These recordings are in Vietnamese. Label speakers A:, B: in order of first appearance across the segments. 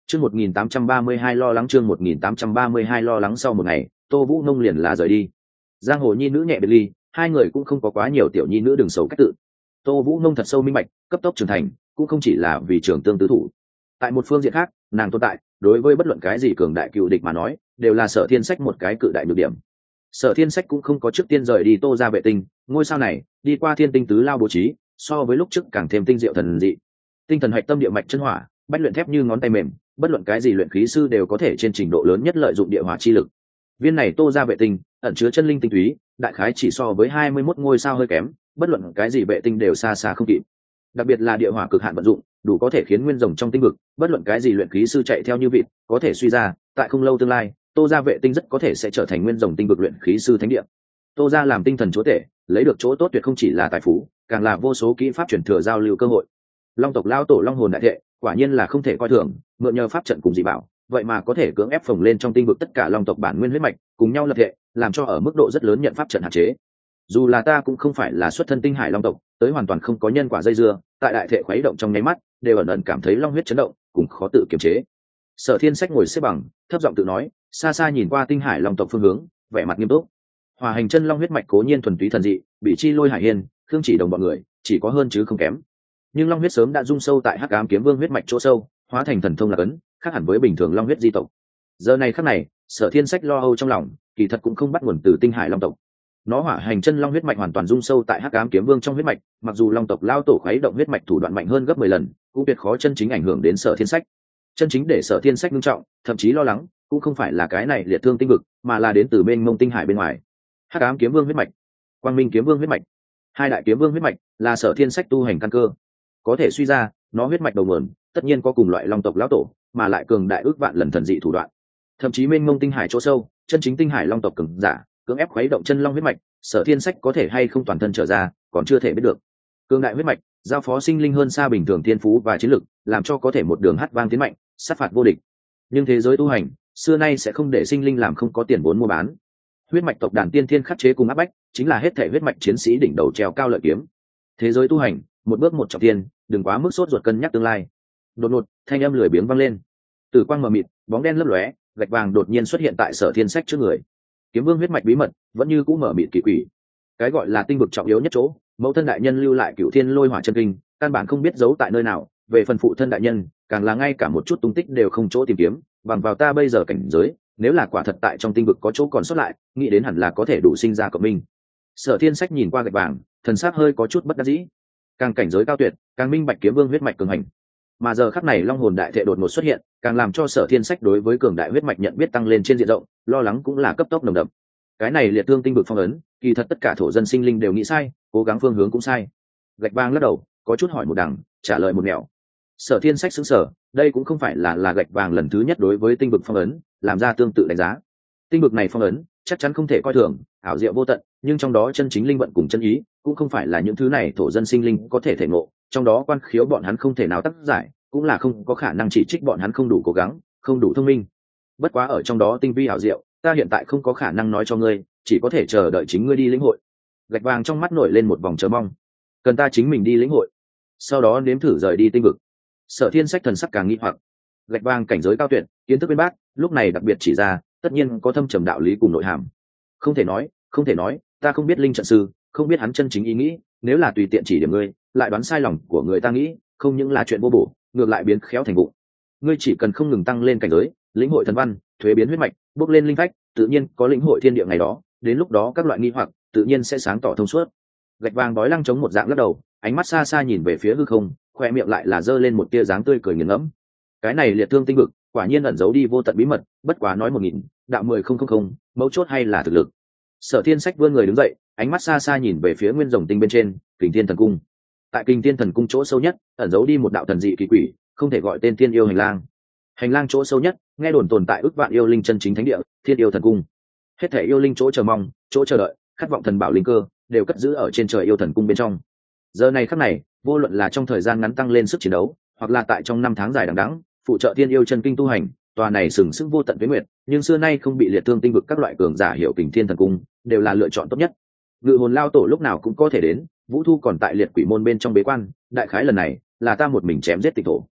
A: Chương 1832 lo lắng, chương 1832 lo lắng. Sau một ngày, Tô Vũ Nông liền là rời đi. Giang hồ nhi nữ nhẹ biệt ly, hai người cũng không có quá nhiều tiểu nhi nữ đường xấu cách tự. Tô Vũ Nông thật sâu minh bạch, cấp tốc trưởng thành, cũng không chỉ là vì trường tương tứ thủ. Tại một phương diện khác, nàng tồn tại, đối với bất luận cái gì cường đại cựu địch mà nói, đều là Sở Thiên Sách một cái cự đại nhược điểm. Sở Thiên Sách cũng không có trước tiên rời đi Tô gia vệ tinh, ngôi sao này, đi qua Thiên Tinh Tứ Lao bố trí, so với lúc trước càng thêm tinh diệu thần dị. Tinh thần hạch tâm địa mạch chân hỏa, bách luyện thép như ngón tay mềm, bất luận cái gì luyện khí sư đều có thể trên trình độ lớn nhất lợi dụng địa hỏa chi lực. Viên này Tô gia vệ tinh, ẩn chứa chân linh tinh túy, đại khái chỉ so với 21 ngôi sao hơi kém, bất luận cái gì vệ tinh đều xa xa không kịp. Đặc biệt là địa hỏa cực hạn vận dụng, đủ có thể khiến nguyên rồng trong tinh vực, bất luận cái gì luyện khí sư chạy theo như vịt, có thể suy ra, tại không lâu tương lai, Tô gia vệ tinh rất có thể sẽ trở thành nguyên rồng tinh vực luyện khí sư thánh địa. Tô gia làm tinh thần chúa tể, lấy được chỗ tốt tuyệt không chỉ là tài phú, càng là vô số kỹ pháp truyền thừa giao lưu cơ hội. Long tộc lao tổ long hồn đại thệ, quả nhiên là không thể coi thường, mượn nhờ pháp trận cùng dị bảo, vậy mà có thể cưỡng ép phồng lên trong tinh vực tất cả long tộc bản nguyên huyết mạch, cùng nhau lập thệ, làm cho ở mức độ rất lớn nhận pháp trận hạn chế. Dù là ta cũng không phải là xuất thân tinh hải long tộc, tới hoàn toàn không có nhân quả dây dưa, tại đại thệ khuấy động trong nháy mắt, đều ẩn ẩn cảm thấy long huyết chấn động, cùng khó tự kiềm chế. Sở Thiên Sách ngồi xếp bằng, thấp giọng tự nói, xa xa nhìn qua tinh hải long tộc phương hướng, vẻ mặt nghiêm túc. Hỏa hành chân long huyết mạch cố nhiên thuần túy thần dị, bị chi lôi hải hiên, khương chỉ đồng bọn người, chỉ có hơn chứ không kém. Nhưng long huyết sớm đã dung sâu tại hắc ám kiếm vương huyết mạch chỗ sâu, hóa thành thần thông là cấn, khác hẳn với bình thường long huyết di tộc. Giờ này khắc này, Sở Thiên Sách lo âu trong lòng, kỳ thật cũng không bắt nguồn từ tinh hải long tộc. Nó hỏa hành chân long huyết mạch hoàn toàn dung sâu tại hắc ám kiếm vương trong huyết mạch, mặc dù long tộc lao tổ khuấy động huyết mạch thủ đoạn mạnh hơn gấp 10 lần, cũng tuyệt khó chân chính ảnh hưởng đến Sở Thiên Sách. Chân chính để Sở Thiên Sách nghiêm trọng, thậm chí lo lắng, cũng không phải là cái này liệt thương tinh vực, mà là đến từ bên mông tinh hải bên ngoài. Hắc ám kiếm vương huyết mạch, quang minh kiếm vương huyết mạch, hai đại kiếm vương huyết mạch là Sở Thiên Sách tu hành căn cơ. Có thể suy ra, nó huyết mạch đầu nguồn, tất nhiên có cùng loại long tộc lão tổ, mà lại cường đại ước vạn lần thần dị thủ đoạn. Thậm chí bên mông tinh hải chỗ sâu, chân chính tinh hải long tộc cường giả, cưỡng ép khuấy động chân long huyết mạch, Sở Thiên Sách có thể hay không toàn thân trở ra, còn chưa thể biết được. Cường đại huyết mạch, giao phó sinh linh hơn xa bình thường thiên phú và chiến lực, làm cho có thể một đường hát vang tiến mạnh, sát phạt vô địch. Nhưng thế giới tu hành, xưa nay sẽ không để sinh linh làm không có tiền vốn mua bán. Huyết mạch tộc đàn tiên thiên khắc chế cùng áp bách, chính là hết thể huyết mạch chiến sĩ đỉnh đầu treo cao lợi kiếm. Thế giới tu hành, một bước một trọng thiên, đừng quá mức sốt ruột cân nhắc tương lai. Đột ngột, thanh âm lười biếng vang lên. Tử quang mờ mịt, bóng đen lấp lóe, gạch vàng đột nhiên xuất hiện tại Sở Thiên Sách trước người. Kiếm vương huyết mạch bí mật vẫn như cũ mở mịt kỳ quỷ. Cái gọi là tinh vực trọng yếu nhất chỗ, mẫu thân đại nhân lưu lại cửu thiên lôi hỏa chân kinh, căn bản không biết giấu tại nơi nào. Về phần phụ thân đại nhân, càng là ngay cả một chút tung tích đều không chỗ tìm kiếm. Bằng vào ta bây giờ cảnh giới, nếu là quả thật tại trong tinh vực có chỗ còn sót lại, nghĩ đến hẳn là có thể đủ sinh ra cộng minh. Sở Thiên Sách nhìn qua gạch vàng, thần sắc hơi có chút bất đắc dĩ. Càng cảnh giới cao tuyệt, càng minh bạch kiếm vương huyết mạch cường hành. Mà giờ khắc này long hồn đại thệ đột ngột xuất hiện, càng làm cho Sở Thiên Sách đối với cường đại huyết mạch nhận biết tăng lên trên diện rộng, lo lắng cũng là cấp tốc nồng đậm. Cái này liệt thương tinh vực phong ấn, kỳ thật tất cả thổ dân sinh linh đều nghĩ sai, cố gắng phương hướng cũng sai. Gạch vàng lắc đầu, có chút hỏi một đằng, trả lời một nẻo. Sở Thiên Sách sững sờ, đây cũng không phải là gạch vàng lần thứ nhất đối với tinh vực phong ấn làm ra tương tự đánh giá. Tinh vực này phong ấn chắc chắn không thể coi thường, ảo diệu vô tận, nhưng trong đó chân chính linh vận cùng chân ý cũng không phải là những thứ này thổ dân sinh linh có thể thể ngộ, trong đó quan khiếu bọn hắn không thể nào tác giải, cũng là không có khả năng chỉ trích bọn hắn không đủ cố gắng, không đủ thông minh. Bất quá ở trong đó tinh vi ảo diệu, ta hiện tại không có khả năng nói cho ngươi, chỉ có thể chờ đợi chính ngươi đi lĩnh hội. Gạch vàng trong mắt nổi lên một vòng chờ mong. Cần ta chính mình đi lĩnh hội, sau đó nếm thử rời đi tinh vực. Sở Thiên Sách thần sắc càng nghi hoặc. Gạch vàng cảnh giới cao tuyệt, kiến thức bên bác, lúc này đặc biệt chỉ ra, tất nhiên có thâm trầm đạo lý cùng nội hàm. Không thể nói, ta không biết linh trận sư, không biết hắn chân chính ý nghĩ, nếu là tùy tiện chỉ điểm ngươi, lại đoán sai lòng của người ta nghĩ, không những là chuyện vô bổ, ngược lại biến khéo thành vụ. Ngươi chỉ cần không ngừng tăng lên cảnh giới, lĩnh hội thần văn, thuế biến huyết mạch, bước lên linh phách, tự nhiên có lĩnh hội thiên địa ngày đó, đến lúc đó các loại nghi hoặc tự nhiên sẽ sáng tỏ thông suốt. Gạch vàng bói lăng chống một dạng lắc đầu, ánh mắt xa xa nhìn về phía hư không, khoe miệng lại là giơ lên một tia dáng tươi cười nghiền ngẫm. Cái này liệt thương tinh vực, quả nhiên ẩn giấu đi vô tận bí mật, bất quá nói 1000, đạo 10,000, mấu chốt hay là thực lực. Sở Thiên Sách vươn người đứng dậy, ánh mắt xa xa nhìn về phía nguyên rồng tinh bên trên, Kình Thiên Thần Cung. Tại Kình Thiên Thần Cung chỗ sâu nhất, ẩn giấu đi một đạo thần dị kỳ quỷ, không thể gọi tên Thiên Yêu Hành Lang. Hành lang chỗ sâu nhất, nghe đồn tồn tại ước vạn yêu linh chân chính thánh địa, Thiên Yêu Thần Cung. Hết thảy yêu linh chỗ chờ mong, chỗ chờ đợi, khát vọng thần bảo linh cơ, đều cất giữ ở trên trời yêu thần cung bên trong. Giờ này khắc này, vô luận là trong thời gian ngắn tăng lên sức chiến đấu, hoặc là tại trong năm tháng dài đằng đẵng, phụ trợ Thiên Yêu chân kinh tu hành, tòa này sừng sững vô tận với nguyệt, nhưng xưa nay không bị liệt thương tinh vực các loại cường giả hiểu Kình Thiên Thần Cung, đều là lựa chọn tốt nhất. Ngự hồn lao tổ lúc nào cũng có thể đến, Vũ Thu còn tại liệt quỷ môn bên trong bế quan, đại khái lần này là ta một mình chém giết tịch thổ.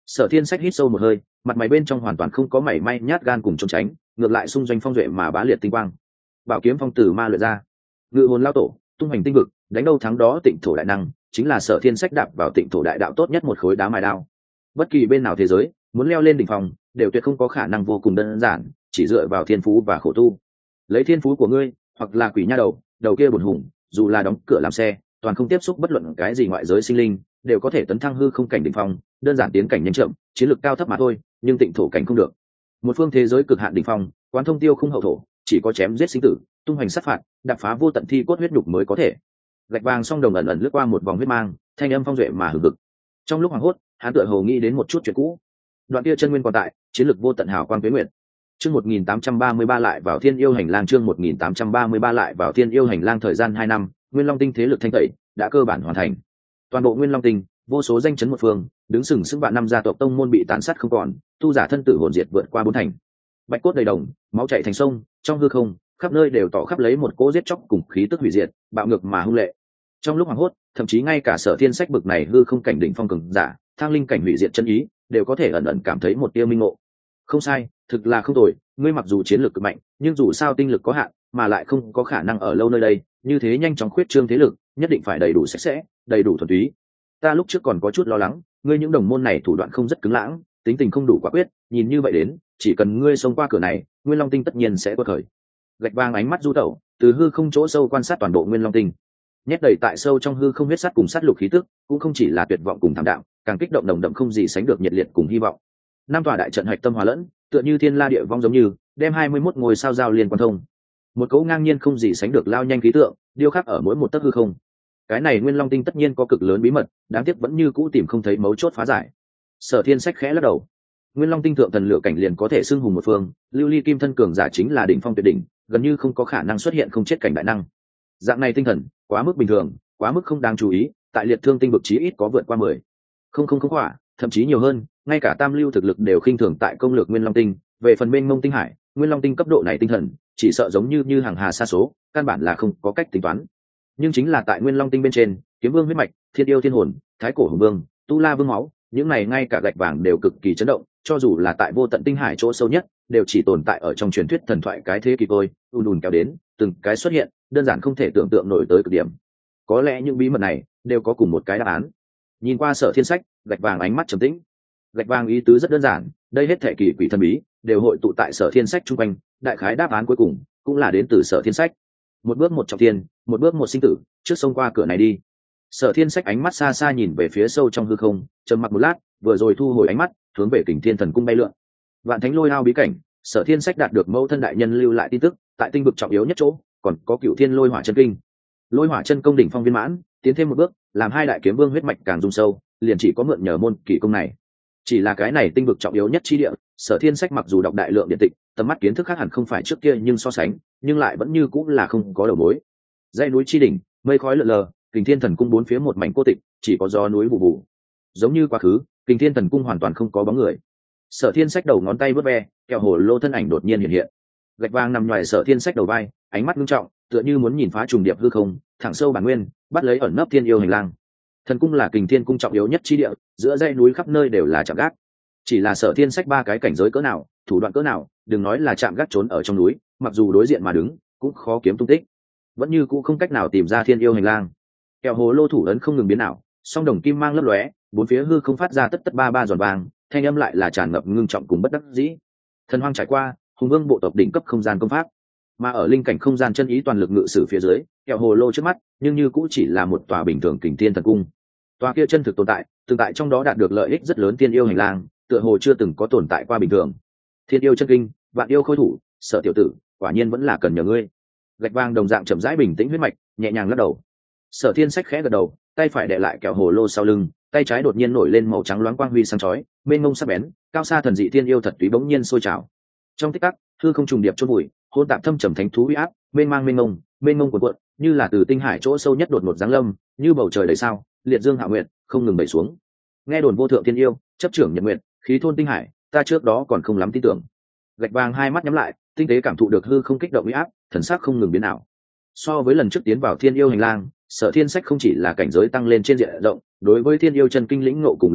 A: Sở Thiên Sách hít sâu một hơi, mặt mày bên trong hoàn toàn không có mảy may nhát gan cùng trốn tránh, ngược lại xung doanh phong duệ mà bá liệt tinh quang. Bảo kiếm phong tử ma luyện ra, ngự hồn lao tổ, tung hành tinh vực, đánh đâu thắng đó tịnh thổ đại năng, chính là Sở Thiên Sách đạp vào tịnh thổ đại đạo tốt nhất một khối đá mài đao. Bất kỳ bên nào thế giới, muốn leo lên đỉnh phong, đều tuyệt không có khả năng vô cùng đơn giản, chỉ dựa vào thiên phú và khổ tu. Lấy thiên phú của ngươi, hoặc là quỷ nha đầu kia bổn hùng, dù là đóng cửa làm xe, toàn không tiếp xúc bất luận cái gì ngoại giới sinh linh, đều có thể tấn thăng hư không cảnh đỉnh phong, đơn giản tiến cảnh nhanh chậm, chiến lược cao thấp mà thôi, nhưng tịnh thổ cảnh không được. Một phương thế giới cực hạn đỉnh phong, quán thông tiêu không hậu thổ, chỉ có chém giết sinh tử, tung hoành sát phạt, đạp phá vô tận thi cốt huyết nhục mới có thể. Gạch vàng song đồng ẩn ẩn lướt qua một vòng huyết mang, thanh âm phong duệ mà hừng hực. Trong lúc hoảng hốt, hắn tựa hồ nghĩ đến một chút chuyện cũ. Đoạn kia chân nguyên còn tại, chiến lược vô tận hào quang tuyết nguyện. Chương 1833 lại vào Thiên Yêu Hành Lang, chương 1833 lại vào Thiên Yêu Hành Lang, thời gian 2 năm, Nguyên Long Tinh thế lực thanh tẩy đã cơ bản hoàn thành. Toàn bộ Nguyên Long Tinh, vô số danh chấn một phương, đứng sừng sững vạn năm gia tộc tông môn bị tàn sát không còn, tu giả thân tử hồn diệt vượt qua 4 thành. Bạch cốt đầy đồng, máu chảy thành sông, trong hư không, khắp nơi đều tỏ khắp lấy một cỗ giết chóc cùng khí tức hủy diệt, bạo ngược mà hung lệ. Trong lúc hoảng hốt, thậm chí ngay cả Sở Thiên Sách bực này hư không cảnh đỉnh phong cường giả, thang linh cảnh hủy diệt chân ý, đều có thể ẩn ẩn cảm thấy một tia minh ngộ. Không sai, thực là không tồi, ngươi mặc dù chiến lược cực mạnh, nhưng dù sao tinh lực có hạn, mà lại không có khả năng ở lâu nơi đây, như thế nhanh chóng khuyết trương thế lực, nhất định phải đầy đủ sạch sẽ, đầy đủ thuần túy. Ta lúc trước còn có chút lo lắng, ngươi những đồng môn này thủ đoạn không rất cứng lãng, tính tình không đủ quả quyết, nhìn như vậy đến, chỉ cần ngươi xông qua cửa này, Nguyên Long Tinh tất nhiên sẽ quật khởi. Gạch vàng ánh mắt du tẩu, từ hư không chỗ sâu quan sát toàn bộ Nguyên Long Tinh. Nhét đầy tại sâu trong hư không huyết sắt cùng sát lục khí tức, cũng không chỉ là tuyệt vọng cùng thảm đạm, càng kích động nồng đậm không gì sánh được nhiệt liệt cùng hy vọng. Năm tòa đại trận hạch tâm hòa lẫn, tựa như thiên la địa vong giống như, đem 21 ngôi sao giao liên quan thông. Một cấu ngang nhiên không gì sánh được lao nhanh khí tượng, điêu khắc ở mỗi một tấc hư không. Cái này Nguyên Long Tinh tất nhiên có cực lớn bí mật, đáng tiếc vẫn như cũ tìm không thấy mấu chốt phá giải. Sở Thiên Sách khẽ lắc đầu. Nguyên Long Tinh thượng thần lửa cảnh liền có thể xưng hùng một phương, lưu ly kim thân cường giả chính là đỉnh phong tuyệt đỉnh, gần như không có khả năng xuất hiện không chết cảnh đại năng. Dạng này tinh thần, quá mức bình thường, quá mức không đáng chú ý, tại liệt thương tinh vực chí ít có vượt qua 10. Không hỏa, thậm chí nhiều hơn, ngay cả tam lưu thực lực đều khinh thường tại công lược Nguyên Long Tinh, về phần mênh mông tinh hải, Nguyên Long Tinh cấp độ này tinh thần, chỉ sợ giống như hàng hà sa số, căn bản là không có cách tính toán. Nhưng chính là tại Nguyên Long Tinh bên trên, Kiếm Vương huyết mạch, Thiên Yêu Thiên hồn, Thái Cổ Hùng Vương, Tu La Vương máu, những này ngay cả gạch vàng đều cực kỳ chấn động, cho dù là tại vô tận tinh hải chỗ sâu nhất, đều chỉ tồn tại ở trong truyền thuyết thần thoại cái thế kỷ thôi, ùn kéo đến, từng cái xuất hiện, đơn giản không thể tưởng tượng nổi tới cực điểm. Có lẽ những bí mật này đều có cùng một cái đáp án. Nhìn qua Sở Thiên Sách, gạch vàng ánh mắt trầm tĩnh. Gạch vàng ý tứ rất đơn giản, đây hết thể kỳ quỷ thần bí đều hội tụ tại Sở Thiên Sách chung quanh, đại khái đáp án cuối cùng cũng là đến từ Sở Thiên Sách. Một bước một trọng thiên, một bước một sinh tử, trước sông qua cửa này đi. Sở Thiên Sách ánh mắt xa xa nhìn về phía sâu trong hư không, trầm mặc một lát, vừa rồi thu hồi ánh mắt, hướng về Kình Thiên Thần Cung bay lượn. Vạn Thánh Lôi Ao bí cảnh, Sở Thiên Sách đạt được mẫu thân đại nhân lưu lại tin tức, tại tinh vực trọng yếu nhất chỗ, còn có Cửu Thiên Lôi Hỏa Chân Kinh. Lôi Hỏa Chân Công đỉnh phong viên mãn, tiến thêm một bước, làm hai đại kiếm vương huyết mạch càng rung sâu, liền chỉ có mượn nhờ môn kỳ công này. Chỉ là cái này tinh vực trọng yếu nhất chi địa, Sở Thiên Sách mặc dù đọc đại lượng điện tịch, tầm mắt kiến thức khác hẳn không phải trước kia nhưng so sánh, nhưng lại vẫn như cũng là không có đầu mối. Dãy núi chi đỉnh, mây khói lượn lờ, Kình Thiên Thần Cung bốn phía một mảnh cô tịch, chỉ có gió núi vụ vụ. Giống như quá khứ, Kình Thiên Thần Cung hoàn toàn không có bóng người. Sở Thiên Sách đầu ngón tay vớt ve, kẹo hồ lô thân ảnh đột nhiên hiện hiện. Gạch vàng nằm ngoài Sở Thiên Sách đầu vai, ánh mắt nghiêm trọng, tựa như muốn nhìn phá trùng điệp hư không, thẳng sâu bản nguyên, bắt lấy ẩn nấp Thiên Yêu Hành Lang. Thần cung là Kình Thiên cung trọng yếu nhất chi địa, giữa dãy núi khắp nơi đều là trạm gác. Chỉ là Sở Thiên Sách ba cái cảnh giới cỡ nào, thủ đoạn cỡ nào, đừng nói là trạm gác trốn ở trong núi, mặc dù đối diện mà đứng, cũng khó kiếm tung tích. Vẫn như cũng không cách nào tìm ra Thiên Yêu Hành Lang. Kẹo hồ lô thủ ấn không ngừng biến ảo, song đồng kim mang lấp lóe, bốn phía hư không phát ra tất tất ba giòn vàng, thanh âm lại là tràn ngập ngưng trọng cùng bất đắc dĩ. Thần hoang trải qua, hùng vương bộ tộc đỉnh cấp không gian công pháp, mà ở linh cảnh không gian chân ý toàn lực ngự sử phía dưới, kẹo hồ lô trước mắt, nhưng như cũng chỉ là một tòa bình thường Kình Thiên Thần Cung. Tòa kia chân thực tồn tại, từng tại trong đó đạt được lợi ích rất lớn Thiên Yêu Hành Lang, tựa hồ chưa từng có tồn tại qua bình thường. Thiên Yêu chân kinh, vạn yêu khôi thủ, Sở tiểu tử, quả nhiên vẫn là cần nhờ ngươi. Gạch vàng đồng dạng chậm rãi bình tĩnh huyết mạch, nhẹ nhàng lắc đầu. Sở Thiên Sách khẽ gật đầu, tay phải đè lại kẹo hồ lô sau lưng, tay trái đột nhiên nổi lên màu trắng loáng quang huy sáng chói, mênh mông sắc bén, cao xa thần dị thiên yêu thật túy bỗng nhiên sôi trào. Trong tích tắc, hư không trùng điệp chôn bụi, hỗn tạp thâm trầm thánh thú uy áp, mênh mông cuộn cuộn, như là từ tinh hải chỗ sâu nhất đột ngột giáng lâm, như bầu trời đầy sao, liệt dương hạ nguyệt, không ngừng đẩy xuống. Nghe đồn vô thượng thiên yêu, chấp trưởng nhật nguyệt, khí thôn tinh hải, ta trước đó còn không lắm tin tưởng. Gạch vàng hai mắt nhắm lại, tinh tế cảm thụ được hư không kích động uy áp, thần sắc không ngừng biến ảo. So với lần trước tiến vào Thiên Yêu Hành Lang, Sở Thiên Sách không chỉ là cảnh giới tăng lên trên diện rộng, đối với Thiên Yêu chân kinh lĩnh ngộ cùng lý giải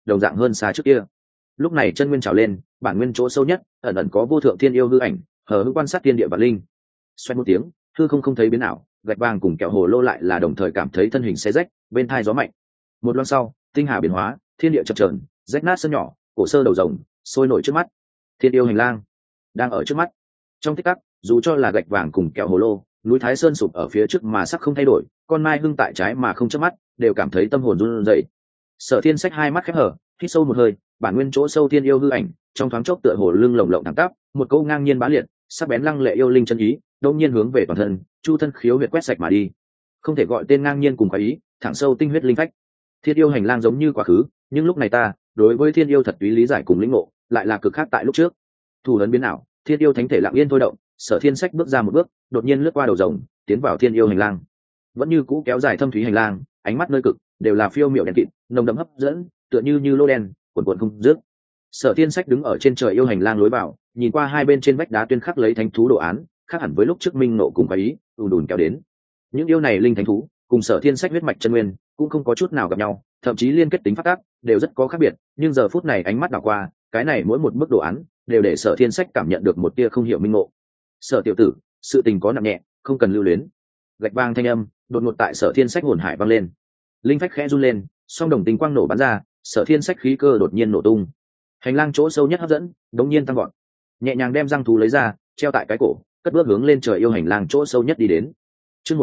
A: đồng dạng hơn xa trước kia. Lúc này chân nguyên trào lên, bản nguyên chỗ sâu nhất ẩn ẩn có vô thượng thiên yêu hư ảnh hờ hững quan sát thiên địa và linh. Xoay một tiếng, hư không thấy biến nào, gạch vàng cùng kẹo hồ lô lại là đồng thời cảm thấy thân hình xé rách, bên thai gió mạnh. Một loan sau, tinh hà biến hóa, thiên địa chập chờn, rách nát sơn nhỏ, cổ sơ đầu rồng sôi nổi trước mắt. Thiên yêu hành lang đang ở trước mắt. Trong tích tắc, dù cho là gạch vàng cùng kẹo hồ lô, núi Thái Sơn sụp ở phía trước mà sắc không thay đổi, con mai hưng tại trái mà không chớp mắt, đều cảm thấy tâm hồn run rẩy. Sở Thiên Sách hai mắt khép hở, hít sâu một hơi, bản nguyên chỗ sâu thiên yêu hư ảnh, trong thoáng chốc tựa hồ lưng lồng lộng thẳng tắp, một câu ngang nhiên bá liệt, sắc bén lăng lệ yêu linh chân ý, đột nhiên hướng về toàn thân, chu thân khiếu huyệt quét sạch mà đi. Không thể gọi tên ngang nhiên cùng khoái ý, thẳng sâu tinh huyết linh phách. Thiên yêu hành lang giống như quá khứ, nhưng lúc này ta, đối với thiên yêu thật túy lý giải cùng lĩnh ngộ, lại là cực khác tại lúc trước. Thủ ấn biến ảo, thiên yêu thánh thể lặng yên thôi động, Sở Thiên Sách bước ra một bước, đột nhiên lướt qua đầu rồng, tiến vào thiên yêu hành lang. Vẫn như cũ kéo dài thâm thúy hành lang, ánh mắt nơi cực đều là phiêu miểu đèn kịt, nồng đậm hấp dẫn, tựa như lô đen cuộn cuộn không dứt. Sở Thiên Sách đứng ở trên trời yêu hành lang lối vào, nhìn qua hai bên trên vách đá tuyên khắc lấy thánh thú đồ án, khác hẳn với lúc trước minh nộ cùng cái ý đùn kéo đến. Những yêu này linh thánh thú cùng Sở Thiên Sách huyết mạch chân nguyên cũng không có chút nào gặp nhau, thậm chí liên kết tính phát tác đều rất có khác biệt, nhưng giờ phút này ánh mắt đảo qua, cái này mỗi một bức đồ án đều để Sở Thiên Sách cảm nhận được một tia không hiểu minh ngộ. Sở tiểu tử, sự tình có nặng nhẹ, không cần lưu luyến. Gạch vang thanh âm đột ngột tại Sở Thiên Sách hồn hải vang lên, linh phách khẽ run lên, song đồng tinh quang nổ bắn ra, Sở Thiên Sách khí cơ đột nhiên nổ tung. Hành lang chỗ sâu nhất hấp dẫn đống nhiên tăng gọn, nhẹ nhàng đem răng thú lấy ra, treo tại cái cổ, cất bước hướng lên trời yêu hành lang chỗ sâu nhất đi đến. Chương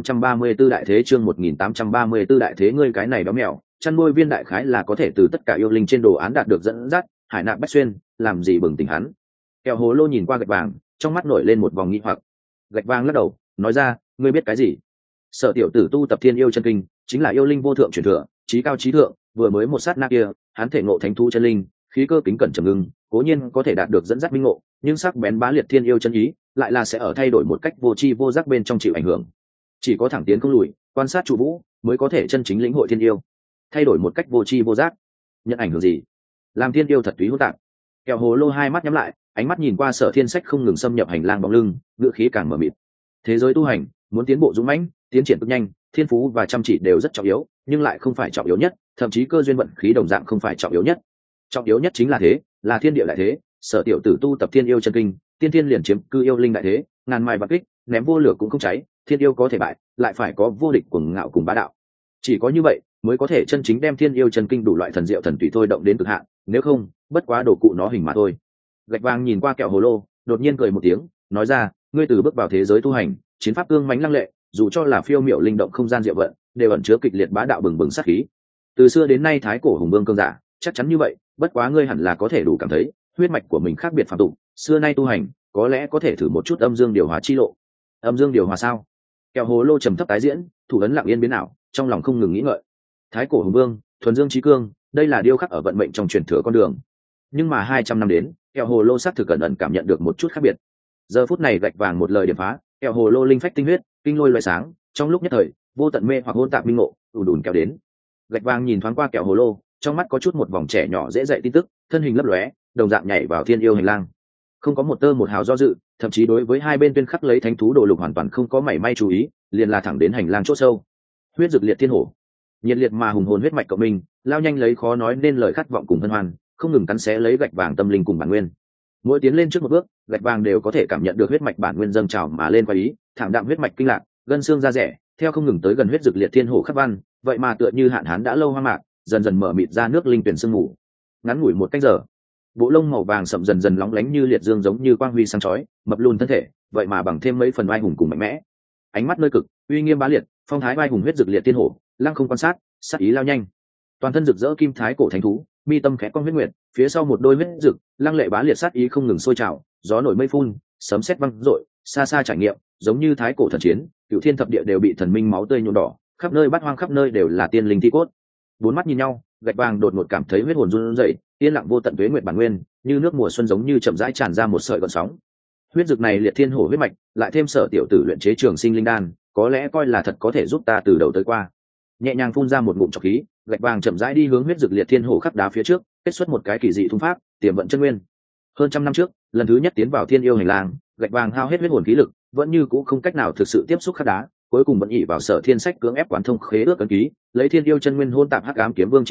A: 1834 đại thế, chương 1834 đại thế, ngươi cái này béo mèo, chăn nuôi viên đại khái là có thể từ tất cả yêu linh trên đồ án đạt được dẫn dắt, hải nạp bách xuyên, làm gì bừng tỉnh hắn. Kẹo hồ lô nhìn qua gạch vàng, trong mắt nổi lên một vòng nghi hoặc. Gạch vàng lắc đầu, nói ra, ngươi biết cái gì? Sở tiểu tử tu tập thiên yêu chân kinh, chính là yêu linh vô thượng truyền thừa, trí cao trí thượng, vừa mới một sát na kia, hắn thể ngộ thánh thú chân linh, khí cơ kính cẩn trầm ngưng, cố nhiên có thể đạt được dẫn dắt minh ngộ, nhưng sắc bén bá liệt thiên yêu chân ý, lại là sẽ ở thay đổi một cách vô tri vô giác bên trong chịu ảnh hưởng. Chỉ có thẳng tiến không lùi, quan sát trụ vũ, mới có thể chân chính lĩnh hội thiên yêu. Thay đổi một cách vô tri vô giác, nhận ảnh hưởng gì? Làm thiên yêu thật túy hỗn tạp. Kẹo hồ lô hai mắt nhắm lại, ánh mắt nhìn qua Sở Thiên Sách không ngừng xâm nhập hành lang bóng lưng, ngựa khí càng mờ mịt. Thế giới tu hành, muốn tiến bộ dũng mãnh, tiến triển cực nhanh, thiên phú và chăm chỉ đều rất trọng yếu, nhưng lại không phải trọng yếu nhất, thậm chí cơ duyên vận khí đồng dạng không phải trọng yếu nhất. Trọng yếu nhất chính là thế, là thiên địa đại thế. Sở tiểu tử tu tập thiên yêu chân kinh, tiên thiên liền chiếm cư yêu linh đại thế, ngàn mai bạc kích, ném vô lửa cũng không cháy, thiên yêu có thể bại, lại phải có vô địch cuồng ngạo cùng bá đạo. Chỉ có như vậy mới có thể chân chính đem thiên yêu chân kinh đủ loại thần diệu thần tùy thôi động đến cực hạn, nếu không, bất quá đồ cụ nó hình mà thôi. Gạch vàng nhìn qua kẹo hồ lô, đột nhiên cười một tiếng, nói ra, ngươi từ bước vào thế giới tu hành, chiến pháp cương mãnh lăng lệ, dù cho là phiêu miểu linh động không gian diệu vận, đều ẩn chứa kịch liệt bá đạo bừng bừng sát khí. Từ xưa đến nay thái cổ hùng vương cương giả, chắc chắn như vậy, bất quá ngươi hẳn là có thể đủ cảm thấy, huyết mạch của mình khác biệt phàm tục, xưa nay tu hành, có lẽ có thể thử một chút âm dương điều hòa chi lộ. Âm dương điều hòa sao? Kẹo hồ lô trầm thấp tái diễn, thủ ấn lặng yên biến ảo, trong lòng không ngừng nghĩ ngợi. Thái cổ hùng vương, thuần dương chí cương, đây là điêu khắc ở vận mệnh trong truyền thừa con đường. Nhưng mà 200 năm đến, kẹo hồ lô xác thực ẩn ẩn cảm nhận được một chút khác biệt. Giờ phút này gạch vàng một lời điểm phá, kẹo hồ lô linh phách tinh huyết, kinh lôi loại sáng, trong lúc nhất thời, vô tận mê hoặc hỗn tạp minh ngộ, đùn kéo đến. Gạch vàng nhìn thoáng qua kẹo hồ lô, trong mắt có chút một vòng trẻ nhỏ dễ dạy tin tức, thân hình lấp lóe, đồng dạng nhảy vào thiên yêu hành lang. Không có một tơ một hào do dự, thậm chí đối với hai bên tuyên khắc lấy thánh thú đồ lục hoàn toàn không có mảy may chú ý, liền là thẳng đến hành lang chỗ sâu. Huyết dực liệt thiên hổ, nhiệt liệt mà hùng hồn huyết mạch cộng minh, lao nhanh lấy khó nói nên lời khát vọng cùng hân hoan, không ngừng cắn xé lấy gạch vàng tâm linh cùng bản nguyên. Mỗi tiến lên trước một bước, gạch vàng đều có thể cảm nhận được huyết mạch bản nguyên dâng trào mà lên qua ý, thảm đạm huyết mạch kinh lạc, gân xương da rẻ, theo không ngừng tới gần huyết dực liệt thiên hổ khắc văn, vậy mà tựa như hạn hán đã lâu hoang mạc, dần dần mở mịt ra nước linh tuyển sương mù. Ngắn ngủi một canh giờ, bộ lông màu vàng sậm dần dần lóng lánh như liệt dương, giống như quang huy sáng chói, mập lùn thân thể, vậy mà bằng thêm mấy phần oai hùng cùng mạnh mẽ. Ánh mắt nơi cực, uy nghiêm bá liệt, phong thái oai hùng huyết dực liệt thiên hổ, lăng không quan sát, sát ý lao nhanh. Toàn thân rực rỡ kim thái cổ thánh thú, mi tâm khẽ cong huyết nguyệt, phía sau một đôi huyết rực, lăng lệ bá liệt sát ý không ngừng sôi trào, gió nổi mây phun, sấm sét vang dội, xa xa trải nghiệm, giống như thái cổ thần chiến, cửu thiên thập địa đều bị thần minh máu tươi nhuộm đỏ, khắp nơi bát hoang khắp nơi đều là tiên linh thi cốt. Bốn mắt nhìn nhau, gạch vàng đột ngột cảm thấy huyết hồn run rẩy, yên lặng vô tận tuế nguyệt bản nguyên, như nước mùa xuân giống như chậm rãi tràn ra một sợi gợn sóng. Huyết dực này liệt thiên hổ huyết mạch, lại thêm Sở tiểu tử luyện chế trường sinh linh đan, có lẽ coi là thật có thể giúp ta từ đầu tới qua. Nhẹ nhàng phun ra một ngụm trọc khí, gạch vàng chậm rãi đi hướng huyết dực liệt thiên hổ khắc đá phía trước, kết xuất một cái kỳ dị thung pháp, tiềm vận chân nguyên. Hơn trăm năm trước, lần thứ nhất tiến vào thiên yêu hành lang, gạch vàng hao hết huyết hồn khí lực, vẫn như cũ không cách nào thực sự tiếp xúc khắc đá, cuối cùng vẫn ỷ vào Sở Thiên Sách cưỡng ép quán thông khế ước ấn ký, lấy thiên yêu chân nguyên hôn tạp hắc ám kiếm vương chi lực,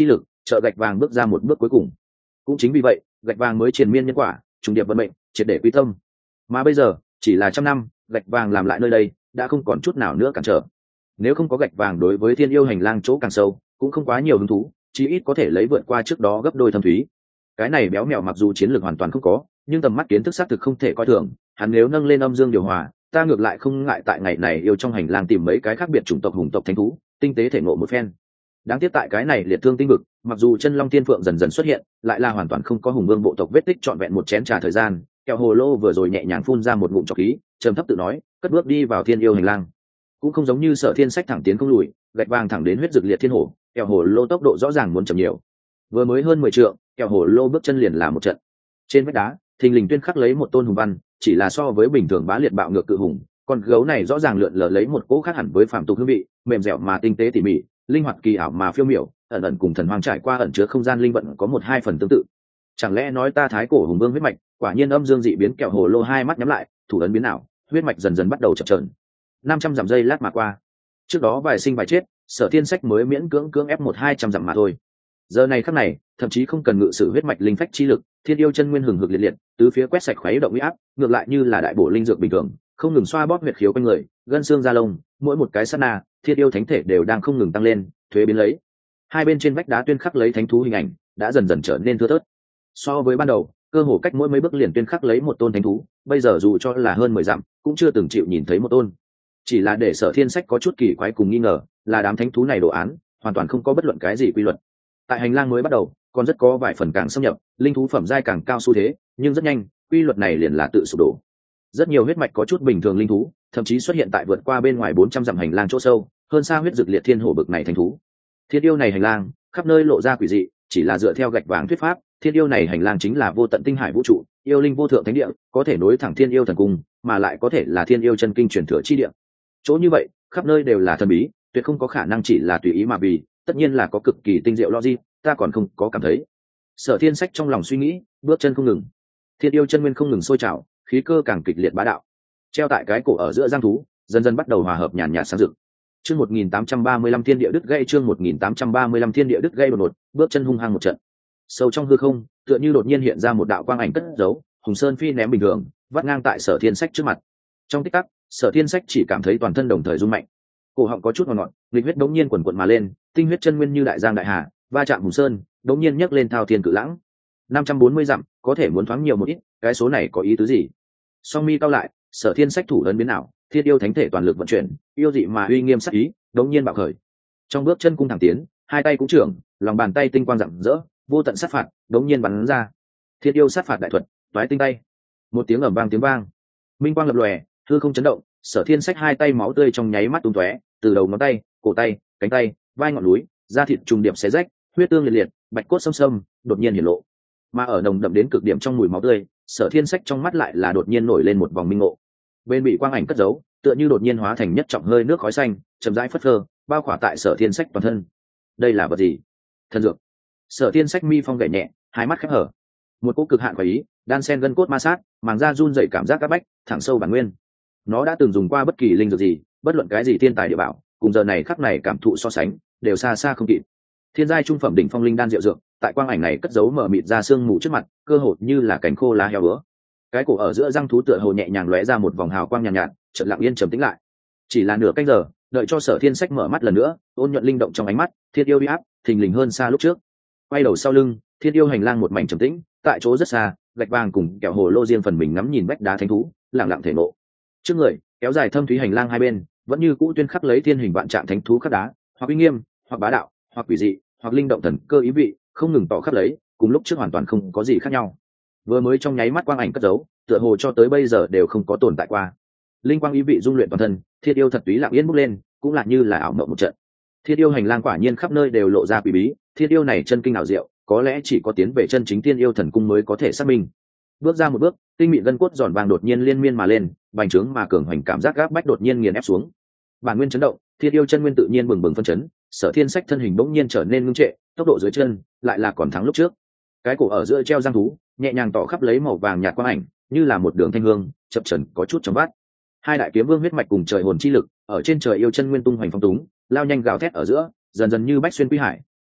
A: trợ gạch vàng bước ra một bước cuối cùng. Cũng chính vì vậy, gạch vàng mới triền miên nhân quả, trùng điệp vận mệnh, triệt để quy tâm. Mà bây giờ, chỉ là 100 năm, gạch vàng làm lại nơi đây, đã không còn chút nào nữa cản trở. Nếu không có gạch vàng đối với thiên yêu hành lang chỗ càng sâu, cũng không quá nhiều hứng thú, chí ít có thể lấy vượt qua trước đó gấp đôi thâm thúy. Cái này béo mèo mặc dù chiến lược hoàn toàn không có, nhưng tầm mắt kiến thức xác thực không thể coi thường. Hắn nếu nâng lên âm dương điều hòa, ta ngược lại không ngại tại ngày này yêu trong hành lang tìm mấy cái khác biệt chủng tộc hùng tộc thánh thú, tinh tế thể ngộ một phen. Đáng tiếc tại cái này liệt thương tinh vực, mặc dù chân long tiên phượng dần dần xuất hiện, lại là hoàn toàn không có hùng vương bộ tộc vết tích trọn vẹn một chén trà thời gian. Kẹo hồ lô vừa rồi nhẹ nhàng phun ra một ngụm trọc khí, trầm thấp tự nói, cất bước đi vào thiên yêu hành lang. Cũng không giống như Sở Thiên Sách thẳng tiến không lùi, gạch vàng thẳng đến huyết dược liệt thiên hổ, kẹo hồ lô tốc độ rõ ràng muốn chậm nhiều. Vừa mới hơn 10 trượng, kẹo hồ lô bước chân liền là một trận. Trên vách đá, thình lình tuyên khắc lấy một tôn hùng văn, chỉ là so với bình thường bá liệt bạo ngược cự hùng, con gấu này rõ ràng lượn lờ lấy một cỗ khác hẳn với phàm tục hương vị, mềm dẻo mà tinh tế tỉ mỉ, linh hoạt kỳ ảo mà phiêu miểu, ẩn ẩn cùng thần hoang trải qua ẩn chứa không gian linh vận có 1-2 phần tương tự. Chẳng lẽ nói ta thái cổ hùng vương huyết mạch, quả nhiên âm dương dị biến. Kẹo hồ lô hai mắt nhắm lại, thủ ấn biến ảo, huyết mạch dần dần bắt đầu chập chờn. 500 dặm giây lát mà qua. Trước đó vài sinh vài chết, Sở Thiên Sách mới miễn cưỡng ép 1-200 dặm mà thôi. Giờ này khắc này, thậm chí không cần ngự sử huyết mạch linh phách chi lực, thiên yêu chân nguyên hừng hực liệt liệt, tứ phía quét sạch khuấy động uy áp, ngược lại như là đại bổ linh dược bình thường, không ngừng xoa bóp huyệt khiếu quanh người, gân xương da lông, mỗi một cái sát na, thiên yêu thánh thể đều đang không ngừng tăng lên, thuế biến lấy. Hai bên trên vách đá tuyên khắc lấy thánh thú hình ảnh, đã dần dần trở nên thưa thớt. So với ban đầu, cơ hồ cách mỗi mấy bước liền tuyên khắc lấy một tôn thánh thú, bây giờ dù cho là hơn 10 dặm, cũng chưa từng chịu nhìn thấy một tôn. Chỉ là để Sở Thiên Sách có chút kỳ quái cùng nghi ngờ, là đám thánh thú này đồ án, hoàn toàn không có bất luận cái gì quy luật. Tại hành lang mới bắt đầu, còn rất có vài phần càng xâm nhập, linh thú phẩm giai càng cao xu thế, nhưng rất nhanh, quy luật này liền là tự sụp đổ. Rất nhiều huyết mạch có chút bình thường linh thú, thậm chí xuất hiện tại vượt qua bên ngoài 400 dặm hành lang chỗ sâu, hơn xa huyết dược liệt thiên hổ bực này thánh thú. Thiên yêu này hành lang, khắp nơi lộ ra quỷ dị, chỉ là dựa theo gạch vàng thuyết pháp, thiên yêu này hành lang chính là vô tận tinh hải vũ trụ, yêu linh vô thượng thánh địa, có thể nối thẳng thiên yêu thần cung, mà lại có thể là thiên yêu chân kinh truyền thừa chi địa. Chỗ như vậy, khắp nơi đều là thần bí, tuyệt không có khả năng chỉ là tùy ý mà vì, tất nhiên là có cực kỳ tinh diệu logic, ta còn không có cảm thấy. Sở Thiên Sách trong lòng suy nghĩ, bước chân không ngừng. Thiên yêu chân nguyên không ngừng sôi trào, khí cơ càng kịch liệt bá đạo. Treo tại cái cổ ở giữa giang thú, dần dần bắt đầu hòa hợp nhàn nhạt sáng rực. Chương 1835 thiên địa đứt gãy, chương 1835 thiên địa đứt gãy đột ngột, bước chân hung hăng một trận. Sâu trong hư không, tựa như đột nhiên hiện ra một đạo quang ảnh cất giấu, Hùng Sơn phi ném bình thường, vắt ngang tại Sở Thiên Sách trước mặt. Trong tích tắc, Sở Thiên Sách chỉ cảm thấy toàn thân đồng thời rung mạnh. Cổ họng có chút ngọt ngọt, nghịch huyết đống nhiên quần quần mà lên, tinh huyết chân nguyên như đại giang đại hà, va chạm Hùng Sơn, đống nhiên nhấc lên thao thiên cự lãng. 540 dặm, có thể muốn thoáng nhiều một ít, cái số này có ý tứ gì? Song mi cao lại, Sở Thiên Sách thủ ấn biến ảo, thiên yêu thánh thể toàn lực vận chuyển, yêu dị mà uy nghiêm sắc ý, đống nhiên bạo khởi. Trong bước chân cung thẳng tiến, hai tay cũng trưởng, lòng bàn tay tinh quang rạng rỡ, vô tận sát phạt, đống nhiên bắn ra. Thiên yêu sát phạt đại thuật, toái tinh tay. Một tiếng ầm vang tiếng vang, minh quang lập lòe, hư không chấn động, Sở Thiên Sách hai tay máu tươi trong nháy mắt tung tóe, từ đầu ngón tay, cổ tay, cánh tay, vai ngọn núi, da thịt trùng điệp xé rách, huyết tương liệt liệt, bạch cốt xâm xâm, đột nhiên hiển lộ. Mà ở nồng đậm đến cực điểm trong mùi máu tươi, Sở Thiên Sách trong mắt lại là đột nhiên nổi lên một vòng minh ngộ. Bên bị quang ảnh cất giấu, tựa như đột nhiên hóa thành nhất trọng hơi nước khói xanh, chậm rãi phất phơ, bao khỏa tại Sở Thiên Sách toàn thân. Đây là vật gì? Thần dược. Sở Thiên Sách mi phong gảy nhẹ, hai mắt khép hở. Một cỗ cực hạn quái ý, đan sen gân cốt ma sát, màng da run rẩy cảm giác các bách, thẳng sâu bản nguyên. Nó đã từng dùng qua bất kỳ linh dược gì, bất luận cái gì thiên tài địa bảo, cùng giờ này khắc này cảm thụ so sánh, đều xa xa không kịp. Thiên giai trung phẩm đỉnh phong linh đan diệu dược, tại quang ảnh này cất giấu mở mịt ra xương mù trước mặt, cơ hồ như là cành khô lá heo bữa. Cái cổ ở giữa răng thú tựa hồ nhẹ nhàng lóe ra một vòng hào quang nhàn nhạt, chợt lặng yên trầm tĩnh lại. Chỉ là nửa canh giờ, đợi cho Sở Thiên Sách mở mắt lần nữa, ôn nhuận linh động trong ánh mắt, thiên yêu uy áp, thình lình hơn xa lúc trước. Quay đầu sau lưng, thiên yêu hành lang một mảnh trầm tĩnh, tại chỗ rất xa, gạch vàng cùng kẹo hồ lô riêng phần mình ngắm nhìn vách đá thánh thú, lặng lặng thể nộ. Trước người, kéo dài thâm thúy hành lang hai bên, vẫn như cũ tuyên khắc lấy thiên hình vạn trạng thánh thú khắc đá, hoặc uy nghiêm, hoặc bá đạo, hoặc quỷ dị, hoặc linh động thần cơ ý vị, không ngừng tỏ khắc lấy, cùng lúc trước hoàn toàn không có gì khác nhau. Vừa mới trong nháy mắt quang ảnh cất giấu, tựa hồ cho tới bây giờ đều không có tồn tại qua. Linh quang ý vị dung luyện toàn thân, thiên yêu thật túy lặng yên bốc lên, cũng là như là ảo mộng một trận. Thiên yêu hành lang quả nhiên khắp nơi đều lộ ra quỷ bí, thiên yêu này chân kinh ảo diệu, có lẽ chỉ có tiến về chân chính thiên yêu thần cung mới có thể xác minh. Bước ra một bước, tinh mịn gân cốt giòn vàng đột nhiên liên miên mà lên, bành trướng mà cường hoành cảm giác gáp bách đột nhiên nghiền ép xuống. Bản nguyên chấn động, thiên yêu chân nguyên tự nhiên bừng bừng phân chấn, Sở Thiên Sách thân hình bỗng nhiên trở nên ngưng trệ, tốc độ dưới chân lại là còn thắng lúc trước. Cái cổ ở giữa treo giang thú, nhẹ nhàng tỏ khắp lấy màu vàng nhạt quang ảnh, như là một đường thanh hương, chập chờn có chút trong vắt. Hai đại kiếm vương huyết mạch cùng trời hồn chi lực, ở trên trời yêu chân nguyên tung hoành phong túng, lao nhanh gào thét ở giữa, dần dần như bách xuyên quy hải,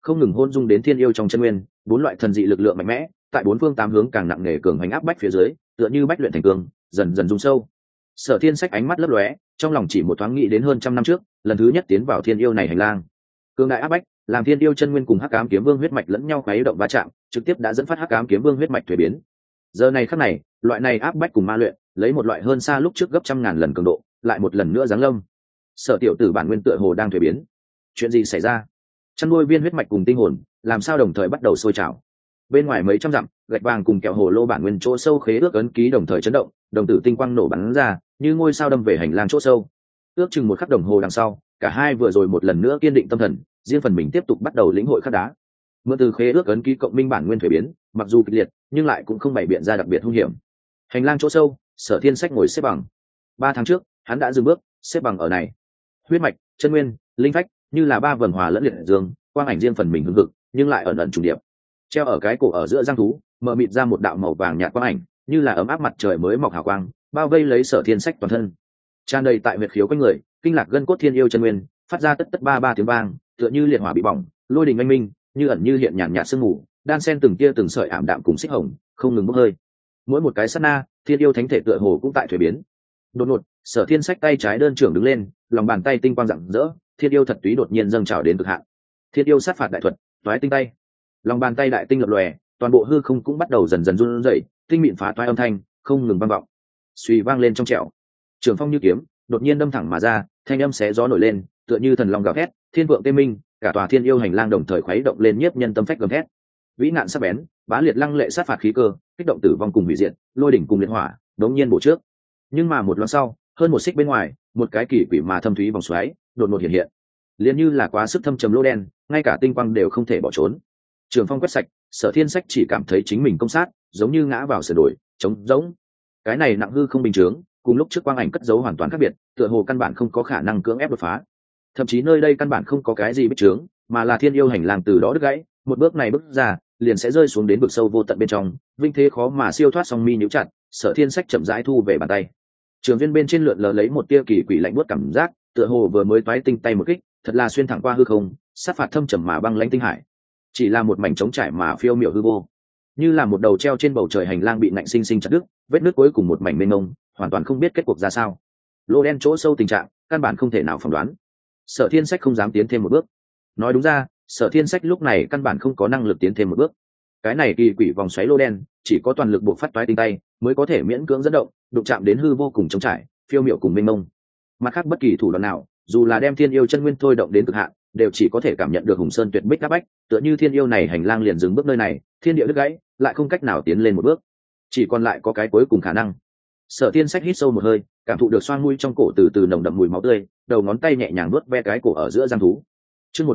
A: không ngừng hôn dung đến thiên yêu trong chân nguyên, bốn loại thần dị lực lượng mạnh mẽ tại bốn phương tám hướng càng nặng nề cường hành áp bách phía dưới, tựa như bách luyện thành cường, dần dần rung sâu. Sở Thiên Sách ánh mắt lấp lóe, trong lòng chỉ một thoáng nghĩ đến hơn trăm năm trước, lần thứ nhất tiến vào thiên yêu này hành lang. Cường đại áp bách, làm thiên yêu chân nguyên cùng hắc ám kiếm vương huyết mạch lẫn nhau khuấy động va chạm, trực tiếp đã dẫn phát hắc ám kiếm vương huyết mạch thuế biến. Giờ này khắc này, loại này áp bách cùng ma luyện, lấy một loại hơn xa lúc trước gấp trăm ngàn lần cường độ, lại một lần nữa giáng lâm. Sở tiểu tử bản nguyên tựa hồ đang thuế biến. Chuyện gì xảy ra? Chăn nuôi viên huyết mạch cùng tinh hồn, làm sao đồng thời bắt đầu sôi trào? Bên ngoài mấy trăm dặm, gạch vàng cùng kẹo hồ lô bản nguyên chỗ sâu khế ước ấn ký đồng thời chấn động, đồng tử tinh quang nổ bắn ra, như ngôi sao đâm về hành lang chỗ sâu. Ước chừng một khắc đồng hồ đằng sau, cả hai vừa rồi một lần nữa kiên định tâm thần, riêng phần mình tiếp tục bắt đầu lĩnh hội khắc đá. Mượn từ khế ước ấn ký cộng minh bản nguyên thuế biến, mặc dù kịch liệt, nhưng lại cũng không bày biện ra đặc biệt hung hiểm. Hành lang chỗ sâu, Sở Thiên Sách ngồi xếp bằng. 3 tháng trước, hắn đã dừng bước, xếp bằng ở này. Huyết mạch, chân nguyên, linh phách, như là ba vầng hòa lẫn liệt dương, quang ảnh riêng phần mình hưng hực, nhưng lại ẩn ẩn trùng điệp. Treo ở cái cổ ở giữa giang thú, mở mịt ra một đạo màu vàng nhạt quang ảnh, như là ấm áp mặt trời mới mọc hào quang, bao vây lấy Sở Thiên Sách toàn thân. Tràn đầy tại huyệt khiếu quanh người, kinh lạc gân cốt thiên yêu chân nguyên, phát ra tất tất ba ba tiếng vang, tựa như liệt hỏa bị bỏng, lôi đình anh minh, như ẩn như hiện nhàn nhạt sương mù, đan xen từng tia từng sợi ảm đạm cùng xích hồng, không ngừng bốc hơi. Mỗi một cái sát na, thiên yêu thánh thể tựa hồ cũng tại thuế biến. Đột ngột, Sở Thiên Sách tay trái đơn trưởng đứng lên, lòng bàn tay tinh quang rạng rỡ, thiên yêu thật túy đột nhiên dâng trào đến cực hạn. Thiên yêu sát phạt đại thuật, toái tinh tay. Lòng bàn tay đại tinh lập lòe, toàn bộ hư không cũng bắt đầu dần dần run rẩy, tinh mịn phá toái âm thanh không ngừng vang vọng. Suy vang lên trong trẻo. Trường phong như kiếm, đột nhiên đâm thẳng mà ra, thanh âm xé gió nổi lên, tựa như thần long gào thét, thiên vượng tê minh, cả tòa thiên yêu hành lang đồng thời khuấy động lên nhiếp nhân tâm phách gầm thét. Vĩ nạn sắc bén, bá liệt lăng lệ sát phạt khí cơ, kích động tử vong cùng hủy diệt, lôi đỉnh cùng liệt hỏa, đống nhiên bổ trước. Nhưng mà một loáng sau, hơn một xích bên ngoài, một cái kỳ quỷ mà thâm thúy vòng xoáy đột ngột hiện hiện, liền như là quá sức thâm trầm lỗ đen, ngay cả tinh quang đều không thể bỏ trốn. Trường phong quét sạch, Sở Thiên Sách chỉ cảm thấy chính mình công sát, giống như ngã vào sườn đồi, trống rỗng. Cái này nặng hư không bình thường, cùng lúc trước quang ảnh cất giấu hoàn toàn khác biệt, tựa hồ căn bản không có khả năng cưỡng ép đột phá. Thậm chí nơi đây căn bản không có cái gì bích trướng, mà là thiên yêu hành lang từ đó đứt gãy, một bước này bước ra, liền sẽ rơi xuống đến vực sâu vô tận bên trong, vinh thế khó mà siêu thoát. Song mi nhíu chặt, Sở Thiên Sách chậm rãi thu về bàn tay. Trường viên bên trên lượn lờ lấy một tia kỳ quỷ lạnh buốt cảm giác, tựa hồ vừa mới toái tinh tay một kích, thật là xuyên thẳng qua hư không, sát phạt thâm trầm mà băng lãnh tinh hải. Chỉ là một mảnh trống trải mà phiêu miểu hư vô, như là một đầu treo trên bầu trời hành lang bị nạnh sinh sinh chặt đứt, vết nứt cuối cùng một mảnh mênh mông, hoàn toàn không biết kết cuộc ra sao. Lô đen chỗ sâu tình trạng, căn bản không thể nào phỏng đoán. Sở Thiên Sách không dám tiến thêm một bước. Nói đúng ra, Sở Thiên Sách lúc này căn bản không có năng lực tiến thêm một bước. Cái này kỳ quỷ vòng xoáy lô đen, chỉ có toàn lực buộc phát toái tinh tay mới có thể miễn cưỡng dẫn động, đụng chạm đến hư vô cùng trống trải, phiêu miểu cùng mênh mông. Mặt khác bất kỳ thủ đoạn nào, dù là đem thiên yêu chân nguyên thôi động đến cực hạn, đều chỉ có thể cảm nhận được hùng sơn tuyệt bích áp bách, tựa như thiên yêu này hành lang liền dừng bước nơi này, thiên địa đứt gãy, lại không cách nào tiến lên một bước. Chỉ còn lại có cái cuối cùng khả năng. Sở Thiên Sách hít sâu một hơi, cảm thụ được xoang mũi trong cổ từ từ nồng đậm mùi máu tươi, đầu ngón tay nhẹ nhàng vuốt ve cái cổ ở giữa giang thú. Chương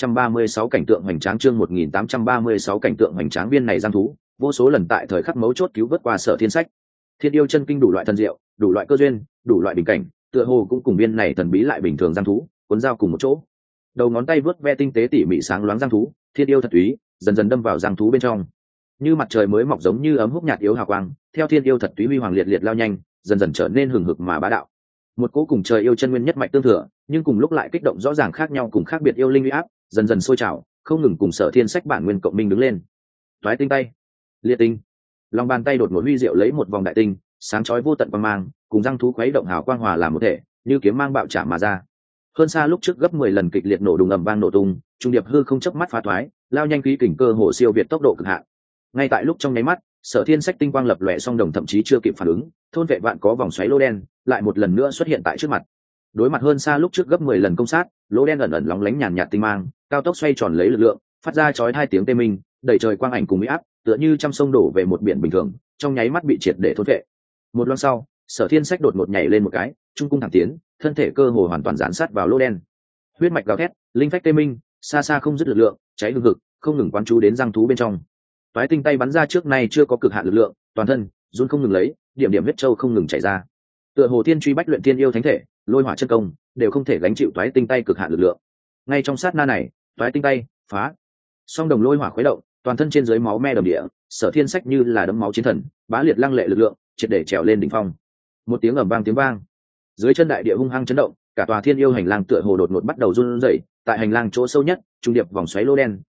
A: 1836 cảnh tượng hoành tráng, chương 1836 cảnh tượng hoành tráng. Viên này giang thú, vô số lần tại thời khắc mấu chốt cứu vớt qua Sở Thiên Sách. Thiên yêu chân kinh đủ loại thần diệu, đủ loại cơ duyên, đủ loại bình cảnh, tựa hồ cũng cùng viên này thần bí lại bình thường giang thú, cuốn dao cùng một chỗ. Đầu ngón tay vuốt ve tinh tế tỉ mỉ sáng loáng giang thú, thiên yêu thật úy, dần dần đâm vào giang thú bên trong. Như mặt trời mới mọc giống như ấm húc nhạt yếu hào quang, theo thiên yêu thật túy huy hoàng liệt liệt lao nhanh, dần dần trở nên hừng hực mà bá đạo. Một cỗ cùng trời yêu chân nguyên nhất mạch tương thừa, nhưng cùng lúc lại kích động rõ ràng khác nhau cùng khác biệt yêu linh uy áp, dần dần sôi trào, không ngừng cùng Sở Thiên Sách bản nguyên cộng minh đứng lên. Toái tinh tay, liệt tinh, lòng bàn tay đột ngột huy diệu lấy một vòng đại tinh, sáng chói vô tận quang mang, cùng răng thú khuấy động hào quang hòa làm một thể, như kiếm mang bạo trả mà ra. Hơn xa lúc trước gấp 10 lần kịch liệt nổ đùng ầm vang nổ tung, trung điệp hư không chớp mắt phá thoái, lao nhanh khí kình cơ hồ siêu việt tốc độ cực hạn. Ngay tại lúc trong nháy mắt, Sở Thiên Sách tinh quang lập lòe song đồng thậm chí chưa kịp phản ứng, thôn vệ vạn có vòng xoáy lỗ đen lại một lần nữa xuất hiện tại trước mặt. Đối mặt hơn xa lúc trước gấp 10 lần công sát, lỗ đen ẩn ẩn lóng lánh nhàn nhạt tinh mang, cao tốc xoay tròn lấy lực lượng, phát ra chói hai tiếng tê minh, đầy trời quang ảnh cùng uy áp, tựa như trăm sông đổ về một biển bình thường, trong nháy mắt bị triệt để thôn vệ. Một loáng sau, Sở Thiên Sách đột ngột nhảy lên một cái, trung cung thẳng tiến, thân thể cơ hồ hoàn toàn dán sát vào lỗ đen. Huyết mạch gào thét, linh phách tê minh, xa xa không dứt lực lượng, cháy hừng hực, không ngừng quán chú đến răng thú bên trong. Toái tinh tay bắn ra trước nay chưa có cực hạn lực lượng, toàn thân run không ngừng lấy, điểm điểm huyết châu không ngừng chảy ra. Tựa hồ thiên truy bách luyện thiên yêu thánh thể, lôi hỏa chân công đều không thể gánh chịu toái tinh tay cực hạn lực lượng. Ngay trong sát na này, toái tinh tay phá, song đồng lôi hỏa khuấy động, toàn thân trên dưới máu me đầm địa, Sở Thiên Sách như là đấm máu chiến thần, bá liệt lăng lệ lực lượng, triệt để trèo lên đỉnh phong. Một tiếng ầm vang tiếng vang, dưới chân đại địa hung hăng chấn động, cả tòa thiên yêu hành lang tựa hồ đột ngột bắt đầu run rẩy, tại hành lang chỗ sâu nhất, trung điệp vòng xoáy lô đen,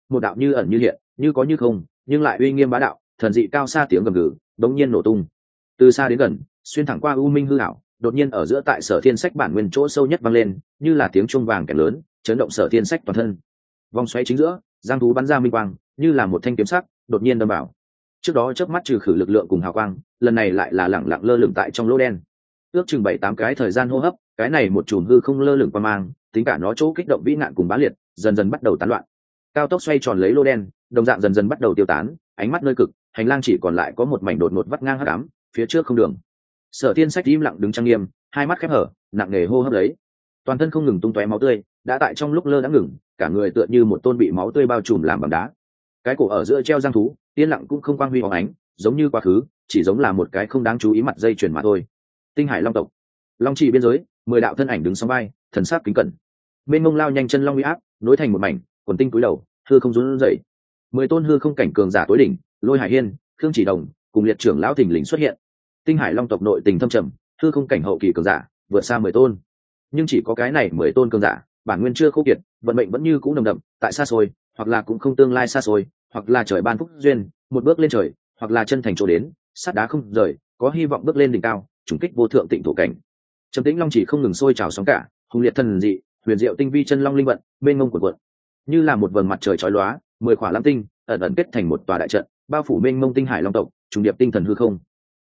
A: một đạo như ẩn như hiện, như có như không, nhưng lại uy nghiêm bá đạo, thần dị cao xa tiếng gầm gừ bỗng nhiên nổ tung. Từ xa đến gần, xuyên thẳng qua u minh hư ảo, đột nhiên ở giữa tại Sở Thiên Sách bản nguyên chỗ sâu nhất vang lên, như là tiếng chuông vàng kèn lớn, chấn động Sở Thiên Sách toàn thân. Vòng xoáy chính giữa, giang thú bắn ra minh quang, như là một thanh kiếm sắc, đột nhiên đâm vào. Trước đó chớp mắt trừ khử lực lượng cùng hào quang, lần này lại là lẳng lặng lơ lửng tại trong lỗ đen. Ước chừng 7-8 cái thời gian hô hấp, cái này một chùm hư không lơ lửng qua mang, tính cả nó chỗ kích động vĩ nạn cùng bá liệt, dần dần bắt đầu tán loạn. Cao tốc xoay tròn lấy lỗ đen, đồng dạng dần dần bắt đầu tiêu tán, ánh mắt nơi cực, hành lang chỉ còn lại có một mảnh đột ngột vắt ngang hắc ám, phía trước không đường. Sở Thiên Sách im lặng đứng trang nghiêm, hai mắt khép hở, nặng nề hô hấp lấy. Toàn thân không ngừng tung tóe máu tươi, đã tại trong lúc lơ đã ngừng, cả người tựa như một tôn bị máu tươi bao trùm làm bằng đá. Cái cổ ở giữa treo giang thú, yên lặng cũng không quang huy hóng ánh, giống như quá khứ, chỉ giống là một cái không đáng chú ý mặt dây chuyền mà thôi. Tinh Hải Long tộc, Long Chỉ biên giới, 10 đạo thân ảnh đứng song vai, thần sắc kính cẩn. Bên mông lao nhanh chân long uy áp, nối thành một mảnh, quần tinh cúi đầu, hư không run rẩy. 10 tôn hư không cảnh cường giả tối đỉnh, Lôi Hải Hiên, Khương Chỉ Đồng, cùng liệt trưởng lão thình lình xuất hiện. Tinh Hải Long tộc nội tình thâm trầm, hư không cảnh hậu kỳ cường giả, vượt xa 10 tôn. Nhưng chỉ có cái này 10 tôn cường giả, bản nguyên chưa khô kiệt, vận mệnh vẫn như cũ nồng đậm, tại xa xôi, hoặc là cũng không tương lai xa xôi, hoặc là trời ban phúc duyên, một bước lên trời, hoặc là chân thành chỗ đến, sát đá không rời, có hy vọng bước lên đỉnh cao, trùng kích vô thượng tịnh thổ cảnh. Trầm tĩnh long chỉ không ngừng sôi trào sóng cả, hùng liệt thần dị, huyền diệu tinh vi chân long linh vận, mênh mông cuộn cuộn, như là một vầng mặt trời chói lóa, 10 khỏa lam tinh, ẩn ẩn kết thành một tòa đại trận, bao phủ mênh mông tinh hải long tộc, trùng điệp tinh thần hư không.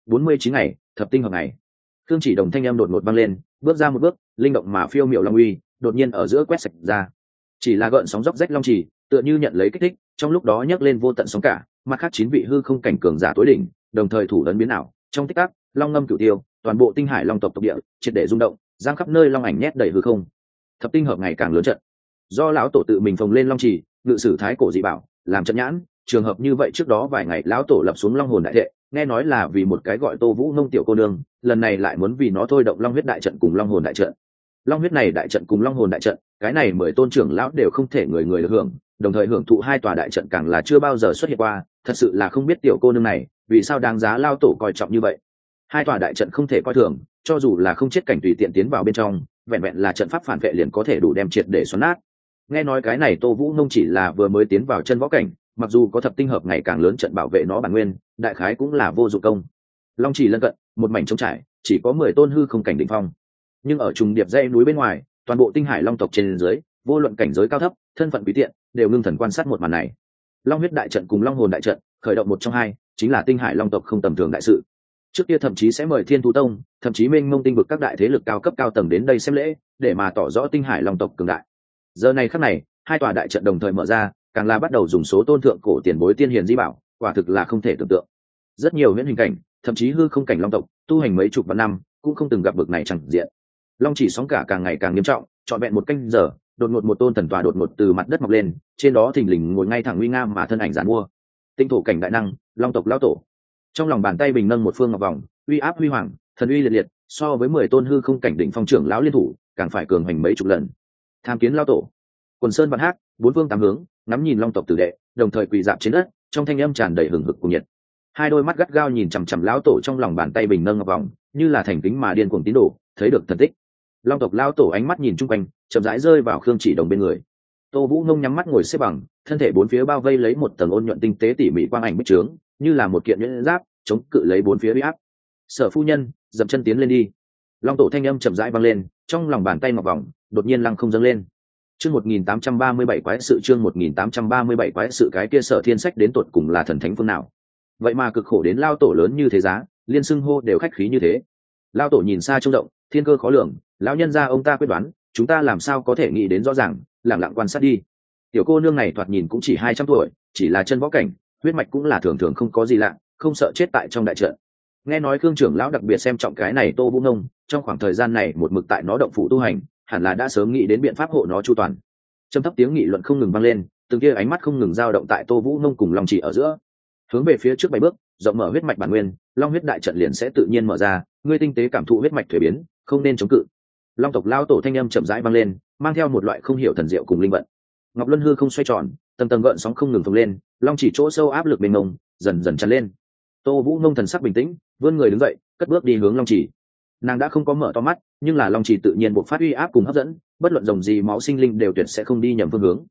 A: 49 ngày, thập tinh hợp ngày. Khương Chỉ Đồng thanh âm đột ngột vang lên, bước ra một bước, linh động mà phiêu miểu long uy, đột nhiên ở giữa quét sạch ra. Chỉ là gợn sóng róc rách long chỉ, tựa như nhận lấy kích thích, trong lúc đó nhấc lên vô tận sóng cả, mặt khác 9 vị hư không cảnh cường giả tối đỉnh, đồng thời thủ ấn biến ảo, trong tích tắc, long ngâm cửu tiêu, toàn bộ tinh hải long tộc tộc địa, triệt để rung động, giang khắp nơi long ảnh nhét đầy hư không. Thập tinh hợp ngày càng lớn trận. Do lão tổ tự mình phồng lên long chỉ, ngự sử thái cổ dị bảo, làm trận nhãn, trường hợp như vậy trước đó vài ngày lão tổ lập xuống long hồn đại thệ, nghe nói là vì một cái gọi Tô Vũ Nông tiểu cô nương, lần này lại muốn vì nó thôi động long huyết đại trận cùng long hồn đại trận. Long huyết này đại trận cùng long hồn đại trận, cái này 10 tôn trưởng lão đều không thể người người được hưởng, đồng thời hưởng thụ hai tòa đại trận càng là chưa bao giờ xuất hiện qua, thật sự là không biết tiểu cô nương này vì sao đáng giá lao tổ coi trọng như vậy. Hai tòa đại trận không thể coi thường, cho dù là không chết cảnh tùy tiện tiến vào bên trong, vẹn vẹn là trận pháp phản vệ liền có thể đủ đem triệt để xoắn nát. Nghe nói cái này Tô Vũ Nông chỉ là vừa mới tiến vào chân võ cảnh, mặc dù có thập tinh hợp ngày càng lớn trận bảo vệ nó bản nguyên, đại khái cũng là vô dụng công. Long chỉ lân cận, một mảnh trống trải, chỉ có 10 tôn hư không cảnh đỉnh phong. Nhưng ở trùng điệp dãy núi bên ngoài, toàn bộ tinh hải long tộc trên dưới, vô luận cảnh giới cao thấp, thân phận quý tiện, đều ngưng thần quan sát một màn này. Long huyết đại trận cùng long hồn đại trận, khởi động một trong hai, chính là tinh hải long tộc không tầm thường đại sự. Trước kia thậm chí sẽ mời Thiên Thú Tông, thậm chí mênh mông tinh vực các đại thế lực cao cấp cao tầng đến đây xem lễ, để mà tỏ rõ tinh hải long tộc cường đại. Giờ này khắc này, hai tòa đại trận đồng thời mở ra, càng là bắt đầu dùng số tôn thượng cổ tiền bối tiên hiền di bảo, quả thực là không thể tưởng tượng. Rất nhiều huyễn hình cảnh, thậm chí hư không cảnh long tộc, tu hành mấy chục vạn năm, cũng không từng gặp bực này chẳng diện. Long chỉ sóng cả càng ngày càng nghiêm trọng, trọn vẹn một canh giờ, đột ngột một tôn thần tòa đột ngột từ mặt đất mọc lên, trên đó thình lình ngồi ngay thẳng uy nga mà thân ảnh giản mua. Tinh thổ cảnh đại năng, long tộc lão tổ. Trong lòng bàn tay bình nâng một phương ngọc vòng, uy áp huy hoàng, thần uy liệt liệt, so với 10 tôn hư không cảnh đỉnh phong trưởng lão liên thủ, càng phải cường hành mấy chục lần. Tham kiến lão tổ. Quần sơn vạn hắc, bốn phương tám hướng, ngắm nhìn long tộc tử đệ, đồng thời quỳ dạp trên đất, trong thanh âm tràn đầy hừng hực cùng nhiệt. Hai đôi mắt gắt gao nhìn chằm chằm lão tổ trong lòng bàn tay bình nâng ngọc vòng, như là thành kính mà điên cuồng tín đồ, thấy được thần tích. Long tộc lão tổ ánh mắt nhìn chung quanh, chậm rãi rơi vào Khương Chỉ Đồng bên người. Tô Vũ Nông nhắm mắt ngồi xếp bằng, thân thể bốn phía bao vây lấy một tầng ôn nhuận tinh tế tỉ mỉ quang ảnh bích trướng, như là một kiện nhuyễn giáp, chống cự lấy bốn phía uy áp. Sở phu nhân, dậm chân tiến lên đi. Long tổ thanh âm chậm rãi vang lên, trong lòng bàn tay ngọc vòng đột nhiên lăng không dâng lên. Chương 1837 quái sự, chương 1837 quái sự. Cái kia Sở Thiên Sách đến tột cùng là thần thánh phương nào? Vậy mà cực khổ đến lao tổ lớn như thế giá, liên xưng hô đều khách khí như thế. Lao tổ nhìn xa trông rộng, thiên cơ khó lường, lão nhân gia ông ta quyết đoán, chúng ta làm sao có thể nghĩ đến rõ ràng, lẳng lặng quan sát đi. Tiểu cô nương này thoạt nhìn cũng chỉ 200 tuổi, chỉ là chân võ cảnh, huyết mạch cũng là thường thường không có gì lạ, không sợ chết tại trong đại trận. Nghe nói Khương trưởng lão đặc biệt xem trọng cái này Tô Vũ Nông, trong khoảng thời gian này một mực tại nó động phủ tu hành, hẳn là đã sớm nghĩ đến biện pháp hộ nó chu toàn. Trầm thấp tiếng nghị luận không ngừng vang lên, từng kia ánh mắt không ngừng dao động tại Tô Vũ Nông cùng Long Chỉ ở giữa. Hướng về phía trước 7 bước, rộng mở huyết mạch bản nguyên, long huyết đại trận liền sẽ tự nhiên mở ra, ngươi tinh tế cảm thụ huyết mạch thuế biến, không nên chống cự. Long tộc lão tổ thanh âm chậm rãi vang lên, mang theo một loại không hiểu thần diệu cùng linh vận. Ngọc Luân hư không xoay tròn, tầng tầng gợn sóng không ngừng phồng lên, long chỉ chỗ sâu áp lực mênh mông dần dần tràn lên. Tô Vũ Nông thần sắc bình tĩnh, vươn người đứng dậy, cất bước đi hướng long chỉ. Nàng đã không có mở to mắt, nhưng là long chỉ tự nhiên buộc phát uy áp cùng hấp dẫn, bất luận rồng gì máu sinh linh đều tuyệt sẽ không đi nhầm phương hướng.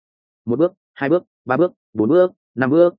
A: một bước, hai bước, ba bước, bốn bước, năm bước,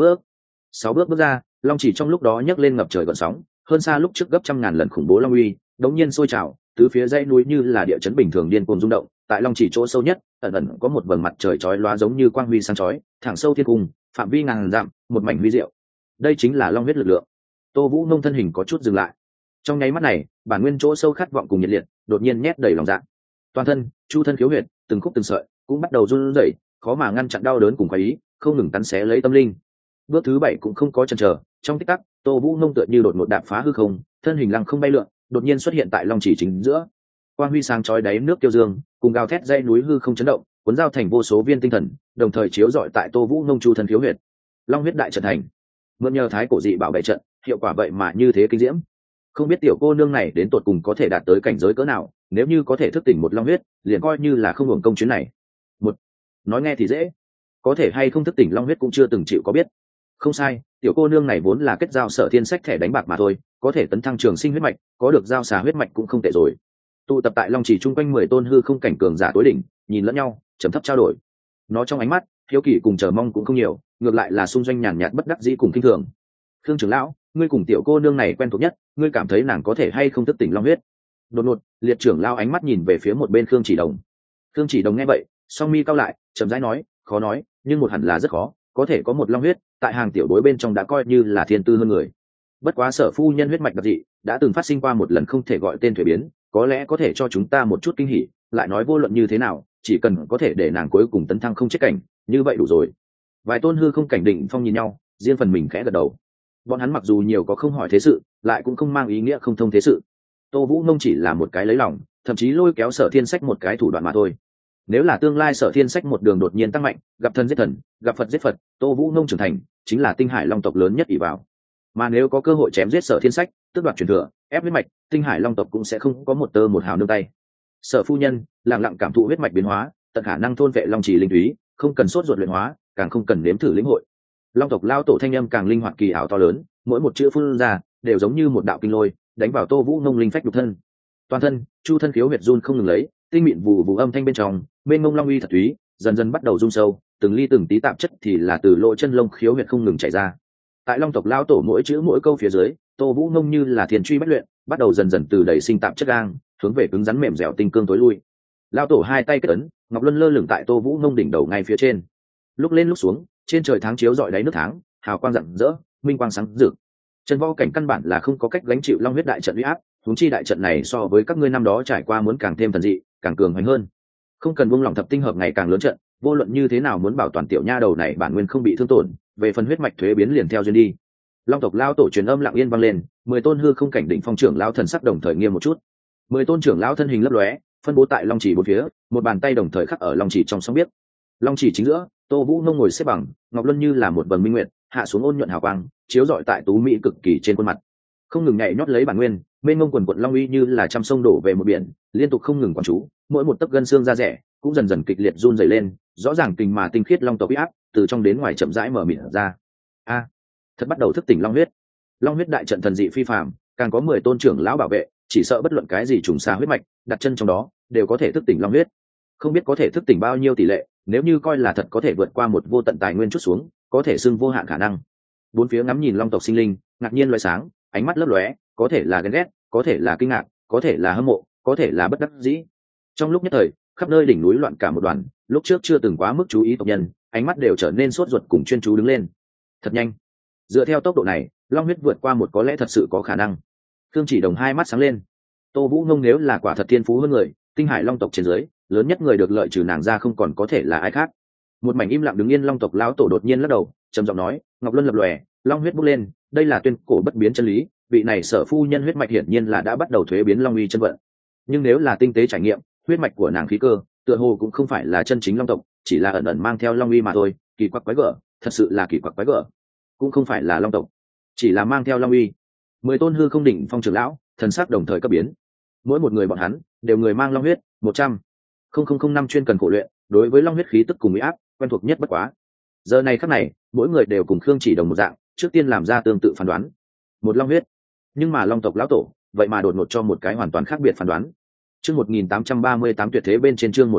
A: sáu bước bước ra, long chỉ trong lúc đó nhấc lên ngập trời gợn sóng, hơn xa lúc trước gấp trăm ngàn lần khủng bố long uy, đống nhiên sôi trào, từ phía dãy núi như là địa chấn bình thường điên cuồng rung động, tại long chỉ chỗ sâu nhất, ẩn ẩn có một vầng mặt trời chói lóa giống như quang huy sáng chói, thẳng sâu thiên cung, phạm vi ngàn dặm, một mảnh huy diệu. Đây chính là long huyết lực lượng. Tô Vũ Nông thân hình có chút dừng lại. Trong nháy mắt này, bản nguyên chỗ sâu khát vọng cùng nhiệt liệt, đột nhiên nhét đầy lòng dạ. Toàn thân, chu thân khiếu huyệt, từng khúc từng sợi, cũng bắt đầu run rẩy, khó mà ngăn chặn đau đớn cùng khoái ý, không ngừng cắn xé lấy tâm linh. Bước thứ 7 cũng không có chần chờ, trong tích tắc, Tô Vũ Nông tựa như đột ngột đạp phá hư không, thân hình lăng không bay lượn, đột nhiên xuất hiện tại long chỉ chính giữa. Quang huy sáng chói đáy nước tiêu dương, cùng gào thét dãy núi hư không chấn động, cuốn giao thành vô số viên tinh thần, đồng thời chiếu rọi tại Tô Vũ Nông chu thân khiếu huyệt. Long huyết đại trận thành. Mượn nhờ thái cổ dị bảo vệ trận, hiệu quả vậy mà như thế kinh diễm. Không biết tiểu cô nương này đến tột cùng có thể đạt tới cảnh giới cỡ nào, nếu như có thể thức tỉnh một long huyết, liền coi như là không hưởng công chuyến này. Một, nói nghe thì dễ, có thể hay không thức tỉnh long huyết cũng chưa từng chịu có biết. Không sai, tiểu cô nương này vốn là kết giao Sở Thiên Sách thẻ đánh bạc mà thôi, có thể tấn thăng trường sinh huyết mạch, có được giao xà huyết mạch cũng không tệ rồi. Tụ tập tại long chỉ chung quanh 10 tôn hư không cảnh cường giả tối đỉnh, nhìn lẫn nhau, trầm thấp trao đổi. Nó trong ánh mắt, hiếu kỳ cùng chờ mong cũng không nhiều, ngược lại là xung doanh nhàn nhạt bất đắc dĩ cùng kinh thường. Khương trưởng lão, ngươi cùng tiểu cô nương này quen thuộc nhất, ngươi cảm thấy nàng có thể hay không thức tỉnh long huyết? Đột ngột, liệt trưởng lão ánh mắt nhìn về phía một bên Khương Chỉ Đồng. Khương Chỉ Đồng nghe vậy, song mi cao lại, chậm rãi nói, khó nói, nhưng một hẳn là rất khó, có thể có một long huyết, tại hàng tiểu bối bên trong đã coi như là thiên tư hơn người. Bất quá Sở phu nhân huyết mạch đặc dị, đã từng phát sinh qua một lần không thể gọi tên thuế biến, có lẽ có thể cho chúng ta một chút kinh hỉ, lại nói vô luận như thế nào, chỉ cần có thể để nàng cuối cùng tấn thăng không chết cảnh, như vậy đủ rồi. Vài tôn hư không cảnh định phong nhìn nhau, riêng phần mình khẽ gật đầu. Bọn hắn mặc dù nhiều có không hỏi thế sự, lại cũng không mang ý nghĩa không thông thế sự. Tô Vũ Nông chỉ là một cái lấy lòng, thậm chí lôi kéo Sở Thiên Sách một cái thủ đoạn mà thôi. Nếu là tương lai Sở Thiên Sách một đường đột nhiên tăng mạnh, gặp thần giết thần, gặp Phật giết Phật, Tô Vũ Nông trưởng thành, chính là Tinh Hải Long tộc lớn nhất ỷ vào. Mà nếu có cơ hội chém giết Sở Thiên Sách, tước đoạt truyền thừa, ép huyết mạch, Tinh Hải Long tộc cũng sẽ không có một tơ một hào nương tay. Sở phu nhân lặng lặng cảm thụ huyết mạch biến hóa, tận khả năng thôn vệ long chỉ linh túy, không cần sốt ruột luyện hóa, càng không cần nếm thử lĩnh hội. Long tộc lao tổ thanh âm càng linh hoạt kỳ ảo to lớn, mỗi một chữ phun ra đều giống như một đạo kinh lôi, đánh vào Tô Vũ Nông linh phách nhục thân. Toàn thân, chu thân khiếu huyệt run không ngừng lấy, tinh mịn vụ vụ âm thanh bên trong, bên ngông long uy thật thúy, dần dần bắt đầu rung sâu, từng ly từng tí tạp chất thì là từ lỗ chân lông khiếu huyệt không ngừng chảy ra. Tại long tộc lao tổ mỗi chữ mỗi câu phía dưới, Tô Vũ Nông như là thiền truy bách luyện, bắt đầu dần dần từ đẩy sinh tạp chất gang, hướng về cứng rắn mềm dẻo tinh cương tối lui. Lao tổ hai tay kết ấn, ngọc luân lơ lửng tại Tô Vũ Nông đỉnh đầu ngay phía trên. Lúc lên lúc xuống, trên trời tháng chiếu rọi đáy nước tháng, hào quang rạng rỡ, minh quang sáng rực. Chân võ cảnh căn bản là không có cách gánh chịu long huyết đại trận uy áp, huống chi đại trận này so với các ngươi năm đó trải qua muốn càng thêm thần dị, càng cường hoành hơn. Không cần buông lỏng thập tinh hợp ngày càng lớn trận, vô luận như thế nào muốn bảo toàn tiểu nha đầu này bản nguyên không bị thương tổn, về phần huyết mạch thuế biến liền theo duyên đi. Long tộc lao tổ truyền âm lặng yên vang lên, 10 tôn hư không cảnh đỉnh phong trưởng lão thần sắc đồng thời nghiêm một chút. 10 tôn trưởng lão thân hình lấp lóe, phân bố tại long chỉ bốn phía, một bàn tay đồng thời khắc ở long chỉ trong sóng biết. Long chỉ chính giữa, Tô Vũ Nông ngồi xếp bằng, ngọc luân như là một vầng minh nguyệt, hạ xuống ôn nhuận hào quang, chiếu rọi tại tú mỹ cực kỳ trên khuôn mặt. Không ngừng nhảy nhót lấy bản nguyên, mênh mông quần quận long uy như là trăm sông đổ về một biển, liên tục không ngừng quán chú, mỗi một tấc gân xương da rẻ cũng dần dần kịch liệt run rẩy lên, rõ ràng tình mà tinh khiết long tộc uy áp từ trong đến ngoài chậm rãi mở mịt ra. A, thật bắt đầu thức tỉnh long huyết. Long huyết đại trận thần dị phi phàm, càng có 10 tôn trưởng lão bảo vệ, chỉ sợ bất luận cái gì trùng xa huyết mạch, đặt chân trong đó, đều có thể thức tỉnh long huyết. Không biết có thể thức tỉnh bao nhiêu tỷ lệ, nếu như coi là thật có thể vượt qua một vô tận tài nguyên chút xuống, có thể xưng vô hạn khả năng. Bốn phía ngắm nhìn long tộc sinh linh, ngạc nhiên lóe sáng, ánh mắt lấp lóe, có thể là ghen ghét, có thể là kinh ngạc, có thể là hâm mộ, có thể là bất đắc dĩ. Trong lúc nhất thời, khắp nơi đỉnh núi loạn cả một đoàn, lúc trước chưa từng quá mức chú ý tộc nhân, ánh mắt đều trở nên sốt ruột cùng chuyên chú đứng lên. Thật nhanh. Dựa theo tốc độ này, long huyết vượt qua một có lẽ thật sự có khả năng. Khương Chỉ Đồng hai mắt sáng lên. Tô Vũ Nông nếu là quả thật thiên phú hơn người, Tinh Hải Long tộc trên dưới, lớn nhất người được lợi trừ nàng ra không còn có thể là ai khác. Một mảnh im lặng đứng yên long tộc lão tổ đột nhiên lắc đầu, trầm giọng nói, ngọc luân lập lòe, long huyết bốc lên, đây là tuyên cổ bất biến chân lý, vị này Sở phu nhân huyết mạch hiển nhiên là đã bắt đầu thuế biến long uy chân vận. Nhưng nếu là tinh tế trải nghiệm, huyết mạch của nàng khí cơ, tựa hồ cũng không phải là chân chính long tộc, chỉ là ẩn ẩn mang theo long uy mà thôi, kỳ quặc quái gở, thật sự là kỳ quặc quái gở. Cũng không phải là long tộc, chỉ là mang theo long uy. 10 tôn hư không đỉnh phong trưởng lão, thần sắc đồng thời cấp biến. Mỗi một người bọn hắn đều người mang long huyết, 100,005 chuyên cần khổ luyện, đối với long huyết khí tức cùng uy áp, quen thuộc nhất bất quá. Giờ này khắc này, mỗi người đều cùng Khương Chỉ Đồng một dạng, trước tiên làm ra tương tự phán đoán. Một long huyết, nhưng mà long tộc lão tổ, vậy mà đột ngột cho một cái hoàn toàn khác biệt phán đoán. Chương 1838 tuyệt thế bên trên, chương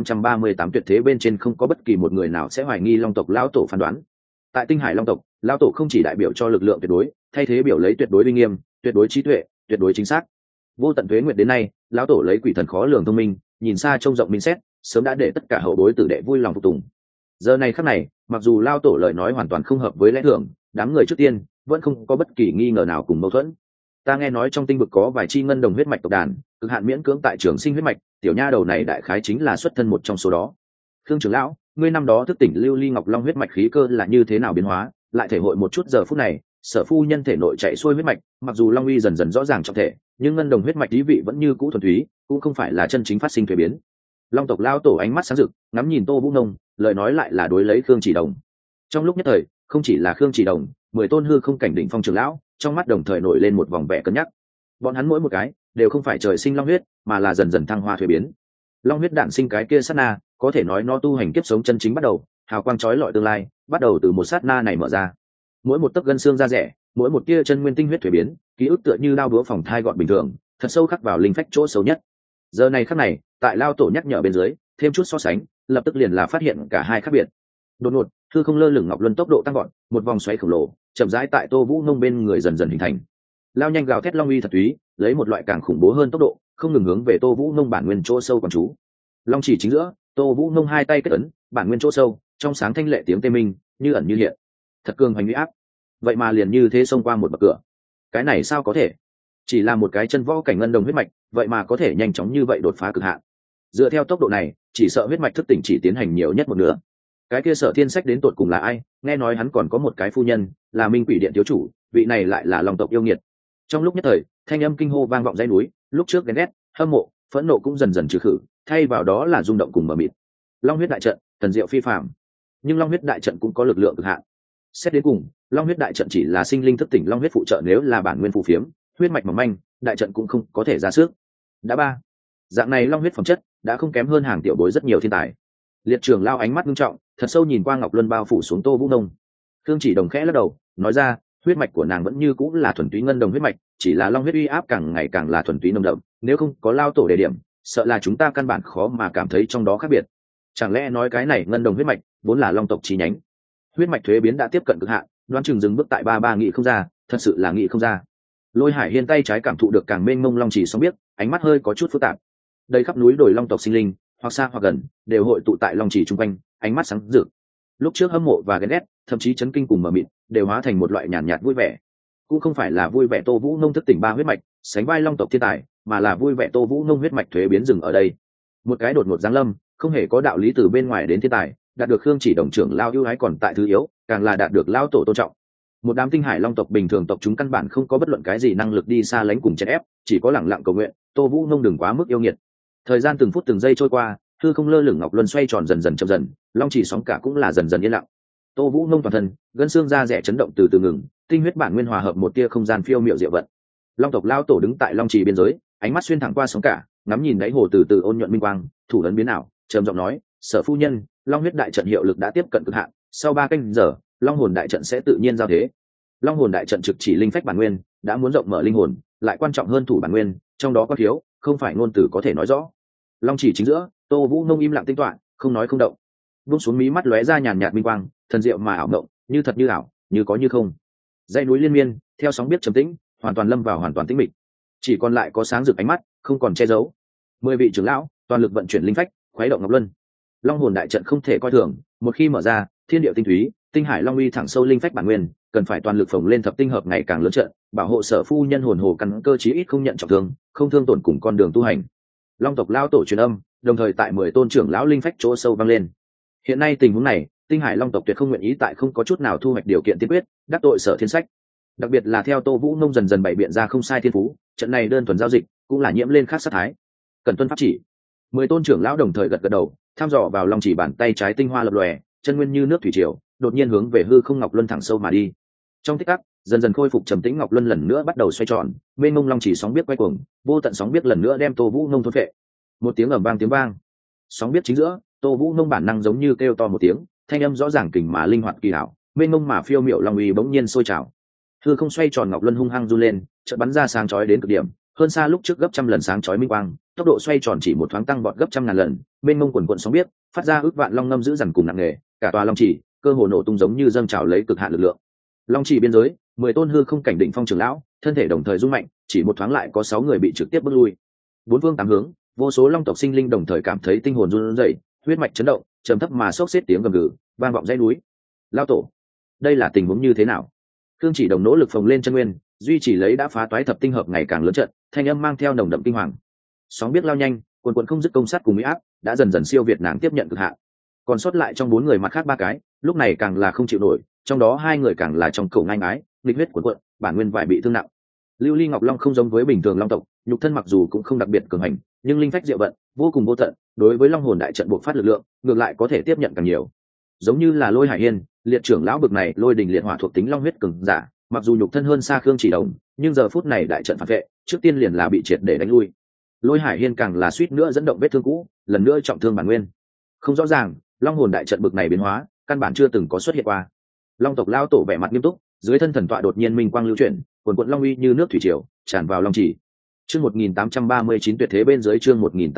A: 1838 tuyệt thế bên trên, không có bất kỳ một người nào sẽ hoài nghi Long tộc lão tổ phán đoán. Tại Tinh Hải Long tộc, lão tổ không chỉ đại biểu cho lực lượng tuyệt đối, thay thế biểu lấy tuyệt đối uy nghiêm, tuyệt đối trí tuệ, tuyệt đối chính xác. Vô tận tuế nguyệt đến nay, lão tổ lấy quỷ thần khó lường thông minh, nhìn xa trông rộng minh xét, sớm đã để tất cả hậu bối tử đệ vui lòng phục tùng. Giờ này khắc này, mặc dù lão tổ lời nói hoàn toàn không hợp với lẽ thường, đám người trước tiên vẫn không có bất kỳ nghi ngờ nào cùng mâu thuẫn. Ta nghe nói trong tinh vực có vài chi ngân đồng huyết mạch tộc đàn, cực hạn miễn cưỡng tại trường sinh huyết mạch, tiểu nha đầu này đại khái chính là xuất thân một trong số đó. Khương trưởng lão, ngươi năm đó thức tỉnh lưu ly ngọc long huyết mạch khí cơ là như thế nào biến hóa, lại thể hội một chút giờ phút này, sở phu nhân thể nội chạy xuôi huyết mạch, mặc dù long uy dần dần rõ ràng trong thể, nhưng ngân đồng huyết mạch ý vị vẫn như cũ thuần túy, cũng không phải là chân chính phát sinh thuế biến. Long tộc lao tổ ánh mắt sáng rực, ngắm nhìn Tô Vũ Nông, lời nói lại là đối lấy Khương Chỉ Đồng. Trong lúc nhất thời, không chỉ là Khương Chỉ Đồng, 10 tôn hư không cảnh đỉnh phong trưởng lão, trong mắt đồng thời nổi lên một vòng vẻ cân nhắc. Bọn hắn mỗi một cái đều không phải trời sinh long huyết, mà là dần dần thăng hoa thuế biến. Long huyết đản sinh cái kia sát na, có thể nói nó tu hành kiếp sống chân chính bắt đầu, hào quang chói lọi tương lai, bắt đầu từ một sát na này mở ra. Mỗi một tấc gân xương da rẻ, mỗi một tia chân nguyên tinh huyết thuế biến, ký ức tựa như đao đũa phòng thai gọn bình thường, thật sâu khắc vào linh phách chỗ sâu nhất. Giờ này khắc này, tại lao tổ nhắc nhở bên dưới, thêm chút so sánh, lập tức liền là phát hiện cả hai khác biệt. Đột ngột, hư không lơ lửng ngọc luân tốc độ tăng gọn, một vòng xoáy khổng lồ, chậm rãi tại Tô Vũ Nông bên người dần dần hình thành. Lao nhanh gào thét long uy thật túy, lấy một loại càng khủng bố hơn tốc độ, không ngừng hướng về Tô Vũ Nông bản nguyên chỗ sâu quán chú. Long chỉ chính giữa, Tô Vũ Nông hai tay kết ấn, bản nguyên chỗ sâu, trong sáng thanh lệ tiếng tê minh, như ẩn như hiện. Thật cường hoành uy áp. Vậy mà liền như thế xông qua một bậc cửa. Cái này sao có thể? Chỉ là một cái chân võ cảnh ngân đồng huyết mạch, vậy mà có thể nhanh chóng như vậy đột phá cực hạn. Dựa theo tốc độ này, chỉ sợ huyết mạch thức tỉnh chỉ tiến hành nhiều nhất một nửa. Cái kia Sở Thiên Sách đến tột cùng là ai? Nghe nói hắn còn có một cái phu nhân, là Minh Quỷ Điện thiếu chủ, vị này lại là Long tộc yêu nghiệt. Trong lúc nhất thời, thanh âm kinh hô vang vọng dãy núi, lúc trước ghen ghét, hâm mộ, phẫn nộ cũng dần dần trừ khử, thay vào đó là rung động cùng mờ mịt. Long huyết đại trận, thần diệu phi phàm. Nhưng Long huyết đại trận cũng có lực lượng cực hạn. Xét đến cùng, Long huyết đại trận chỉ là sinh linh thức tỉnh long huyết phụ trợ, nếu là bản nguyên phù phiếm, huyết mạch mỏng manh, đại trận cũng không có thể ra sức. Đã ba, dạng này long huyết phẩm chất đã không kém hơn hàng tiểu bối rất nhiều thiên tài. Liệt Trường lao ánh mắt nghiêm trọng, thật sâu nhìn qua ngọc luân bao phủ xuống Tô Vũ Nông. Khương Chỉ Đồng khẽ lắc đầu, nói ra, huyết mạch của nàng vẫn như cũng là thuần túy ngân đồng huyết mạch, chỉ là long huyết uy áp càng ngày càng là thuần túy nồng đậm, nếu không có lao tổ đề điểm, sợ là chúng ta căn bản khó mà cảm thấy trong đó khác biệt. Chẳng lẽ nói cái này ngân đồng huyết mạch vốn là long tộc chi nhánh? Huyết mạch thuế biến đã tiếp cận cực hạn, đoán chừng dừng bước tại ba nghị không ra, thật sự là nghị không ra. Lôi Hải Hiên tay trái cảm thụ được càng mênh mông long chỉ sóng biết, ánh mắt hơi có chút phức tạp. Đây khắp núi đồi long tộc sinh linh, hoặc xa hoặc gần, đều hội tụ tại long chỉ trung quanh, ánh mắt sáng rực. Lúc trước hâm mộ và ghen ghét, thậm chí chấn kinh cùng mờ mịt, đều hóa thành một loại nhàn nhạt vui vẻ. Cũng không phải là vui vẻ Tô Vũ Nông thức tỉnh ba huyết mạch, sánh vai long tộc thiên tài, mà là vui vẻ Tô Vũ Nông huyết mạch thuế biến dừng ở đây. Một cái đột ngột giáng lâm, không hề có đạo lý từ bên ngoài đến thiên tài, đạt được Khương Chỉ Đồng trưởng lao ưu ái còn tại thứ yếu, càng là đạt được lao tổ tôn trọng. Một đám tinh hải long tộc bình thường tộc chúng căn bản không có bất luận cái gì năng lực đi xa lánh cùng chèn ép, chỉ có lẳng lặng cầu nguyện Tô Vũ Nông đừng quá mức yêu nghiệt. Thời gian từng phút từng giây trôi qua, hư không lơ lửng ngọc luân xoay tròn dần dần chậm dần, long chỉ sóng cả cũng là dần dần yên lặng. Tô Vũ Nông toàn thân gân xương da rẻ chấn động từ từ ngừng, tinh huyết bản nguyên hòa hợp một tia không gian phiêu miệu diệu vận. Long tộc lao tổ đứng tại long trì biên giới, ánh mắt xuyên thẳng qua sóng cả, ngắm nhìn đáy hồ từ từ ôn nhuận minh quang, thủ ấn biến ảo, trầm giọng nói, Sở phu nhân, long huyết đại trận hiệu lực đã tiếp cận cực hạn, sau 3 canh giờ, long hồn đại trận sẽ tự nhiên giao thế. Long hồn đại trận trực chỉ linh phách bản nguyên, đã muốn rộng mở linh hồn, lại quan trọng hơn thủ bản nguyên, trong đó có thiếu, không phải ngôn từ có thể nói rõ. Long chỉ chính giữa, Tô Vũ Nông im lặng tinh toán, không nói không động. Buông xuống mí mắt lóe ra nhàn nhạt minh quang, thần diệu mà ảo động, như thật như ảo, như có như không. Dãy núi liên miên, theo sóng biết trầm tĩnh, hoàn toàn lâm vào hoàn toàn tĩnh mịch. Chỉ còn lại có sáng rực ánh mắt, không còn che giấu. 10 vị trưởng lão, toàn lực vận chuyển linh phách, khuấy động ngọc luân. Long hồn đại trận không thể coi thường, một khi mở ra, thiên địa tinh túy, tinh hải long uy thẳng sâu linh phách bản nguyên, cần phải toàn lực phồng lên thập tinh hợp ngày càng lớn trận, bảo hộ Sở phu nhân hồn hồ căn cơ chí ít không nhận trọng thương, không thương tổn cùng con đường tu hành. Long tộc lao tổ truyền âm, đồng thời tại 10 tôn trưởng lão linh phách chỗ sâu vang lên. Hiện nay tình huống này, tinh hải long tộc tuyệt không nguyện ý tại không có chút nào thu hoạch điều kiện tiên quyết, đắc tội Sở Thiên Sách. Đặc biệt là theo Tô Vũ Nông dần dần bày biện ra không sai thiên phú, trận này đơn thuần giao dịch, cũng là nhiễm lên khác sát thái. Cần tuân pháp chỉ. 10 tôn trưởng lão đồng thời gật gật đầu, tham dò vào long chỉ bàn tay trái tinh hoa lập lòe, chân nguyên như nước thủy triều, đột nhiên hướng về hư không ngọc luân thẳng sâu mà đi. Trong tích tắc, dần dần khôi phục trầm tĩnh ngọc luân lần nữa bắt đầu xoay tròn, mênh mông long chỉ sóng biết quay cuồng, vô tận sóng biết lần nữa đem Tô Vũ Nông thôn phệ. Một tiếng ầm vang tiếng vang, sóng biết chính giữa, Tô Vũ Nông bản năng giống như kêu to một tiếng, thanh âm rõ ràng kình mà linh hoạt kỳ hảo, mênh mông mà phiêu miểu long uy bỗng nhiên sôi trào. Hư không xoay tròn ngọc luân hung hăng run lên, chợt bắn ra sáng chói đến cực điểm, hơn xa lúc trước gấp trăm lần sáng chói minh quang, tốc độ xoay tròn chỉ một thoáng tăng vọt gấp trăm ngàn lần, bên mông quần quận sóng biết phát ra ước vạn long ngâm giữ dằn cùng nặng nề, cả tòa long chỉ cơ hồ nổ tung giống như dâng trào lấy cực hạn lực lượng. Long chỉ biên giới, 10 tôn hư không cảnh đỉnh phong trưởng lão thân thể đồng thời rung mạnh, chỉ một thoáng lại có 6 người bị trực tiếp bước lui. Bốn phương tám hướng, vô số long tộc sinh linh đồng thời cảm thấy tinh hồn run rẩy, huyết mạch chấn động, trầm thấp mà xốc xếp tiếng gầm gừ vang vọng dãy núi. Lao tổ, đây là tình huống như thế nào? Thương Chỉ Đồng nỗ lực phồng lên chân nguyên, duy trì lấy đã phá toái thập tinh hợp ngày càng lớn trận, thanh âm mang theo nồng đậm kinh hoàng. Sóng biết lao nhanh, quần quần không dứt công sát cùng uy áp, đã dần dần siêu việt nàng tiếp nhận cực hạn. Còn sót lại trong 4 người mặt khác 3 cái, lúc này càng là không chịu nổi, trong đó 2 người càng là trong cổ ngang ái, nghịch huyết cuộn cuộn, bản nguyên vải bị thương nặng. Lưu Ly Ngọc Long không giống với bình thường long tộc, nhục thân mặc dù cũng không đặc biệt cường hành, nhưng linh phách diệu vận, vô cùng vô tận, đối với long hồn đại trận buộc phát lực lượng, ngược lại có thể tiếp nhận càng nhiều. Giống như là Lôi Hải Hiên, liệt trưởng lão bực này, lôi đình liệt hỏa thuộc tính long huyết cường giả, mặc dù nhục thân hơn xa Khương Chỉ Đồng, nhưng giờ phút này đại trận phản vệ, trước tiên liền là bị triệt để đánh lui. Lôi Hải Hiên càng là suýt nữa dẫn động vết thương cũ, lần nữa trọng thương bản nguyên. Không rõ ràng, long hồn đại trận bực này biến hóa, căn bản chưa từng có xuất hiện qua. Long tộc lão tổ vẻ mặt nghiêm túc, dưới thân thần tọa đột nhiên minh quang lưu chuyển, quần quần long uy như nước thủy triều tràn vào long chỉ. Chương 1839 tuyệt thế bên dưới, chương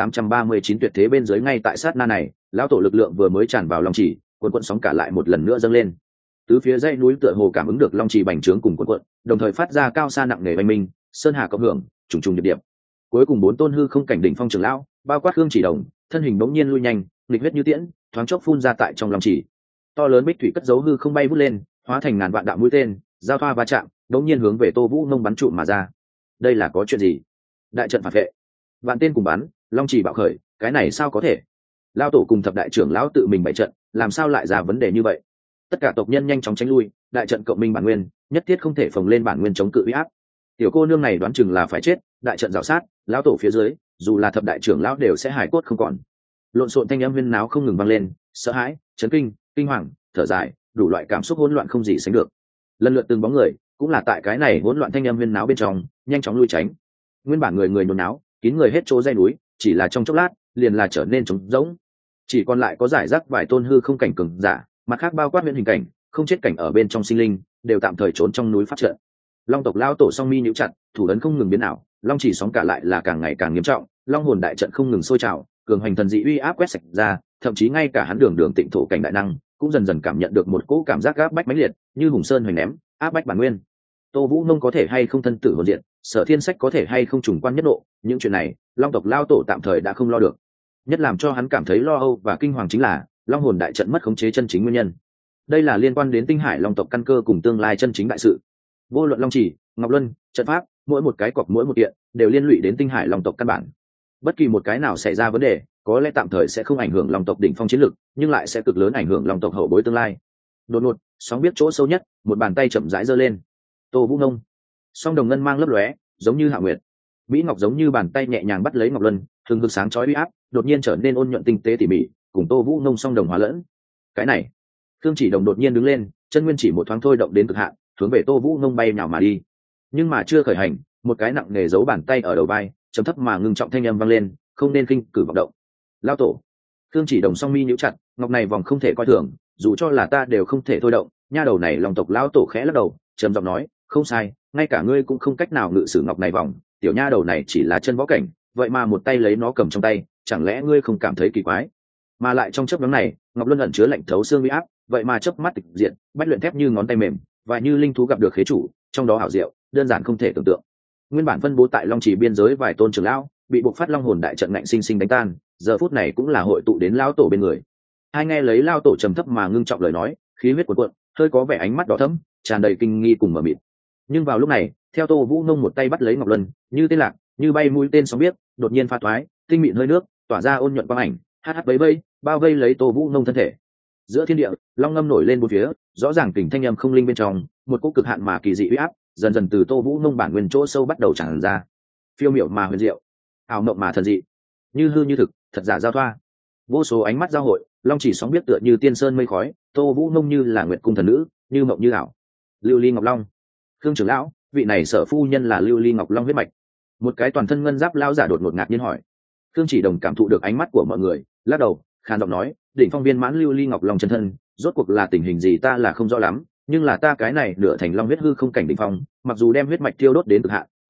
A: 1839 tuyệt thế bên dưới, ngay tại sát na này, lão tổ lực lượng vừa mới tràn vào long chỉ, quần quần sóng cả lại một lần nữa dâng lên. Tứ phía dãy núi tựa hồ cảm ứng được long chỉ bành trướng cùng quần quần, đồng thời phát ra cao xa nặng nề oanh minh, sơn hà cộng hưởng, trùng trùng điệp điệp. Cuối cùng 4 tôn hư không cảnh đỉnh phong trưởng lão, bao quát Khương Chỉ Đồng, thân hình bỗng nhiên lui nhanh, nghịch huyết như tiễn, thoáng chốc phun ra tại trong long chỉ. To lớn bích thủy cất dấu hư không bay vút lên, hóa thành ngàn vạn đạo mũi tên, giao thoa va chạm, đống nhiên hướng về Tô Vũ Nông bắn trụ mà ra. Đây là có chuyện gì? Đại trận phản vệ, vạn tên cùng bắn, long chỉ bạo khởi, cái này sao có thể? Lao tổ cùng thập đại trưởng lão tự mình bày trận, làm sao lại ra vấn đề như vậy? Tất cả tộc nhân nhanh chóng tránh lui, đại trận cộng minh bản nguyên, nhất thiết không thể phồng lên bản nguyên chống cự uy áp. Tiểu cô nương này đoán chừng là phải chết, đại trận rào sát, lão tổ phía dưới, dù là thập đại trưởng lão đều sẽ hài cốt không còn. Lộn xộn thanh âm huyên náo không ngừng vang lên, sợ hãi, chấn kinh, kinh hoàng, thở dài, đủ loại cảm xúc hỗn loạn không gì sánh được. Lần lượt từng bóng người, cũng là tại cái này hỗn loạn thanh âm huyên náo bên trong, nhanh chóng lui tránh. Nguyên bản người người nhốn náo, kín người hết chỗ dây núi, chỉ là trong chốc lát, liền là trở nên trống rỗng. Chỉ còn lại có giải rác vài tôn hư không cảnh cường giả, mặt khác bao quát huyễn hình cảnh, không chết cảnh ở bên trong sinh linh, đều tạm thời trốn trong núi phát trận. Long tộc lao tổ song mi nhíu chặt, thủ ấn không ngừng biến ảo, long chỉ sóng cả lại là càng ngày càng nghiêm trọng, long hồn đại trận không ngừng sôi trào, cường hành thần dị uy áp quét sạch ra, thậm chí ngay cả hắn đường tịnh thổ cảnh đại năng cũng dần dần cảm nhận được một cỗ cảm giác áp bách mãnh liệt, như hùng sơn hoành ném, áp bách bản nguyên. Tô Vũ Nông có thể hay không thân tử hồn diện, Sở Thiên Sách có thể hay không trùng quan nhất nộ, những chuyện này, long tộc lao tổ tạm thời đã không lo được. Nhất làm cho hắn cảm thấy lo âu và kinh hoàng chính là long hồn đại trận mất khống chế chân chính nguyên nhân. Đây là liên quan đến tinh hải long tộc căn cơ cùng tương lai chân chính đại sự. Vô luận long chỉ, ngọc luân, trận pháp, mỗi một cái cọc mỗi một kiện đều liên lụy đến tinh hải long tộc căn bản. Bất kỳ một cái nào xảy ra vấn đề, có lẽ tạm thời sẽ không ảnh hưởng long tộc đỉnh phong chiến lực, nhưng lại sẽ cực lớn ảnh hưởng long tộc hậu bối tương lai. Đột ngột, sóng biết chỗ sâu nhất, một bàn tay chậm rãi giơ lên. Tô Vũ Nông, song đồng ngân mang lấp lóe, giống như hạ nguyệt. Mỹ ngọc giống như bàn tay nhẹ nhàng bắt lấy ngọc luân, thường hực sáng chói uy áp, đột nhiên trở nên ôn nhuận tinh tế tỉ mỉ, cùng Tô Vũ Nông song đồng hóa lẫn. Cái này, Thương Chỉ Đồng đột nhiên đứng lên, chân nguyên chỉ một thoáng thôi động đến cực hạn, hướng về Tô Vũ Nông bay nhào mà đi. Nhưng mà chưa khởi hành, một cái nặng nề giấu bàn tay ở đầu vai, trầm thấp mà ngưng trọng thanh âm vang lên, không nên kinh cử vọng động. Lao tổ. Thương Chỉ Đồng song mi nhíu chặt, ngọc này vòng không thể coi thường, dù cho là ta đều không thể thôi động. Nha đầu này long tộc lão tổ khẽ lắc đầu, trầm giọng nói, không sai, ngay cả ngươi cũng không cách nào ngự sử ngọc này vòng, tiểu nha đầu này chỉ là chân võ cảnh, vậy mà một tay lấy nó cầm trong tay, chẳng lẽ ngươi không cảm thấy kỳ quái? Mà lại trong chớp nhoáng này, ngọc luân ẩn chứa lạnh thấu xương uy áp, vậy mà chớp mắt tịch diện, bách luyện thép như ngón tay mềm, và như linh thú gặp được khế chủ, trong đó hảo diệu, đơn giản không thể tưởng tượng. Nguyên bản phân bố tại long trì biên giới vài tôn trưởng lão, bị buộc phát long hồn đại trận ngạnh sinh sinh đánh tan, giờ phút này cũng là hội tụ đến lão tổ bên người. Hai nghe lấy lão tổ trầm thấp mà ngưng trọng lời nói, khí huyết cuộn cuộn, hơi có vẻ ánh mắt đỏ thẫm, tràn đầy kinh nghi cùng mờ mịt. Nhưng vào lúc này, theo Tô Vũ Nông một tay bắt lấy ngọc luân, như tên lạc, như bay mũi tên sóng biết, đột nhiên pha thoái, tinh mịn hơi nước, tỏa ra ôn nhuận quang ảnh, hắt bấy bấy, bao vây lấy Tô Vũ Nông thân thể. Giữa thiên địa, long ngâm nổi lên bốn phía, rõ ràng kình thanh âm không linh bên trong, một cỗ cực hạn mà kỳ dị uy áp, dần dần từ Tô Vũ Nông bản nguyên chỗ sâu bắt đầu tràn ra. Phiêu miểu mà huyền diệu, ảo mộng mà thần dị, như hư như thực, thật giả giao thoa. Vô số ánh mắt giao hội, long chỉ sóng biết tựa như tiên sơn mây khói, Tô Vũ Nông như là nguyệt cung thần nữ, như mộng như ảo. Lưu Ly Ngọc Long, Khương trưởng lão, vị này Sở phu nhân là Lưu Ly Ngọc Long huyết mạch. Một cái toàn thân ngân giáp lão giả đột ngột ngạc nhiên hỏi. Khương Chỉ Đồng cảm thụ được ánh mắt của mọi người, lắc đầu, khàn giọng nói, đỉnh phong viên mãn Lưu Ly Ngọc Long chân thân, rốt cuộc là tình hình gì ta là không rõ lắm, nhưng là ta cái này nửa thành long huyết hư không cảnh đỉnh phong, mặc dù đem huyết mạch tiêu đốt đến cực hạn,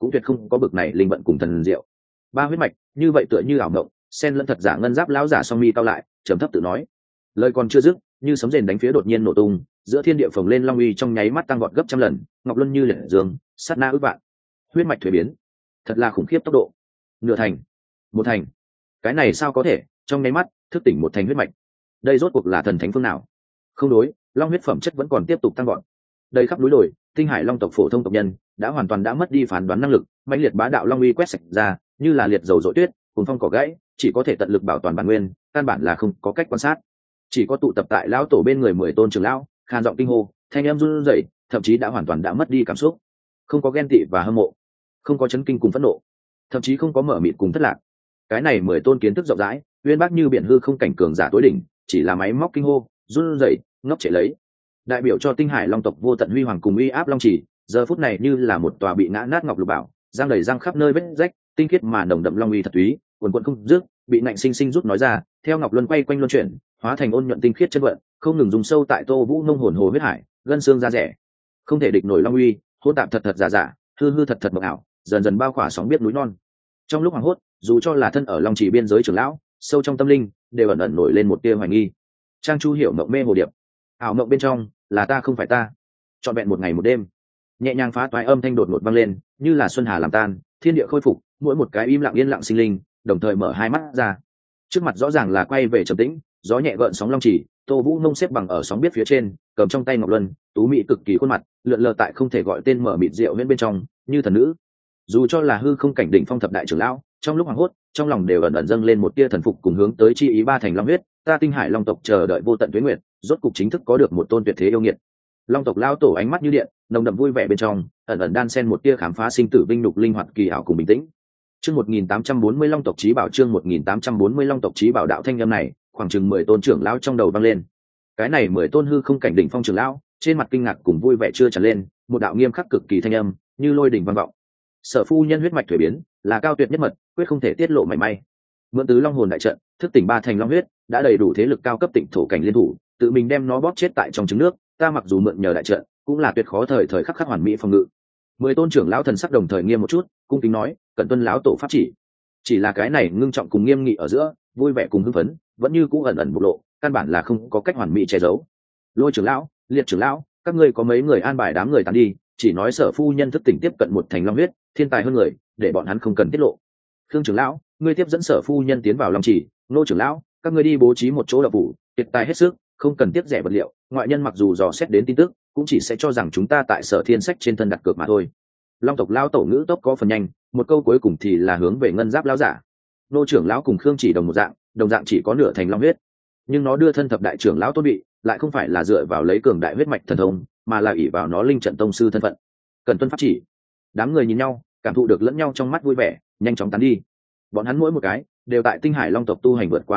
A: cũng tuyệt không có bực này linh vận cùng thần diệu. Ba huyết mạch như vậy tựa như ảo mộng, sen lẫn thật giả ngân giáp lão giả song mi cao lại, trầm thấp tự nói. Lời còn chưa dứt, như sấm rền đánh phía đột nhiên nổ tung, giữa thiên địa phồng lên long uy trong nháy mắt tăng vọt gấp trăm lần, ngọc luân như liệt dương, sát na ước vạn. Huyết mạch thuế biến, thật là khủng khiếp tốc độ. Nửa thành, một thành, cái này sao có thể? Trong nháy mắt, thức tỉnh một thành huyết mạch. Đây rốt cuộc là thần thánh phương nào? Không đối, long huyết phẩm chất vẫn còn tiếp tục tăng vọt. Đây khắp núi đồi, tinh hải long tộc phổ thông tộc nhân đã hoàn toàn đã mất đi phán đoán năng lực, mãnh liệt bá đạo long uy quét sạch ra, như là liệt dầu dội tuyết, cuồng phong cỏ gãy, chỉ có thể tận lực bảo toàn bản nguyên, căn bản là không có cách quan sát. Chỉ có tụ tập tại lão tổ bên người 10 tôn trưởng lão, khan giọng kinh hô, thanh em run rẩy, thậm chí đã hoàn toàn đã mất đi cảm xúc. Không có ghen tị và hâm mộ, không có chấn kinh cùng phẫn nộ, thậm chí không có mở mịt cùng thất lạc. Cái này 10 tôn kiến thức rộng rãi, uyên bác như biển hư không cảnh cường giả tối đỉnh, chỉ là máy móc kinh hô, run rẩy, ngốc trệ lấy. Đại biểu cho tinh hải long tộc vô tận huy hoàng cùng uy áp long chỉ, giờ phút này như là một tòa bị ngã nát ngọc lục bảo, giang đầy răng khắp nơi vết rách, tinh khiết mà nồng đậm long uy thật túy, quần quần không dứt, bị nạnh sinh sinh rút nói ra, theo ngọc luân quay quanh luân chuyển, hóa thành ôn nhuận tinh khiết chân vận, không ngừng dùng sâu tại Tô Vũ nông hồn hồ huyết hải, gân xương da rẻ. Không thể địch nổi long uy, hỗn tạp thật thật giả giả, hư hư thật thật mộng ảo, dần dần bao khỏa sóng biết núi non. Trong lúc hoảng hốt, dù cho là thân ở long chỉ biên giới trưởng lão, sâu trong tâm linh đều ẩn ẩn nổi lên một tia hoài nghi. Trang Chu hiểu mộng mê hồ điệp, ảo mộng bên trong là ta không phải ta. Trọn vẹn một ngày một đêm, nhẹ nhàng phá toái âm thanh đột ngột vang lên, như là xuân hà làm tan, thiên địa khôi phục, mỗi một cái im lặng yên lặng sinh linh đồng thời mở hai mắt ra. Trước mặt rõ ràng là quay về trầm tĩnh, gió nhẹ gợn sóng long chỉ, Tô Vũ nông xếp bằng ở sóng biết phía trên, cầm trong tay ngọc luân, tú mỹ cực kỳ khuôn mặt, lượn lờ tại không thể gọi tên mở mịt rượu bên trong, như thần nữ. Dù cho là hư không cảnh đỉnh phong thập đại trưởng lão, trong lúc hoảng hốt, trong lòng đều ẩn ẩn dâng lên một tia thần phục cùng hướng tới chi ý ba thành long huyết, ta tinh hải long tộc chờ đợi vô tận tuế nguyệt, rốt cục chính thức có được một tôn tuyệt thế yêu nghiệt. Long tộc lao tổ ánh mắt như điện, nồng đậm vui vẻ bên trong, ẩn ẩn đan xen một tia khám phá sinh tử vinh nhục linh hoạt kỳ ảo cùng bình tĩnh. Chương 1840 Long tộc chí bảo, chương 1840 Long tộc chí bảo, đạo thanh âm này, khoảng chừng 10 tôn trưởng lão trong đầu vang lên. Cái này 10 tôn hư không cảnh đỉnh phong trưởng lão, trên mặt kinh ngạc cùng vui vẻ chưa tràn lên, một đạo nghiêm khắc cực kỳ thanh âm, như lôi đỉnh vang vọng. Sở phu nhân huyết mạch thuế biến, là cao tuyệt nhất mật, quyết không thể tiết lộ mảy may. Mượn tứ long hồn đại trận, thức tỉnh ba thành long huyết, đã đầy đủ thế lực cao cấp tỉnh thổ cảnh liên thủ, tự mình đem nó bóp chết tại trong trứng nước, ta mặc dù mượn nhờ đại trận, cũng là tuyệt khó thời thời khắc khắc hoàn mỹ phòng ngự. 10 tôn trưởng lão thần sắc đồng thời nghiêm một chút, cung kính nói, cẩn tuân lão tổ pháp chỉ là cái này ngưng trọng cùng nghiêm nghị ở giữa, vui vẻ cùng hưng phấn, vẫn như cũ ẩn ẩn bộc lộ, căn bản là không có cách hoàn mỹ che giấu. Lôi trưởng lão, liệt trưởng lão, các ngươi có mấy người an bài đám người tán đi, chỉ nói sở phu nhân thức tỉnh tiếp cận một thành long huyết, thiên tài hơn người, để bọn hắn không cần tiết lộ. Khương trưởng lão, ngươi tiếp dẫn sở phu nhân tiến vào long chỉ. Nô trưởng lão, các ngươi đi bố trí một chỗ đậu phủ, tuyệt tài hết sức, không cần tiếp rẻ vật liệu, ngoại nhân mặc dù dò xét đến tin tức, cũng chỉ sẽ cho rằng chúng ta tại sở thiên sách trên thân đặt cược mà thôi. Long tộc lão tổ ngữ tốc có phần nhanh, một câu cuối cùng thì là hướng về ngân giáp lão giả. Nô trưởng lão cùng Khương chỉ đồng một dạng, đồng dạng chỉ có nửa thành long huyết, nhưng nó đưa thân thập đại trưởng lão tôn bị, lại không phải là dựa vào lấy cường đại huyết mạch thần thông, mà là ỷ vào nó linh trận tông sư thân phận. Cần tuân pháp chỉ. Đám người nhìn nhau, cảm thụ được lẫn nhau trong mắt vui vẻ, nhanh chóng tán đi. Bọn hắn mỗi một cái đều tại tinh hải long tộc tu hành vượt qua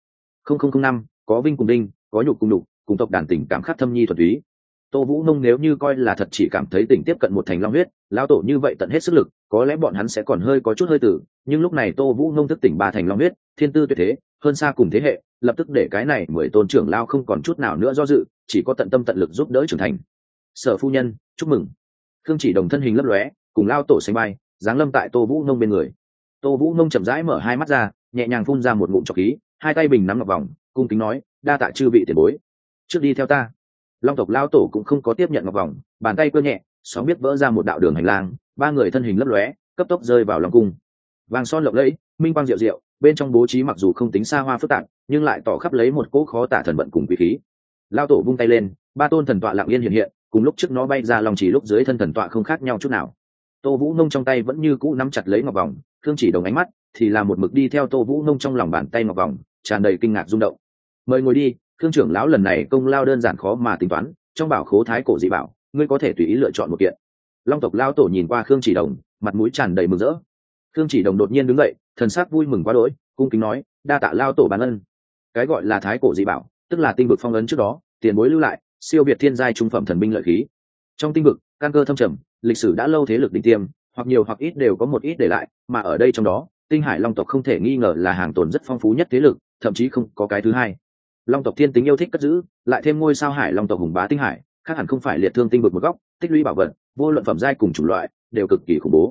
A: 100,005, có vinh cùng đinh, có nhục cùng nhục, cùng tộc đàn tình cảm khắc thâm nhi thuần túy. Tô Vũ nông nếu như coi là thật chỉ cảm thấy tỉnh tiếp cận một thành long huyết, lão tổ như vậy tận hết sức lực, có lẽ bọn hắn sẽ còn hơi có chút hơi tử, nhưng lúc này Tô Vũ nông thức tỉnh ba thành long huyết, thiên tư tuyệt thế, hơn xa cùng thế hệ, lập tức để cái này 10 tôn trưởng lao không còn chút nào nữa do dự, chỉ có tận tâm tận lực giúp đỡ trưởng thành. Sở phu nhân, chúc mừng. Khương chỉ đồng thân hình lấp lóe, cùng lao tổ sánh bay, giáng lâm tại Tô Vũ nông bên người. Tô Vũ nông chậm rãi mở hai mắt ra, nhẹ nhàng phun ra một ngụm trọc khí, hai tay bình nắm ngọc vòng, cung kính nói, đa tạ chư vị tiền bối, trước đi theo ta. Long tộc lao tổ cũng không có tiếp nhận ngọc vòng, bàn tay cơ nhẹ, sóng biết vỡ ra một đạo đường hành lang, ba người thân hình lấp lóe, cấp tốc rơi vào long cung. Vàng son lộng lẫy, minh quang diệu diệu, bên trong bố trí mặc dù không tính xa hoa phức tạp, nhưng lại tỏ khắp lấy một cỗ khó tả thần vận cùng quý khí. Lao tổ vung tay lên, ba tôn thần tọa lặng yên hiện hiện, cùng lúc trước nó bay ra lòng chỉ lúc dưới thân thần tọa không khác nhau chút nào. Tô Vũ nông trong tay vẫn như cũ nắm chặt lấy ngọc vòng, Khương chỉ đồng ánh mắt thì là một mực đi theo Tô Vũ nông trong lòng bàn tay ngọc vòng, tràn đầy kinh ngạc rung động. Mời ngồi đi. Khương trưởng lão lần này công lao đơn giản khó mà tính toán, trong bảo khố thái cổ dị bảo, ngươi có thể tùy ý lựa chọn một kiện. Long tộc lao tổ nhìn qua Khương chỉ đồng, mặt mũi tràn đầy mừng rỡ. Khương chỉ đồng đột nhiên đứng dậy, thần sắc vui mừng quá đỗi, cung kính nói, đa tạ lao tổ ban ân. Cái gọi là thái cổ dị bảo, tức là tinh vực phong ấn trước đó tiền bối lưu lại, siêu việt thiên giai trung phẩm thần binh lợi khí. Trong tinh vực, căn cơ thâm trầm, lịch sử đã lâu thế lực đỉnh tiêm, hoặc nhiều hoặc ít đều có một ít để lại, mà ở đây trong đó, tinh hải long tộc không thể nghi ngờ là hàng tồn rất phong phú nhất thế lực, thậm chí không có cái thứ hai. Long tộc thiên tính yêu thích cất giữ, lại thêm ngôi sao hải long tộc hùng bá tinh hải, khác hẳn không phải liệt thương tinh vực một góc, tích lũy bảo vật, vô luận phẩm giai cùng chủng loại đều cực kỳ khủng bố.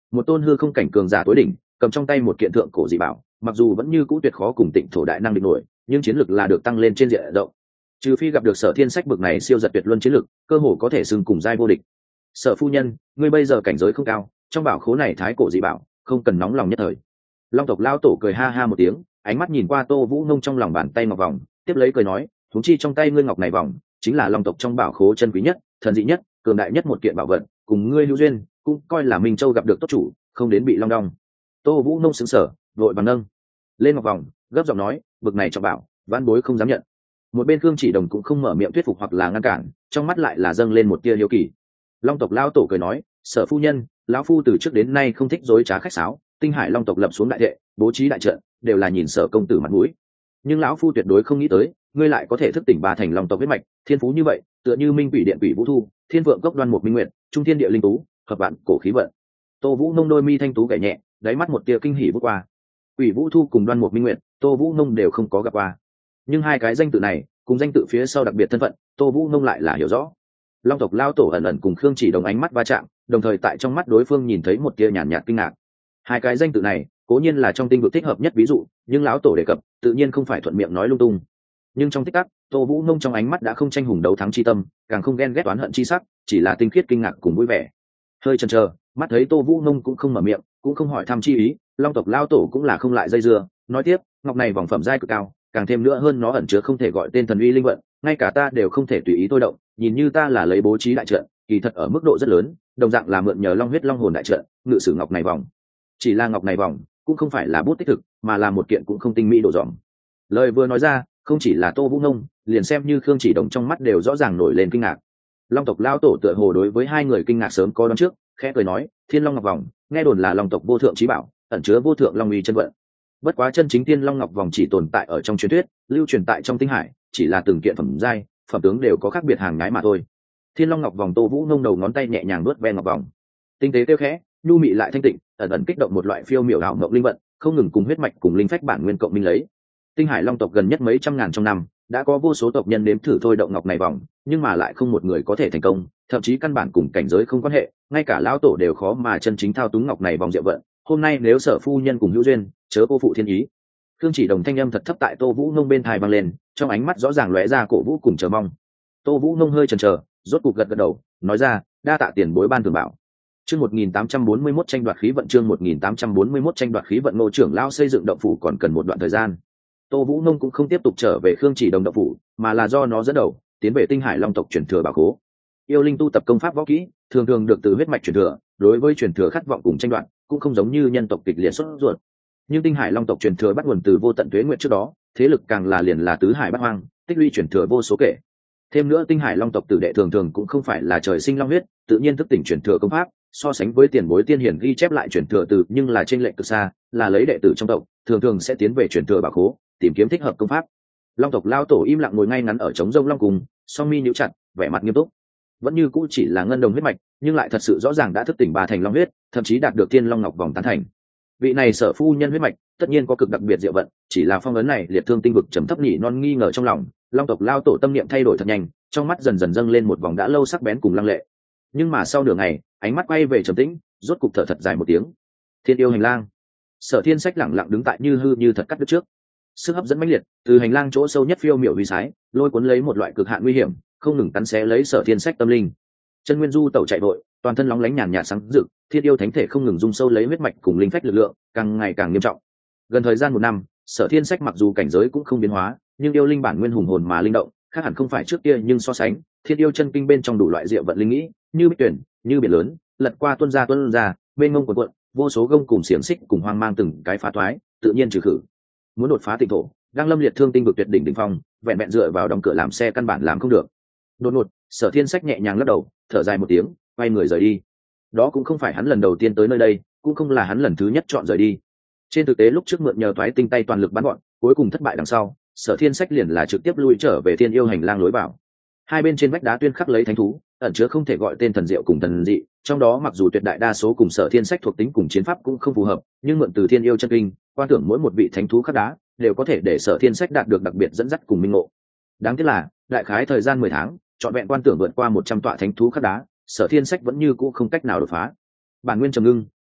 A: Một tôn hư không cảnh cường giả tối đỉnh, cầm trong tay một kiện thượng cổ dị bảo, mặc dù vẫn như cũ tuyệt khó cùng Tịnh Thổ đại năng địch nổi, nhưng chiến lực là được tăng lên trên diện rộng. Trừ phi gặp được Sở Thiên Sách bực này siêu giật tuyệt luân chiến lực, cơ hồ có thể xưng cùng giai vô địch. Sở phu nhân, ngươi bây giờ cảnh giới không cao, trong bảo khố này thái cổ dị bảo, không cần nóng lòng nhất thời. Long tộc lao tổ cười ha ha một tiếng, ánh mắt nhìn qua Tô Vũ Nông trong lòng bàn tay ngọc vòng, tiếp lấy cười nói, huống chi trong tay ngươi ngọc này vòng, chính là long tộc trong bảo khố chân quý nhất, thần dị nhất, cường đại nhất một kiện bảo vật, cùng ngươi hữu duyên, cũng coi là Minh Châu gặp được tốt chủ, không đến bị long đong. Tô Vũ Nông sững sờ, vội vàng nâng lên ngọc vòng, gấp giọng nói, bực này trọng bảo, vãn bối không dám nhận. Một bên Khương Chỉ Đồng cũng không mở miệng thuyết phục hoặc là ngăn cản, trong mắt lại là dâng lên một tia hiếu kỳ. Long tộc lao tổ cười nói, Sở phu nhân, lão phu từ trước đến nay không thích dối trá khách sáo, Tinh Hải long tộc lập xuống đại thệ, bố trí đại trận, đều là nhìn Sở công tử mặt mũi. Nhưng lão phu tuyệt đối không nghĩ tới, ngươi lại có thể thức tỉnh ba thành long tộc huyết mạch, thiên phú như vậy, tựa như Minh Quỷ Điện Quỷ Vũ Thu, Thiên Vượng Cốc Đoan Mục Minh Nguyệt, Trung Thiên Địa Linh Tú, hợp vạn cổ khí vận. Tô Vũ Nông đôi mi thanh tú gảy nhẹ, đáy mắt một tia kinh hỉ vút qua. Quỷ Vũ Thu cùng Đoan Mục Minh Nguyệt, Tô Vũ Nông đều không có gặp qua. Nhưng hai cái danh tự này, cùng danh tự phía sau đặc biệt thân phận, Tô Vũ Nông lại là hiểu rõ. Long tộc lao tổ ẩn ẩn cùng Khương Chỉ Đồng ánh mắt va chạm, đồng thời tại trong mắt đối phương nhìn thấy một tia nhàn nhạt kinh ngạc. Hai cái danh tự này, cố nhiên là trong tinh vực thích hợp nhất ví dụ, nhưng lão tổ đề cập, tự nhiên không phải thuận miệng nói lung tung. Nhưng trong tích tắc, Tô Vũ Nông trong ánh mắt đã không tranh hùng đấu thắng chi tâm, càng không ghen ghét oán hận chi sắc, chỉ là tinh khiết kinh ngạc cùng vui vẻ. Hơi chần chờ, mắt thấy Tô Vũ Nông cũng không mở miệng, cũng không hỏi thăm chi ý, Long tộc lao tổ cũng là không lại dây dưa, nói tiếp, ngọc này vòng phẩm giai cực cao, càng thêm nữa hơn nó ẩn chứa không thể gọi tên thần uy linh vận, ngay cả ta đều không thể tùy ý tôi động, nhìn như ta là lấy bố trí đại trận, kỳ thật ở mức độ rất lớn, đồng dạng là mượn nhờ long huyết long hồn đại trận, ngự sử ngọc này vòng. Chỉ là ngọc này vòng, cũng không phải là bút tích thực, mà là một kiện cũng không tinh mỹ độ dỏm. Lời vừa nói ra, không chỉ là Tô Vũ Nông, liền xem như Khương Chỉ Đồng trong mắt đều rõ ràng nổi lên kinh ngạc. Long tộc lao tổ tựa hồ đối với hai người kinh ngạc sớm có đoán trước, khẽ cười nói, Thiên Long Ngọc Vòng, nghe đồn là long tộc vô thượng chí bảo, ẩn chứa vô thượng long uy chân vận. Bất quá chân chính Thiên Long Ngọc Vòng chỉ tồn tại ở trong truyền thuyết, lưu truyền tại trong tinh hải, chỉ là từng kiện phẩm giai, phẩm tướng đều có khác biệt hàng nhái mà thôi. Thiên Long Ngọc Vòng, Tô Vũ Nông đầu ngón tay nhẹ nhàng nuốt ve ngọc vòng, tinh tế tiêu khẽ, nhu mị lại thanh tịnh, ẩn ẩn kích động một loại phiêu miểu ảo mộng linh vận, không ngừng cùng huyết mạch cùng linh phách bản nguyên cộng minh lấy. Tinh hải long tộc gần nhất mấy trăm ngàn trong năm, đã có vô số tộc nhân nếm thử thôi động ngọc này vòng, nhưng mà lại không một người có thể thành công, thậm chí căn bản cùng cảnh giới không quan hệ, ngay cả lão tổ đều khó mà chân chính thao túng ngọc này vòng diệu vận. Hôm nay nếu Sở phu nhân cùng hữu duyên, chớ cô phụ thiên ý. Khương Chỉ Đồng thanh âm thật thấp tại Tô Vũ Nông bên tai vang lên, trong ánh mắt rõ ràng lóe ra cổ vũ cùng chờ mong. Tô Vũ Nông hơi chần chờ, rốt cục gật gật đầu, nói ra, đa tạ tiền bối ban thưởng bảo. Chương 1841 tranh đoạt khí vận, chương 1841 tranh đoạt khí vận. Ngô trưởng lão xây dựng động phủ còn cần một đoạn thời gian. Tô Vũ Nông cũng không tiếp tục trở về Khương Chỉ Đồng động phủ, mà là do nó dẫn đầu, tiến về Tinh Hải Long tộc truyền thừa bảo khố. Yêu linh tu tập công pháp võ kỹ, thường thường được từ huyết mạch truyền thừa, đối với truyền thừa khát vọng cùng tranh đoạt, cũng không giống như nhân tộc kịch liệt xuất ruột. Nhưng Tinh Hải Long tộc truyền thừa bắt nguồn từ vô tận tuế nguyện trước đó, thế lực càng là liền là tứ hải bát hoang, tích lũy truyền thừa vô số kể. Thêm nữa Tinh Hải Long tộc tử đệ thường thường cũng không phải là trời sinh long huyết, tự nhiên thức tỉnh truyền thừa công pháp, so sánh với tiền bối tiên hiển ghi chép lại truyền thừa từ, nhưng là trên lệnh cực xa, là lấy đệ tử trong tộc, thường thường sẽ tiến về truyền thừa bảo khố, tìm kiếm thích hợp công pháp. Long tộc lao tổ im lặng ngồi ngay ngắn ở trống rông long cùng, song mi nhíu chặt, vẻ mặt nghiêm túc. Vẫn như cũ chỉ là ngân đồng huyết mạch, nhưng lại thật sự rõ ràng đã thức tỉnh ba thành long huyết, thậm chí đạt được Thiên Long Ngọc Vòng tán thành. Vị này Sở phu nhân huyết mạch, tất nhiên có cực đặc biệt diệu vận, chỉ là phong ấn này liệt thương tinh vực trầm thấp nhỉ non nghi ngờ trong lòng. Long tộc lao tổ tâm niệm thay đổi thật nhanh, trong mắt dần dần dâng lên một vòng đã lâu sắc bén cùng lăng lệ. Nhưng mà sau nửa ngày, ánh mắt quay về trầm tĩnh, rốt cục thở thật dài một tiếng. Thiên yêu hành lang. Sở Thiên Sách lẳng lặng đứng tại như hư như thật cắt đứt trước. Sức hấp dẫn mãnh liệt, từ hành lang chỗ sâu nhất phiêu miểu uy sái, lôi cuốn lấy một loại cực hạn nguy hiểm, không ngừng cắn xé lấy Sở Thiên Sách tâm linh. Chân Nguyên Du tẩu chạy vội, toàn thân lóng lánh nhàn nhạt sáng rực, thiên yêu thánh thể không ngừng rung sâu lấy huyết mạch cùng linh phách lực lượng, càng ngày càng nghiêm trọng. Gần thời gian một năm, Sở Thiên Sách mặc dù cảnh giới cũng không biến hóa, nhưng yêu linh bản nguyên hùng hồn mà linh động, khác hẳn không phải trước kia, nhưng so sánh, thiên yêu chân kinh bên trong đủ loại diệu vận linh nghĩ, như bích tuyển, như biển lớn, lật qua tuôn ra, bên ngông cuộn, vô số gông cùng xiềng xích cùng hoang mang từng cái phá thoái, tự nhiên trừ khử. Muốn đột phá tinh thổ, đang lâm liệt thương tinh vực tuyệt đỉnh đỉnh phong, vẹn vẹn dựa vào đóng cửa làm xe căn bản làm không được. Đột ngột, Sở Thiên Sách nhẹ nhàng lắc đầu, thở dài một tiếng, quay người rời đi. Đó cũng không phải hắn lần đầu tiên tới nơi đây, cũng không là hắn lần thứ nhất chọn rời đi. Trên thực tế lúc trước mượn nhờ toái tinh tay toàn lực bắn gọn, cuối cùng thất bại đằng sau, Sở Thiên Sách liền là trực tiếp lui trở về Thiên yêu hành lang lối vào. Hai bên trên vách đá tuyên khắc lấy thánh thú, ẩn chứa không thể gọi tên thần diệu cùng thần dị, trong đó mặc dù tuyệt đại đa số cùng Sở Thiên Sách thuộc tính cùng chiến pháp cũng không phù hợp, nhưng mượn từ Thiên yêu chân kinh, quan tưởng mỗi một vị thánh thú khắc đá đều có thể để Sở Thiên Sách đạt được đặc biệt dẫn dắt cùng minh ngộ. Đáng tiếc là, đại khái thời gian 10 tháng, trọn vẹn quan tưởng vượt qua 100 tọa thánh thú khắc đá, Sở Thiên Sách vẫn như cũ không cách nào đột phá. Bản nguyên trầm ngưng,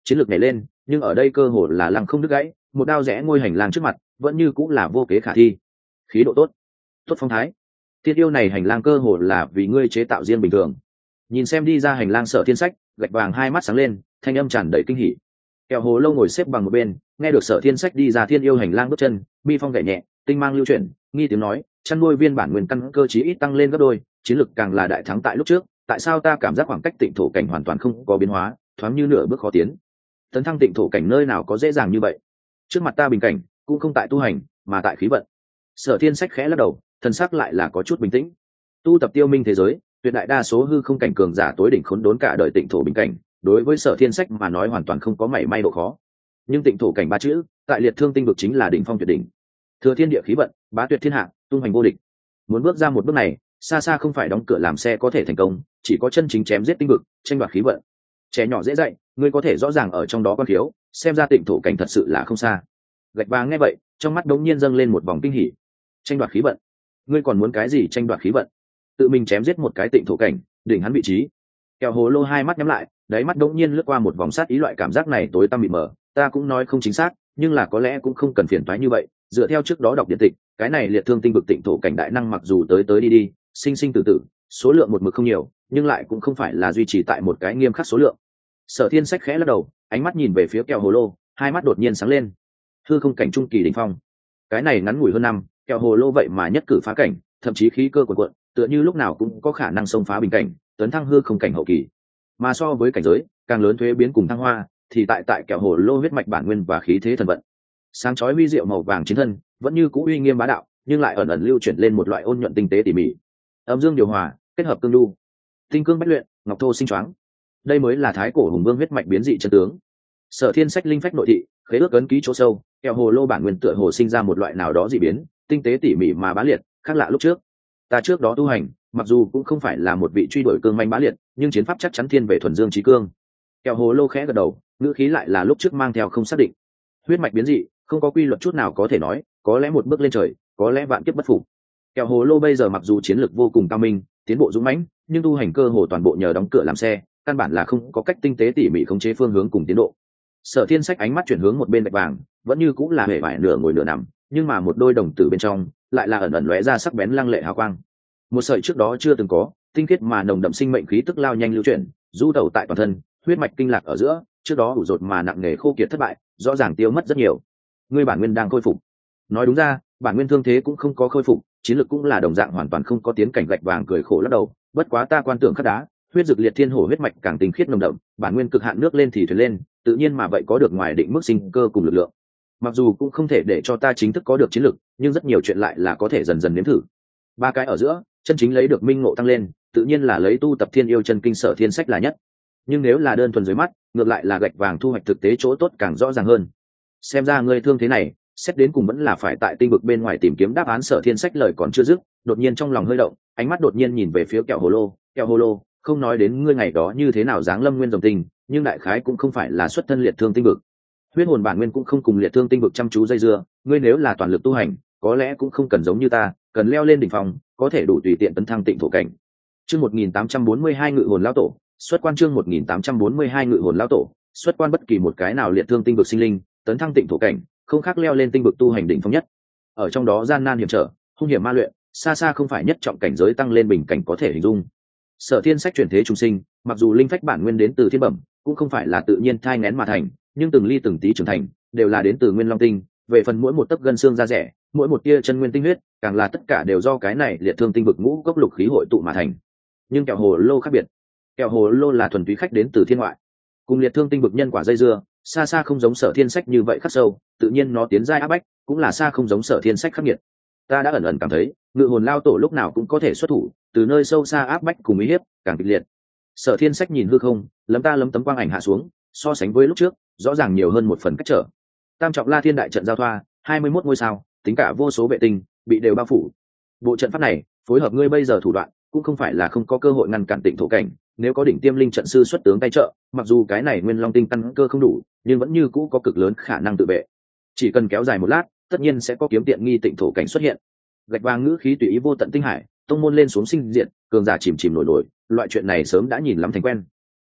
A: chiến lược nhảy lên, nhưng ở đây cơ hồ là lăng không đứt gãy, một đao rẽ ngôi hành lang trước mặt vẫn như cũng là vô kế khả thi. Khí độ tốt, tốt phong thái, thiên yêu này hành lang cơ hồ là vì ngươi chế tạo riêng bình thường. Nhìn xem đi ra hành lang Sở Thiên Sách, gạch vàng hai mắt sáng lên, thanh âm tràn đầy kinh hỉ. Kẹo hồ lâu ngồi xếp bằng một bên, nghe được Sở Thiên Sách đi ra thiên yêu hành lang bước chân, mi phong gảy nhẹ, tinh mang lưu chuyển, nghi tiếng nói, chăn nuôi viên bản nguyên căn cơ chí ít tăng lên gấp đôi, chiến lực càng là đại thắng tại lúc trước, tại sao ta cảm giác khoảng cách tịnh thổ cảnh hoàn toàn không có biến hóa, thoáng như nửa bước khó tiến. Tấn thăng tịnh thổ cảnh nơi nào có dễ dàng như vậy? Trước mặt ta bình cảnh, cũng không tại tu hành, mà tại khí vận. Sở Thiên Sách khẽ lắc đầu, thần sắc lại là có chút bình tĩnh. Tu tập tiêu minh thế giới, tuyệt đại đa số hư không cảnh cường giả tối đỉnh khốn đốn cả đời tịnh thổ bình cảnh, đối với Sở Thiên Sách mà nói hoàn toàn không có mảy may độ khó. Nhưng tịnh thổ cảnh ba chữ, tại liệt thương tinh vực chính là đỉnh phong tuyệt đỉnh. Thừa thiên địa khí vận, bá tuyệt thiên hạ, tung hoành vô địch. Muốn bước ra một bước này, xa xa không phải đóng cửa làm xe có thể thành công, chỉ có chân chính chém giết tinh vực, tranh đoạt khí vận. Trẻ nhỏ dễ dạy, ngươi có thể rõ ràng ở trong đó con thiếu, xem ra tịnh thổ cảnh thật sự là không xa. Gạch vàng nghe vậy, trong mắt đống nhiên dâng lên một vòng kinh hỉ. Tranh đoạt khí vận? Ngươi còn muốn cái gì tranh đoạt khí vận? Tự mình chém giết một cái tịnh thổ cảnh, đỉnh hắn vị trí. Kẹo hồ lô hai mắt nhắm lại, đáy mắt đống nhiên lướt qua một vòng sát ý, loại cảm giác này tối tăm mịt mờ, ta cũng nói không chính xác, nhưng là có lẽ cũng không cần phiền toái như vậy. Dựa theo trước đó đọc điện tịch, cái này liệt thương tinh vực tịnh thổ cảnh đại năng mặc dù tới tới đi đi, sinh sinh tử tử, số lượng một mực không nhiều, nhưng lại cũng không phải là duy trì tại một cái nghiêm khắc số lượng. Sở Thiên Sách khẽ lắc đầu, ánh mắt nhìn về phía kẹo hồ lô, hai mắt đột nhiên sáng lên. Hư không cảnh trung kỳ đỉnh phong, cái này ngắn ngủi hơn năm, kẹo hồ lô vậy mà nhất cử phá cảnh, thậm chí khí cơ cuồn cuộn, tựa như lúc nào cũng có khả năng xông phá bình cảnh, tấn thăng hư không cảnh hậu kỳ. Mà so với cảnh giới càng lớn thuế biến cùng thăng hoa, thì tại kẹo hồ lô huyết mạch bản nguyên và khí thế thần vận, sáng chói huy diệu màu vàng chiến thân, vẫn như cũ uy nghiêm bá đạo, nhưng lại ẩn ẩn lưu chuyển lên một loại ôn nhuận tinh tế tỉ mỉ. Âm dương điều hòa, kết hợp cương nhu, tinh cương bách luyện, ngọc thô sinh choáng. Đây mới là thái cổ hùng vương huyết mạch biến dị chân tướng. Sở Thiên Sách linh phách nội thị, khế ước ấn ký chỗ sâu, kẹo hồ lô bản nguyên tựa hồ sinh ra một loại nào đó dị biến, tinh tế tỉ mỉ mà bá liệt, khác lạ lúc trước. Ta trước đó tu hành, mặc dù cũng không phải là một vị truy đuổi cương manh bá liệt, nhưng chiến pháp chắc chắn thiên về thuần dương trí cương. Kẹo hồ lô khẽ gật đầu, ngữ khí lại là lúc trước mang theo không xác định. Huyết mạch biến dị, không có quy luật chút nào có thể nói, có lẽ một bước lên trời, có lẽ vạn kiếp bất phục. Kẹo hồ lô bây giờ mặc dù chiến lược vô cùng cao minh, tiến bộ dũng mãnh, nhưng tu hành cơ hồ toàn bộ nhờ đóng cửa làm xe, căn bản là không có cách tinh tế tỉ mỉ khống chế phương hướng cùng tiến độ. Sở Thiên Sách ánh mắt chuyển hướng một bên bạch vàng, vẫn như cũng là hề vải nửa ngồi nửa nằm, nhưng mà một đôi đồng tử bên trong lại là ẩn ẩn lóe ra sắc bén lăng lệ hào quang. Một sợi trước đó chưa từng có, tinh khiết mà nồng đậm sinh mệnh khí tức lao nhanh lưu chuyển, du tẩu tại toàn thân, huyết mạch kinh lạc ở giữa, trước đó ủ rột mà nặng nề khô kiệt thất bại, rõ ràng tiêu mất rất nhiều. Ngươi bản nguyên đang khôi phục. Nói đúng ra, bản nguyên thương thế cũng không có khôi phục, chiến lược cũng là đồng dạng hoàn toàn không có tiến cảnh. Gạch vàng cười khổ lắc đầu, bất quá ta quan tưởng khắc đá, huyết dược liệt thiên hổ huyết mạch càng tinh khiết nồng đậm, bản nguyên cực hạn nước lên thì thuyền lên, tự nhiên mà vậy có được ngoài định mức sinh cơ cùng lực lượng. Mặc dù cũng không thể để cho ta chính thức có được chiến lược, nhưng rất nhiều chuyện lại là có thể dần dần nếm thử. Ba cái ở giữa, chân chính lấy được minh ngộ tăng lên, tự nhiên là lấy tu tập thiên yêu chân kinh Sở Thiên Sách là nhất. Nhưng nếu là đơn thuần dưới mắt, ngược lại là gạch vàng thu hoạch thực tế chỗ tốt càng rõ ràng hơn. Xem ra ngươi thương thế này, xét đến cùng vẫn là phải tại tinh vực bên ngoài tìm kiếm đáp án. Sở Thiên Sách lời còn chưa dứt, đột nhiên trong lòng hơi động, ánh mắt đột nhiên nhìn về phía kẹo hồ lô, không nói đến ngươi ngày đó như thế nào dáng lâm nguyên dòng tình, nhưng đại khái cũng không phải là xuất thân liệt thương tinh vực. Huyết hồn bản nguyên cũng không cùng liệt thương tinh vực chăm chú dây dưa, ngươi nếu là toàn lực tu hành, có lẽ cũng không cần giống như ta, cần leo lên đỉnh phong, có thể đủ tùy tiện tấn thăng tịnh thổ cảnh. Chương 1842 ngự hồn lão tổ, xuất quan. Chương 1842 ngự hồn lão tổ, xuất quan. Bất kỳ một cái nào liệt thương tinh vực sinh linh, tấn thăng tịnh thổ cảnh, không khác leo lên tinh vực tu hành đỉnh phong nhất. Ở trong đó gian nan hiểm trở, hung hiểm ma luyện, xa xa không phải nhất trọng cảnh giới tăng lên bình cảnh có thể hình dung. Sở Thiên Sách chuyển thế trung sinh, mặc dù linh phách bản nguyên đến từ thiên bẩm, cũng không phải là tự nhiên thai nghén mà thành, nhưng từng ly từng tí trưởng thành, đều là đến từ nguyên long tinh. Về phần mỗi một tấc gân xương da rẻ, mỗi một tia chân nguyên tinh huyết, càng là tất cả đều do cái này liệt thương tinh vực ngũ cốc lục khí hội tụ mà thành. Nhưng kẹo hồ lô khác biệt, kẹo hồ lô là thuần túy khách đến từ thiên ngoại, cùng liệt thương tinh vực nhân quả dây dưa, xa xa không giống Sở Thiên Sách như vậy khắc sâu, tự nhiên nó tiến giai áp bách, cũng là xa không giống Sở Thiên Sách khắc nghiệt. Ta đã ẩn ẩn cảm thấy, ngự hồn lao tổ lúc nào cũng có thể xuất thủ, từ nơi sâu xa áp bách cùng uy hiếp càng kịch liệt. Sở Thiên Sách nhìn hư không, lấm tấm quang ảnh hạ xuống, so sánh với lúc trước, rõ ràng nhiều hơn một phần cách trở. Tam trọng La Thiên đại trận giao thoa, 21 ngôi sao, tính cả vô số vệ tinh, bị đều bao phủ. Bộ trận pháp này, phối hợp ngươi bây giờ thủ đoạn, cũng không phải là không có cơ hội ngăn cản tịnh thổ cảnh. Nếu có đỉnh tiêm linh trận sư xuất tướng tay trợ, mặc dù cái này nguyên long tinh căn cơ không đủ, nhưng vẫn như cũ có cực lớn khả năng tự vệ. Chỉ cần kéo dài một lát, tất nhiên sẽ có kiếm tiện nghi tịnh thổ cảnh xuất hiện. Gạch vàng ngữ khí tùy ý vô tận tinh hải, tông môn lên xuống sinh diện, cường giả chìm nổi, loại chuyện này sớm đã nhìn lắm thành quen.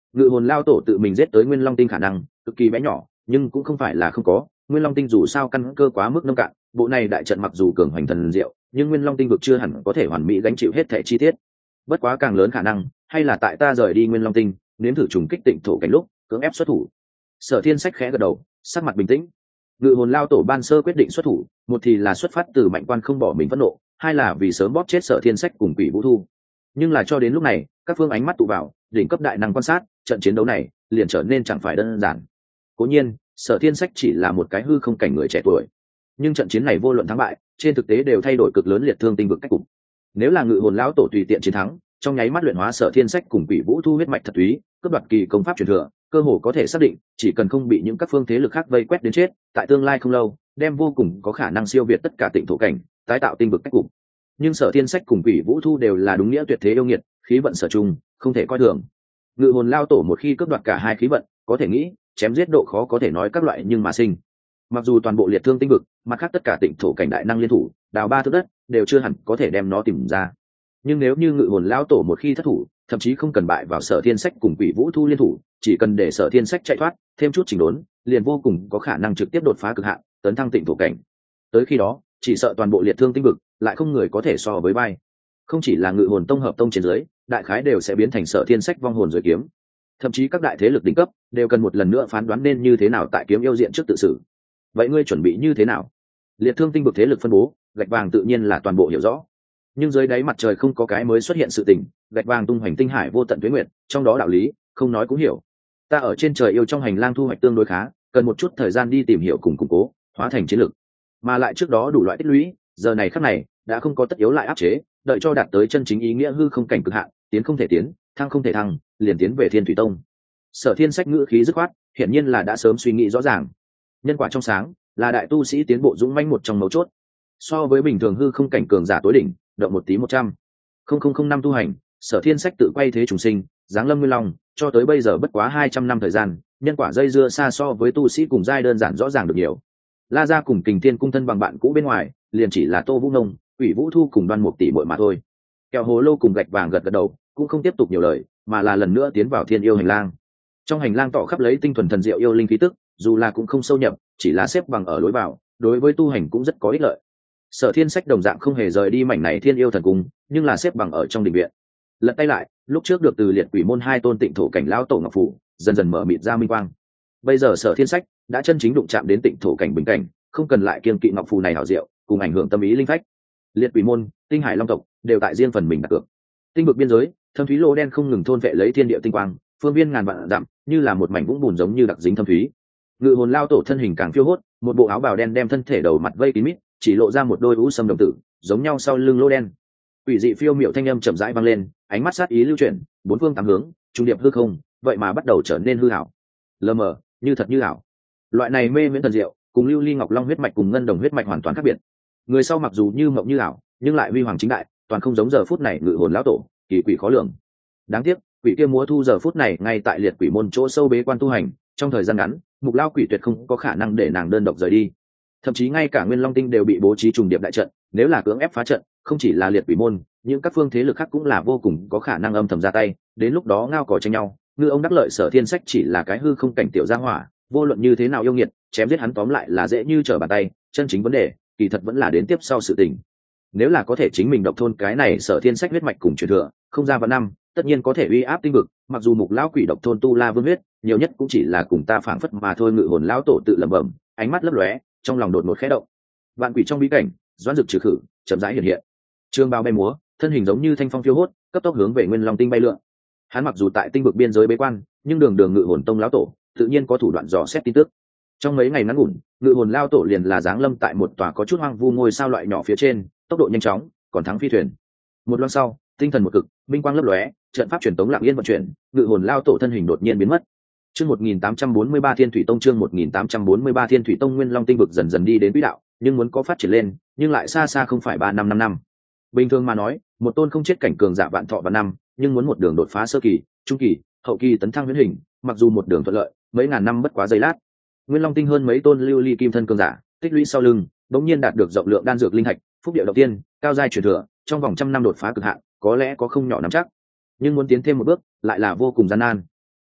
A: Ngự hồn lao tổ tự mình giết tới nguyên long tinh khả năng cực kỳ bé nhỏ, nhưng cũng không phải là không có. Nguyên long tinh dù sao căn cơ quá mức nông cạn, bộ này đại trận mặc dù cường hoành thần diệu, nhưng nguyên long tinh vực chưa hẳn có thể hoàn mỹ gánh chịu hết thể chi tiết. Bất quá càng lớn khả năng hay là tại ta rời đi nguyên long tinh, nếm thử trùng kích tịnh thổ cảnh lúc cưỡng ép xuất thủ. Sở Thiên Sách khẽ gật đầu, sắc mặt bình tĩnh. Ngự hồn lao tổ ban sơ quyết định xuất thủ, một thì là xuất phát từ mạnh quan không bỏ mình phẫn nộ, hai là vì sớm bóp chết Sở Thiên Sách cùng Quỷ Vũ Thu. Nhưng là cho đến lúc này, các phương ánh mắt tụ vào, đỉnh cấp đại năng quan sát, trận chiến đấu này liền trở nên chẳng phải đơn giản. Cố nhiên, Sở Thiên Sách chỉ là một cái hư không cảnh người trẻ tuổi, nhưng trận chiến này vô luận thắng bại, trên thực tế đều thay đổi cực lớn liệt thương tinh vực cách cục. Nếu là ngự hồn lão tổ tùy tiện chiến thắng, trong nháy mắt luyện hóa Sở Thiên Sách cùng Quỷ Vũ Thu huyết mạch thật túy, cướp đoạt kỳ công pháp truyền thừa, cơ hồ có thể xác định, chỉ cần không bị những các phương thế lực khác vây quét đến chết, tại tương lai không lâu, đem vô cùng có khả năng siêu việt tất cả tịnh thổ cảnh, tái tạo tinh vực cách cục. Nhưng Sở Thiên Sách cùng Quỷ Vũ Thu đều là đúng nghĩa tuyệt thế yêu nghiệt, khí vận sở trùng, không thể coi thường. Ngự hồn lao tổ một khi cướp đoạt cả hai khí vận, có thể nghĩ, chém giết độ khó có thể nói các loại nhưng mà sinh. Mặc dù toàn bộ liệt thương tinh vực, mặt khác tất cả tịnh thổ cảnh đại năng liên thủ, đào ba thước đất, đều chưa hẳn có thể đem nó tìm ra. Nhưng nếu như ngự hồn lao tổ một khi thất thủ, thậm chí không cần bại vào Sở Thiên Sách cùng Quỷ Vũ Thu liên thủ, chỉ cần để Sở Thiên Sách chạy thoát, thêm chút chỉnh đốn, liền vô cùng có khả năng trực tiếp đột phá cực hạn, tấn thăng tịnh thổ cảnh. Tới khi đó, chỉ sợ toàn bộ liệt thương tinh vực lại không người có thể so với bay. Không chỉ là ngự hồn tông hợp tông trên dưới, đại khái đều sẽ biến thành Sở Thiên Sách vong hồn dưới kiếm. Thậm chí các đại thế lực đỉnh cấp đều cần một lần nữa phán đoán nên như thế nào tại kiếm yêu diện trước tự xử. Vậy ngươi chuẩn bị như thế nào? Liệt thương tinh vực thế lực phân bố, gạch vàng tự nhiên là toàn bộ hiểu rõ. Nhưng dưới đáy mặt trời không có cái mới xuất hiện sự tình, gạch vàng tung hoành tinh hải vô tận tuế nguyệt, trong đó đạo lý không nói cũng hiểu. Ta ở trên trời yêu trong hành lang thu hoạch tương đối khá, cần một chút thời gian đi tìm hiểu cùng củng cố, hóa thành chiến lực. Mà lại trước đó đủ loại tích lũy, giờ này khắc này đã không có tất yếu lại áp chế, đợi cho đạt tới chân chính ý nghĩa hư không cảnh cực hạn, tiến không thể tiến, thăng không thể thăng, liền tiến về Thiên Thủy Tông. Sở Thiên Sách ngữ khí dứt khoát, hiển nhiên là đã sớm suy nghĩ rõ ràng. Nhân quả trong sáng là đại tu sĩ tiến bộ dũng mãnh một trong mấu chốt. So với bình thường hư không cảnh cường giả tối đỉnh, động một tí 100,000 năm tu hành, Sở Thiên Sách tự quay thế trùng sinh, giáng lâm nguyên long, cho tới bây giờ bất quá 200 năm thời gian, nhân quả dây dưa xa so với tu sĩ cùng giai đơn giản rõ ràng được nhiều. La gia cùng Kình Thiên cung thân bằng bạn cũ bên ngoài, liền chỉ là Tô Vũ Nông, Quỷ Vũ Thu cùng Đoan Mục tỷ muội mà thôi. Kẹo Hồ Lô cùng Gạch Vàng gật gật đầu, cũng không tiếp tục nhiều lời, mà là lần nữa tiến vào Thiên Yêu hành lang. Trong hành lang tỏ khắp lấy tinh thuần thần diệu yêu linh khí tức, dù là cũng không sâu nhập, chỉ là xếp bằng ở lối vào, đối với tu hành cũng rất có ích lợi. Sở Thiên Sách đồng dạng không hề rời đi mảnh này Thiên Yêu thần cung, nhưng là xếp bằng ở trong đình viện. Lật tay lại, lúc trước được từ liệt quỷ môn hai tôn tịnh thổ cảnh lão tổ ngọc phủ, dần dần mở mịt ra minh quang. Bây giờ Sở Thiên Sách đã chân chính đụng chạm đến tịnh thổ cảnh bình cảnh, không cần lại kiêng kỵ ngọc phù này hảo diệu, cùng ảnh hưởng tâm ý linh phách. Liệt quỷ môn, tinh hải long tộc đều tại riêng phần mình đặt cược. Tinh vực biên giới, thâm thúy lô đen không ngừng thôn vệ lấy thiên địa tinh quang, phương viên ngàn vạn dặm, như là một mảnh vũng bùn giống như đặc dính thâm thúy. Ngự hồn lao tổ thân hình càng phiêu hốt, một bộ áo bào đen đem thân thể đầu mặt vây kín mít, chỉ lộ ra một đôi u sâm đồng tử, giống nhau sau lưng lô đen. Quỷ dị phiêu miệu thanh âm chậm rãi vang lên, ánh mắt sát ý lưu chuyển, bốn phương tám hướng, trung điệp hư không, vậy mà bắt đầu trở nên hư ảo. Lờ mờ, như thật như ảo. Loại này mê miễn thần diệu, cùng lưu ly ngọc long huyết mạch cùng ngân đồng huyết mạch hoàn toàn khác biệt. Người sau mặc dù như mộng như ảo, nhưng lại huy hoàng chính đại, toàn không giống giờ phút này ngự hồn lão tổ, kỳ quỷ khó lường. Đáng tiếc, quỷ kia múa thu giờ phút này ngay tại liệt quỷ môn chỗ sâu bế quan tu hành, trong thời gian ngắn, mục lao quỷ tuyệt không có khả năng để nàng đơn độc rời đi. Thậm chí ngay cả nguyên long tinh đều bị bố trí trùng điệp đại trận, nếu là cưỡng ép phá trận, không chỉ là liệt quỷ môn, những các phương thế lực khác cũng là vô cùng có khả năng âm thầm ra tay, đến lúc đó ngao cò tranh nhau. Ngư ông đắc lợi Sở Thiên Sách chỉ là cái hư không cảnh tiểu gia hỏa, vô luận như thế nào yêu nghiệt, chém giết hắn tóm lại là dễ như trở bàn tay, chân chính vấn đề kỳ thật vẫn là đến tiếp sau sự tình. Nếu là có thể chính mình độc thôn cái này Sở Thiên Sách huyết mạch cùng truyền thừa, không ra vạn năm, tất nhiên có thể uy áp tinh vực, mặc dù mục lão quỷ độc thôn tu la vương huyết, nhiều nhất cũng chỉ là cùng ta phảng phất mà thôi. Ngự hồn lão tổ tự lẩm bẩm, ánh mắt lấp lóe, trong lòng đột ngột khẽ động. Vạn quỷ trong bí cảnh, doãn dực trừ khử, chậm rãi hiện hiện. Trương bao bay múa, thân hình giống như thanh phong phiêu hốt, cấp tốc hướng về nguyên long tinh bay lượn. Hắn mặc dù tại tinh vực biên giới bế quan, nhưng đường đường ngự hồn tông lão tổ tự nhiên có thủ đoạn dò xét tin tức. Trong mấy ngày ngắn ngủn, ngự hồn lao tổ liền là giáng lâm tại một tòa có chút hoang vu ngôi sao loại nhỏ phía trên, tốc độ nhanh chóng, còn thắng phi thuyền. Một loan sau, tinh thần một cực, minh quang lấp lóe, trận pháp truyền tống lặng yên vận chuyển, ngự hồn lao tổ thân hình đột nhiên biến mất. Chương 1843 Thiên Thủy Tông, chương 1843 Thiên Thủy Tông. Nguyên Long tinh vực dần dần đi đến quỹ đạo, nhưng muốn có phát triển lên, nhưng lại xa xa không phải 3 năm 5 năm. Bình thường mà nói, một tôn không chết cảnh cường giả vạn thọ vạn năm, nhưng muốn một đường đột phá sơ kỳ, trung kỳ, hậu kỳ tấn thăng huyễn hình, mặc dù một đường thuận lợi, mấy ngàn năm bất quá giây lát. Nguyên Long tinh hơn mấy tôn lưu ly kim thân cường giả, tích lũy sau lưng, bỗng nhiên đạt được rộng lượng đan dược linh thạch, phúc điệu đầu tiên, cao giai truyền thừa, trong vòng trăm năm đột phá cực hạn, có lẽ có không nhỏ nắm chắc. Nhưng muốn tiến thêm một bước, lại là vô cùng gian nan.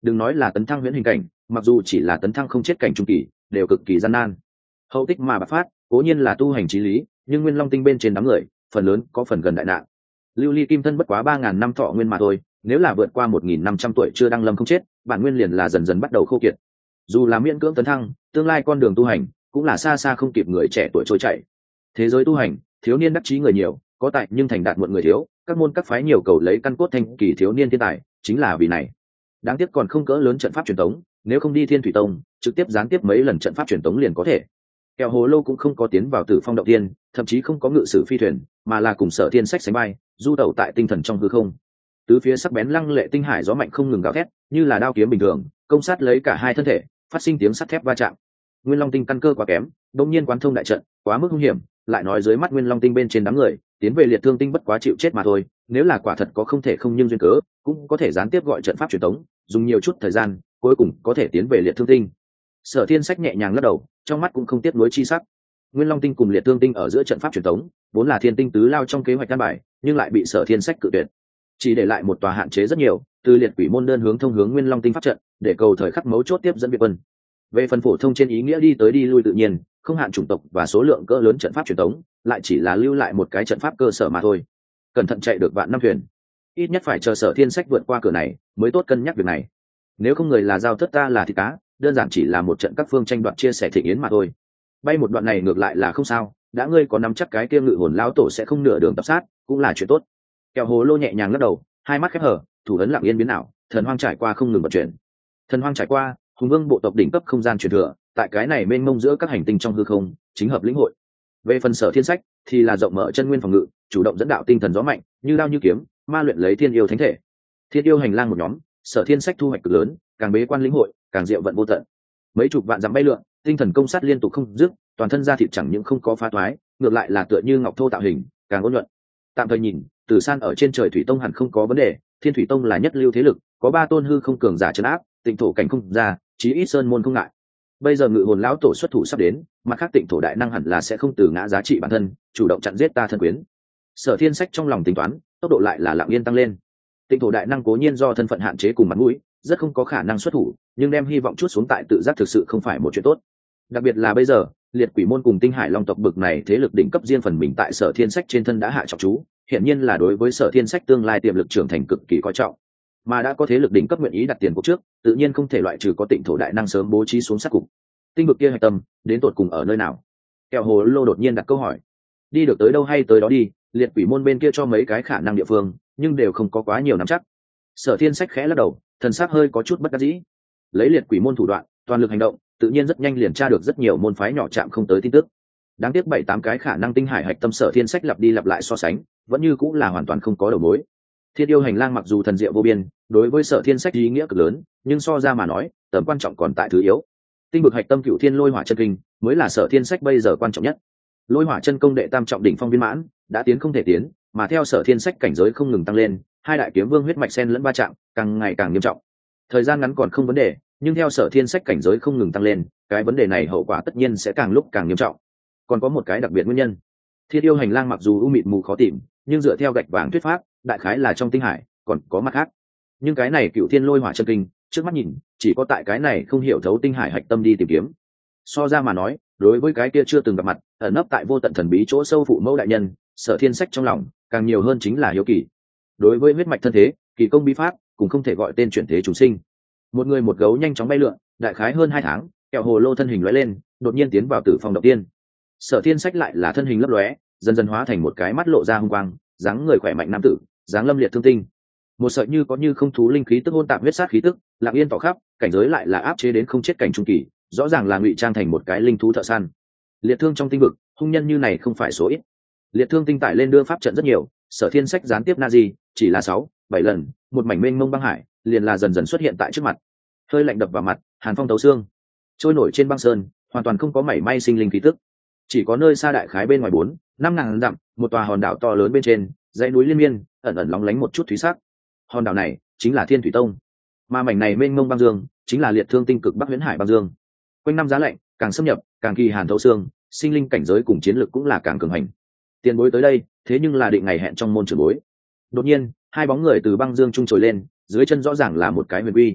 A: đừng nói là tấn thăng huyễn hình cảnh, mặc dù chỉ là tấn thăng không chết cảnh trung kỳ đều cực kỳ gian nan. Hậu tích mà bạc phát cố nhiên là tu hành trí lý, nhưng Nguyên Long tinh bên trên đám người phần lớn có phần gần đại nạn. Lưu ly kim thân bất quá 3.000 năm thọ nguyên mà thôi, nếu là vượt qua 1.500 tuổi chưa đăng lâm không chết, bản nguyên liền là dần dần bắt đầu khô kiệt. Dù là miễn cưỡng tấn thăng, tương lai con đường tu hành cũng là xa xa không kịp người trẻ tuổi trôi chảy. Thế giới tu hành, thiếu niên đắc chí người nhiều, có tài nhưng thành đạt muộn người thiếu, các môn các phái nhiều cầu lấy căn cốt thanh kỳ thiếu niên thiên tài, chính là vì này. Đáng tiếc còn không cỡ lớn trận pháp truyền tống, nếu không đi Thiên Thủy Tông, trực tiếp gián tiếp mấy lần trận pháp truyền tống liền có thể. Kẹo Hồ Lô cũng không có tiến vào Tử Phong động tiên, thậm chí không có ngự sử phi thuyền, mà là cùng Sở Thiên Sách sánh bay, du tẩu tại tinh thần trong hư không. Tứ phía sắc bén lăng lệ tinh hải gió mạnh không ngừng gào thét, như là đao kiếm bình thường, công sát lấy cả hai thân thể, phát sinh tiếng sắt thép va chạm. Nguyên Long tinh căn cơ quá kém, đột nhiên quán thông đại trận, quá mức hung hiểm, lại nói dưới mắt Nguyên Long tinh bên trên đám người, tiến về Liệt Thương tinh bất quá chịu chết mà thôi, nếu là quả thật có không thể không nhưng duyên cớ, cũng có thể gián tiếp gọi trận pháp truyền tống, dùng nhiều chút thời gian, cuối cùng có thể tiến về Liệt Thương tinh. Sở Thiên Sách nhẹ nhàng lắc đầu, trong mắt cũng không tiếc nuối chi sắc. Nguyên Long tinh cùng Liệt Thương tinh ở giữa trận pháp truyền tống, vốn là Thiên tinh tứ lao trong kế hoạch căn bài, nhưng lại bị Sở Thiên Sách cự tuyệt, chỉ để lại một tòa hạn chế rất nhiều, từ Liệt Quỷ môn đơn hướng thông hướng Nguyên Long tinh pháp trận, để cầu thời khắc mấu chốt tiếp dẫn viện quân. Về phần phổ thông trên ý nghĩa đi tới đi lui tự nhiên, không hạn chủng tộc và số lượng cỡ lớn trận pháp truyền tống, lại chỉ là lưu lại một cái trận pháp cơ sở mà thôi. Cẩn thận chạy được vạn năm thuyền, ít nhất phải chờ Sở Thiên Sách vượt qua cửa này mới tốt cân nhắc việc này. Nếu không người là giao thất ta là thịt cá, đơn giản chỉ là một trận các phương tranh đoạt chia sẻ thịnh yến mà thôi. Bay một đoạn này ngược lại là không sao, đã ngươi có nắm chắc cái kia ngự hồn lão tổ sẽ không nửa đường tập sát, cũng là chuyện tốt. Kẹo Hồ Lô nhẹ nhàng lắc đầu, hai mắt khép hờ, thủ ấn lặng yên biến ảo, thần hoang trải qua không ngừng vận chuyển. Thần hoang trải qua, hùng vương bộ tộc đỉnh cấp không gian truyền thừa, tại cái này mênh mông giữa các hành tinh trong hư không, chính hợp lĩnh hội. Về phần Sở Thiên Sách thì là rộng mở chân nguyên phòng ngự, chủ động dẫn đạo tinh thần gió mạnh, như đao như kiếm, ma luyện lấy thiên yêu thánh thể. Thiên yêu hành lang một nhóm, Sở Thiên Sách thu hoạch cực lớn, càng bế quan lĩnh hội, càng diệu vận vô tận. Mấy chục vạn dặm bay lượn, tinh thần công sát liên tục không dứt, toàn thân da thịt chẳng những không có phá toái, ngược lại là tựa như ngọc thô tạo hình, càng ôn nhuận. Tạm thời nhìn, Tử San ở trên trời Thủy Tông hẳn không có vấn đề, Thiên Thủy Tông là nhất lưu thế lực, có 3 tôn hư không cường giả trấn áp, tịnh thổ cảnh không ra, chí ít sơn môn không ngại. Bây giờ ngự hồn lão tổ xuất thủ sắp đến, mặt khác tịnh thổ đại năng hẳn là sẽ không từ ngã giá trị bản thân, chủ động chặn giết ta thân quyến. Sở Thiên Sách trong lòng tính toán, tốc độ lại là lặng yên tăng lên. Tịnh thổ đại năng cố nhiên do thân phận hạn chế cùng mặt mũi, rất không có khả năng xuất thủ, nhưng đem hy vọng chút xuống tại tự giác thực sự không phải một chuyện tốt. Đặc biệt là bây giờ, Liệt Quỷ môn cùng Tinh Hải Long tộc bực này thế lực đỉnh cấp riêng phần mình tại Sở Thiên Sách trên thân đã hạ trọng chú, hiện nhiên là đối với Sở Thiên Sách tương lai tiềm lực trưởng thành cực kỳ coi trọng. Mà đã có thế lực đỉnh cấp nguyện ý đặt tiền cuộc trước, tự nhiên không thể loại trừ có tịnh thổ đại năng sớm bố trí xuống sát cục. Tinh vực kia hạch tâm, đến tột cùng ở nơi nào? Kẹo Hồ Lô đột nhiên đặt câu hỏi. Đi được tới đâu hay tới đó đi, Liệt Quỷ môn bên kia cho mấy cái khả năng địa phương, nhưng đều không có quá nhiều nắm chắc. Sở Thiên Sách khẽ lắc đầu, thần sắc hơi có chút bất đắc dĩ. Lấy Liệt Quỷ môn thủ đoạn, toàn lực hành động, tự nhiên rất nhanh liền tra được rất nhiều môn phái nhỏ chạm không tới tin tức. Đáng tiếc 7-8 cái khả năng tinh hải hạch tâm Sở Thiên Sách lặp đi lặp lại so sánh, vẫn như cũng là hoàn toàn không có đầu mối. Thiên yêu hành lang mặc dù thần diệu vô biên, đối với Sở Thiên Sách ý nghĩa cực lớn, nhưng so ra mà nói, tầm quan trọng còn tại thứ yếu. Tinh vực hạch tâm Cửu Thiên Lôi Hỏa Chân Kinh mới là Sở Thiên Sách bây giờ quan trọng nhất. Lôi Hỏa Chân Công đệ tam trọng đỉnh phong viên mãn, đã tiến không thể tiến, mà theo Sở Thiên Sách cảnh giới không ngừng tăng lên, hai đại kiếm vương huyết mạch xen lẫn va chạm, càng ngày càng nghiêm trọng. Thời gian ngắn còn không vấn đề, nhưng theo Sở Thiên Sách cảnh giới không ngừng tăng lên, cái vấn đề này hậu quả tất nhiên sẽ càng lúc càng nghiêm trọng. Còn có một cái đặc biệt nguyên nhân. Thiên yêu hành lang mặc dù u mịt mù khó tìm, nhưng dựa theo gạch vàng thuyết pháp, đại khái là trong tinh hải, còn có mặt khác. Nhưng cái này Cửu Thiên Lôi Hỏa Chân Kinh, trước mắt nhìn, chỉ có tại cái này không hiểu thấu tinh hải hạch tâm đi tìm kiếm. So ra mà nói, đối với cái kia chưa từng gặp mặt, ẩn nấp tại vô tận thần bí chỗ sâu phụ mẫu đại nhân, Sở Thiên Sách trong lòng càng nhiều hơn chính là hiếu kỳ. Đối với huyết mạch thân thế, kỳ công bí pháp, cũng không thể gọi tên chuyển thế chúng sinh. Một người một gấu nhanh chóng bay lượn, đại khái hơn 2 tháng, Kẹo Hồ Lô thân hình lóe lên, đột nhiên tiến vào Tử Phong động tiên. Sở Thiên Sách lại là thân hình lấp lóe, dần dần hóa thành một cái mắt lộ ra hung quang, dáng người khỏe mạnh nam tử, dáng lâm liệt thương tinh. Một sợi như có như không thú linh khí tức hôn tạp huyết sát khí tức, lặng yên tỏ khắp, cảnh giới lại là áp chế đến không chết cảnh trung kỳ, rõ ràng là ngụy trang thành một cái linh thú thợ săn. Liệt thương trong tinh vực, hung nhân như này không phải số ít. Liệt thương tinh tải lên đưa pháp trận rất nhiều, Sở Thiên Sách gián tiếp Nazi, chỉ là 6-7 lần, một mảnh mênh mông băng hải, liền là dần dần xuất hiện tại trước mặt. Hơi lạnh đập vào mặt, hàn phong tấu xương. Trôi nổi trên băng sơn, hoàn toàn không có mảy may sinh linh khí tức. Chỉ có nơi xa đại khái bên ngoài 4-5 ngàn dặm, một tòa hòn đảo to lớn bên trên, dãy núi liên miên, ẩn ẩn lóng lánh một chút thúy sắc. Hòn đảo này chính là Thiên Thủy Tông, mà mảnh này mênh mông băng dương chính là Liệt thương tinh cực Bắc Huyễn Hải băng dương. Quanh năm giá lạnh, càng xâm nhập, càng kỳ hàn thấu xương, sinh linh cảnh giới cùng chiến lược cũng là càng cường hành. Tiền bối tới đây, thế nhưng là định ngày hẹn trong môn trưởng bối. Đột nhiên, hai bóng người từ băng dương trung trồi lên, dưới chân rõ ràng là một cái huyền quy.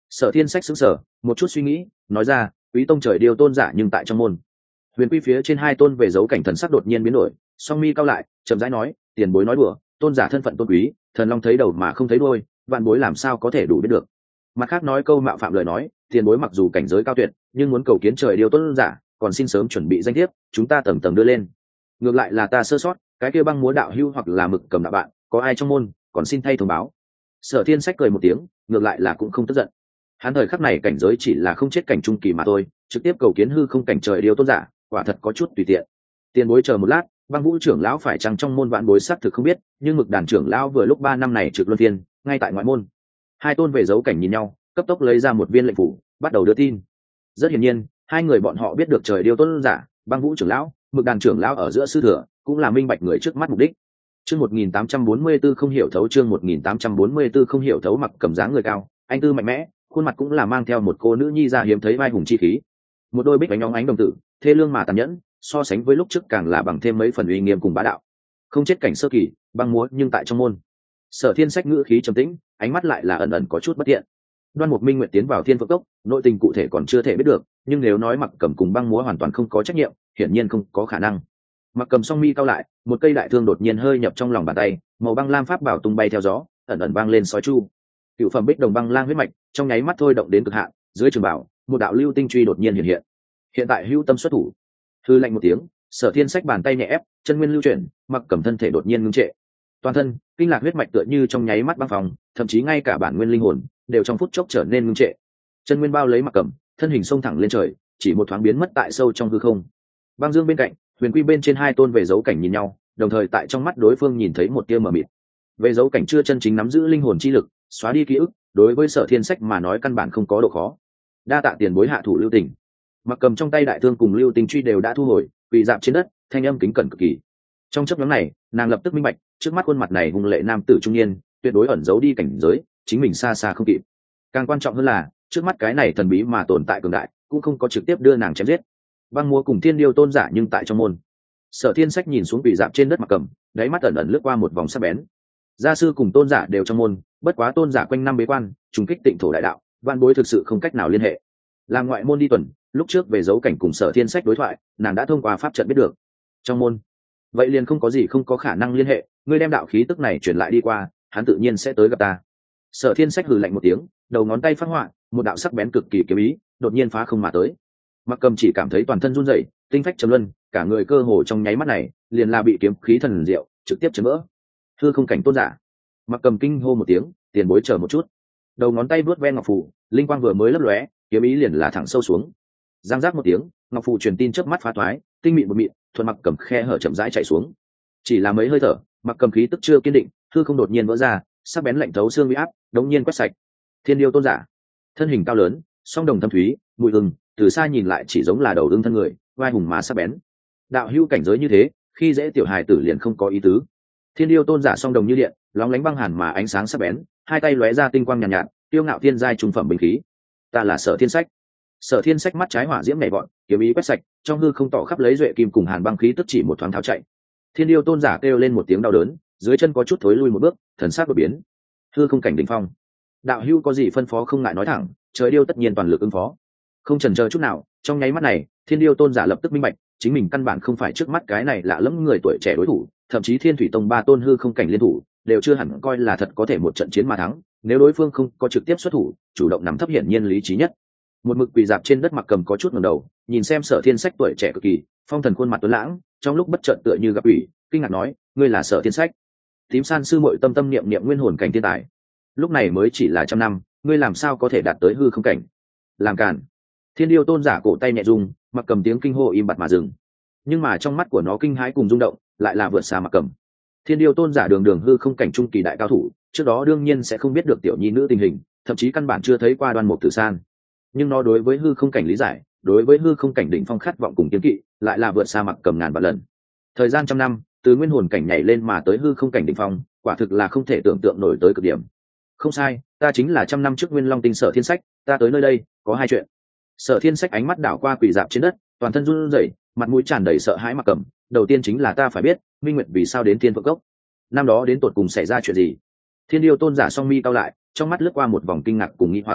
A: Sở Thiên Sách sững sờ một chút suy nghĩ, nói ra, quý tông trời điêu tôn giả nhưng tại trong môn. Huyền quy phía trên hai tôn về dấu cảnh thần sắc đột nhiên biến đổi, song mi cao lại, chậm rãi nói, tiền bối nói đùa, tôn giả thân phận tôn quý, thần long thấy đầu mà không thấy đuôi, vạn bối làm sao có thể đủ biết được. Mặt khác nói câu mạo phạm lời nói, tiền bối mặc dù cảnh giới cao tuyệt, nhưng muốn cầu kiến trời điêu tôn giả, còn xin sớm chuẩn bị danh thiếp, chúng ta tầng tầng đưa lên. Ngược lại là ta sơ sót, cái kia băng múa đạo hưu hoặc là mực cầm đạo bạn, có ai trong môn, còn xin thay thông báo. Sở Thiên Sách cười một tiếng, ngược lại là cũng không tức giận. Hắn thời khắc này cảnh giới chỉ là không chết cảnh trung kỳ mà thôi, trực tiếp cầu kiến hư không cảnh trời điêu tôn giả, quả thật có chút tùy tiện. Tiền bối chờ một lát, băng vũ trưởng lão phải chăng trong môn vạn bối xác thực không biết, nhưng mực đàn trưởng lão vừa lúc 3 năm này trực luân phiên, ngay tại ngoại môn. Hai tôn về dấu cảnh nhìn nhau, cấp tốc lấy ra một viên lệnh phủ, bắt đầu đưa tin. Rất hiển nhiên, hai người bọn họ biết được trời điêu tôn giả, băng vũ trưởng lão, mực đàn trưởng lão ở giữa sư thừa, cũng là minh bạch người trước mắt mục đích. Chương 1844 không hiểu thấu, chương 1844 không hiểu thấu. Mặc Cầm dáng người cao, anh tư mạnh mẽ, khuôn mặt cũng là mang theo một cô nữ nhi ra hiếm thấy vai hùng chi khí. Một đôi bích ánh óng ánh đồng tử, thê lương mà tàn nhẫn, so sánh với lúc trước càng là bằng thêm mấy phần uy nghiêm cùng bá đạo. Không chết cảnh sơ kỳ, băng múa nhưng tại trong môn. Sở Thiên Sách ngữ khí trầm tĩnh, ánh mắt lại là ẩn ẩn có chút bất thiện. Đoan Mục Minh nguyện tiến vào Thiên Phượng Cốc, nội tình cụ thể còn chưa thể biết được, nhưng nếu nói Mặc Cầm cùng băng múa hoàn toàn không có trách nhiệm, hiển nhiên không có khả năng. Mặc Cầm song mi cao lại, một cây đại thương đột nhiên hơi nhập trong lòng bàn tay, màu băng lam pháp bảo tung bay theo gió, ẩn ẩn vang lên sói chu. Cựu phẩm bích đồng băng lang huyết mạch, trong nháy mắt thôi động đến cực hạn, dưới trường bảo, một đạo lưu tinh truy đột nhiên hiện hiện. Hiện tại hữu tâm xuất thủ. Hư lạnh một tiếng, Sở Thiên Sách bàn tay nhẹ ép, chân nguyên lưu chuyển, Mặc Cầm thân thể đột nhiên ngưng trệ. Toàn thân, kinh lạc huyết mạch tựa như trong nháy mắt băng phòng, thậm chí ngay cả bản nguyên linh hồn đều trong phút chốc trở nên ngưng trệ. Chân nguyên bao lấy Mặc Cầm, thân hình xông thẳng lên trời, chỉ một thoáng biến mất tại sâu trong hư không. Băng Dương bên cạnh, huyền quy bên trên hai tôn về dấu cảnh nhìn nhau, đồng thời tại trong mắt đối phương nhìn thấy một tia mờ mịt. Về dấu cảnh chưa chân chính nắm giữ linh hồn chi lực, xóa đi ký ức, đối với Sở Thiên Sách mà nói căn bản không có độ khó. Đa tạ tiền bối hạ thủ lưu tình. Mặc Cầm trong tay đại thương cùng lưu tình truy đều đã thu hồi, quỳ dạp trên đất, thanh âm kính cẩn cực kỳ. Trong chớp nhoáng này, nàng lập tức minh bạch, trước mắt khuôn mặt này hung lệ nam tử trung niên, tuyệt đối ẩn giấu đi cảnh giới, chính mình xa xa không kịp. Càng quan trọng hơn là, trước mắt cái này thần bí mà tồn tại cường đại, cũng không có trực tiếp đưa nàng chém giết. Băng múa cùng Thiên Điêu tôn giả nhưng tại trong môn. Sở Thiên Sách nhìn xuống quỳ dạp trên đất Mặc Cầm, đáy mắt ẩn ẩn lướt qua một vòng sắc bén. Gia sư cùng tôn giả đều trong môn, bất quá tôn giả quanh năm bế quan, trùng kích Tịnh thổ đại đạo, văn bối thực sự không cách nào liên hệ. Làm ngoại môn đi tuần, lúc trước về dấu cảnh cùng Sở Thiên Sách đối thoại, nàng đã thông qua pháp trận biết được. Trong môn, vậy liền không có gì không có khả năng liên hệ, ngươi đem đạo khí tức này truyền lại đi qua, hắn tự nhiên sẽ tới gặp ta. Sở Thiên Sách hừ lạnh một tiếng, đầu ngón tay phát họa, một đạo sắc bén cực kỳ kiếm ý, đột nhiên phá không mà tới. Mặc Cầm chỉ cảm thấy toàn thân run rẩy, tinh phách trầm luân, cả người cơ hồ trong nháy mắt này, liền là bị kiếm khí thần diệu trực tiếp chấn vỡ. Hư không cảnh tôn giả. Mặc Cầm kinh hô một tiếng, tiền bối chờ một chút. Đầu ngón tay vuốt ven ngọc phù, linh quang vừa mới lấp lóe, kiếm ý liền là thẳng sâu xuống. Giang giác một tiếng, ngọc phù truyền tin chớp mắt phá thoái, tinh mịn một mịn, thuận Mặc Cầm khe hở chậm rãi chạy xuống. Chỉ là mấy hơi thở, Mặc Cầm khí tức chưa kiên định, hư không đột nhiên vỡ ra, sắc bén lạnh thấu xương uy áp, đống nhiên quét sạch. Thiên Điêu tôn giả, thân hình cao lớn, song đồng thâm thúy, mùi hừng, từ xa nhìn lại chỉ giống là đầu ưng thân người, vai hùng mà sắc bén. Đạo hữu cảnh giới như thế, khi dễ tiểu hài tử liền không có ý tứ. Thiên Điêu tôn giả song đồng như điện, lóng lánh băng hàn mà ánh sáng sắc bén, hai tay lóe ra tinh quang nhàn nhạt, tiêu ngạo thiên giai trung phẩm binh khí. Ta là Sở Thiên Sách. Sở Thiên Sách mắt trái hỏa diễm nhảy vọt, kiếm ý quét sạch, trong hư không tỏ khắp lấy duệ kim cùng hàn băng khí tức chỉ một thoáng tháo chạy. Thiên Điêu tôn giả kêu lên một tiếng đau đớn, dưới chân có chút thối lui một bước, thần sắc đột biến. Hư không cảnh đỉnh phong. Đạo hữu có gì phân phó không ngại nói thẳng, trời điêu tất nhiên toàn lực ứng phó. Không chần chờ chút nào, trong nháy mắt này, Thiên Điêu tôn giả lập tức minh bạch, chính mình căn bản không phải trước mắt cái này lạ lẫm người tuổi trẻ đối thủ, thậm chí Thiên Thủy Tông 3 tôn hư không cảnh liên thủ, đều chưa hẳn coi là thật có thể một trận chiến mà thắng, nếu đối phương không có trực tiếp xuất thủ, chủ động nắm thấp hiển nhiên lý trí nhất. Một mực quỳ dạp trên đất Mặc Cầm có chút ngẩng đầu, nhìn xem Sở Thiên Sách tuổi trẻ cực kỳ, phong thần khuôn mặt tuấn lãng, trong lúc bất chợt tựa như gặp ủy, kinh ngạc nói, ngươi là Sở Thiên Sách? Tím San sư muội tâm tâm niệm niệm nguyên hồn cảnh thiên tài, lúc này mới chỉ là 100 năm, ngươi làm sao có thể đạt tới hư không cảnh? Làm cản. Thiên Điêu tôn giả cổ tay nhẹ rung, Mặc Cầm tiếng kinh hô im bặt mà dừng. Nhưng mà trong mắt của nó kinh hãi cùng rung động, lại là vượt xa Mặc Cầm. Thiên Điêu tôn giả đường đường hư không cảnh trung kỳ đại cao thủ, trước đó đương nhiên sẽ không biết được tiểu nhi nữ tình hình, thậm chí căn bản chưa thấy qua Đoan Mục Tử San. Nhưng nó đối với hư không cảnh lý giải, đối với hư không cảnh đỉnh phong khát vọng cùng kiên kỵ, lại là vượt xa Mặc Cầm ngàn vạn lần. Thời gian 100 năm, từ nguyên hồn cảnh nhảy lên mà tới hư không cảnh đỉnh phong, quả thực là không thể tưởng tượng nổi tới cực điểm. Không sai, ta chính là 100 năm trước Nguyên Long Tinh Sở Thiên Sách, ta tới nơi đây có 2 chuyện. Sở Thiên Sách ánh mắt đảo qua quỳ dạp trên đất, toàn thân run rẩy, mặt mũi tràn đầy sợ hãi Mặc Cầm. Đầu tiên chính là ta phải biết, Minh Nguyệt vì sao đến Thiên Phượng Cốc, năm đó đến tột cùng xảy ra chuyện gì. Thiên Điêu tôn giả song mi cao lại, trong mắt lướt qua một vòng kinh ngạc cùng nghi hoặc.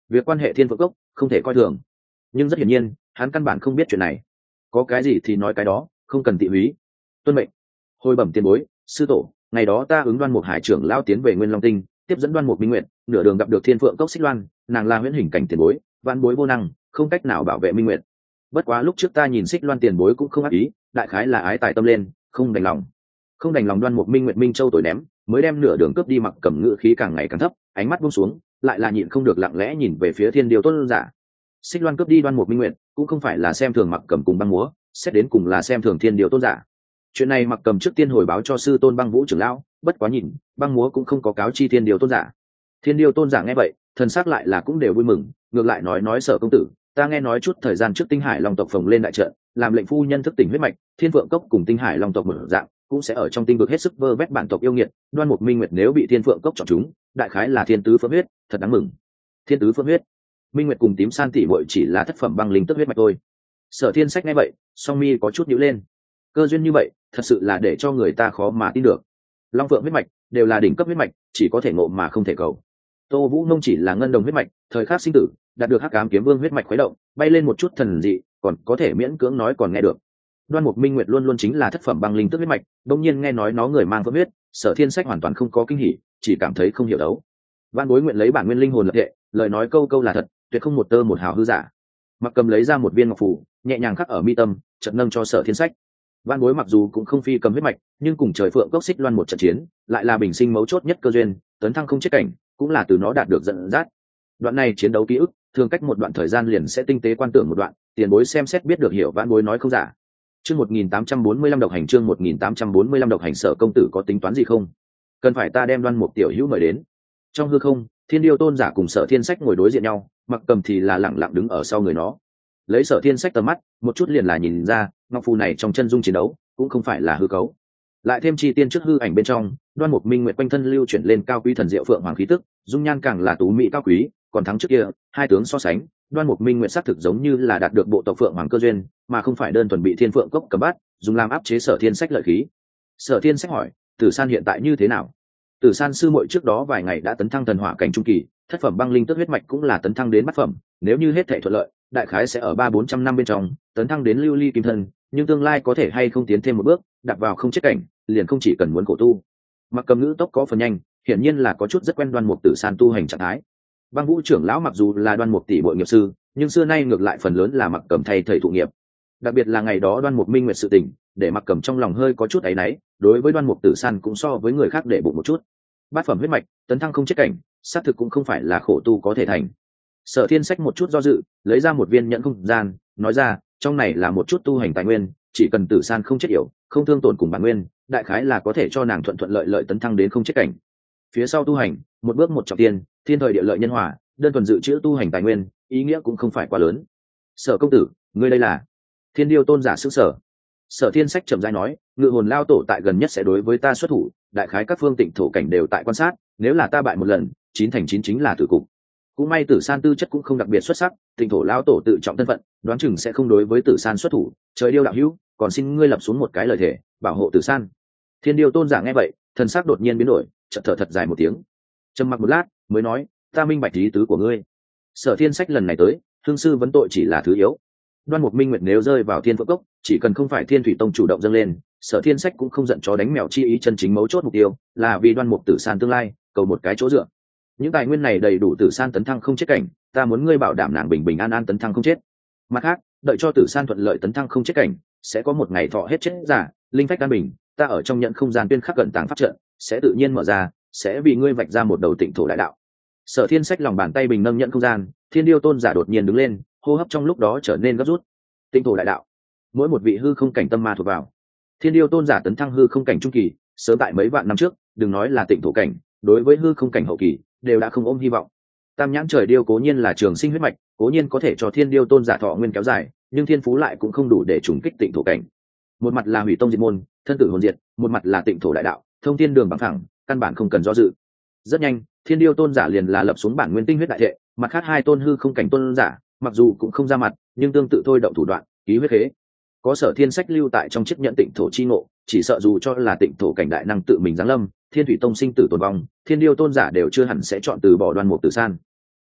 A: Việc quan hệ thiên phượng cốc không thể coi thường, nhưng rất hiển nhiên hắn căn bản không biết chuyện này. Có cái gì thì nói cái đó, không cần tị húy. Tuân mệnh. Hồi bẩm tiền bối, sư tổ, ngày đó ta ứng Đoan Mục Hải trưởng lao tiến về Nguyên Long Tinh, tiếp dẫn Đoan Mục Minh Nguyệt, nửa đường gặp được thiên phượng cốc Xích Loan, nàng là huyễn hình cảnh tiền bối, vạn bối vô năng, không cách nào bảo vệ Minh Nguyệt. Bất quá lúc trước ta nhìn Xích Loan tiền bối cũng không ác ý, đại khái là ái tài tâm lên, không đành lòng. Không đành lòng Đoan Mục Minh Nguyệt Minh Châu tuổi ném, mới đem nửa đường cướp đi. Mặc Cầm ngự khí càng ngày càng thấp, ánh mắt buông xuống, lại là nhịn không được lặng lẽ nhìn về phía Thiên Điêu Tôn giả. Xích Loan cướp đi Đoan Mục Minh Nguyệt, cũng không phải là xem thường Mặc Cầm cùng băng múa, xét đến cùng là xem thường Thiên Điêu Tôn giả. Chuyện này Mặc Cầm trước tiên hồi báo cho sư tôn Băng Vũ trưởng lão, bất quá nhìn băng múa cũng không có cáo chi Thiên Điêu Tôn giả. Thiên Điêu Tôn giả nghe vậy, thần sắc lại là cũng đều vui mừng, ngược lại nói Sở công tử, ta nghe nói chút thời gian trước Tinh Hải Long tộc phồng lên đại trận, làm lệnh phu nhân thức tỉnh huyết mạch, Thiên Vượng Cốc cùng Tinh Hải Long tộc mở dạng, cũng sẽ ở trong tinh vực hết sức vơ vét bản tộc yêu nghiệt. Đoan Mục Minh Nguyệt nếu bị Thiên Vượng Cốc chọn chúng, đại khái là thiên tứ phượng huyết, thật đáng mừng. Thiên tứ phượng huyết, Minh Nguyệt cùng Tím San tỷ muội chỉ là thất phẩm băng linh tức huyết mạch thôi. Sở Thiên Sách nghe vậy, song mi có chút nhíu lên. Cơ duyên như vậy, thật sự là để cho người ta khó mà tin được. Long Phượng huyết mạch đều là đỉnh cấp huyết mạch, chỉ có thể ngộ mà không thể cầu. Tô Vũ Nông chỉ là ngân đồng huyết mạch, thời khắc sinh tử, đạt được Hắc Ám Kiếm Vương huyết mạch khuấy động, bay lên một chút thần dị, còn có thể miễn cưỡng nói còn nghe được. Đoan Mục Minh Nguyệt luôn luôn chính là thất phẩm băng linh tức huyết mạch, đương nhiên nghe nói nó người mang phượng huyết, Sở Thiên Sách hoàn toàn không có kinh hỉ, chỉ cảm thấy không hiểu đấu. Vạn bối nguyện lấy bản nguyên linh hồn lập hệ, lời nói câu câu là thật, tuyệt không một tơ một hào hư giả. Mặc Cầm lấy ra một viên ngọc phù, nhẹ nhàng khắc ở mi tâm, chợt nâng cho Sở Thiên Sách. Vạn bối mặc dù cũng không phi cầm huyết mạch, nhưng cùng trời phượng cốc Xích Loan một trận chiến, lại là bình sinh mấu chốt nhất cơ duyên, tấn thăng không chết cảnh, cũng là từ nó đạt được dẫn dắt. Đoạn này chiến đấu ký ức, thường cách một đoạn thời gian liền sẽ tinh tế quan tưởng một đoạn, tiền bối xem xét biết được hiểu vạn bối nói không giả. Chương 1845 độc hành, chương 1845 độc hành. Sở công tử có tính toán gì không? Cần phải ta đem Đoan Mục tiểu hữu mời đến. Trong hư không, Thiên Điêu Tôn giả cùng Sở Thiên Sách ngồi đối diện nhau, Mặc Cầm thì là lặng lặng đứng ở sau người nó. Lấy Sở Thiên Sách tầm mắt, một chút liền là nhìn ra, ngọc phù này trong chân dung chiến đấu, cũng không phải là hư cấu. Lại thêm chi tiên trước hư ảnh bên trong, Đoan Mục Minh Nguyệt quanh thân lưu chuyển lên cao quý thần diệu phượng hoàng khí tức, dung nhan càng là tú mỹ cao quý, còn thắng trước kia, hai tướng so sánh, Đoan Mục Minh Nguyệt xác thực giống như là đạt được bộ tộc phượng hoàng cơ duyên, mà không phải đơn thuần bị Thiên Phượng Cốc cầm bắt, dùng làm áp chế Sở Thiên Sách lợi khí. Sở Thiên Sách hỏi, Tử San hiện tại như thế nào? Tử San sư muội trước đó vài ngày đã tấn thăng thần hỏa cảnh trung kỳ, thất phẩm băng linh tức huyết mạch cũng là tấn thăng đến bát phẩm, nếu như hết thảy thuận lợi, đại khái sẽ ở 300-400 năm bên trong tấn thăng đến lưu ly kim thân, nhưng tương lai có thể hay không tiến thêm một bước, đặt vào không chết cảnh, liền không chỉ cần muốn khổ tu. Mặc Cầm ngữ tốc có phần nhanh, hiển nhiên là có chút rất quen Đoan Mục Tử San tu hành trạng thái. Băng Vũ trưởng lão mặc dù là Đoan Mục tỷ muội nghiệp sư, nhưng xưa nay ngược lại phần lớn là Mặc Cầm thay thầy thụ nghiệp. Đặc biệt là ngày đó Đoan Mục Minh Nguyệt sự tình, để Mặc Cầm trong lòng hơi có chút áy náy, đối với Đoan Mục Tử San cũng so với người khác để bụng một chút. Bát phẩm huyết mạch, tấn thăng không chết cảnh, xác thực cũng không phải là khổ tu có thể thành. Sở Thiên Sách một chút do dự, lấy ra một viên nhẫn không gian, nói ra, trong này là một chút tu hành tài nguyên, chỉ cần Tử San không chết yểu, không thương tổn cùng bản nguyên, đại khái là có thể cho nàng thuận thuận lợi lợi tấn thăng đến không chết cảnh. Phía sau tu hành, một bước một trọng tiên, thiên thời địa lợi nhân hòa, đơn thuần dự trữ tu hành tài nguyên, ý nghĩa cũng không phải quá lớn. Sở công tử, ngươi đây là? Thiên Điêu Tôn giả sững sờ. Sở Thiên Sách trầm rãi nói, ngự hồn lao tổ tại gần nhất sẽ đối với ta xuất thủ, đại khái các phương tịnh thổ cảnh đều tại quan sát, nếu là ta bại một lần, 9/9 chính là tử cục. Cũng may Tử San tư chất cũng không đặc biệt xuất sắc, tịnh thổ lao tổ tự trọng thân phận, đoán chừng sẽ không đối với Tử San xuất thủ. Trời Điêu đạo hữu, còn xin ngươi lập xuống một cái lời thề, bảo hộ Tử San. Thiên Điêu Tôn giả nghe vậy, thần sắc đột nhiên biến đổi, chợt thở thật dài một tiếng, trầm mặc một lát, mới nói, ta minh bạch ý tứ của ngươi. Sở Thiên Sách lần này tới, hương sư vấn tội chỉ là thứ yếu. Đoan Mục Minh Nguyệt nếu rơi vào Thiên Phượng Cốc, chỉ cần không phải Thiên Thủy Tông chủ động dâng lên, Sở Thiên Sách cũng không giận chó đánh mèo chi ý, chân chính mấu chốt mục tiêu là vì Đoan Mục Tử San tương lai, cầu một cái chỗ dựa. Những tài nguyên này đầy đủ Tử San tấn thăng không chết cảnh, ta muốn ngươi bảo đảm nàng bình bình an an tấn thăng không chết. Mặt khác, đợi cho Tử San thuận lợi tấn thăng không chết cảnh, sẽ có một ngày thọ hết chết giả, linh phách an bình, ta ở trong nhận không gian tuyên khắc cận tàng pháp trận, sẽ tự nhiên mở ra, sẽ vì ngươi vạch ra một đầu tịnh thổ đại đạo. Sở Thiên Sách lòng bàn tay bình nâng nhận không gian, Thiên Điêu Tôn giả đột nhiên đứng lên, hô hấp trong lúc đó trở nên gấp rút. Tịnh thổ đại đạo, mỗi một vị hư không cảnh tâm ma thuộc vào. Thiên Điêu Tôn giả tấn thăng hư không cảnh trung kỳ, sớm tại mấy vạn năm trước, đừng nói là tịnh thổ cảnh, đối với hư không cảnh hậu kỳ, đều đã không ôm hy vọng. Tam nhãn trời điêu cố nhiên là trường sinh huyết mạch, cố nhiên có thể cho Thiên Điêu Tôn giả thọ nguyên kéo dài, nhưng thiên phú lại cũng không đủ để trùng kích tịnh thổ cảnh. Một mặt là hủy tông diệt môn, thân tử hồn diệt, một mặt là tịnh thổ đại đạo, thông thiên đường bằng thẳng, căn bản không cần do dự. Rất nhanh, Thiên Điêu Tôn giả liền là lập xuống bản nguyên tinh huyết đại thệ, mặt khác hai tôn hư không cảnh tôn giả, mặc dù cũng không ra mặt, nhưng tương tự thôi động thủ đoạn, ký huyết khế. Có Sở Thiên Sách lưu tại trong chiếc nhẫn tịnh thổ chi ngộ, chỉ sợ dù cho là tịnh thổ cảnh đại năng tự mình giáng lâm, Thiên Thủy Tông sinh tử tồn vong, Thiên Điêu Tôn giả đều chưa hẳn sẽ chọn từ bỏ Đoan Mục Tử San.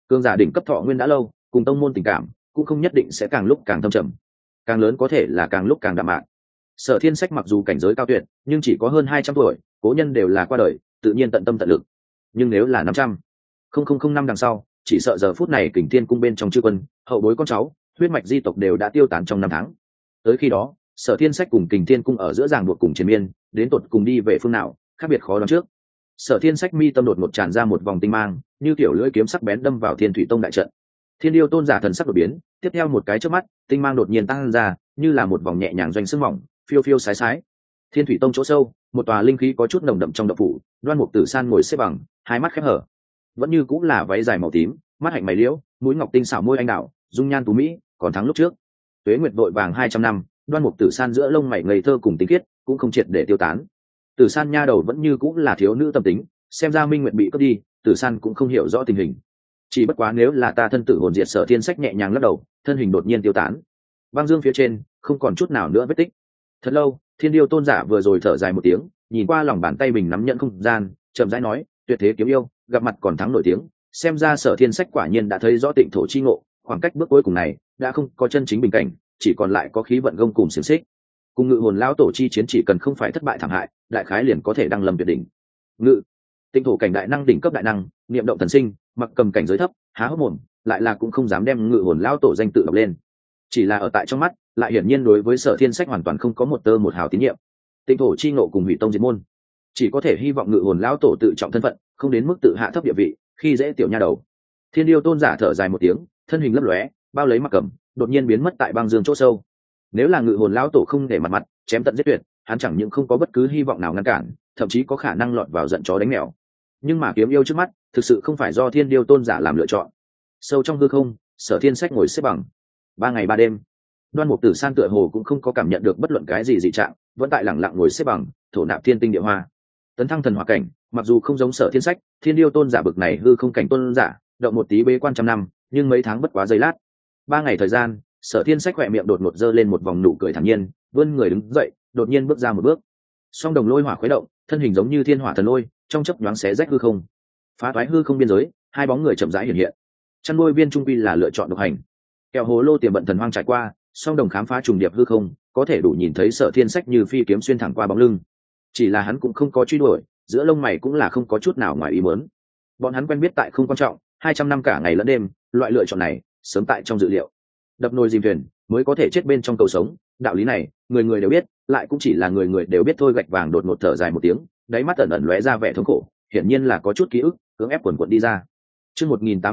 A: Cường giả đỉnh cấp thọ nguyên đã lâu, cùng tông môn tình cảm cũng không nhất định sẽ càng lúc càng thâm trầm, càng lớn có thể là càng lúc càng đạm mạc. Sở Thiên Sách mặc dù cảnh giới cao tuyệt, nhưng chỉ có hơn 200 tuổi, cố nhân đều là qua đời, tự nhiên tận tâm tận lực. Nhưng nếu là 500 năm đằng sau, chỉ sợ giờ phút này Kình Thiên cung bên trong chư quân, hậu bối con cháu, huyết mạch di tộc đều đã tiêu tán trong năm tháng. Tới khi đó, Sở Thiên Sách cùng Kình Thiên cung ở giữa ràng buộc cùng triền miên, đến tột cùng đi về phương nào, khác biệt khó đoán trước. Sở Thiên Sách mi tâm đột ngột tràn ra một vòng tinh mang, như tiểu lưỡi kiếm sắc bén đâm vào Thiên Thủy Tông đại trận. Thiên Điêu tôn giả thần sắc đột biến, tiếp theo một cái chớp mắt, tinh mang đột nhiên tăng ra, như là một vòng nhẹ nhàng doanh sương mỏng, phiêu phiêu sái sái. Thiên Thủy Tông chỗ sâu, một tòa linh khí có chút nồng đậm trong động phủ, Đoan Mục Tử San ngồi xếp bằng, hai mắt khép hở, vẫn như cũng là váy dài màu tím, mắt hạnh mày liễu, mũi ngọc tinh xảo môi anh đào, dung nhan tú mỹ, còn thắng lúc trước. Tuế nguyệt vội vàng 200 năm, Đoan Mục Tử San giữa lông mày ngây thơ cùng tinh khiết, cũng không triệt để tiêu tán. Tử San nha đầu vẫn như cũng là thiếu nữ tâm tính, xem ra Minh Nguyệt bị cướp đi, Tử San cũng không hiểu rõ tình hình. Chỉ bất quá nếu là ta thân tử hồn diệt, Sở Thiên Sách nhẹ nhàng lắc đầu, thân hình đột nhiên tiêu tán. Băng dương phía trên không còn chút nào nữa vết tích. Thật lâu, Thiên Điêu tôn giả vừa rồi thở dài một tiếng, nhìn qua lòng bàn tay mình nắm nhận không gian, chậm rãi nói, tuyệt thế kiếm yêu, gặp mặt còn thắng nổi tiếng, xem ra Sở Thiên Sách quả nhiên đã thấy rõ tịnh thổ chi ngộ, khoảng cách bước cuối cùng này đã không có chân chính bình cảnh, chỉ còn lại có khí vận gông cùng xiềng xích. Cùng Ngự Hồn lão tổ chi chiến chỉ cần không phải thất bại thảm hại, đại khái liền có thể đăng lâm tuyệt đỉnh. Ngự tịnh thổ cảnh đại năng đỉnh cấp đại năng, niệm động thần sinh, mặc cầm cảnh giới thấp, há hốc mồm, lại là cũng không dám đem Ngự Hồn lão tổ danh tự đọc lên. Chỉ là ở tại trong mắt, lại hiển nhiên đối với Sở Thiên Sách hoàn toàn không có một tơ một hào tín nhiệm. Tịnh thổ chi ngộ cùng hủy tông diệt môn, chỉ có thể hy vọng Ngự Hồn lão tổ tự trọng thân phận, không đến mức tự hạ thấp địa vị, khi dễ tiểu nha đầu. Thiên Điêu tôn giả thở dài một tiếng, thân hình lấp lóe, bao lấy mặc cầm, đột nhiên biến mất tại băng dương chỗ sâu. Nếu là Ngự Hồn lão tổ không để mặt chém tận giết tuyệt, hắn chẳng những không có bất cứ hy vọng nào ngăn cản, thậm chí có khả năng lọt vào giận chó đánh mèo. Nhưng mà kiếm yêu trước mắt, thực sự không phải do Thiên Điêu tôn giả làm lựa chọn. Sâu trong hư không, Sở Thiên Sách ngồi xếp bằng. 3 ngày 3 đêm, Đoan Mục Tử San tựa hồ cũng không có cảm nhận được bất luận cái gì dị trạng, vẫn tại lẳng lặng ngồi xếp bằng, thổ nạp thiên tinh địa hoa. Tấn thăng thần hỏa cảnh, mặc dù không giống Sở Thiên Sách, Thiên Điêu tôn giả bực này hư không cảnh tôn giả, động một tí bế quan trăm năm, nhưng mấy tháng bất quá giây lát. 3 ngày thời gian, Sở Thiên Sách khỏe miệng đột ngột giơ lên một vòng nụ cười thản nhiên, vươn người đứng dậy, đột nhiên bước ra một bước. Song đồng lôi hỏa khuấy động, thân hình giống như thiên hỏa thần lôi, trong chớp nhoáng xé rách hư không, phá toái hư không biên giới, hai bóng người chậm rãi hiện hiện. Chăn nuôi viên trung quy là lựa chọn độc hành. Kẹo hồ lô tiềm bận thần hoang trải qua, song đồng khám phá trùng điệp hư không, có thể đủ nhìn thấy Sở Thiên Sách như phi kiếm xuyên thẳng qua bóng lưng. Chỉ là hắn cũng không có truy đuổi, giữa lông mày cũng là không có chút nào ngoài ý muốn. Bọn hắn quen biết tại không quan trọng, 200 năm cả ngày lẫn đêm, loại lựa chọn này sớm tại trong dự liệu. Đập nồi dìm thuyền mới có thể chết bên trong cầu sống, đạo lý này người người đều biết, lại cũng chỉ là người người đều biết thôi. Gạch vàng đột ngột thở dài một tiếng, đáy mắt ẩn ẩn lóe ra vẻ thống khổ, hiển nhiên là có chút ký ức cưỡng ép quần quật đi ra. Chương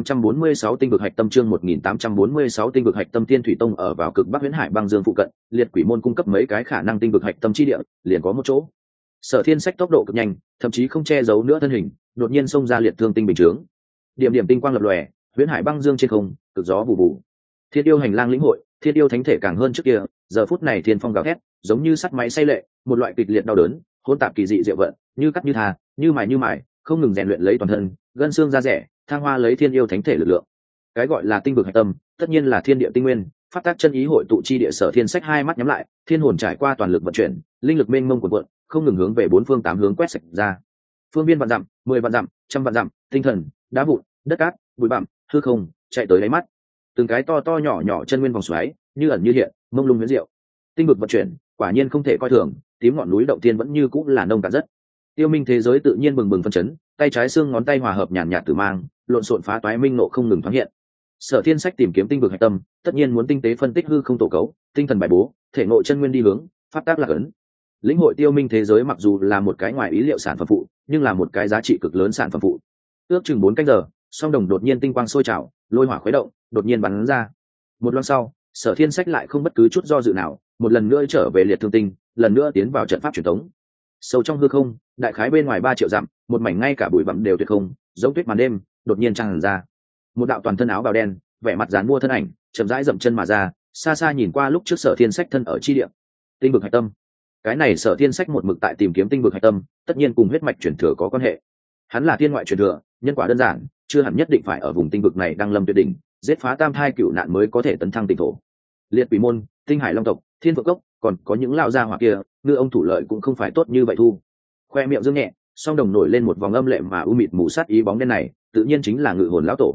A: 1846 tinh vực hạch tâm, chương 1846 tinh vực hạch tâm. Thiên Thủy Tông ở vào cực Bắc Huyễn Hải băng dương phụ cận, liệt quỷ môn cung cấp mấy cái khả năng tinh vực hạch tâm chi địa, liền có một chỗ. Sở Thiên Sách tốc độ cực nhanh, thậm chí không che giấu nữa thân hình, đột nhiên xông ra liệt thương tinh bình chướng. Điểm điểm tinh quang lập lòe, Huyễn Hải băng dương trên không, cực gió bù bù. Thiên yêu hành lang lĩnh hội, thiên yêu thánh thể càng hơn trước kia, giờ phút này thiên phong gào thét, giống như sắt máy say lệ, một loại kịch liệt đau đớn, hỗn tạp kỳ dị diệu vận, như cắt như thà, như mài, không ngừng rèn luyện lấy toàn thân, gân xương da rẻ, thăng hoa lấy thiên yêu thánh thể lực lượng. Cái gọi là tinh vực hạch tâm, tất nhiên là thiên địa tinh nguyên, phát tác chân ý hội tụ chi địa. Sở Thiên Sách hai mắt nhắm lại, thiên hồn trải qua toàn lực vận chuyển, linh lực mênh mông cuồn cuộn, không ngừng hướng về bốn phương tám hướng quét sạch ra. Phương viên vạn dặm, 10 vạn dặm, trăm vạn dặm, tinh thần, đá vụn, đất cát, bụi bặm, hư không, chạy tới đáy mắt. Từng cái to to nhỏ nhỏ chân nguyên vòng xoáy, như ẩn như hiện, mông lung huyễn diệu. Tinh vực vận chuyển, quả nhiên không thể coi thường, tím ngọn núi động tiên vẫn như cũng là nông cạn rất. Tiêu minh thế giới tự nhiên bừng bừng phân chấn, tay trái xương ngón tay hòa hợp nhàn nhạt tử mang, lộn xộn phá toái minh nộ không ngừng thoáng hiện. Sở Thiên Sách tìm kiếm tinh vực hạch tâm, tất nhiên muốn tinh tế phân tích hư không tổ cấu, tinh thần bài bố, thể ngộ chân nguyên đi hướng, pháp tác lạc ấn. Lĩnh hội tiêu minh thế giới mặc dù là một cái ngoài ý liệu sản phẩm phụ, nhưng là một cái giá trị cực lớn sản phẩm phụ. Ước chừng 4 canh giờ, song đồng đột nhiên tinh quang sôi trào, lôi hỏa khuấy động, đột nhiên bắn ra. Một loan sau, Sở Thiên Sách lại không bất cứ chút do dự nào, một lần nữa trở về liệt thương tinh, lần nữa tiến vào trận pháp truyền thống. Sâu trong hư không, đại khái bên ngoài 3 triệu dặm, một mảnh ngay cả bụi bặm đều tuyệt không, giống tuyết màn đêm, đột nhiên tràn ra. Một đạo toàn thân áo bào đen, vẻ mặt dán mua thân ảnh, chậm rãi dậm chân mà ra, xa xa nhìn qua lúc trước Sở Thiên Sách thân ở chi địa. Tinh vực hạch tâm. Cái này Sở Thiên Sách một mực tại tìm kiếm tinh vực hạch tâm, tất nhiên cùng huyết mạch truyền thừa có quan hệ. Hắn là thiên ngoại truyền thừa, nhân quả đơn giản, chưa hẳn nhất định phải ở vùng tinh vực này đăng lâm tuyệt đỉnh, giết phá tam thai cửu nạn mới có thể tấn thăng tinh thổ. Liệt quỷ môn, tinh hải long tộc, thiên vực cốc, còn có những lão gia hỏa kia, ngư ông thủ lợi cũng không phải tốt như vậy thu. Khoe miệng dương nhẹ, song đồng nổi lên một vòng âm lệ mà u mịt mù sát ý bóng đen này, tự nhiên chính là Ngự Hồn lão tổ.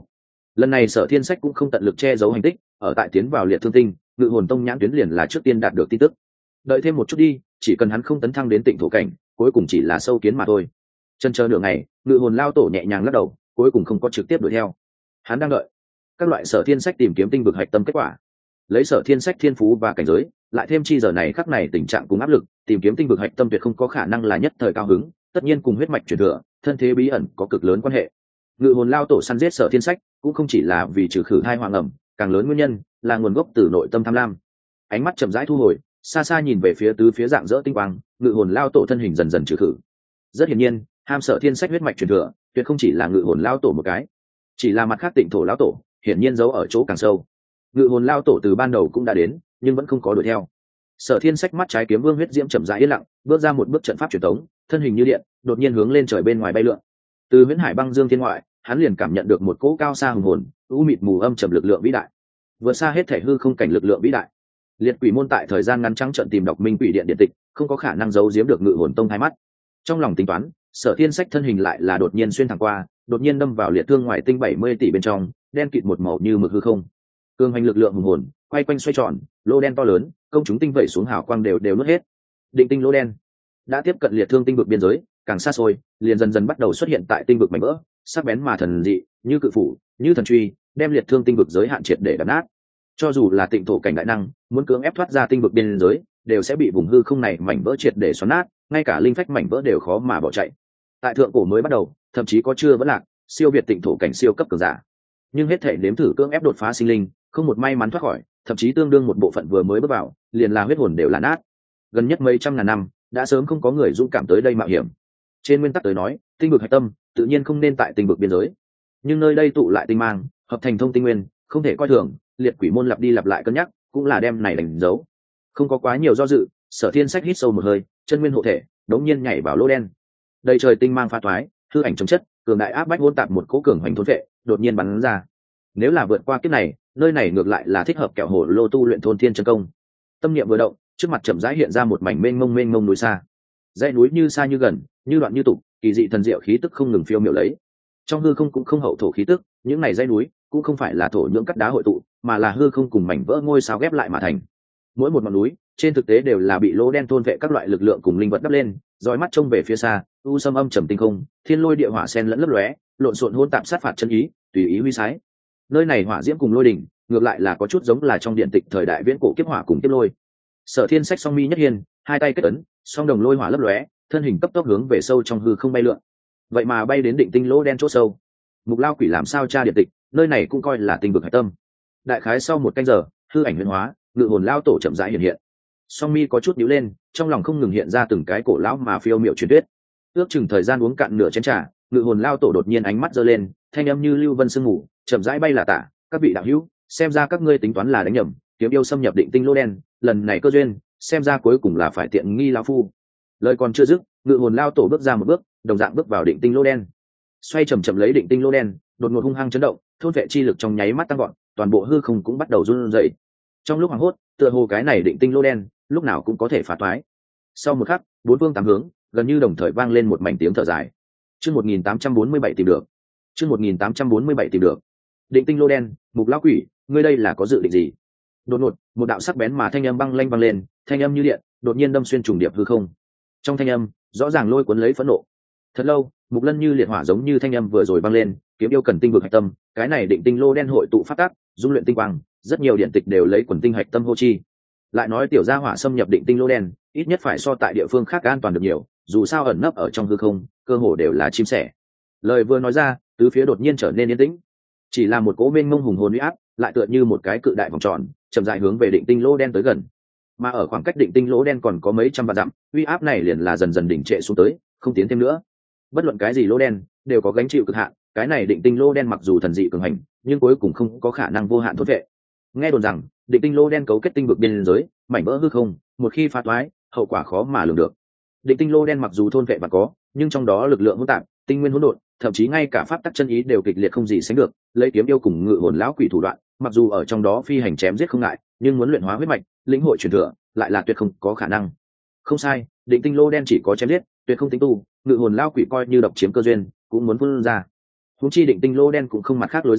A: Lần này Sở Thiên Sách cũng không tận lực che giấu hành tích, ở tại tiến vào liệt thương tinh, ngự hồn tông nhãn tuyến liền là trước tiên đạt được tin tức. Đợi thêm một chút đi, chỉ cần hắn không tấn thăng đến tịnh thổ cảnh, cuối cùng chỉ là sâu kiến mà thôi. Chân chờ nửa ngày, ngự hồn lao tổ nhẹ nhàng lắc đầu, cuối cùng không có trực tiếp đuổi theo. Hắn đang đợi các loại Sở Thiên Sách tìm kiếm tinh vực hạch tâm kết quả. Lấy Sở Thiên Sách thiên phú và cảnh giới, lại thêm chi giờ này khắc này tình trạng cùng áp lực, tìm kiếm tinh vực hạch tâm tuyệt không có khả năng là nhất thời cao hứng, tất nhiên cùng huyết mạch truyền thừa, thân thế bí ẩn có cực lớn quan hệ. Ngự hồn lao tổ săn giết Sở Thiên Sách cũng không chỉ là vì trừ khử thai hoàng ẩm, càng lớn nguyên nhân là nguồn gốc từ nội tâm tham lam. Ánh mắt chậm rãi thu hồi, xa xa nhìn về phía tứ phía dạng dỡ tinh quang, ngự hồn lao tổ thân hình dần dần trừ khử. Rất hiển nhiên, ham Sở Thiên Sách huyết mạch truyền thừa, tuyệt không chỉ là ngự hồn lao tổ một cái, chỉ là mặt khác tịnh thổ lao tổ, hiển nhiên giấu ở chỗ càng sâu. Ngự hồn lao tổ từ ban đầu cũng đã đến, nhưng vẫn không có đuổi theo. Sở Thiên Sách mắt trái kiếm vương huyết diễm chậm rãi yên lặng, bước ra một bước trận pháp truyền tống, thân hình như điện, đột nhiên hướng lên trời bên ngoài bay lượn. Từ huyễn hải băng dương thiên ngoại, hắn liền cảm nhận được một cỗ cao xa hùng hồn, u mịt mù âm trầm lực lượng vĩ đại, vượt xa hết thể hư không cảnh lực lượng vĩ đại. Liệt quỷ môn tại thời gian ngắn trắng trận tìm đọc minh quỷ điện điện tịch, không có khả năng giấu giếm được ngự hồn tông hai mắt. Trong lòng tính toán, Sở Thiên Sách thân hình lại là đột nhiên xuyên thẳng qua, đột nhiên đâm vào liệt thương ngoài tinh 70 tỷ bên trong, đen kịt một màu như mực hư không. Cương hành lực lượng hùng hồn, quay quanh xoay tròn, lô đen to lớn, công chúng tinh vẩy xuống hào quang đều nuốt hết. Định tinh lô đen đã tiếp cận liệt thương tinh vực biên giới, càng xa xôi, liền dần dần bắt đầu xuất hiện tại tinh vực mảnh vỡ, sắc bén mà thần dị, như cự phủ, như thần truy, đem liệt thương tinh vực giới hạn triệt để đập nát. Cho dù là tịnh thổ cảnh đại năng, muốn cưỡng ép thoát ra tinh vực biên giới, đều sẽ bị vùng hư không này mảnh vỡ triệt để xoắn nát, ngay cả linh phách mảnh vỡ đều khó mà bỏ chạy. Tại thượng cổ mới bắt đầu, thậm chí có chưa vẫn lạc, siêu việt tịnh thổ cảnh siêu cấp cường giả. Nhưng hết thể nếm thử cưỡng ép đột phá sinh linh, không một may mắn thoát khỏi, thậm chí tương đương một bộ phận vừa mới bước vào, liền là huyết hồn đều là nát. Gần nhất mấy trăm ngàn năm, đã sớm không có người dũng cảm tới đây mạo hiểm. Trên nguyên tắc tới nói, tinh vực hạch tâm tự nhiên không nên tại tinh vực biên giới, nhưng nơi đây tụ lại tinh mang, hợp thành thông tinh nguyên, không thể coi thường. Liệt quỷ môn lặp đi lặp lại cân nhắc, cũng là đem này đánh dấu. Không có quá nhiều do dự, Sở Thiên Sách hít sâu một hơi, chân nguyên hộ thể, đống nhiên nhảy vào lỗ đen. Đầy trời tinh mang pha thoái, hư ảnh chống chất, cường đại áp bách hỗn tạp một cỗ cường hoành thôn vệ, đột nhiên bắn ra. Nếu là vượt qua kiếp này, nơi này ngược lại là thích hợp kẹo hồ lô tu luyện thôn thiên chân công. Tâm niệm vừa động, trước mặt chậm rãi hiện ra một mảnh mênh mông núi xa. Dãy núi như xa như gần, như đoạn như tục, kỳ dị thần diệu khí tức không ngừng phiêu miểu lấy. Trong hư không cũng không hậu thổ khí tức, những này dãy núi cũng không phải là thổ nhưỡng cắt đá hội tụ, mà là hư không cùng mảnh vỡ ngôi sao ghép lại mà thành. Mỗi một ngọn núi, trên thực tế đều là bị lỗ đen thôn vệ các loại lực lượng cùng linh vật đắp lên, dõi mắt trông về phía xa, u sâm âm trầm tinh không, thiên lôi địa hỏa sen lẫn lấp lóe, lộn xộn hỗn tạp sát phạt chân ý, tùy ý huy sái. Nơi này hỏa diễm cùng lôi đỉnh, ngược lại là có chút giống là trong điện tịch thời đại viễn cổ kiếp hỏa cùng kiếp lôi. Sở Thiên Sách song mi nhất hiên, hai tay kết ấn, song đồng lôi hỏa lấp lóe, thân hình cấp tốc hướng về sâu trong hư không bay lượn. Vậy mà bay đến định tinh lỗ đen chỗ sâu. Mục Lao Quỷ làm sao tra điện tịch, nơi này cũng coi là tinh vực hải tâm. Đại khái sau một canh giờ, hư ảnh huyền hóa, ngự hồn lao tổ chậm rãi hiện hiện. Song mi có chút nhíu lên, trong lòng không ngừng hiện ra từng cái cổ lão mà phiêu miệu truyền thuyết. Ước chừng thời gian uống cạn nửa chén trà, ngự hồn lao tổ đột nhiên ánh mắt giơ lên, thanh âm như lưu vân sương ngủ, chậm rãi bay là tả. Các vị đạo hữu, xem ra các ngươi tính toán là đánh nhầm, kiếm yêu xâm nhập định tinh lô đen, lần này cơ duyên, xem ra cuối cùng là phải tiện nghi lão phu. Lời còn chưa dứt, ngự hồn lao tổ bước ra một bước, đồng dạng bước vào định tinh lô đen. Xoay chậm chậm lấy định tinh lô đen, đột ngột hung hăng chấn động, thôn vệ chi lực trong nháy mắt tăng gọn, toàn bộ hư không cũng bắt đầu run rẩy. Trong lúc hoảng hốt, tựa hồ cái này định tinh lô đen, lúc nào cũng có thể phá toái. Sau một khắc, bốn phương tám hướng, gần như đồng thời vang lên một mảnh tiếng thở dài. Chương 1847 tìm được. Chương 1847 tìm được. Định tinh lô đen, Mục lão quỷ, ngươi đây là có dự định gì? Đột ngột, một đạo sắc bén mà thanh âm băng lanh vang lên, thanh âm như điện, đột nhiên đâm xuyên trùng điệp hư không. Trong thanh âm, rõ ràng lôi cuốn lấy phẫn nộ. Thật lâu, Mục Lân như liệt hỏa giống như thanh âm vừa rồi vang lên, kiếm yêu cần tinh vực hạch tâm, cái này định tinh lô đen hội tụ phát tác, dung luyện tinh quang, rất nhiều điện tịch đều lấy quần tinh hạch tâm hô chi. Lại nói tiểu gia hỏa xâm nhập định tinh lô đen, ít nhất phải so tại địa phương khác an toàn được nhiều, dù sao ẩn nấp ở trong hư không, cơ hồ đều là chim sẻ. Lời vừa nói ra, tứ phía đột nhiên trở nên yên tĩnh. Chỉ là một cỗ mênh mông hùng hồn uy áp, lại tựa như một cái cự đại vòng tròn, chậm rãi hướng về định tinh lô đen tới gần. Mà ở khoảng cách định tinh lỗ đen còn có mấy trăm vạn dặm, uy áp này liền là dần dần đỉnh trệ xuống tới, không tiến thêm nữa. Bất luận cái gì lỗ đen đều có gánh chịu cực hạn, cái này định tinh lỗ đen mặc dù thần dị cường hành, nhưng cuối cùng không có khả năng vô hạn thốt vệ. Nghe đồn rằng định tinh lỗ đen cấu kết tinh vực biên giới, mảnh vỡ hư không, một khi phá toái, hậu quả khó mà lường được. Định tinh lỗ đen mặc dù thôn vệ và có, nhưng trong đó lực lượng hỗn tạp, tinh nguyên hỗn độn, thậm chí ngay cả pháp tắc chân ý đều kịch liệt không gì sánh được. Lấy kiếm yêu cùng ngự hồn lão quỷ thủ đoạn, mặc dù ở trong đó phi hành chém giết không ngại, nhưng muốn luyện hóa huyết mạch, lĩnh hội truyền thừa, lại là tuyệt không có khả năng. Không sai, định tinh lô đen chỉ có chém giết, tuyệt không tính tu, ngự hồn lao quỷ coi như độc chiếm cơ duyên, cũng muốn phun ra. Huống chi định tinh lô đen cũng không mặt khác lối ra,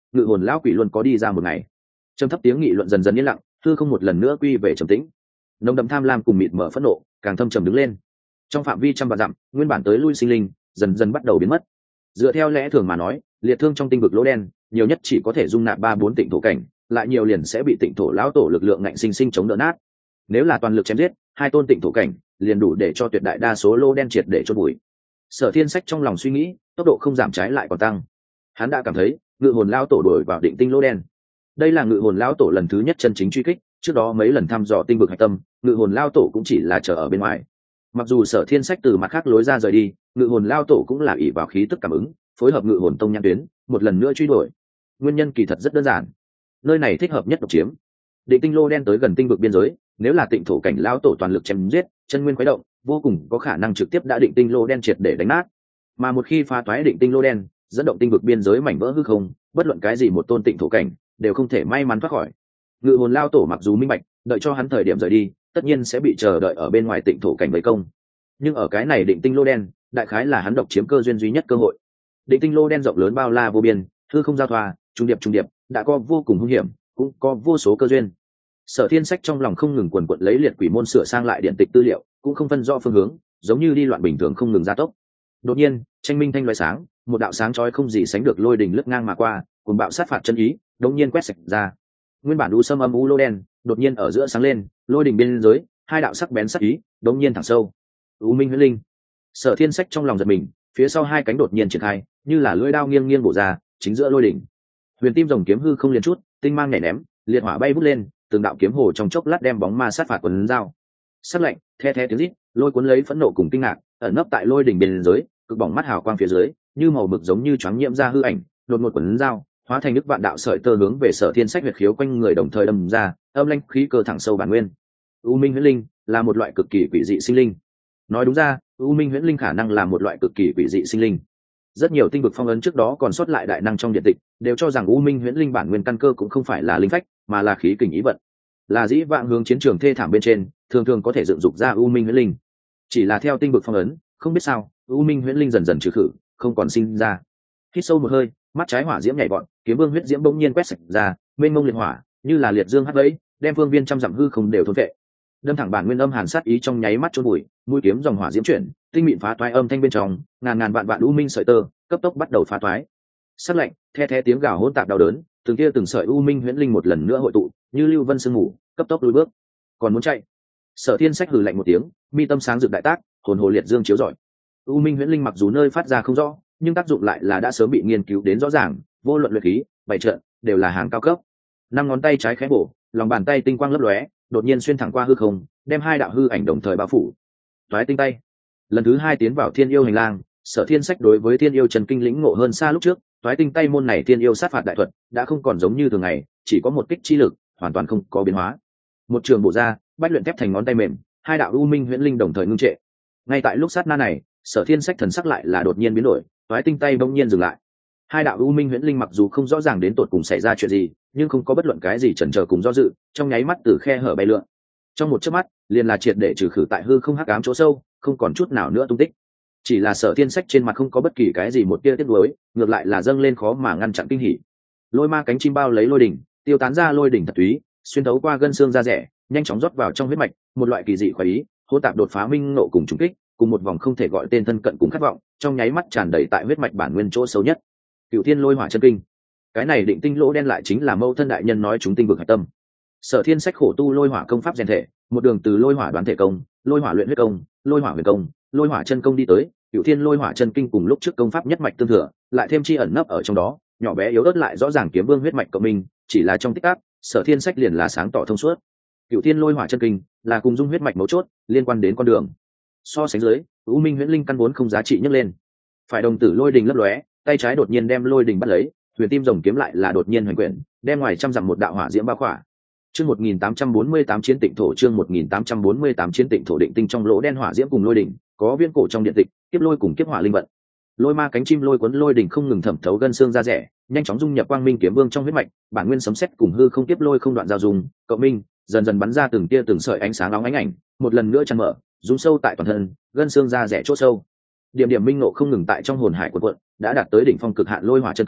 A: ngự hồn lão quỷ luôn có đi ra một ngày. Trầm thấp tiếng nghị luận dần dần yên lặng, hư không một lần nữa quy về trầm tĩnh. Nồng đậm tham lam cùng mịt mở phẫn nộ càng thâm trầm đứng lên. Trong phạm vi trăm vạn dặm, nguyên bản tới lui sinh linh dần dần bắt đầu biến mất. Dựa theo lẽ thường mà nói, liệt thương trong tinh vực lỗ đen nhiều nhất chỉ có thể dung nạp 3-4 tịnh thổ cảnh, lại nhiều liền sẽ bị tịnh thổ lão tổ lực lượng ngạnh sinh sinh chống đỡ nát. Nếu là toàn lực chém giết 2 tôn tịnh thổ cảnh, liền đủ để cho tuyệt đại đa số lỗ đen triệt để chôn bụi. Sở Thiên Sách trong lòng suy nghĩ, tốc độ không giảm trái lại còn tăng. Hắn đã cảm thấy ngự hồn lão tổ đổi vào định tinh lỗ đen. Đây là ngự hồn lão tổ lần thứ nhất chân chính truy kích, trước đó mấy lần thăm dò tinh vực hạch tâm, ngự hồn lão tổ cũng chỉ là chờ ở bên ngoài. Mặc dù Sở Thiên Sách từ mặt khác lối ra rời đi, ngự hồn lão tổ cũng là ỷ vào khí tức cảm ứng, phối hợp ngự hồn tông nhãn tuyến, một lần nữa truy đuổi. Nguyên nhân kỳ thật rất đơn giản, nơi này thích hợp nhất độc chiếm. Định tinh lô đen tới gần tinh vực biên giới, nếu là tịnh thổ cảnh lão tổ toàn lực chém giết, chân nguyên khuấy động, vô cùng có khả năng trực tiếp đã định tinh lô đen triệt để đánh nát. Mà một khi phá toái định tinh lô đen, dẫn động tinh vực biên giới mảnh vỡ hư không, bất luận cái gì một tôn tịnh thổ cảnh đều không thể may mắn thoát khỏi. Ngự hồn lão tổ mặc dù minh bạch, đợi cho hắn thời điểm rời đi, tất nhiên sẽ bị chờ đợi ở bên ngoài tịnh thổ cảnh vây công. Nhưng ở cái này định tinh lô đen, đại khái là hắn độc chiếm cơ duyên duy nhất cơ hội. Định tinh lô đen rộng lớn bao la vô biên, hư không giao thoa, trung điệp, đã có vô cùng hung hiểm, cũng có vô số cơ duyên. Sở Thiên Sách trong lòng không ngừng quần quật lấy liệt quỷ môn sửa sang lại điện tịch tư liệu, cũng không phân rõ phương hướng, giống như đi loạn bình thường không ngừng gia tốc. Đột nhiên, tranh minh thanh loại sáng, một đạo sáng chói không gì sánh được lôi đình lướt ngang mà qua, cuồng bạo sát phạt chân ý, đột nhiên quét sạch ra. Nguyên bản u sâm âm u lô đen, đột nhiên ở giữa sáng lên, lôi đình bên dưới, 2 đạo sắc bén sắc ý, đột nhiên thẳng sâu. U Minh Huyễn Linh. Sở Thiên Sách trong lòng giật mình, phía sau 2 cánh đột nhiên triển khai, như là lưỡi đao nghiêng nghiêng bổ ra, chính giữa lôi đỉnh. Huyền Tim rồng kiếm hư không liền chút, tinh mang nhảy ném, liệt hỏa bay vút lên, từng đạo kiếm hồ trong chốc lát đem bóng ma sát phạt quần dao. Sắc lạnh, the tiếng rít, lôi cuốn lấy phẫn nộ cùng kinh ngạc, ẩn nấp tại lôi đỉnh bên dưới, cực bỏng mắt hào quang phía dưới, như màu mực giống như choáng nhiễm ra hư ảnh, đột ngột quần dao, hóa thành nước vạn đạo sợi tơ hướng về Sở Thiên Sách huyệt khiếu quanh người đồng thời đâm ra, âm lãnh khí cơ thẳng sâu bản nguyên. U Minh Huyễn Linh là một loại cực kỳ quỷ dị sinh linh. Nói đúng ra, U Minh Huyễn Linh khả năng là một loại cực kỳ quỷ dị sinh linh. Rất nhiều tinh vực phong ấn trước đó còn sót lại đại năng trong điện tịch đều cho rằng U Minh Huyễn Linh bản nguyên căn cơ cũng không phải là linh phách, mà là khí kình ý vận, là dĩ vãng hướng chiến trường thê thảm bên trên thường thường có thể dựng dục ra U Minh Huyễn Linh. Chỉ là theo tinh vực phong ấn, không biết sao U Minh Huyễn Linh dần dần trừ khử, không còn sinh ra. Hít sâu một hơi, mắt trái hỏa diễm nhảy vọt, kiếm vương huyết diễm bỗng nhiên quét sạch ra, mênh mông liệt hỏa, như là liệt dương hắt vẫy, đem phương viên trăm dặm hư không đều thôn vệ. Đâm thẳng bản nguyên âm hàn sát ý trong nháy mắt chôn bụi, mũi kiếm dòng hỏa diễm chuyển, tinh mịn phá toái âm thanh bên trong, ngàn vạn U Minh sợi tơ cấp tốc bắt đầu phá toái. Sắc lạnh, the tiếng gào hỗn tạp đau đớn, từng tia từng sợi U Minh Huyễn Linh một lần nữa hội tụ, như lưu vân sương mù, cấp tốc lùi bước. Còn muốn chạy? Sở Thiên Sách hừ lạnh một tiếng, mi tâm sáng rực đại tác, hồn hồ liệt dương chiếu rọi. U Minh Huyễn Linh mặc dù nơi phát ra không rõ, nhưng tác dụng lại là đã sớm bị nghiên cứu đến rõ ràng, vô luận luyện khí, bày trận đều là hàng cao cấp. 5 ngón tay trái khẽ bổ, lòng bàn tay tinh quang lấp lóe, đột nhiên xuyên thẳng qua hư không, đem 2 đạo hư ảnh đồng thời bao phủ. Toái tinh tay. Lần thứ 2 tiến vào Thiên Yêu hành lang, Sở Thiên Sách đối với Thiên Yêu Trần Kinh lĩnh ngộ hơn xa lúc trước, toái tinh tay môn này Thiên Yêu sát phạt đại thuật đã không còn giống như thường ngày, chỉ có một kích chi lực, hoàn toàn không có biến hóa. Một trường bổ ra, bách luyện thép thành ngón tay mềm, 2 đạo U Minh Huyễn Linh đồng thời ngưng trệ. Ngay tại lúc sát na này, Sở Thiên Sách thần sắc lại là đột nhiên biến đổi, toái tinh tay bỗng nhiên dừng lại. 2 đạo U Minh Huyễn Linh mặc dù không rõ ràng đến tột cùng xảy ra chuyện gì, nhưng không có bất luận cái gì chần chờ cùng do dự, trong nháy mắt từ khe hở bay lượn. Trong một chớp mắt, liền là triệt để trừ khử tại hư không hắc ám chỗ sâu, không còn chút nào nữa tung tích. Chỉ là Sở Thiên Sách trên mặt không có bất kỳ cái gì một tia tiếc nuối, ngược lại là dâng lên khó mà ngăn chặn kinh hỉ. Lôi ma cánh chim bao lấy lôi đỉnh, tiêu tán ra lôi đỉnh thật túy, xuyên thấu qua gân xương da rẻ, nhanh chóng rót vào trong huyết mạch, một loại kỳ dị khoái ý, hô tạp đột phá minh ngộ cùng trùng kích, cùng một vòng không thể gọi tên thân cận cùng khát vọng, trong nháy mắt tràn đầy tại huyết mạch bản nguyên chỗ sâu nhất. Cửu Thiên Lôi Hỏa Chân Kinh. Cái này định tinh lỗ đen lại chính là mâu thân đại nhân nói chúng tinh vực hải tâm. Sở Thiên Sách khổ tu lôi hỏa công pháp rèn thể, một đường từ lôi hỏa đoán thể công, lôi hỏa luyện huyết công, lôi hỏa huyền công, lôi hỏa chân công đi tới Cửu Thiên Lôi Hỏa Chân Kinh, cùng lúc trước công pháp nhất mạch tương thừa, lại thêm chi ẩn nấp ở trong đó, nhỏ bé yếu ớt lại rõ ràng kiếm vương huyết mạch cộng minh, chỉ là trong tích tắc, Sở Thiên Sách liền là sáng tỏ thông suốt. Cửu Thiên Lôi Hỏa Chân Kinh là cùng dung huyết mạch mấu chốt, liên quan đến con đường. So sánh dưới, U Minh Huyễn Linh căn vốn không giá trị nhấc lên. Phải đồng tử lôi đình lấp lóe, tay trái đột nhiên đem lôi đình bắt lấy, huyền tim rồng kiếm lại là đột nhiên hoành quyển, đem ngoài trăm dặm một đạo hỏa diễm bao khỏa. Chương 1848 chiến tịnh thổ, chương 1848 chiến tịnh thổ. Định tinh trong lỗ đen hỏa diễm cùng lôi đỉnh, có viên cổ trong điện tịch, kiếp lôi cùng kiếp hỏa linh vận. Lôi ma cánh chim lôi cuốn lôi đỉnh không ngừng thẩm thấu gân xương ra rẻ, nhanh chóng dung nhập quang minh kiếm vương trong huyết mạch, bản nguyên sấm sét cùng hư không kiếp lôi không đoạn giao dung, cộng minh, dần dần bắn ra từng tia từng sợi ánh sáng nóng ánh ảnh, một lần nữa tràn mở, rung sâu tại toàn thân, gân xương ra rẻ chỗ sâu. Điểm điểm minh ngộ không ngừng tại trong hồn hải cuộn cuộn, đã đạt tới đỉnh phong cực hạn lôi hỏa chân công,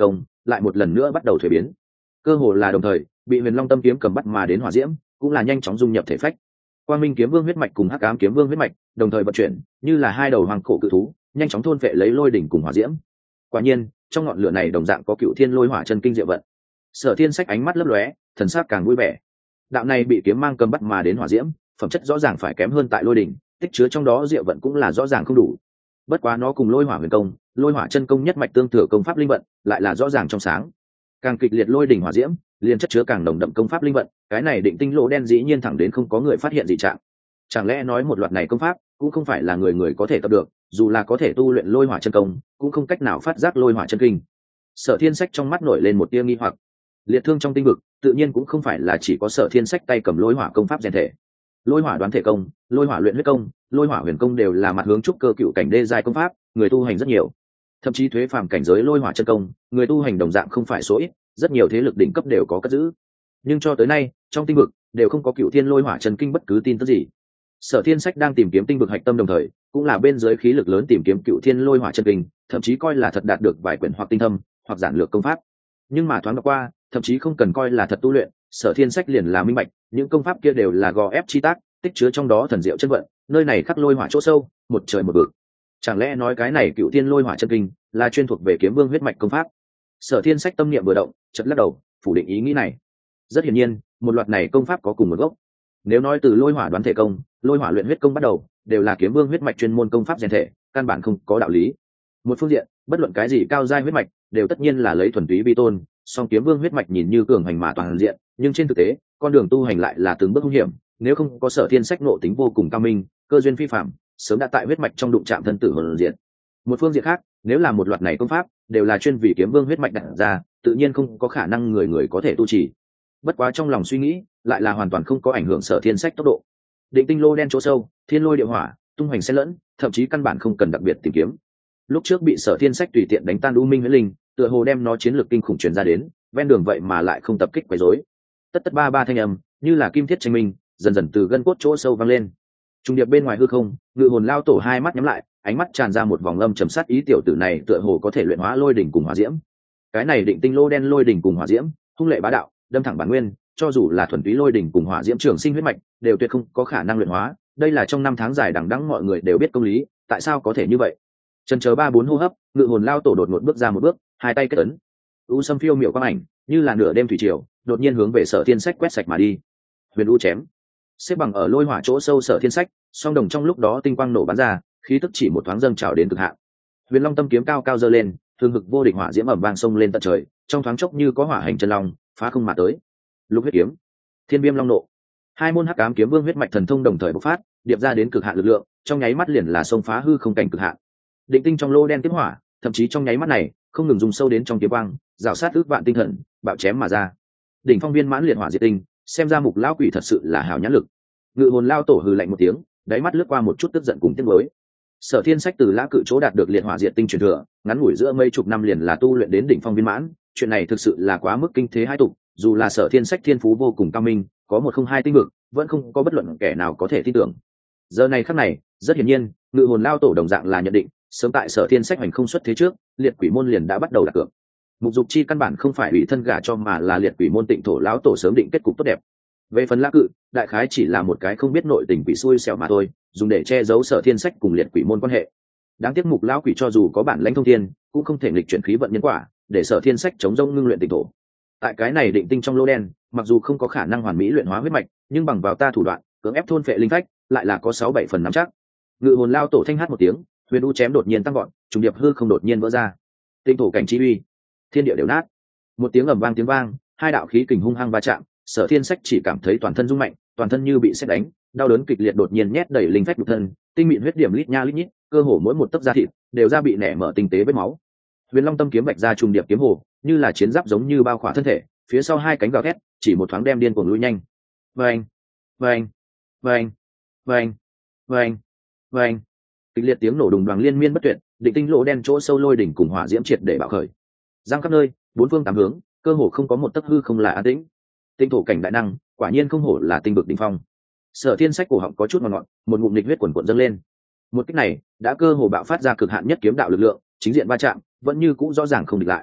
A: lại một lần nữa bắt đầu thuế biến. Cơ hồ là đồng thời, bị Huyền Long Tâm kiếm cầm bắt mà đến hỏa diễm cũng là nhanh chóng dung nhập thể phách. Quang Minh kiếm vương huyết mạch cùng Hắc Ám kiếm vương huyết mạch đồng thời vận chuyển, như là hai đầu hoàng cổ cự thú, nhanh chóng thôn phệ lấy lôi đỉnh cùng hỏa diễm. Quả nhiên, trong ngọn lửa này đồng dạng có Cựu Thiên Lôi Hỏa chân kinh diệu vận. Sở Thiên Sách ánh mắt lấp lóe, thần sắc càng vui vẻ. Đạo này bị kiếm mang cầm bắt mà đến hỏa diễm, phẩm chất rõ ràng phải kém hơn tại lôi đỉnh, tích chứa trong đó diệu vận cũng là rõ ràng không đủ. Bất quá nó cùng Lôi Hỏa huyền công, Lôi Hỏa chân công nhất mạch tương thừa công pháp linh vận, lại là rõ ràng trong sáng. Càng kịch liệt lôi đỉnh hỏa diễm, liền chất chứa càng nồng đậm công pháp linh vận, cái này định tinh lỗ đen dĩ nhiên thẳng đến không có người phát hiện dị trạng. Chẳng lẽ nói một loạt này công pháp cũng không phải là người người có thể tập được, dù là có thể tu luyện Lôi Hỏa chân công, cũng không cách nào phát giác Lôi Hỏa chân kinh. Sở Thiên Sách trong mắt nổi lên một tia nghi hoặc. Liệt thương trong tinh vực, tự nhiên cũng không phải là chỉ có Sở Thiên Sách tay cầm Lôi Hỏa công pháp rèn thể. Lôi Hỏa đoán thể công, Lôi Hỏa luyện huyết công, Lôi Hỏa huyền công đều là mặt hướng trúc cơ cựu cảnh đê giai công pháp, người tu hành rất nhiều. Thậm chí thuế phàm cảnh giới Lôi Hỏa chân công, người tu hành đồng dạng không phải số ít, rất nhiều thế lực đỉnh cấp đều có cất giữ. Nhưng cho tới nay, trong tinh vực đều không có Cựu Thiên Lôi Hỏa chân kinh bất cứ tin tức gì. Sở Thiên Sách đang tìm kiếm tinh vực hạch tâm đồng thời, cũng là bên dưới khí lực lớn tìm kiếm Cựu Thiên Lôi Hỏa chân kinh, thậm chí coi là thật đạt được vài quyển hoặc tinh thâm, hoặc giản lược công pháp. Nhưng mà thoáng qua, thậm chí không cần coi là thật tu luyện, Sở Thiên Sách liền là minh bạch, những công pháp kia đều là gò ép chi tác, tích chứa trong đó thần diệu chân vận, nơi này khắc lôi hỏa chỗ sâu, một trời một vực. Chẳng lẽ nói cái này Cựu Thiên Lôi Hỏa chân kinh là chuyên thuộc về kiếm vương huyết mạch công pháp? Sở Thiên Sách tâm niệm vừa động, chợt lắc đầu, phủ định ý nghĩ này. Rất hiển nhiên, một loạt này công pháp có cùng một gốc. Nếu nói từ Lôi Hỏa đoán thể công, Lôi Hỏa luyện huyết công bắt đầu, đều là kiếm vương huyết mạch chuyên môn công pháp rèn thể, căn bản không có đạo lý. Một phương diện, bất luận cái gì cao giai huyết mạch, đều tất nhiên là lấy thuần túy vi tôn, song kiếm vương huyết mạch nhìn như cường hành mà toàn diện, nhưng trên thực tế, con đường tu hành lại là từng bước hung hiểm, nếu không có Sở Thiên Sách ngộ tính vô cùng cao minh, cơ duyên phi phàm, sớm đã tại huyết mạch trong đụng chạm thân tử hồn diện. Một phương diện khác, nếu là một loạt này công pháp đều là chuyên vì kiếm vương huyết mạch đặt ra, tự nhiên không có khả năng người người có thể tu trì. Bất quá trong lòng suy nghĩ, lại là hoàn toàn không có ảnh hưởng Sở Thiên Sách tốc độ. Định tinh lô đen chỗ sâu, thiên lôi địa hỏa, tung hoành xen lẫn, thậm chí căn bản không cần đặc biệt tìm kiếm. Lúc trước bị Sở Thiên Sách tùy tiện đánh tan U Minh Huyễn Linh, tựa hồ đem nó chiến lược kinh khủng truyền ra đến, ven đường vậy mà lại không tập kích quấy rối. Tất tất ba ba thanh âm, như là kim thiết tranh minh, dần dần từ gân cốt chỗ sâu vang lên. Trung điệp bên ngoài hư không, Ngự Hồn lao tổ hai mắt nhắm lại, ánh mắt tràn ra một vòng âm trầm sát ý, tiểu tử này tựa hồ có thể luyện hóa lôi đỉnh cùng hỏa diễm. Cái này định tinh lô đen lôi đỉnh cùng hỏa diễm, hung lệ bá đạo, đâm thẳng bản nguyên, cho dù là thuần túy lôi đỉnh cùng hỏa diễm trường sinh huyết mạch, đều tuyệt không có khả năng luyện hóa. Đây là trong năm tháng dài đằng đẵng mọi người đều biết công lý, tại sao có thể như vậy? Chần chờ 3-4 hô hấp, Ngự Hồn lao tổ đột ngột bước ra một bước, hai tay kết ấn. U Sâm phiêu miểu quang ảnh, như là nửa đêm thủy triều, đột nhiên hướng về Sở Thiên Sách quét sạch mà đi. Huyền U chém. Xếp bằng ở lôi hỏa chỗ sâu Sở Thiên Sách, song đồng trong lúc đó tinh quang nổ bắn ra, khí tức chỉ một thoáng dâng trào đến cực hạn. Huyền Long tâm kiếm cao cao giơ lên, thương hực vô địch hỏa diễm ầm vang sông lên tận trời, trong thoáng chốc như có hỏa hành chân long, phá không mà tới. Lục huyết kiếm, Thiên Viêm Long nộ. Hai môn Hắc Ám kiếm vương huyết mạch thần thông đồng thời bộc phát, điệp ra đến cực hạn lực lượng, trong nháy mắt liền là xông phá hư không cảnh cực hạn. Định tinh trong lô đen kiếm hỏa, thậm chí trong nháy mắt này, không ngừng dùng sâu đến trong kiếm quang, rào sát ước vạn tinh thần, bạo chém mà ra. Đỉnh phong viên mãn liệt hỏa diệt tinh, xem ra Mục lão quỷ thật sự là hảo nhãn lực. Ngự Hồn lao tổ hừ lạnh một tiếng, đáy mắt lướt qua một chút tức giận cùng tiếc nuối. Sở Thiên Sách từ Lã Cự chỗ đạt được liệt hỏa diệt tinh truyền thừa, ngắn ngủi giữa mấy chục năm liền là tu luyện đến đỉnh phong viên mãn, chuyện này thực sự là quá mức kinh thế hai tục, dù là Sở Thiên Sách thiên phú vô cùng cao minh, có 102 tinh vực, vẫn không có bất luận kẻ nào có thể tin tưởng. Giờ này khắc này, rất hiển nhiên, Ngự Hồn lao tổ đồng dạng là nhận định, sớm tại Sở Thiên Sách hành không xuất thế trước, liệt quỷ môn liền đã bắt đầu đặt cược. Mục Dục Chi căn bản không phải ủy thân gả cho mà là liệt quỷ môn Tịnh Thổ lão tổ sớm định kết cục tốt đẹp. Về phần Lã Cự, đại khái chỉ là một cái không biết nội tình quỷ xui xẻo mà thôi, dùng để che giấu Sở Thiên Sách cùng liệt quỷ môn quan hệ. Đáng tiếc Mục lão quỷ cho dù có bản lãnh thông thiên, cũng không thể nghịch chuyển khí vận nhân quả, để Sở Thiên Sách chống rông ngưng luyện Tịnh Thổ. Tại cái này định tinh trong lô đen, mặc dù không có khả năng hoàn mỹ luyện hóa huyết mạch, nhưng bằng vào ta thủ đoạn, cưỡng ép thôn phệ linh phách, lại là có 6-7 phần nắm chắc. Ngự Hồn lao tổ thanh hát một tiếng, huyền u chém đột nhiên tăng gọn, trùng điệp hư không đột nhiên vỡ ra. Tịnh Thổ cảnh chi uy, thiên địa đều nát. Một tiếng ầm vang tiếng vang, hai đạo khí kình hung hăng va chạm, Sở Thiên Sách chỉ cảm thấy toàn thân rung mạnh, toàn thân như bị sét đánh, đau đớn kịch liệt đột nhiên nhét đầy linh phách nhục thân, tinh mịn huyết điểm lít nha lít nhít, cơ hồ mỗi một tấc da thịt đều ra bị nẻ mở tinh tế vết máu. Huyền Long tâm kiếm vạch ra trùng điệp kiếm hồ, như là chiến giáp giống như bao khỏa thân thể, phía sau hai cánh gào thét, chỉ một thoáng đem điên cuồng lui nhanh. Vâng, vâng, vâng, vâng, vâng, vâng. Kịch liệt tiếng nổ đùng đoàng liên miên bất tuyệt, định tinh lỗ đen chỗ sâu lôi đỉnh cùng hỏa diễm triệt để bạo khởi. Giang khắp nơi, bốn phương tám hướng, cơ hồ không có một tấc hư không là an tĩnh. Tinh thổ cảnh đại năng, quả nhiên không hổ là tinh vực đỉnh phong. Sở Thiên Sách cổ họng có chút ngọt ngọt, một ngụm nghịch huyết cuồn cuộn dâng lên. Một kích này đã cơ hồ bạo phát ra cực hạn nhất kiếm đạo lực lượng, chính diện va chạm, vẫn như cũ rõ ràng không địch lại.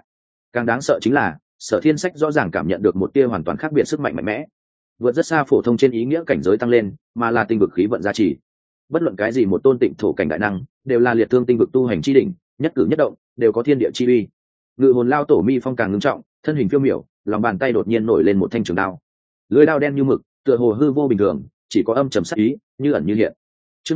A: Càng đáng sợ chính là Sở Thiên Sách rõ ràng cảm nhận được một tia hoàn toàn khác biệt sức mạnh mạnh mẽ, vượt rất xa phổ thông trên ý nghĩa cảnh giới tăng lên, mà là tinh vực khí vận gia trì. Bất luận cái gì một tôn tịnh thổ cảnh đại năng, đều là liệt thương tinh vực tu hành chi đỉnh, nhất cử nhất động đều có thiên địa chi uy. Ngự hồn lao tổ mi phong càng ngưng trọng, thân hình phiêu miểu, lòng bàn tay đột nhiên nổi lên một thanh trường đao. Lưỡi đao đen như mực, tựa hồ hư vô bình thường, chỉ có âm trầm sắc ý, như ẩn như hiện. Chương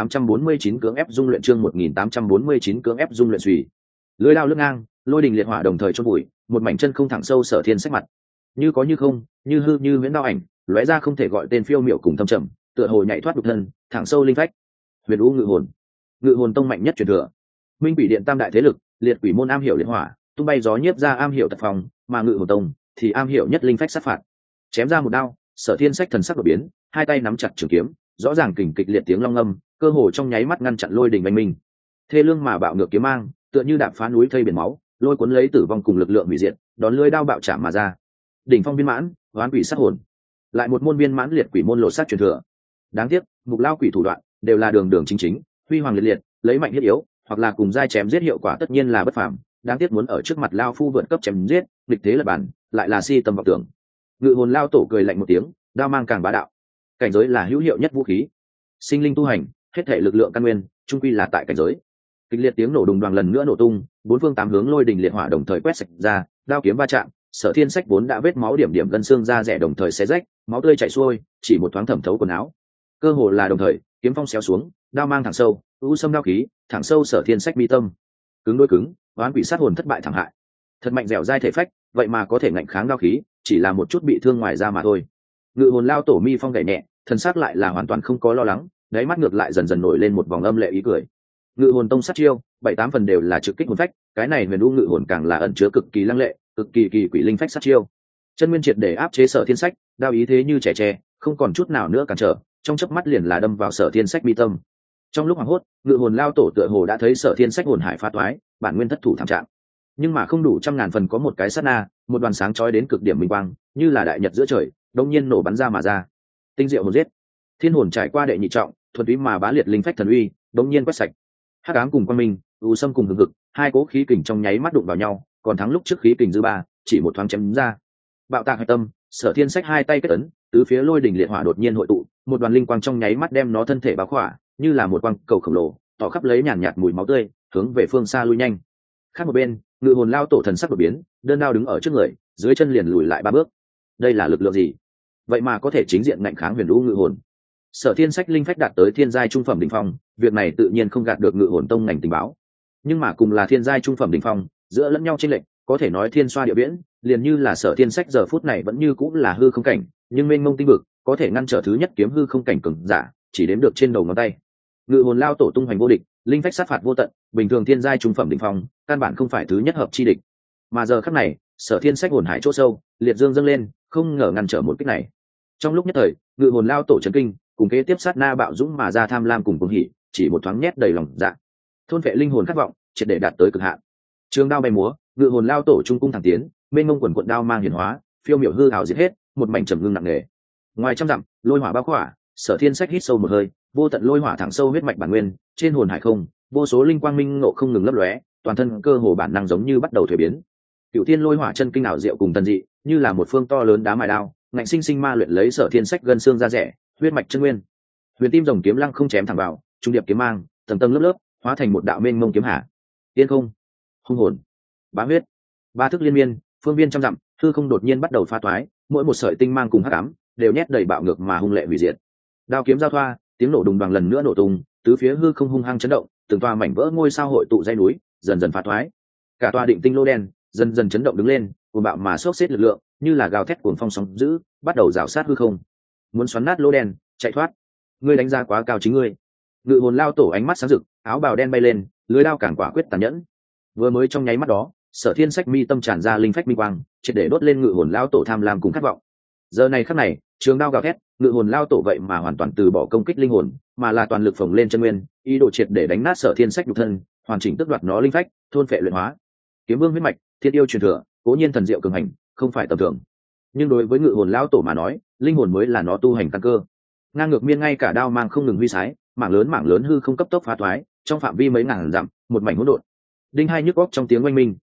A: 1849 cưỡng ép dung luyện, chương 1849 cưỡng ép dung luyện suy. Lưỡi đao lướt ngang, lôi đình liệt hỏa đồng thời chôn vùi, một mảnh chân không thẳng sâu Sở Thiên Sách mặt. Như có như không, như hư như huyễn đao ảnh, lóe ra không thể gọi tên phiêu miểu cùng thâm trầm, tựa hồ nhảy thoát đục thân, thẳng sâu linh phách. Huyền U Ngự Hồn, Ngự Hồn tông mạnh nhất truyền thừa. Minh Quỷ Điện tam đại thế lực, liệt quỷ môn am hiểu liệt hỏa, tung bay gió nhiếp ra am hiểu tật phòng, mà Ngự Hồn tông thì am hiểu nhất linh phách sát phạt. Chém ra một đao, Sở Thiên Sách thần sắc đột biến, hai tay nắm chặt trường kiếm, rõ ràng kình kịch liệt tiếng long ngâm, cơ hồ trong nháy mắt ngăn chặn lôi đình oanh minh. Thê lương mà bạo ngược kiếm mang, tựa như đạp phá núi thây biển máu, lôi cuốn lấy tử vong cùng lực lượng hủy diệt, đón lưỡi đao bạo chạm mà ra. Đỉnh phong viên mãn, oán quỷ sát hồn, lại một môn viên mãn liệt quỷ môn lột xác truyền thừa. Đáng tiếc, mục lao quỷ thủ đoạn đều là đường đường chính chính, huy hoàng liệt liệt, lấy mạnh thiết yếu, hoặc là cùng giai chém giết hiệu quả tất nhiên là bất phàm. Đáng tiếc muốn ở trước mặt lao phu vượt cấp chém giết, địch thế là bản, lại là si tâm vọng tưởng. Ngự hồn lao tổ cười lạnh một tiếng, đao mang càng bá đạo. Cảnh giới là hữu hiệu nhất vũ khí. Sinh linh tu hành, hết thể lực lượng căn nguyên, trung quy là tại cảnh giới. Kịch liệt tiếng nổ đùng đoàng lần nữa nổ tung, bốn phương tám hướng lôi đình liệt hỏa đồng thời quét sạch ra, đao kiếm va chạm, Sở Thiên Sách vốn đã vết máu điểm điểm gân xương ra rẻ đồng thời xé rách, máu tươi chảy xuôi, chỉ một thoáng thẩm thấu quần áo. Cơ hồ là đồng thời, kiếm phong xéo xuống, đao mang thẳng sâu, u sâm đao khí, thẳng sâu Sở Thiên Sách mi tâm. Cứng đôi cứng, oán quỷ sát hồn thất bại thảm hại. Thật mạnh dẻo dai thể phách, vậy mà có thể ngạnh kháng đao khí, chỉ là một chút bị thương ngoài da mà thôi. Ngự hồn lao tổ mi phong gảy nhẹ, thần sắc lại là hoàn toàn không có lo lắng, đáy mắt ngược lại dần dần nổi lên một vòng âm lệ ý cười. Ngự hồn tông sát chiêu, 7-8 phần đều là trực kích hồn phách, cái này huyền u ngự hồn càng là ẩn chứa cực kỳ lăng lệ, cực kỳ kỳ quỷ linh phách sát chiêu. Chân nguyên triệt để áp chế Sở Thiên Sách, đao ý thế như trẻ tre, không còn chút nào nữa cản trở, trong chớp mắt liền là đâm vào Sở Thiên Sách mi tâm. Trong lúc hoảng hốt, ngự hồn lao tổ tựa hồ đã thấy Sở Thiên Sách hồn hải phá toái, bản nguyên thất thủ thảm trạng. Nhưng mà không đủ trăm ngàn phần có một cái sát na, một đoàn sáng chói đến cực điểm minh quang, như là đại nhật giữa trời, đột nhiên nổ bắn ra mà ra. Tinh diệu hồn giết. Thiên hồn trải qua đệ nhị trọng, thuần túy mà bá liệt linh phách thần uy, đột nhiên quét sạch. Hắc ám cùng quang minh, u sâm cùng hừng hực, hai cố khí kình trong nháy mắt đụng vào nhau, còn thắng lúc trước khí kình dư ba, chỉ một thoáng chém ra. Bạo tạc hạch tâm, Sở Thiên Sách hai tay kết ấn, tứ phía lôi đỉnh liệt hỏa đột nhiên hội tụ, một đoàn linh quang trong nháy mắt đem nó thân thể bao khỏa, như là một quang cầu khổng lồ, tỏ khắp lấy nhàn nhạt mùi máu tươi, hướng về phương xa lui nhanh. Khác một bên, ngự hồn lao tổ thần sắc đột biến, đơn đao đứng ở trước người, dưới chân liền lùi lại 3 bước. Đây là lực lượng gì? Vậy mà có thể chính diện ngạnh kháng huyền u ngự hồn. Sở Thiên Sách linh phách đạt tới thiên giai trung phẩm đỉnh phong, việc này tự nhiên không gạt được ngự hồn tông ngành tình báo. Nhưng mà cùng là thiên giai trung phẩm đỉnh phong, giữa lẫn nhau chênh lệch, có thể nói thiên xoa địa viễn, liền như là Sở Thiên Sách giờ phút này vẫn như cũng là hư không cảnh, nhưng mênh mông tinh vực, có thể ngăn trở thứ nhất kiếm hư không cảnh cường giả, chỉ đếm được trên đầu ngón tay. Ngự hồn lao tổ tung hoành vô địch, linh phách sát phạt vô tận, bình thường thiên giai trung phẩm đỉnh phong, căn bản không phải thứ nhất hợp chi địch. Mà giờ khắc này, Sở Thiên Sách hồn hải chỗ sâu, liệt dương dâng lên, không ngờ ngăn trở một kích này. Trong lúc nhất thời, ngự hồn lao tổ chấn kinh, cùng kế tiếp sát na bạo dũng mà ra tham lam cùng cuồng hỉ, chỉ một thoáng nhét đầy lòng dạ. Thôn vệ linh hồn khát vọng, triệt để đạt tới cực hạn. Trường đao bay múa, ngự hồn lao tổ trung cung thẳng tiến, mênh mông quần quận đao mang hiển hóa, phiêu miểu hư ảo diệt hết, một mảnh trầm ngưng nặng nề. Ngoài trăm dặm, lôi hỏa bao khỏa, Sở Thiên Sách hít sâu một hơi, vô tận lôi hỏa thẳng sâu huyết mạch bản nguyên, trên hồn hải không, vô số linh quang minh ngộ không ngừng lấp lóe, toàn thân cơ hồ bản năng giống như bắt đầu thuế biến. Cựu thiên lôi hỏa chân kinh ảo diệu cùng tần dị, như là một phương to lớn đá mài đao, ngạnh sinh sinh ma luyện lấy Sở Thiên Sách gân xương da rẻ, huyết mạch chân nguyên. Huyền tim rồng kiếm lăng không chém thẳng vào, trung điệp kiếm mang, tầng tầng lớp lớp, hóa thành một đạo mênh mông kiếm hạ. Tiên không, hung hồn, bá huyết, ba thức liên miên, phương viên trăm dặm, hư không đột nhiên bắt đầu pha toái, mỗi một sợi tinh mang cùng hắc ám đều nhét đầy bạo ngược mà hung lệ hủy diệt. Đao kiếm giao thoa, tiếng nổ đùng đoàng lần nữa nổ tung, tứ phía hư không hung hăng chấn động, từng tòa mảnh vỡ ngôi sao hội tụ dãy núi, dần dần pha toái. Cả tòa định tinh lô đen dần dần chấn động đứng lên, cuồng bạo mà xốc xếp lực lượng, như là gào thét cuồng phong sóng dữ, bắt đầu rào sát hư không. Muốn xoắn nát lô đen, chạy thoát. Ngươi đánh giá quá cao chính ngươi. Ngự hồn lao tổ ánh mắt sáng rực, áo bào đen bay lên, lưới đao càng quả quyết tàn nhẫn. Vừa mới trong nháy mắt đó, Sở Thiên Sách mi tâm tràn ra linh phách minh quang, triệt để đốt lên ngự hồn lao tổ tham lam cùng khát vọng. Giờ này khắc này, trường đao gào thét, ngự hồn lao tổ vậy mà hoàn toàn từ bỏ công kích linh hồn, mà là toàn lực phồng lên chân nguyên, ý đồ triệt để đánh nát Sở Thiên Sách nhục thân, hoàn chỉnh tước đoạt nó linh phách, thôn phệ luyện hóa. Kiếm vương huyết mạch, thiên yêu truyền thừa, cố nhiên thần diệu cường hành, không phải tầm thường. Nhưng đối với ngự hồn lao tổ mà nói, linh hồn mới là nó tu hành căn cơ. Ngang ngược miên ngay cả đao mang không ngừng huy sái, mảng lớn hư không cấp tốc phá toái, trong phạm vi mấy ngàn dặm, một mảnh hỗn độn. Đinh hai nhức óc trong tiếng oanh minh,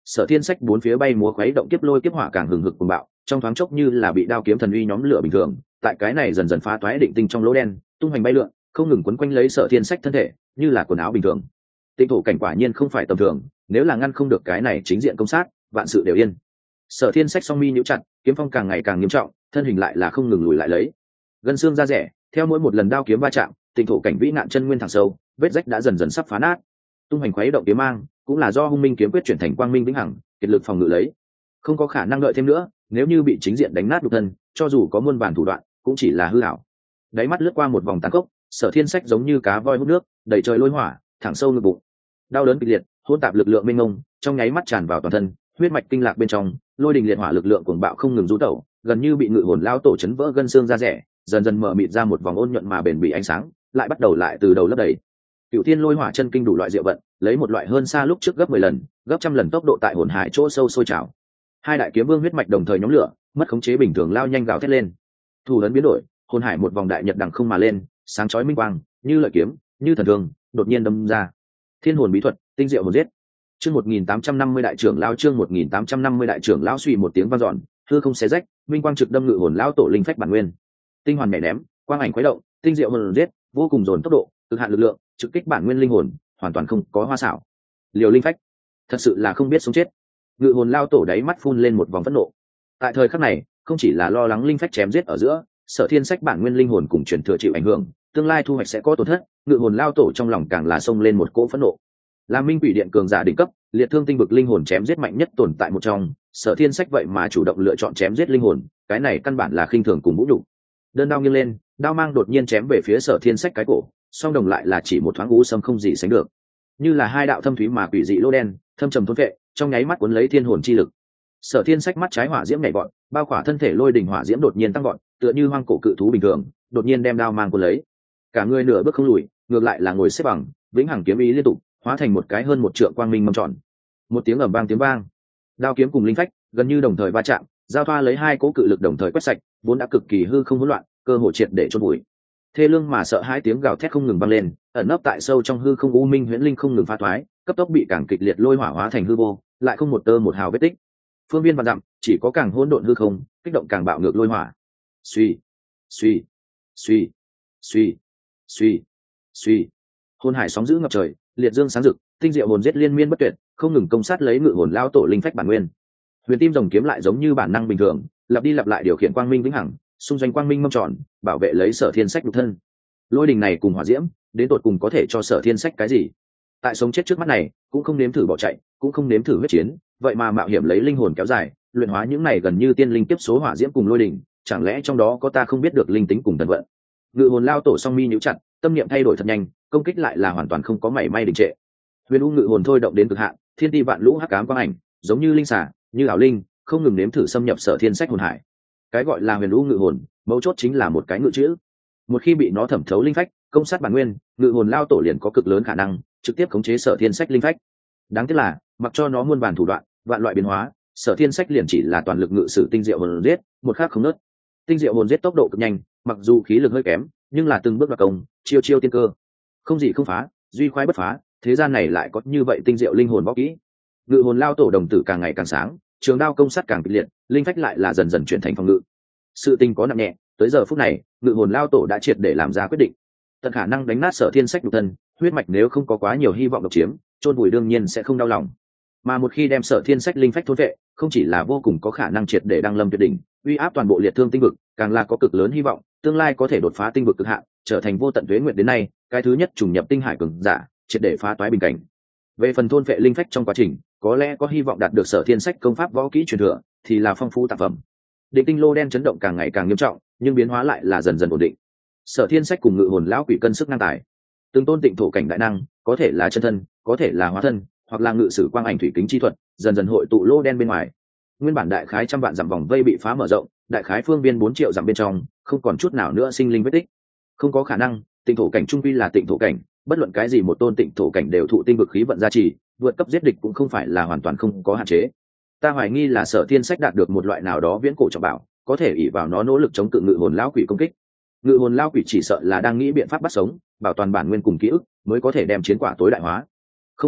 A: Sở Thiên Sách bốn phía bay múa khuấy động kiếp lôi kiếp hỏa càng hừng hực cuồng bạo, trong thoáng chốc như là bị đao kiếm thần uy nhóm lửa bình thường, tại cái này dần dần phá toái định tinh trong lỗ đen, tung hoành bay lượn, không ngừng quấn quanh lấy Sở Thiên Sách thân thể, như là quần áo bình thường. Tinh thổ cảnh quả nhiên không phải tầm thường, nếu là ngăn không được cái này chính diện công sát, vạn sự đều yên. Sở Thiên Sách song mi nhíu chặt, kiếm phong càng ngày càng nghiêm trọng, thân hình lại là không ngừng lùi lại lấy. Gân xương da rẻ, theo mỗi một lần đao kiếm va chạm, tinh thổ cảnh vĩ nạn chân nguyên thẳng sâu, vết rách đã dần dần sắp phá nát. Tung hoành khuấy động kiếm mang, cũng là do hung minh kiếm quyết chuyển thành quang minh vĩnh hằng, kiệt lực phòng ngự lấy. Không có khả năng đợi thêm nữa, nếu như bị chính diện đánh nát nhục thân, cho dù có muôn vàn thủ đoạn, cũng chỉ là hư ảo. Đáy mắt lướt qua một vòng tàn khốc, Sở Thiên Sách giống như cá voi hút nước, đầy trời lôi hỏa, thẳng sâu ngực bụng. Đau đớn kịch liệt, hỗn tạp lực lượng mênh mông, trong nháy mắt tràn vào toàn thân, huyết mạch kinh lạc bên trong, lôi đình liệt hỏa lực lượng cuồng bạo không ngừng rú tẩu, gần như bị ngự hồn lao tổ chấn vỡ gân xương ra rẻ, dần dần mở mịt ra một vòng ôn nhuận mà bền bỉ ánh sáng, lại bắt đầu lại từ đầu lấp đầy. Cửu Thiên Lôi Hỏa chân kinh đủ loại diệu vận, lấy một loại hơn xa lúc trước gấp 10 lần, gấp trăm lần tốc độ tại hồn hải chỗ sâu sôi trào. Hai đại kiếm vương huyết mạch đồng thời nhóm lửa, mất khống chế bình thường lao nhanh gào thét lên. Thủ ấn biến đổi, hồn hải một vòng đại nhật đằng không mà lên, sáng chói minh quang, như lợi kiếm, như thần thương, đột nhiên đâm ra. Thiên hồn bí thuật, tinh diệu hồn giết. Chương 1850 đại trưởng lão, chương 1850 đại trưởng lão suy một tiếng vang dọn, hư không xé rách, minh quang trực đâm ngự hồn lão tổ linh phách bản nguyên. Tinh hoàn nhảy ném, quang ảnh khuấy động, tinh diệu hồn giết, vô cùng dồn tốc độ, cực hạn lực lượng, trực kích bản nguyên linh hồn, hoàn toàn không có hoa xảo. Liều linh phách, thật sự là không biết sống chết. Ngự hồn lao tổ đáy mắt phun lên một vòng phẫn nộ. Tại thời khắc này, không chỉ là lo lắng linh phách chém giết ở giữa, Sở Thiên Sách bản nguyên linh hồn cùng truyền thừa chịu ảnh hưởng, tương lai thu hoạch sẽ có tổn thất, ngự hồn lao tổ trong lòng càng là xông lên một cỗ phẫn nộ. Là minh quỷ điện cường giả đỉnh cấp, liệt thương tinh vực linh hồn chém giết mạnh nhất tồn tại một trong, Sở Thiên Sách vậy mà chủ động lựa chọn chém giết linh hồn, cái này căn bản là khinh thường cùng vũ nhục. Đơn đao nghiêng lên, đao mang đột nhiên chém về phía Sở Thiên Sách cái cổ, song đồng lại là chỉ một thoáng u sâm không gì sánh được, như là hai đạo thâm thúy mà quỷ dị lỗ đen, thâm trầm thôn vệ, trong nháy mắt cuốn lấy thiên hồn chi lực. Sở Thiên Sách mắt trái hỏa diễm nhảy vọt, bao khỏa thân thể lôi đỉnh hỏa diễm đột nhiên tăng vọt, tựa như hoang cổ cự thú bình thường, đột nhiên đem đao mang cuốn lấy. Cả người nửa bước không lùi, ngược lại là ngồi xếp bằng, vĩnh hằng kiếm ý liên tục, hóa thành một cái hơn một trượng quang minh mâm tròn. Một tiếng ầm vang tiếng vang, đao kiếm cùng linh phách gần như đồng thời va chạm, giao thoa lấy hai cỗ cự lực đồng thời quét sạch, vốn đã cực kỳ hư không hỗn loạn, cơ hội triệt để chôn bụi. Thê lương mà sợ hãi tiếng gào thét không ngừng vang lên, ẩn nấp tại sâu trong hư không u minh huyễn linh không ngừng phá thoái, cấp tốc bị càng kịch liệt lôi hỏa hóa thành hư vô, lại không một tơ một hào vết tích. Phương viên vạn dặm chỉ có càng hỗn độn hư không, kích động càng bạo ngược lôi hỏa. Suy, suy, suy, suy, suy, suy. Hồn hải sóng dữ ngập trời, liệt dương sáng rực, tinh diệu hồn giết liên miên bất tuyệt, không ngừng công sát lấy ngự hồn lao tổ linh phách bản nguyên. Huyền tim rồng kiếm lại giống như bản năng bình thường, lặp đi lặp lại điều khiển quang minh vĩnh hằng, xung doanh quang minh mâm tròn, bảo vệ lấy Sở Thiên Sách nhục thân. Lôi đình này cùng hỏa diễm, đến tột cùng có thể cho Sở Thiên Sách cái gì? Tại sống chết trước mắt này, cũng không nếm thử bỏ chạy, cũng không nếm thử huyết chiến, vậy mà mạo hiểm lấy linh hồn kéo dài, luyện hóa những này gần như tiên linh tiếp số hỏa diễm cùng lôi đình, chẳng lẽ trong đó có ta không biết được linh tính cùng thần vận? Ngự hồn lao tổ song mi nhíu chặt, tâm niệm thay đổi thật nhanh, công kích lại là hoàn toàn không có mảy may đình trệ. Huyền U ngự hồn thôi động đến cực hạn, thiên ti vạn lũ hắc ám quang ảnh, giống như linh xà, như ảo linh, không ngừng nếm thử xâm nhập Sở Thiên Sách hồn hải. Cái gọi là huyền U ngự hồn, mấu chốt chính là một cái ngự chữ. Một khi bị nó thẩm thấu linh phách, công sát bản nguyên, ngự hồn lao tổ liền có cực lớn khả năng trực tiếp khống chế Sở Thiên Sách linh phách. Đáng tiếc là, mặc cho nó muôn vàn thủ đoạn, vạn loại biến hóa, Sở Thiên Sách liền chỉ là toàn lực ngự sử tinh diệu hồn giết, một khắc không nớt. Tinh diệu hồn giết tốc độ cực nhanh, mặc dù khí lực hơi kém, nhưng là từng bước đoạt công, chiêu chiêu tiên cơ, không gì không phá, duy khoái bất phá. Thế gian này lại có như vậy tinh diệu linh hồn võ kỹ. Ngự hồn lao tổ đồng tử càng ngày càng sáng, trường đao công sát càng kịch liệt, linh phách lại là dần dần chuyển thành phòng ngự. Sự tình có nặng nhẹ, tới giờ phút này, ngự hồn lao tổ đã triệt để làm ra quyết định, tận khả năng đánh nát Sở Thiên Sách nhục thân, huyết mạch nếu không có quá nhiều hy vọng độc chiếm, chôn vùi đương nhiên sẽ không đau lòng. Mà một khi đem Sở Thiên Sách linh phách thôn vệ, không chỉ là vô cùng có khả năng triệt để đăng lâm tuyệt đỉnh, uy áp toàn bộ liệt thương tinh vực, càng là có cực lớn hy vọng, tương lai có thể đột phá tinh vực cực hạn, trở thành vô tận tuế nguyện đến nay, cái thứ nhất trùng nhập tinh hải cường giả, triệt để phá toái bình cảnh. Về phần thôn vệ linh phách trong quá trình, có lẽ có hy vọng đạt được Sở Thiên Sách công pháp võ kỹ truyền thừa, thì là phong phú tạp phẩm. Định tinh lô đen chấn động càng ngày càng nghiêm trọng, nhưng biến hóa lại là dần dần ổn định. Sở Thiên Sách cùng ngự hồn lão quỷ cân sức ngang tài, từng tôn tịnh thổ cảnh đại năng, có thể là chân thân, có thể là hóa thân, hoặc là ngự sử quang ảnh thủy kính chi thuật, dần dần hội tụ lô đen bên ngoài. Nguyên bản đại khái trăm vạn dặm vòng vây bị phá mở rộng, đại khái phương viên 4 triệu dặm bên trong, không còn chút nào nữa sinh linh vết tích. Không có khả năng, tịnh thổ cảnh trung quy là tịnh thổ cảnh, bất luận cái gì một tôn tịnh thổ cảnh đều thụ tinh vực khí vận gia trì, vượt cấp giết địch cũng không phải là hoàn toàn không có hạn chế. Ta hoài nghi là Sở Thiên Sách đạt được một loại nào đó viễn cổ trọng bảo, có thể ỷ vào nó nỗ lực chống cự ngự hồn lão quỷ công kích. Ngự hồn lão quỷ chỉ sợ là đang nghĩ biện pháp bắt sống, bảo toàn bản nguyên cùng ký ức, mới có thể đem chiến quả tối đại hóa. Không sai,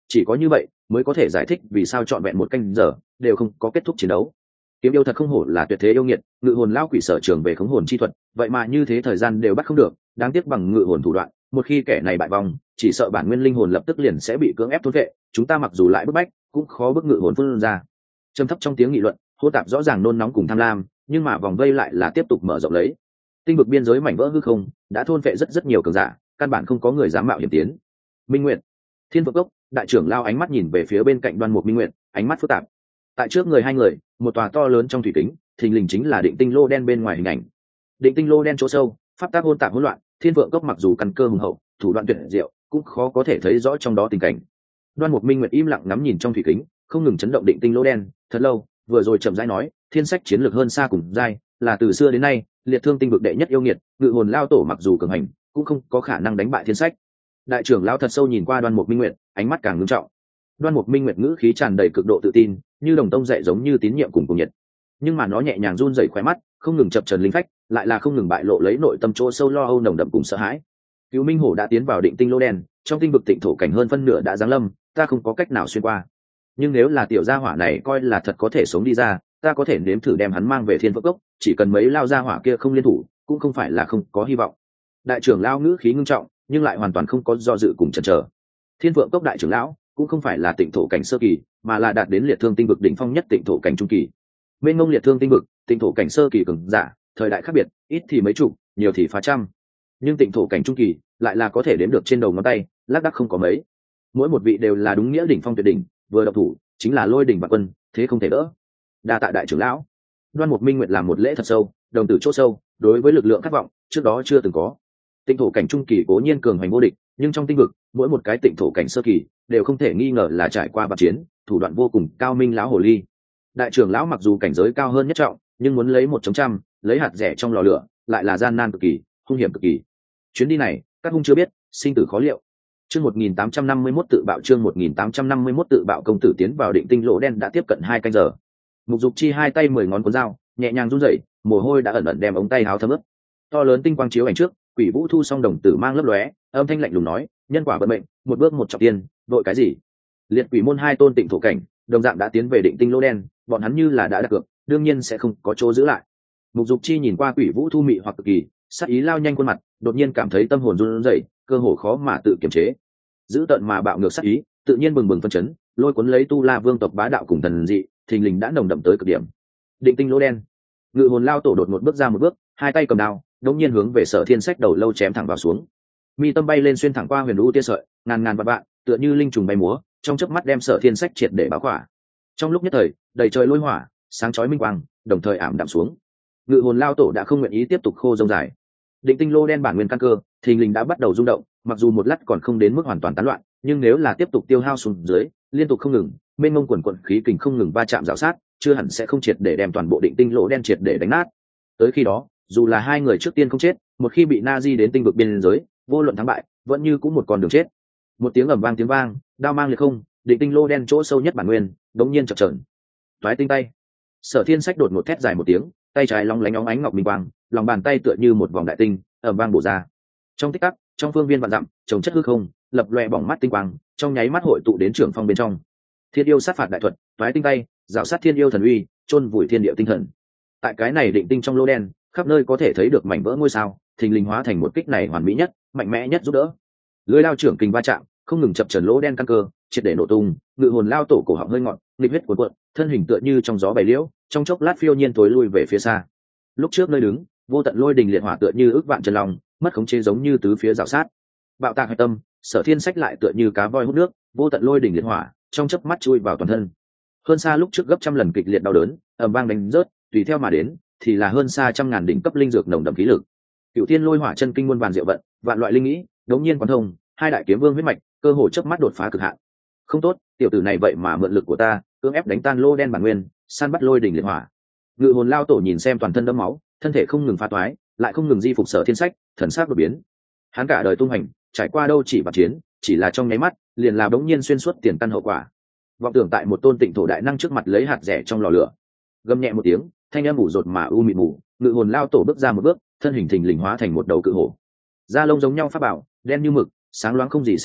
A: chỉ có như vậy mới có thể giải thích vì sao trọn vẹn một canh giờ đều không có kết thúc chiến đấu. Kiếm yêu thật không hổ là tuyệt thế yêu nghiệt, ngự hồn lao quỷ sở trường về khống hồn chi thuật, vậy mà như thế thời gian đều bắt không được, đáng tiếc bằng ngự hồn thủ đoạn, một khi kẻ này bại vong, chỉ sợ bản nguyên linh hồn lập tức liền sẽ bị cưỡng ép thôn vệ, chúng ta mặc dù lại bức bách, cũng khó bức ngự hồn phân ra. Trầm thấp trong tiếng nghị luận, hô tạp rõ ràng nôn nóng cùng tham lam, nhưng mà vòng vây lại là tiếp tục mở rộng lấy. Tinh vực biên giới mảnh vỡ hư không đã thôn vệ rất nhiều cường giả, căn bản không có người dám mạo hiểm tiến. Minh Nguyệt, Thiên Vực Cốc, đại trưởng lao ánh mắt nhìn về phía bên cạnh Đoan Mục Minh Nguyệt, ánh mắt phức tạp. Tại trước người hai người, một tòa to lớn trong thủy kính, thình lình chính là định tinh lô đen bên ngoài hình ảnh. Định tinh lô đen chỗ sâu, pháp tác hỗn tạp hỗn loạn, Thiên Vượng Cốc mặc dù căn cơ hùng hậu, thủ đoạn tuyệt diệu, cũng khó có thể thấy rõ trong đó tình cảnh. Đoan Mục Minh Nguyệt im lặng ngắm nhìn trong thủy kính, không ngừng chấn động định tinh lô đen, thật lâu, vừa rồi chậm rãi nói, thiên sách chiến lược hơn xa cùng giai, là từ xưa đến nay, liệt thương tinh vực đệ nhất yêu nghiệt, ngự hồn lao tổ mặc dù cường hành, cũng không có khả năng đánh bại thiên sách. Đại trưởng lão thật sâu nhìn qua Đoan Mục Minh Nguyệt, ánh mắt càng ngưng trọng. Đoan Mục Minh Nguyệt ngữ khí tràn đầy cực độ tự tin, như đồng tông dạy giống như tín nhiệm cùng nhiệt. Nhưng mà nó nhẹ nhàng run rẩy khóe mắt, không ngừng chập chờn linh phách, lại là không ngừng bại lộ lấy nội tâm chỗ sâu lo âu nồng đậm cùng sợ hãi. Cửu Minh Hổ đã tiến vào định tinh lô đen, trong tinh vực tịnh thổ cảnh hơn phân nửa đã giáng lâm, ta không có cách nào xuyên qua. Nhưng nếu là tiểu gia hỏa này coi là thật có thể sống đi ra, ta có thể nếm thử đem hắn mang về Thiên Vượng Cốc, chỉ cần mấy lao gia hỏa kia không liên thủ, cũng không phải là không có hy vọng. Đại trưởng lão ngữ khí ngưng trọng, nhưng lại hoàn toàn không có do dự cùng chần chờ. Thiên Vượng Cốc đại trưởng lão cũng không phải là tịnh thổ cảnh sơ kỳ, mà là đạt đến liệt thương tinh vực đỉnh phong nhất tịnh thổ cảnh trung kỳ. Bên ngông liệt thương tinh vực, tịnh thổ cảnh sơ kỳ cường giả, thời đại khác biệt, ít thì mấy chục, nhiều thì phá trăm. Nhưng tịnh thổ cảnh trung kỳ lại là có thể đếm được trên đầu ngón tay, lác đác không có mấy. Mỗi một vị đều là đúng nghĩa đỉnh phong tuyệt đỉnh, vừa độc thủ chính là lôi đỉnh bạc quân, thế không thể đỡ. Đa tạ đại trưởng lão. Đoan Mục Minh Nguyệt làm một lễ thật sâu, đồng tử chỗ sâu, đối với lực lượng khát vọng, trước đó chưa từng có. Tịnh thổ cảnh trung kỳ cố nhiên cường hành vô địch, nhưng trong tinh vực, mỗi một cái tịnh thổ cảnh sơ kỳ đều không thể nghi ngờ là trải qua bạc chiến, thủ đoạn vô cùng cao minh lão hồ ly. Đại trưởng lão mặc dù cảnh giới cao hơn nhất trọng, nhưng muốn lấy 1.100, lấy hạt rẻ trong lò lửa, lại là gian nan cực kỳ, hung hiểm cực kỳ. Chuyến đi này, các hung chưa biết, sinh tử khó liệu. Chương 1851 tự bạo, chương 1851 tự bạo. Công tử tiến vào định tinh lỗ đen đã tiếp cận 2 canh giờ. Mục Dục Chi hai tay 10 ngón cuốn dao, nhẹ nhàng run rẩy, mồ hôi đã ẩn ẩn đem ống tay áo thấm ướt. To lớn tinh quang chiếu ảnh trước, Quỷ Vũ thu song đồng tử mang lấp lóe, âm thanh lạnh lùng nói, nhân quả vận mệnh, một bước một trọng tiên, đội cái gì? Liệt Quỷ môn hai tôn tịnh thổ cảnh, đồng dạng đã tiến về định tinh lỗ đen, bọn hắn như là đã đặt cược, đương nhiên sẽ không có chỗ giữ lại. Mục Dục Chi nhìn qua Quỷ Vũ thu mị hoặc cực kỳ, sát ý lao nhanh khuôn mặt, đột nhiên cảm thấy tâm hồn run rẩy, cơ hồ khó mà tự kiềm chế. Giữ tận mà bạo ngược sát ý, tự nhiên bừng bừng phân chấn, lôi cuốn lấy tu la vương tộc bá đạo cùng thần dị, thình lình đã nồng đậm tới cực điểm. Định tinh lỗ đen, ngự hồn lao tổ đột một bước ra một bước, hai tay cầm đao, đống nhiên hướng về Sở Thiên Sách đầu lâu chém thẳng vào xuống. Mi tâm bay lên xuyên thẳng qua huyền u tia sợi, ngàn ngàn vạn vạn, tựa như linh trùng bay múa, trong chớp mắt đem Sở Thiên Sách triệt để báo khỏa. Trong lúc nhất thời, đầy trời lôi hỏa, sáng chói minh quang, đồng thời ảm đạm xuống. Ngự hồn lao tổ đã không nguyện ý tiếp tục khô rông dài. Định tinh lô đen bản nguyên căn cơ, thình lình đã bắt đầu rung động, mặc dù một lát còn không đến mức hoàn toàn tán loạn, nhưng nếu là tiếp tục tiêu hao xuống dưới, liên tục không ngừng, mênh mông quần quần khí kình không ngừng va chạm rào sát, chưa hẳn sẽ không triệt để đem toàn bộ định tinh lỗ đen triệt để đánh nát. Tới khi đó, dù là hai người trước tiên không chết, một khi bị Nazi đến tinh vực biên giới, vô luận thắng bại, vẫn như cũng một con đường chết. Một tiếng ầm vang tiếng vang, đao mang liệt không, định tinh lô đen chỗ sâu nhất bản nguyên, đống nhiên chập chờn. Toái tinh tay. Sở Thiên Sách đột ngột thét dài một tiếng, tay trái long lánh óng ánh ngọc minh quang, lòng bàn tay tựa như một vòng đại tinh, ầm vang bổ ra. Trong tích tắc, trong phương viên vạn dặm, trồng chất hư không, lập loè bỏng mắt tinh quang, trong nháy mắt hội tụ đến trưởng phong bên trong. Thiên yêu sát phạt đại thuật, toái tinh tay, rào sát thiên yêu thần uy, chôn vùi thiên địa tinh thần. Tại cái này định tinh trong lô đen, khắp nơi có thể thấy được mảnh vỡ ngôi sao, thình lình hóa thành một kích này hoàn mỹ nhất, mạnh mẽ nhất giúp đỡ. Lưỡi lao trưởng kình va chạm, không ngừng chập chờn lỗ đen căn cơ, triệt để nổ tung, ngự hồn lao tổ cổ họng hơi ngọn, nghịch huyết cuộn cuộn, thân hình tựa như trong gió bầy liễu, trong chốc lát phiêu nhiên tối lui về phía xa. Lúc trước nơi đứng, vô tận lôi đình liệt hỏa tựa như ức vạn chân long, mất khống chế giống như tứ phía rào sát. Bạo tạc hạch tâm, Sở Thiên Sách lại tựa như cá voi hút nước, vô tận lôi đình liệt hỏa, trong chớp mắt chui vào toàn thân. Hơn xa lúc trước gấp trăm lần kịch liệt đau đớn, ầm vang đánh rớt, tùy theo mà đến, thì là hơn xa trăm ngàn đỉnh cấp linh dược nồng đậm khí lực. Cửu Thiên Lôi Hỏa chân kinh muôn vàn diệu vận, vạn loại linh nghĩ, đống nhiên quán thông, hai đại kiếm vương huyết mạch, cơ hồ chớp mắt đột phá cực hạn. Không tốt, tiểu tử này vậy mà mượn lực của ta, cưỡng ép đánh tan lô đen bản nguyên, san bắt lôi đỉnh liệt hỏa. Ngự hồn lao tổ nhìn xem toàn thân đẫm máu, thân thể không ngừng phá toái, lại không ngừng di phục Sở Thiên Sách, thần sắc đột biến. Hắn cả đời tung hành, trải qua đâu chỉ bạc chiến, chỉ là trong nháy mắt, liền là đống nhiên xuyên suốt tiền căn hậu quả. Vọng tưởng tại một tôn tịnh thổ đại năng trước mặt lấy hạt rẻ trong lò lửa. Gầm nhẹ một tiếng, thanh âm mù rột mà u mịt mù, ngự hồn lao tổ bước ra một bước, thân hình thình lình hóa thành một đầu cự hổ. Da lông giống nhau pháp bảo, đen như mực, sáng loáng không gì sánh được,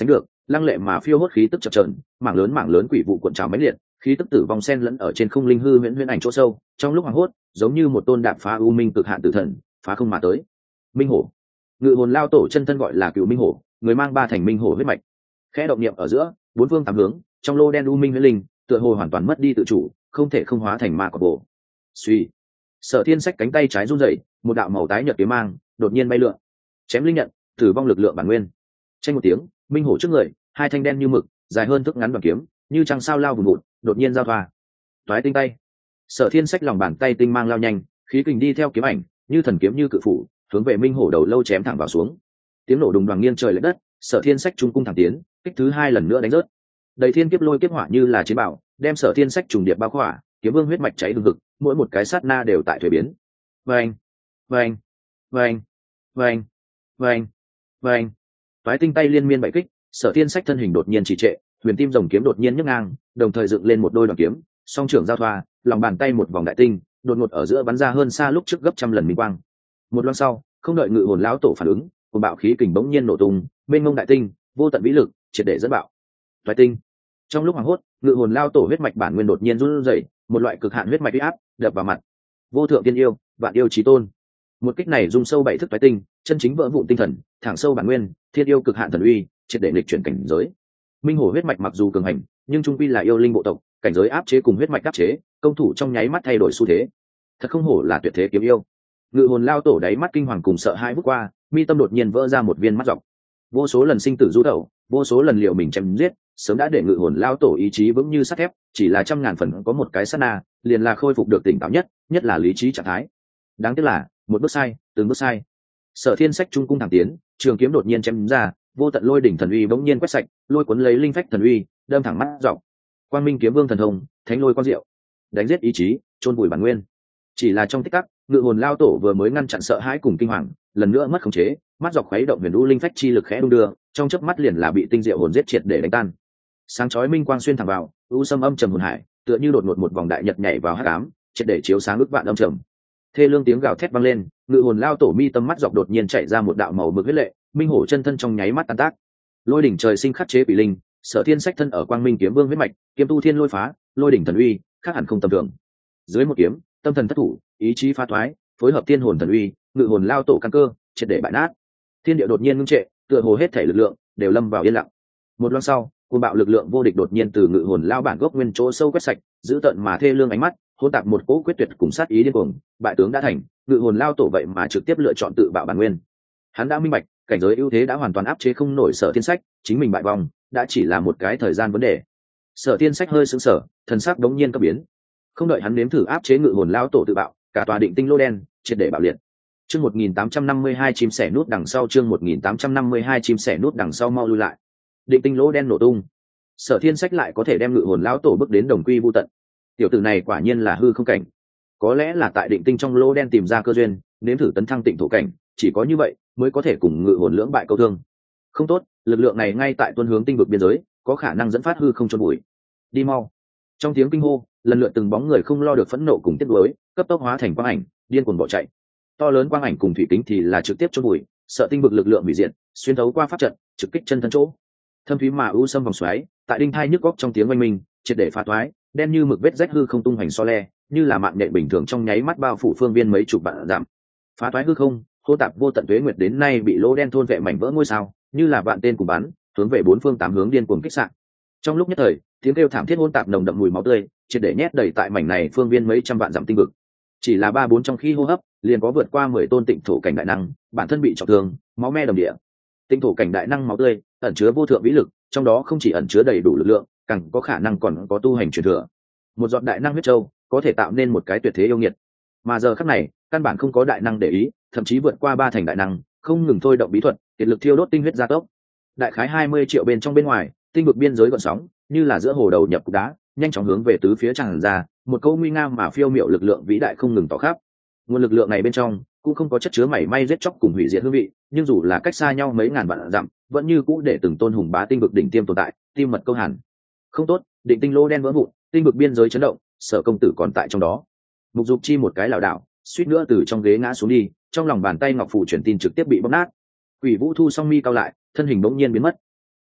A: lăng lệ mà phiêu hốt khí tức chập chờn, mảng lớn quỷ vụ cuộn trào mãnh liệt, khí tức tử vong xen lẫn ở trên không linh hư huyễn ảnh chỗ sâu, trong lúc hoảng hốt giống như một tôn đạp phá u minh cực hạn tử thần phá không mà tới. Minh hổ, ngự hồn lao tổ chân thân gọi là cựu minh hổ, người mang ba thành minh hổ huyết mạch. Khẽ động niệm ở giữa, bốn phương tám hướng trong lô đen u minh huyễn linh tựa hồ hoàn toàn mất đi tự chủ, không thể không hóa thành ma cọp bộ. Suy, Sở Thiên xách cánh tay trái run rẩy, một đạo màu tái nhợt kiếm mang đột nhiên bay lượn, chém linh nhận, tử vong lực lượng bản nguyên. Tranh một tiếng, minh hổ trước người, hai thanh đen như mực, dài hơn thước ngắn bằng kiếm, như trăng sao lao vùn vụt, đột nhiên giao thoa. Toái tinh tay. Sở Thiên xách lòng bàn tay tinh mang lao nhanh, khí kình đi theo kiếm ảnh, như thần kiếm như cự phủ, hướng về minh hổ đầu lâu chém thẳng vào xuống. Tiếng nổ đùng đoàng nghiêng trời lệch đất, Sở Thiên xách trung cung thẳng tiến, kích thứ hai lần nữa đánh rớt. Đầy thiên kiếp lôi kiếp hỏa như là chiến bảo, đem Sở Thiên xách trùng điệp bao khỏa, kiếm vương huyết mạch cháy hừng hực, mỗi một cái sát na đều tại thuế biến. Vâng, vâng, vâng, vâng, vâng, vâng. Toái tinh tay liên miên bảy kích, Sở Thiên xách thân hình đột nhiên trì trệ, huyền tim rồng kiếm đột nhiên nhấc ngang, đồng thời dựng lên một đôi đoàn kiếm, song trưởng giao thoa, lòng bàn tay một vòng đại tinh, đột ngột ở giữa bắn ra hơn xa lúc trước gấp trăm lần minh quang. Một loan sau, không đợi ngự hồn lão tổ phản ứng, một bạo khí kình bỗng nhiên nổ tung, mênh mông đại tinh, vô tận vĩ lực, triệt để dẫn bạo. Toái tinh. Trong lúc hoảng hốt, ngự hồn lao tổ huyết mạch bản nguyên đột nhiên run rẩy, một loại cực hạn huyết mạch uy áp đập vào mặt. Vô thượng tiên yêu, vạn yêu chí tôn. Một kích này rung sâu bảy thức toái tinh, chân chính vỡ vụn tinh thần, thẳng sâu bản nguyên, thiên yêu cực hạn thần uy, triệt để lịch chuyển cảnh giới. Minh hổ huyết mạch mặc dù cường hành, nhưng trung quy là yêu linh bộ tộc, cảnh giới áp chế cùng huyết mạch áp chế, công thủ trong nháy mắt thay đổi xu thế. Thật không hổ là tuyệt thế kiếm yêu. Ngự hồn lao tổ đáy mắt kinh hoàng cùng sợ hãi vút qua, mi tâm đột nhiên vỡ ra một viên mắt dọc. Vô số lần sinh tử du tẩu, vô số lần liều mình chém giết, sớm đã để ngự hồn lao tổ ý chí vững như sắt thép, chỉ là trăm ngàn phần có một cái sát na, liền là khôi phục được tỉnh táo nhất là lý trí trạng thái. Đáng tiếc là, một bước sai, từng bước sai. Sở Thiên xách trung cung thẳng tiến, trường kiếm đột nhiên chém ra, vô tận lôi đỉnh thần uy bỗng nhiên quét sạch, lôi cuốn lấy linh phách thần uy, đâm thẳng mắt dọc. Quang Minh kiếm vương thần thông, thánh lôi quang diệu, đánh giết ý chí, chôn vùi bản nguyên. Chỉ là trong tích tắc, ngự hồn lao tổ vừa mới ngăn chặn sợ hãi cùng kinh hoàng, lần nữa mất khống chế, mắt dọc khuấy động huyền u linh phách chi lực khẽ đung đưa, trong chớp mắt liền là bị tinh diệu hồn giết triệt để đánh tan. Sáng chói minh quang xuyên thẳng vào, u sâm âm trầm hồn hải, tựa như đột ngột một vòng đại nhật nhảy vào hắc ám, triệt để chiếu sáng ức vạn âm trầm. Thê lương tiếng gào thét vang lên, ngự hồn lao tổ mi tâm mắt dọc đột nhiên chạy ra một đạo màu mực huyết lệ, minh hổ chân thân trong nháy mắt tan tác. Lôi đỉnh trời sinh khắc chế quỷ linh, Sở Thiên xách thân ở Quang Minh kiếm vương huyết mạch, kiếm tu thiên lôi phá, lôi đỉnh thần uy, khác hẳn không tầm thường. Dưới một kiếm, tâm thần thất thủ, ý chí phá thoái, phối hợp tiên hồn thần uy, ngự hồn lao tổ căn cơ, triệt để bại nát. Thiên địa đột nhiên ngưng trệ, tựa hồ hết thể lực lượng đều lâm vào yên lặng. Một loang sau, cuồng bạo lực lượng vô địch đột nhiên từ ngự hồn lao bản gốc nguyên chỗ sâu quét sạch, giữ tận mà thê lương ánh mắt, hỗn tạp một cỗ quyết tuyệt cùng sát ý điên cuồng, bại tướng đã thành, ngự hồn lao tổ vậy mà trực tiếp lựa chọn tự bạo bản nguyên. Hắn đã minh bạch, cảnh giới ưu thế đã hoàn toàn áp chế không nổi Sở Thiên sách, chính mình bại vong, đã chỉ là một cái thời gian vấn đề. Sở Thiên sách hơi sững sờ, thần sắc đống nhiên cấp biến. Không đợi hắn nếm thử áp chế ngự hồn lao tổ tự bạo, cả tòa định tinh lô đen triệt để bạo liệt. Chương 1852 chim sẻ nút đằng sau, chương 1852 chim sẻ nút đằng sau mau lui lại. Định tinh lỗ đen nổ tung. Sở Thiên sách lại có thể đem ngự hồn lão tổ bước đến đồng quy vu tận. Tiểu tử này quả nhiên là hư không cảnh. Có lẽ là tại định tinh trong lỗ đen tìm ra cơ duyên, nếm thử tấn thăng tịnh thổ cảnh, chỉ có như vậy mới có thể cùng ngự hồn lưỡng bại câu thương. Không tốt, lực lượng này ngay tại tuân hướng tinh vực biên giới, có khả năng dẫn phát hư không chôn bụi. Đi mau. Trong tiếng kinh hô, lần lượt từng bóng người không lo được phẫn nộ cùng tiếc nuối, cấp tốc hóa thành quang ảnh, điên cuồng bỏ chạy. To lớn quang ảnh cùng thủy kính thì là trực tiếp chôn bụi, sợ tinh vực lực lượng hủy diệt, xuyên thấu qua pháp trận, trực kích chân thân chỗ. Thâm thúy mà u sâm vòng xoáy, tại đinh thai nhức góc trong tiếng oanh minh, triệt để phá thoái, đen như mực vết rách hư không tung hoành so le, như là mạng nhện bình thường trong nháy mắt bao phủ phương viên mấy chục vạn dặm. Phá thoái hư không, hô tạp vô tận tuế nguyệt đến nay bị lỗ đen thôn vệ mảnh vỡ ngôi sao, như là vạn tên cùng bắn, hướng về bốn phương tám hướng điên cuồng kích xạ. Trong lúc nhất thời, tiếng kêu thảm thiết hỗn tạp nồng đậm mùi máu tươi, triệt để nhét đầy tại mảnh này phương viên mấy trăm vạn dặm tinh vực. Chỉ là ba bốn trong khi hô hấp, liền có vượt qua 10 tôn tịnh thổ cảnh đại năng, bản thân bị trọng thương, máu me đầm địa. Tịnh thổ cảnh đại năng máu tươi, ẩn chứa vô thượng vĩ lực, trong đó không chỉ ẩn chứa đầy đủ lực lượng, càng có khả năng còn có tu hành truyền thừa. Một giọt đại năng huyết châu, có thể tạo nên một cái tuyệt thế yêu nghiệt. Mà giờ khắc này, căn bản không có đại năng để ý, thậm chí vượt qua ba thành đại năng, không ngừng thôi động bí thuật, kiệt lực thiêu đốt tinh huyết gia tốc. Đại khái 20 triệu bên trong bên ngoài, tinh vực biên giới gợn sóng, như là giữa hồ đầu nhập cục đá, nhanh chóng hướng về tứ phía tràn ra, một câu nguy nga mà phiêu miệu lực lượng vĩ đại không ngừng tỏ khắp. Nguồn lực lượng này bên trong cũng không có chất chứa mảy may giết chóc cùng hủy diệt hương vị, nhưng dù là cách xa nhau mấy ngàn vạn dặm, vẫn như cũ để từng tôn hùng bá tinh vực đỉnh tiêm tồn tại, tim mật câu hàn. Không tốt, định tinh lô đen vỡ vụn, tinh vực biên giới chấn động, Sở công tử còn tại trong đó. Mục Dục Chi một cái lảo đảo, suýt nữa từ trong ghế ngã xuống đi, trong lòng bàn tay ngọc phù truyền tin trực tiếp bị bóp nát. Quỷ Vũ Thu song mi cao lại, thân hình bỗng nhiên biến mất.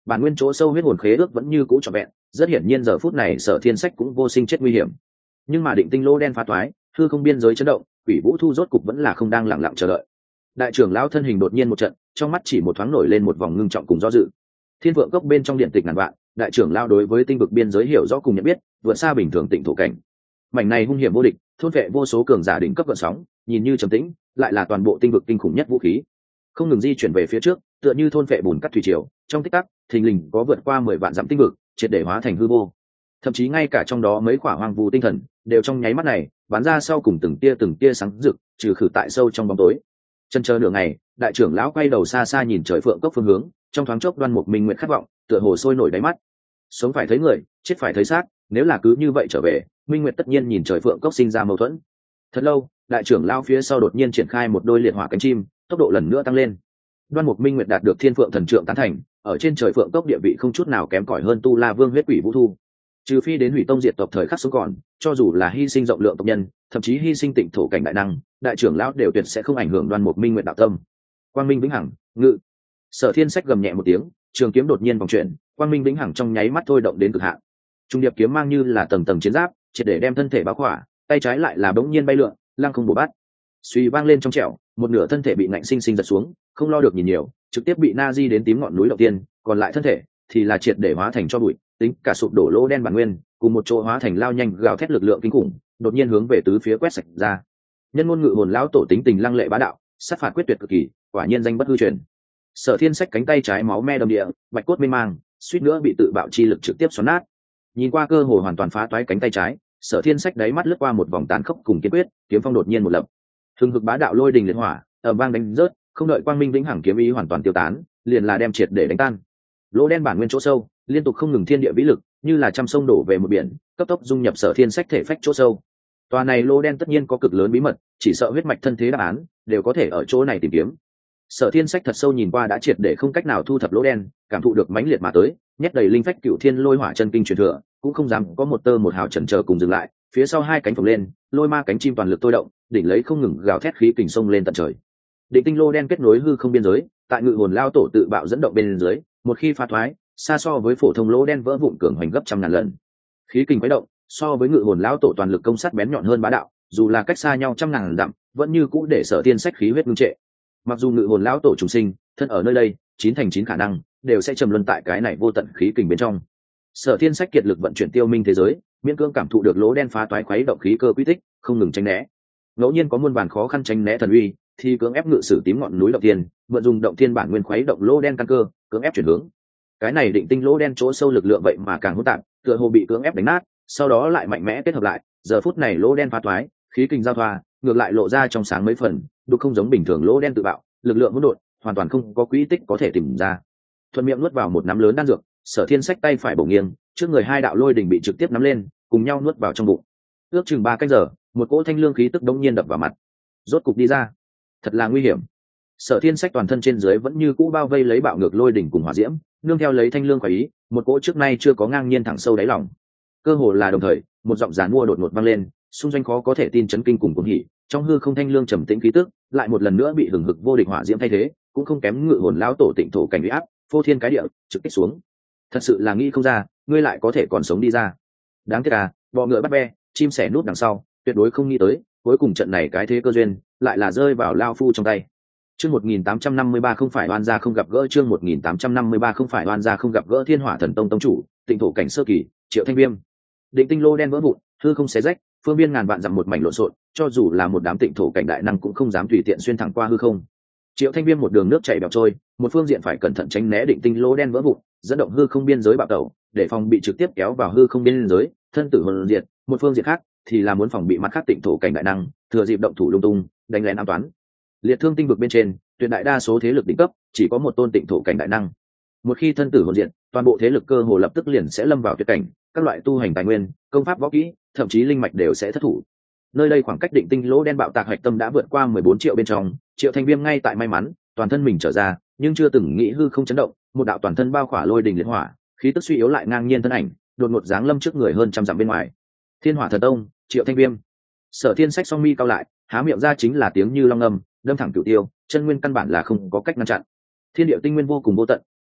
A: bản nguyên chỗ sâu huyết hồn khế ước vẫn như cũ trọn vẹn, rất hiển nhiên giờ phút này Sở Thiên Sách cũng vô sinh chết nguy hiểm. Nhưng mà định tinh lô đen phá toái, hư không biên giới chấn động, quỷ vũ thu rốt cục vẫn là không đang lặng lặng chờ đợi. Đại trưởng lão thân hình đột nhiên một trận, trong mắt chỉ một thoáng nổi lên một vòng ngưng trọng cùng do dự. Thiên vượng cốc bên trong điện tịch ngàn vạn, đại trưởng lão đối với tinh vực biên giới hiểu rõ cùng nhận biết, vượt xa bình thường tịnh thổ cảnh. Mảnh này hung hiểm vô địch, thôn vệ vô số cường giả đỉnh cấp gợn sóng, nhìn như trầm tĩnh, lại là toàn bộ tinh vực kinh khủng nhất vũ khí. Không ngừng di chuyển về phía trước, tựa như thôn vệ bùn cắt thủy triều, trong tích tắc, thình lình có vượt qua 10 vạn dặm tinh vực, triệt để hóa thành hư vô. Thậm chí ngay cả trong đó mấy quả hoang vu tinh thần, đều trong nháy mắt này, bắn ra sau cùng từng tia sáng rực, trừ khử tại sâu trong bóng tối. Chân chờ nửa ngày, đại trưởng lão quay đầu xa xa nhìn trời phượng cốc phương hướng, trong thoáng chốc Đoan Mục Minh Nguyệt khát vọng, tựa hồ sôi nổi đáy mắt. Sống phải thấy người, chết phải thấy xác, nếu là cứ như vậy trở về, Minh Nguyệt tất nhiên nhìn trời phượng cốc sinh ra mâu thuẫn. Thật lâu, đại trưởng lão phía sau đột nhiên triển khai một đôi liệt hỏa cánh chim, tốc độ lần nữa tăng lên. Đoan Mục Minh Nguyệt đạt được Thiên Phượng Thần Trượng tán thành, ở trên trời phượng cốc địa vị không chút nào kém cỏi hơn Tu La Vương huyết quỷ Vũ Thu. Trừ phi đến hủy tông diệt tộc thời khắc sống còn, cho dù là hy sinh rộng lượng tộc nhân, thậm chí hy sinh tịnh thổ cảnh đại năng, đại trưởng lão đều tuyệt sẽ không ảnh hưởng Đoan Mục Minh Nguyệt đạo tâm. Quang Minh vĩnh hằng, ngự. Sở Thiên Sách gầm nhẹ một tiếng, trường kiếm đột nhiên vòng chuyển, Quang Minh vĩnh hằng trong nháy mắt thôi động đến cực hạn. Trung điệp kiếm mang như là tầng tầng chiến giáp, triệt để đem thân thể bao khỏa, tay trái lại là bỗng nhiên bay lượn, lăng không bổ bắt. Suy vang lên trong trẻo, một nửa thân thể bị ngạnh sinh sinh giật xuống, không lo được nhìn nhiều, trực tiếp bị na di đến tím ngọn núi đầu tiên, còn lại thân thể thì là triệt để hóa thành cho bụi, tính cả sụp đổ lỗ đen bản nguyên, cùng một chỗ hóa thành lao nhanh gào thét lực lượng kinh khủng, đột nhiên hướng về tứ phía quét sạch ra. Nhân ngôn ngự hồn lão tổ tính tình lăng lệ bá đạo, sát phạt quyết tuyệt cực kỳ, quả nhiên danh bất hư truyền. Sở Thiên Sách cánh tay trái máu me đầm địa, bạch cốt mê mang, suýt nữa bị tự bạo chi lực trực tiếp xoắn nát. Nhìn qua cơ hội hoàn toàn phá toái cánh tay trái, Sở Thiên Sách đáy mắt lướt qua một vòng tàn khốc cùng kiên quyết, kiếm phong đột nhiên một lập. Hừng hực bá đạo lôi đình liệt hỏa, ầm vang đánh rớt, không đợi Quang Minh vĩnh hằng kiếm ý hoàn toàn tiêu tán, liền là đem triệt để đánh tan. Lỗ đen bản nguyên chỗ sâu, liên tục không ngừng thiên địa vĩ lực, như là trăm sông đổ về một biển, cấp tốc dung nhập Sở Thiên Sách thể phách chỗ sâu. Tòa này lỗ đen tất nhiên có cực lớn bí mật, chỉ sợ huyết mạch thân thế đáp án đều có thể ở chỗ này tìm kiếm. Sở Thiên Sách thật sâu nhìn qua đã triệt để không cách nào thu thập lỗ đen, cảm thụ được mãnh liệt mà tới, nhét đầy linh phách cựu thiên lôi hỏa chân kinh truyền thừa, cũng không dám có một tơ một hào chần chờ cùng dừng lại, phía sau hai cánh phồng lên, lôi ma cánh chim toàn lực tôi động, đỉnh lấy không ngừng gào thét khí kình sông lên tận trời. Định tinh lô đen kết nối hư không biên giới, tại ngự hồn lao tổ tự bạo dẫn động bên dưới, một khi phá thoái, xa so với phổ thông lỗ đen vỡ vụn cường hoành gấp trăm ngàn lần. Khí kình quấy động, so với ngự hồn lao tổ toàn lực công sát bén nhọn hơn bá đạo, dù là cách xa nhau trăm ngàn dặm, vẫn như cũ để Sở Thiên Sách khí huyết ngưng trệ. Mặc dù ngự hồn lão tổ trùng sinh, thân ở nơi đây, 9 thành 9 khả năng đều sẽ trầm luân tại cái này vô tận khí kình bên trong. Sở Thiên Sách kiệt lực vận chuyển tiêu minh thế giới, miễn cưỡng cảm thụ được lỗ đen phá toái khuấy động khí cơ quy tích, không ngừng tránh né. Ngẫu nhiên có muôn vàn khó khăn tránh né thần uy, thì cưỡng ép ngự sử tím ngọn núi động tiên, mượn dùng động thiên bản nguyên khuấy động lỗ đen căn cơ, cưỡng ép chuyển hướng. Cái này định tinh lỗ đen chỗ sâu lực lượng vậy mà càng hỗn tạp, tựa hồ bị cưỡng ép đánh nát, sau đó lại mạnh mẽ kết hợp lại, giờ phút này lỗ đen phá toái, khí kình giao thoa, ngược lại lộ ra trong sáng mấy phần, đục không giống bình thường lỗ đen tự bạo, lực lượng hỗn độn, hoàn toàn không có quỹ tích có thể tìm ra. Thuận miệng nuốt vào một nắm lớn đan dược, Sở Thiên Sách tay phải bổ nghiêng, trước người hai đạo lôi đỉnh bị trực tiếp nắm lên, cùng nhau nuốt vào trong bụng. Ước chừng 3 canh giờ, một cỗ thanh lương khí tức đống nhiên đập vào mặt. Rốt cục đi ra. Thật là nguy hiểm. Sở Thiên Sách toàn thân trên dưới vẫn như cũ bao vây lấy bạo ngược lôi đỉnh cùng hỏa diễm, nương theo lấy thanh lương khoái ý, một cỗ trước nay chưa có ngang nhiên thẳng sâu đáy lòng. Cơ hồ là đồng thời, một giọng giàn mua đột ngột vang lên, xung doanh khó có thể tin chấn kinh cùng cuồng hỉ, trong hư không thanh lương trầm tĩnh khí tức, lại một lần nữa bị hừng hực vô địch hỏa diễm thay thế, cũng không kém ngự hồn lão tổ tịnh thổ cảnh uy áp, phô thiên cái địa, trực kích xuống. Thật sự là nghĩ không ra, ngươi lại có thể còn sống đi ra. Đáng tiếc à, bọ ngựa bắt be, chim sẻ núp đằng sau, tuyệt đối không nghĩ tới, cuối cùng trận này cái thế cơ duyên, lại là rơi vào lao phu trong tay. Chương 1853 không phải oan gia không gặp gỡ, chương 1853 không phải oan gia không gặp gỡ. Thiên Hỏa Thần Tông tông chủ, tịnh thổ cảnh sơ kỳ, Triệu Thanh Viêm. Định tinh lô đen vỡ vụn, hư không xé rách, phương biên ngàn vạn dặm một mảnh lộn xộn, cho dù là một đám tịnh thổ cảnh đại năng cũng không dám tùy tiện xuyên thẳng qua hư không. Triệu Thanh Viêm một đường nước chảy bèo trôi, một phương diện phải cẩn thận tránh né định tinh lô đen vỡ vụn, dẫn động hư không biên giới bạo tẩu, để phòng bị trực tiếp kéo vào hư không biên giới, thân tử hồn diệt. Một phương diện khác thì là muốn phòng bị mặt khác tịnh thổ cảnh đại năng thừa dịp động thủ lung tung, đánh lén an toán. Liệt thương tinh vực bên trên, tuyệt đại đa số thế lực đỉnh cấp chỉ có một tôn tịnh thổ cảnh đại năng. Một khi thân tử hồn diệt, toàn bộ thế lực cơ hồ lập tức liền sẽ lâm vào tuyệt cảnh, các loại tu hành tài nguyên, công pháp võ kỹ, thậm chí linh mạch đều sẽ thất thủ. Nơi đây khoảng cách định tinh lỗ đen bạo tạc hạch tâm đã vượt qua 14 triệu bên trong, Triệu Thanh Viêm ngay tại may mắn, toàn thân mình trở ra, nhưng chưa từng nghĩ hư không chấn động, một đạo toàn thân bao khỏa lôi đình liệt hỏa, khí tức suy yếu lại ngang nhiên thân ảnh, đột ngột giáng lâm trước người hơn trăm dặm bên ngoài. Thiên Hỏa Thần Tông, Triệu Thanh Viêm. Sở Thiên Sách song mi cao lại, há miệng ra chính là tiếng như long ngâm, đâm thẳng cửu tiêu, chân nguyên căn bản là không có cách ngăn chặn. Thiên địa tinh nguyên vô cùng vô tận,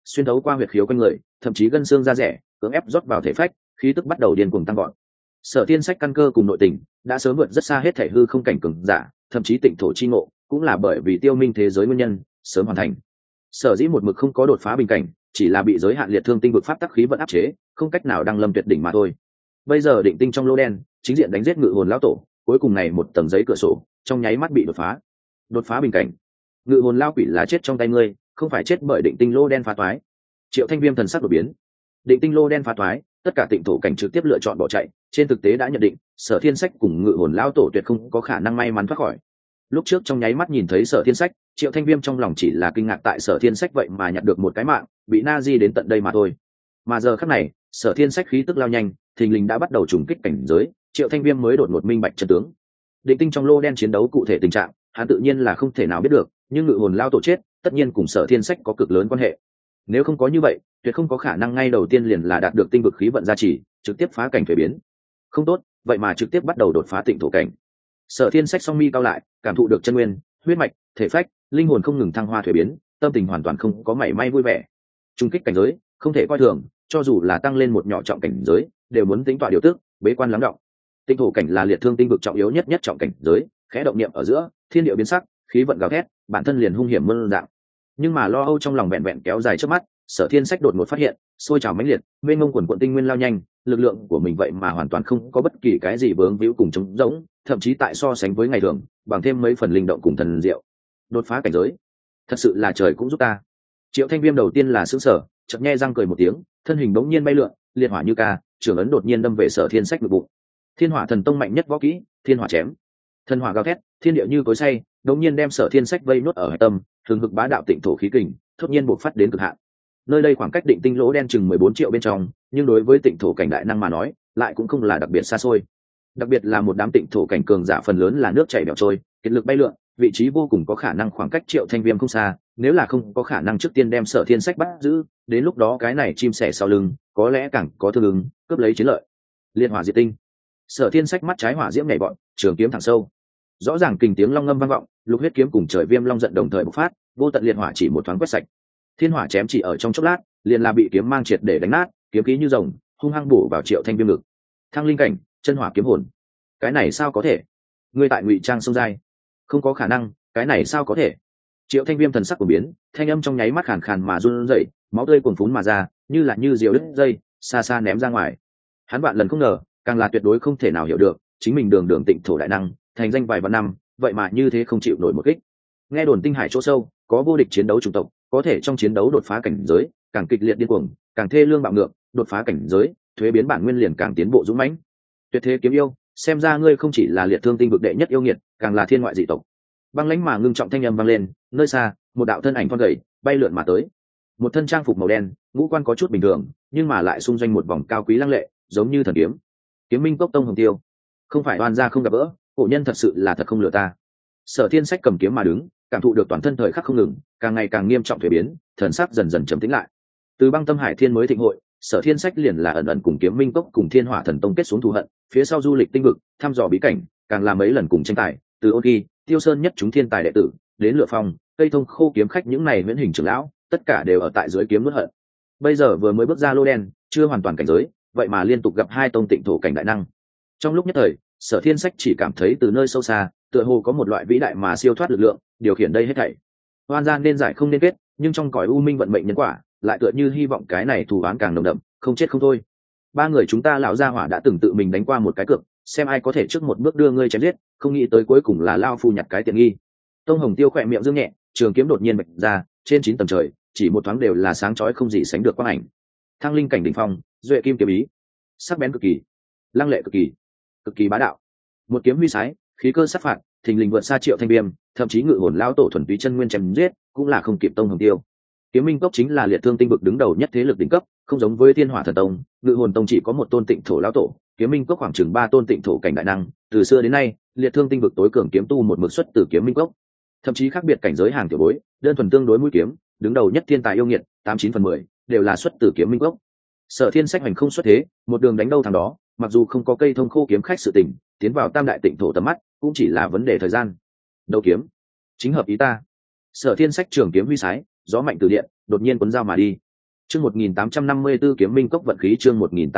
A: xuyên thấu qua huyệt khiếu quanh người, thậm chí gân xương da rẻ cưỡng ép rót vào thể phách, khí tức bắt đầu điên cuồng tăng gọn. Sở Thiên Sách căn cơ cùng nội tình đã sớm vượt rất xa hết thể hư không cảnh cường giả, thậm chí tịnh thổ chi ngộ cũng là bởi vì tiêu minh thế giới nguyên nhân sớm hoàn thành. Sở dĩ một mực không có đột phá bình cảnh, chỉ là bị giới hạn liệt thương tinh vực pháp tắc khí vận áp chế, không cách nào đăng lâm tuyệt đỉnh mà thôi. Bây giờ định tinh trong lô đen, chính diện đánh giết ngự hồn lão tổ, cuối cùng này một tầng giấy cửa sổ, trong nháy mắt bị đột phá. Đột phá bình cảnh. Ngự hồn lão quỷ là chết trong tay ngươi, không phải chết bởi định tinh lô đen phá toái. Triệu Thanh Viêm thần sắc đột biến. Định tinh lô đen phá toái, tất cả tịnh thổ cảnh trực tiếp lựa chọn bỏ chạy, trên thực tế đã nhận định, Sở Thiên Sách cùng ngự hồn lão tổ tuyệt không có khả năng may mắn thoát khỏi. Lúc trước trong nháy mắt nhìn thấy Sở Thiên Sách, Triệu Thanh Viêm trong lòng chỉ là kinh ngạc tại Sở Thiên Sách vậy mà nhặt được một cái mạng, bị na di đến tận đây mà thôi. Mà giờ khắc này, Sở Thiên Sách khí tức lao nhanh, thình lình đã bắt đầu trùng kích cảnh giới, Triệu Thanh Viêm mới đột ngột minh bạch chân tướng. Định tinh trong lô đen chiến đấu cụ thể tình trạng, hắn tự nhiên là không thể nào biết được, nhưng ngự hồn lao tổ chết, tất nhiên cùng Sở Thiên Sách có cực lớn quan hệ. Nếu không có như vậy, tuyệt không có khả năng ngay đầu tiên liền là đạt được tinh vực khí vận gia trì, trực tiếp phá cảnh thuế biến. Không tốt, vậy mà trực tiếp bắt đầu đột phá tịnh thổ cảnh. Sở Thiên Sách song mi cao lại, cảm thụ được chân nguyên, huyết mạch, thể phách, linh hồn không ngừng thăng hoa thuế biến, tâm tình hoàn toàn không có mảy may vui vẻ. Trung kích cảnh giới, không thể coi thường, cho dù là tăng lên một nhỏ trọng cảnh giới, đều muốn tính tọa điều tức, bế quan lắng đọng. Tinh thổ cảnh là liệt thương tinh vực trọng yếu nhất trọng cảnh giới, khẽ động niệm ở giữa, thiên địa biến sắc, khí vận gào thét, bản thân liền hung hiểm muôn dạng. Nhưng mà lo âu trong lòng vẹn vẹn kéo dài trước mắt, Sở Thiên Sách đột ngột phát hiện, sôi trào mãnh liệt, mênh mông quần quận tinh nguyên lao nhanh, lực lượng của mình vậy mà hoàn toàn không có bất kỳ cái gì vướng víu cùng chống rỗng, thậm chí tại so sánh với ngày thường, bằng thêm mấy phần linh động cùng thần diệu. Đột phá cảnh giới, thật sự là trời cũng giúp ta. Triệu Thanh Viêm đầu tiên là sửng sở, chợt nhe răng cười một tiếng, thân hình bỗng nhiên bay lượn, liệt hỏa như ca, trường ấn đột nhiên đâm về Sở Thiên Sách ngực bụng. Thiên Hỏa Thần Tông mạnh nhất võ kỹ, Thiên Hỏa chém. Thần hỏa gào thét, thiên địa như cối xay, đột nhiên đem Sở Thiên Sách vây nuốt ở hải tâm, thường hực bá đạo tịnh thổ khí kình, đột nhiên bộc phát đến cực hạn. Nơi đây khoảng cách định tinh lỗ đen chừng 14 triệu bên trong, nhưng đối với tịnh thổ cảnh đại năng mà nói, lại cũng không là đặc biệt xa xôi. Đặc biệt là một đám tịnh thổ cảnh cường giả phần lớn là nước chảy bèo trôi, kiệt lực bay lượn, vị trí vô cùng có khả năng khoảng cách Triệu Thanh Viêm không xa, nếu là không có khả năng trước tiên đem Sở Thiên Sách bắt giữ, đến lúc đó cái này chim sẻ sau lưng, có lẽ càng có thương ứng, cướp lấy chiến lợi. Liên hỏa diệt tinh. Sở Thiên Sách mắt trái hỏa diễm nhảy bọn, trường kiếm thẳng sâu. Rõ ràng kình tiếng long ngâm vang vọng, lục huyết kiếm cùng trời viêm long giận đồng thời bộc phát, vô tận liệt hỏa chỉ một thoáng quét sạch. Thiên hỏa chém chỉ ở trong chốc lát, liền là bị kiếm mang triệt để đánh nát, kiếm khí như rồng, hung hăng bổ vào Triệu Thanh Viêm ngực. Thăng linh cảnh, chân hỏa kiếm hồn. Cái này sao có thể? Ngươi tại ngụy trang sông dai? Không có khả năng, cái này sao có thể? Triệu Thanh Viêm thần sắc của biến, thanh âm trong nháy mắt khàn khàn mà run rẩy, máu tươi cuồn phún mà ra, như diều đứt dây, xa xa ném ra ngoài. Hắn vạn lần không ngờ, càng là tuyệt đối không thể nào hiểu được, chính mình đường đường tịnh thổ đại năng, thành danh vài vạn năm, vậy mà như thế không chịu nổi một kích. Nghe đồn tinh hải chỗ sâu, có vô địch chiến đấu chủng tộc, có thể trong chiến đấu đột phá cảnh giới, càng kịch liệt điên cuồng, càng thê lương bạo ngược, đột phá cảnh giới, thuế biến bản nguyên liền càng tiến bộ dũng mãnh. Tuyệt thế kiếm yêu, xem ra ngươi không chỉ là liệt thương tinh vực đệ nhất yêu nghiệt, càng là thiên ngoại dị tộc. Băng lãnh mà ngưng trọng thanh âm vang lên, nơi xa, một đạo thân ảnh thon gầy bay lượn mà tới. Một thân trang phục màu đen, ngũ quan có chút bình thường, nhưng mà lại xung doanh một vòng cao quý lăng lệ, giống như thần kiếm. Kiếm Minh Cốc Tông Hồng Tiêu, không phải oan gia không gặp gỡ, cổ nhân thật sự là thật không lừa ta. Sở Thiên Sách cầm kiếm mà đứng, cảm thụ được toàn thân thời khắc không ngừng, càng ngày càng nghiêm trọng thuế biến, thần sắc dần dần trầm tĩnh lại. Từ Băng Tâm Hải Thiên mới thịnh hội, Sở Thiên Sách liền là ẩn ẩn cùng Kiếm Minh Cốc cùng Thiên Hỏa Thần Tông kết xuống thù hận, phía sau du lịch tinh vực, thăm dò bí cảnh, càng làm mấy lần cùng tranh tài, từ Ôn Kỳ, Tiêu Sơn nhất chúng thiên tài đệ tử, đến Lựa Phong, Cây Thông Khô kiếm khách những này huyễn hình trưởng lão, tất cả đều ở tại dưới kiếm nuốt hận. Bây giờ vừa mới bước ra lô đen, chưa hoàn toàn cảnh giới, vậy mà liên tục gặp hai tông tịnh thổ cảnh đại năng. Trong lúc nhất thời, Sở Thiên Sách chỉ cảm thấy từ nơi sâu xa, tựa hồ có một loại vĩ đại mà siêu thoát lực lượng điều khiển đây hết thảy. Oan gian nên giải không nên kết, nhưng trong cõi u minh vận mệnh nhân quả, lại tựa như hy vọng cái này thù oán càng nồng đậm, không chết không thôi. Ba người chúng ta lão gia hỏa đã từng tự mình đánh qua một cái cược, xem ai có thể trước một bước đưa ngươi chém giết, không nghĩ tới cuối cùng là lao phu nhặt cái tiện nghi. Tông Hồng Tiêu khỏe miệng dương nhẹ, trường kiếm đột nhiên bạch ra, trên 9 tầng trời, chỉ một thoáng đều là sáng chói không gì sánh được quang ảnh. Thăng linh cảnh đỉnh phong, duệ kim kiếm ý, sắc bén cực kỳ, lăng lệ cực kỳ bá đạo. Một kiếm huy sái, khí cơ sát phạt, thình lình vượt xa Triệu Thanh Viêm, thậm chí ngự hồn lao tổ thuần túy chân nguyên chém giết, cũng là không kịp Tông Hồng Tiêu. Kiếm Minh Cốc chính là liệt thương tinh vực đứng đầu nhất thế lực đỉnh cấp, không giống với Thiên Hỏa Thần Tông, ngự hồn tông chỉ có một tôn tịnh thổ lao tổ, Kiếm Minh Cốc khoảng chừng 3 tôn tịnh thổ cảnh đại năng, từ xưa đến nay, liệt thương tinh vực tối cường kiếm tu một mực xuất từ Kiếm Minh Cốc. Thậm chí khác biệt cảnh giới hàng tiểu bối, đơn thuần tương đối mũi kiếm, đứng đầu nhất thiên tài yêu nghiệt, 89/10 đều là xuất từ Kiếm Minh Cốc. Sở Thiên Sách hành không xuất thế, một đường đánh đâu thằng đó, mặc dù không có Cây Thông Khô kiếm khách sự tình, tiến vào tam đại tịnh thổ tầm mắt, cũng chỉ là vấn đề thời gian. Đấu kiếm, chính hợp ý ta. Sở Thiên Sách trường kiếm huy sái, gió mạnh từ điện, đột nhiên cuốn dao mà đi, Chương 1854 kiếm minh cốc vận khí, chương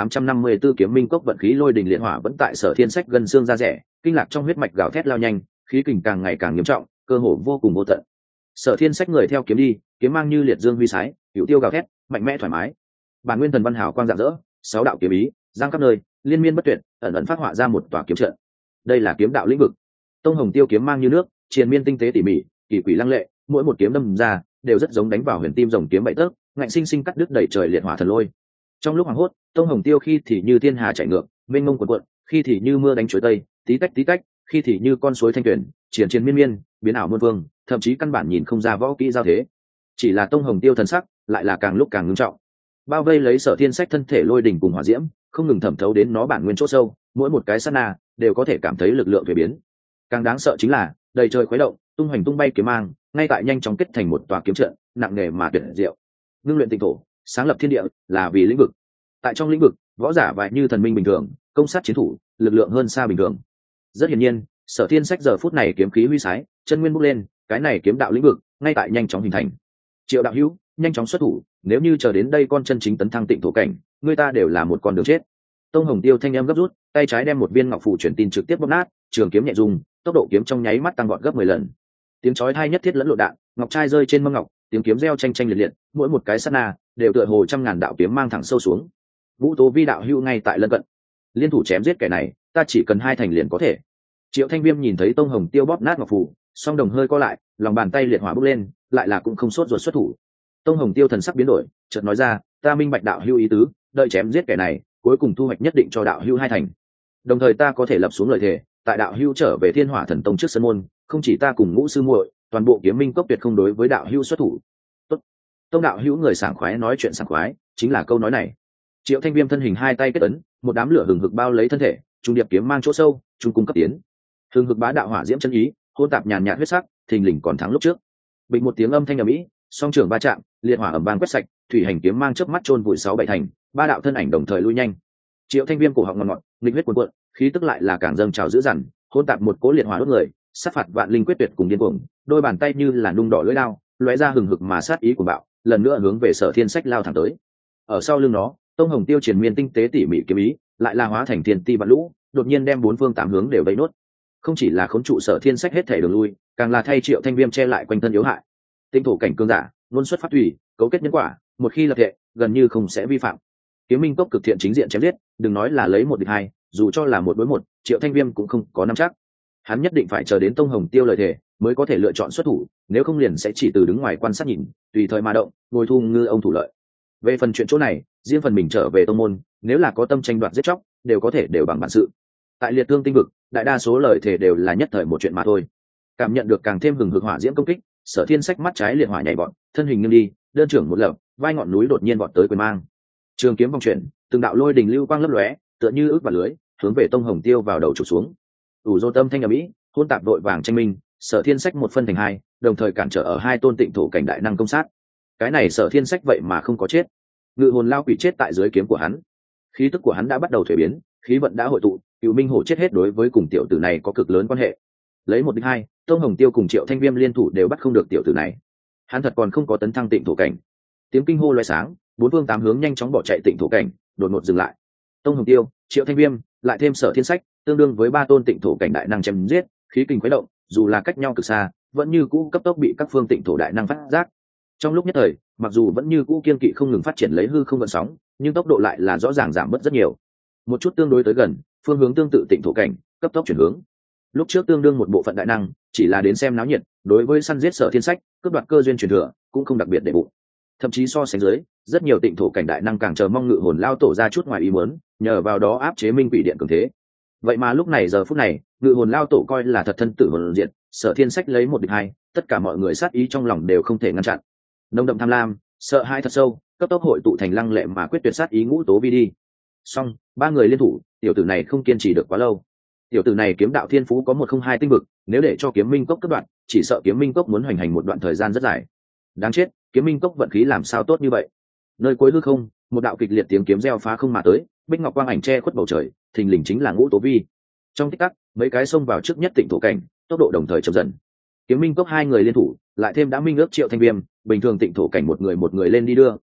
A: 1854 kiếm minh cốc vận khí. Lôi đình liệt hỏa vẫn tại Sở Thiên Sách gần xương ra rẻ, kinh lạc trong huyết mạch gào thét lao nhanh, khí kình càng ngày càng nghiêm trọng, cơ hồ vô cùng vô tận. Sở Thiên Sách người theo kiếm đi, kiếm mang như liệt dương huy sái, hữu tiêu gào thét, mạnh mẽ thoải mái. Bản nguyên thần văn hào quang rạng rỡ, sáu đạo kiếm ý giang khắp nơi, liên miên bất tuyệt, ẩn ẩn phát họa ra một tòa kiếm trận. Đây là kiếm đạo lĩnh vực. Tông hồng tiêu kiếm mang như nước, triền miên tinh tế tỉ mỉ, kỳ quỷ lăng lệ, mỗi một kiếm đâm ra đều rất giống đánh vào huyền tim rồng kiếm bảy tấc, ngạnh sinh sinh cắt đứt đầy trời liệt hỏa thần lôi. Trong lúc hoảng hốt, tông hồng tiêu khi thì như thiên hà chạy ngược mênh mông cuộn cuộn, khi thì như mưa đánh chuối tây tí tách, khi thì như con suối thanh tuyển triền triền miên miên, biến ảo muôn vương, thậm chí căn bản nhìn không ra võ kỹ giao thế. Chỉ là tông hồng tiêu thần sắc lại là càng lúc càng ngưng trọng, bao vây lấy Sở Thiên Sách thân thể lôi đỉnh cùng hỏa diễm không ngừng thẩm thấu đến nó bản nguyên chỗ sâu, mỗi một cái sát na đều có thể cảm thấy lực lượng thay biến. Càng đáng sợ chính là đầy trời khuấy động, tung hoành tung bay kiếm mang ngay tại nhanh chóng kết thành một tòa kiếm trận nặng nề mà tuyệt diệu. Ngưng luyện tinh thổ, sáng lập thiên địa là vì lĩnh vực. Tại trong lĩnh vực, võ giả vài như thần minh bình thường, công sát chiến thủ, lực lượng hơn xa bình thường. Rất hiển nhiên, Sở Thiên Sách giờ phút này kiếm khí huy sái, chân nguyên bốc lên, cái này kiếm đạo lĩnh vực ngay tại nhanh chóng hình thành. Triệu đạo hữu, nhanh chóng xuất thủ, nếu như chờ đến đây con chân chính tấn thăng tịnh thổ cảnh, người ta đều là một con đường chết. Tông hồng tiêu thanh em gấp rút, tay trái đem một viên ngọc phù truyền tin trực tiếp bóp nát, trường kiếm nhẹ dùng, tốc độ kiếm trong nháy mắt tăng vọt gấp 10 lần. Tiếng chói tai nhất thiết lẫn lộn đạn, ngọc trai rơi trên mâm ngọc, tiếng kiếm reo tranh tranh liệt liệt, mỗi một cái sát na đều tựa hồ trăm ngàn đạo kiếm mang thẳng sâu xuống. Vũ Tố Vi đạo hữu ngay tại lân cận, liên thủ chém giết kẻ này, ta chỉ cần 2 thành liền có thể. Triệu Thanh Viêm nhìn thấy tông hồng tiêu bóp nát ngọc phù, song đồng hơi co lại, lòng bàn tay liệt hỏa bốc lên, lại là cũng không sốt ruột xuất thủ. Tông hồng tiêu thần sắc biến đổi, chợt nói ra, ta minh bạch đạo hữu ý tứ, đợi chém giết kẻ này, cuối cùng thu hoạch nhất định cho đạo hữu 2 thành. Đồng thời ta có thể lập xuống lời thề, tại đạo hữu trở về Thiên Hỏa Thần Tông trước sân môn, không chỉ ta cùng ngũ sư muội, toàn bộ kiếm minh cốc tuyệt không đối với đạo hữu xuất thủ. Tốt. Tông đạo hữu người sảng khoái nói chuyện sảng khoái, chính là câu nói này. Triệu Thanh Viêm thân hình 2 tay kết ấn, một đám lửa hừng hực bao lấy thân thể, trung điệp kiếm mang chỗ sâu, trung cung cấp tiến. Hừng hực bá đạo hỏa diễm chân ý, hỗn tạp nhàn nhạt huyết sắc, thình lình còn thắng lúc trước. Bình một tiếng âm thanh ầm ĩ, song trường ba chạm, liệt hỏa ầm vang quét sạch, thủy hành kiếm mang chớp mắt chôn vùi 6-7 thành, 3 đạo thân ảnh đồng thời lui nhanh. Triệu Thanh Viêm cổ họng ngọt ngọt, nghịch huyết cuồn cuộn, khí tức lại là càng dâng trào dữ dằn, hỗn tạp một cỗ liệt hỏa đốt người, sát phạt vạn linh quyết tuyệt cùng điên cuồng, đôi bàn tay như là nung đỏ lưỡi lao, lóe ra hừng hực mà sát ý của bạo, lần nữa hướng về Sở Thiên Sách lao thẳng tới. Ở sau lưng nó, tông hồng tiêu triển miên tinh tế tỉ mỉ kiếm ý, lại là hóa thành thiên ti vạn lũ, đột nhiên đem 4 phương 8 hướng đều vây nốt. Không chỉ là khốn trụ Sở Thiên Sách hết thể đường lui, càng là thay Triệu Thanh Viêm che lại quanh thân yếu hại. Tinh thổ cảnh cương giả, luôn xuất phát thủy, cấu kết nhân quả, một khi lập thể, gần như không sẽ vi phạm. Kiếm minh cốc cực thiện chính diện chém giết, đừng nói là lấy 1 địch 2, dù cho là 1 đối 1, Triệu Thanh Viêm cũng không có nắm chắc. Hắn nhất định phải chờ đến tông hồng tiêu lời thề mới có thể lựa chọn xuất thủ, nếu không liền sẽ chỉ từ đứng ngoài quan sát nhìn, tùy thời mà động, ngồi thu ngư ông thủ lợi. Về phần chuyện chỗ này, riêng phần mình trở về tông môn, nếu là có tâm tranh đoạt giết chóc, đều có thể đều bằng bản sự. Tại liệt thương tinh vực, đại đa số lời thề đều là nhất thời một chuyện mà thôi. Cảm nhận được càng thêm hừng hực hỏa diễm công kích, Sở Thiên Sách mắt trái liệt hỏa nhảy bọn, thân hình nghiêng đi, đơn trưởng một lập, vai ngọn núi đột nhiên vọt tới quyền mang. Trường kiếm vòng chuyển, từng đạo lôi đình lưu quang lấp lóe, tựa như ước vào lưới, hướng về tông hồng tiêu vào đầu chụp xuống. ủ dô tâm thanh ầm ĩ, hôn tạp đội vàng tranh minh, Sở Thiên Sách một phân thành 2, đồng thời cản trở ở 2 tôn tịnh thổ cảnh đại năng công sát. Cái này Sở Thiên Sách vậy mà không có chết, ngự hồn lao quỷ chết tại dưới kiếm của hắn. Khí tức của hắn đã bắt đầu thuế biến, khí vận đã hội tụ, Cửu Minh Hổ chết hết đối với cùng tiểu tử này có cực lớn quan hệ. Lấy 1 địch 2, tông hồng tiêu cùng Triệu Thanh Viêm liên thủ đều bắt không được tiểu tử này. Hắn thật còn không có tấn thăng tịnh thổ cảnh. Tiếng kinh hô loé sáng, 4 phương 8 hướng nhanh chóng bỏ chạy tịnh thổ cảnh, đột ngột dừng lại. Tông hồng tiêu, Triệu Thanh Viêm, lại thêm Sở Thiên Sách, tương đương với 3 tôn tịnh thổ cảnh đại năng chém giết, khí kình khuấy động, dù là cách nhau cực xa, vẫn như cũ cấp tốc bị các phương tịnh thổ đại năng phát giác. Trong lúc nhất thời, mặc dù vẫn như cũ kiên kỵ không ngừng phát triển lấy hư không gợn sóng, nhưng tốc độ lại là rõ ràng giảm bớt rất nhiều. Một chút tương đối tới gần, phương hướng tương tự tịnh thổ cảnh, cấp tốc chuyển hướng. Lúc trước tương đương một bộ phận đại năng, chỉ là đến xem náo nhiệt, đối với săn giết Sở Thiên Sách, cướp đoạt cơ duyên truyền thừa, cũng không đặc biệt để bụng. Thậm chí so sánh dưới, rất nhiều tịnh thổ cảnh đại năng càng chờ mong ngự hồn lao tổ ra chút ngoài ý muốn, nhờ vào đó áp chế minh quỷ điện cường thế. Vậy mà lúc này giờ phút này, ngự hồn lao tổ coi là thật thân tử hồn diện, Sở Thiên Sách lấy 1 địch 2, tất cả mọi người sát ý trong lòng đều không thể ngăn chặn. Nồng đậm tham lam, sợ hãi thật sâu, cấp tốc hội tụ thành lăng lệ mà quyết tuyệt sát ý ngũ tố vi đi. Song 3 người liên thủ, tiểu tử này không kiên trì được quá lâu. Tiểu tử này kiếm đạo thiên phú có 102 tinh vực, nếu để cho kiếm minh cốc cấp đoạn, chỉ sợ kiếm minh cốc muốn hoành hành một đoạn thời gian rất dài. Đáng chết, kiếm minh cốc vận khí làm sao tốt như vậy. Nơi cuối hư không, một đạo kịch liệt tiếng kiếm reo phá không mà tới, bích ngọc quang ảnh che khuất bầu trời, thình lình chính là ngũ tố vi. Trong tích tắc, mấy cái xông vào trước nhất tịnh thổ cảnh, tốc độ đồng thời chậm dần. Kiếm minh cốc 2 người liên thủ, lại thêm đã minh ước Triệu Thanh Viêm, bình thường tịnh thổ cảnh một người lên đi đưa,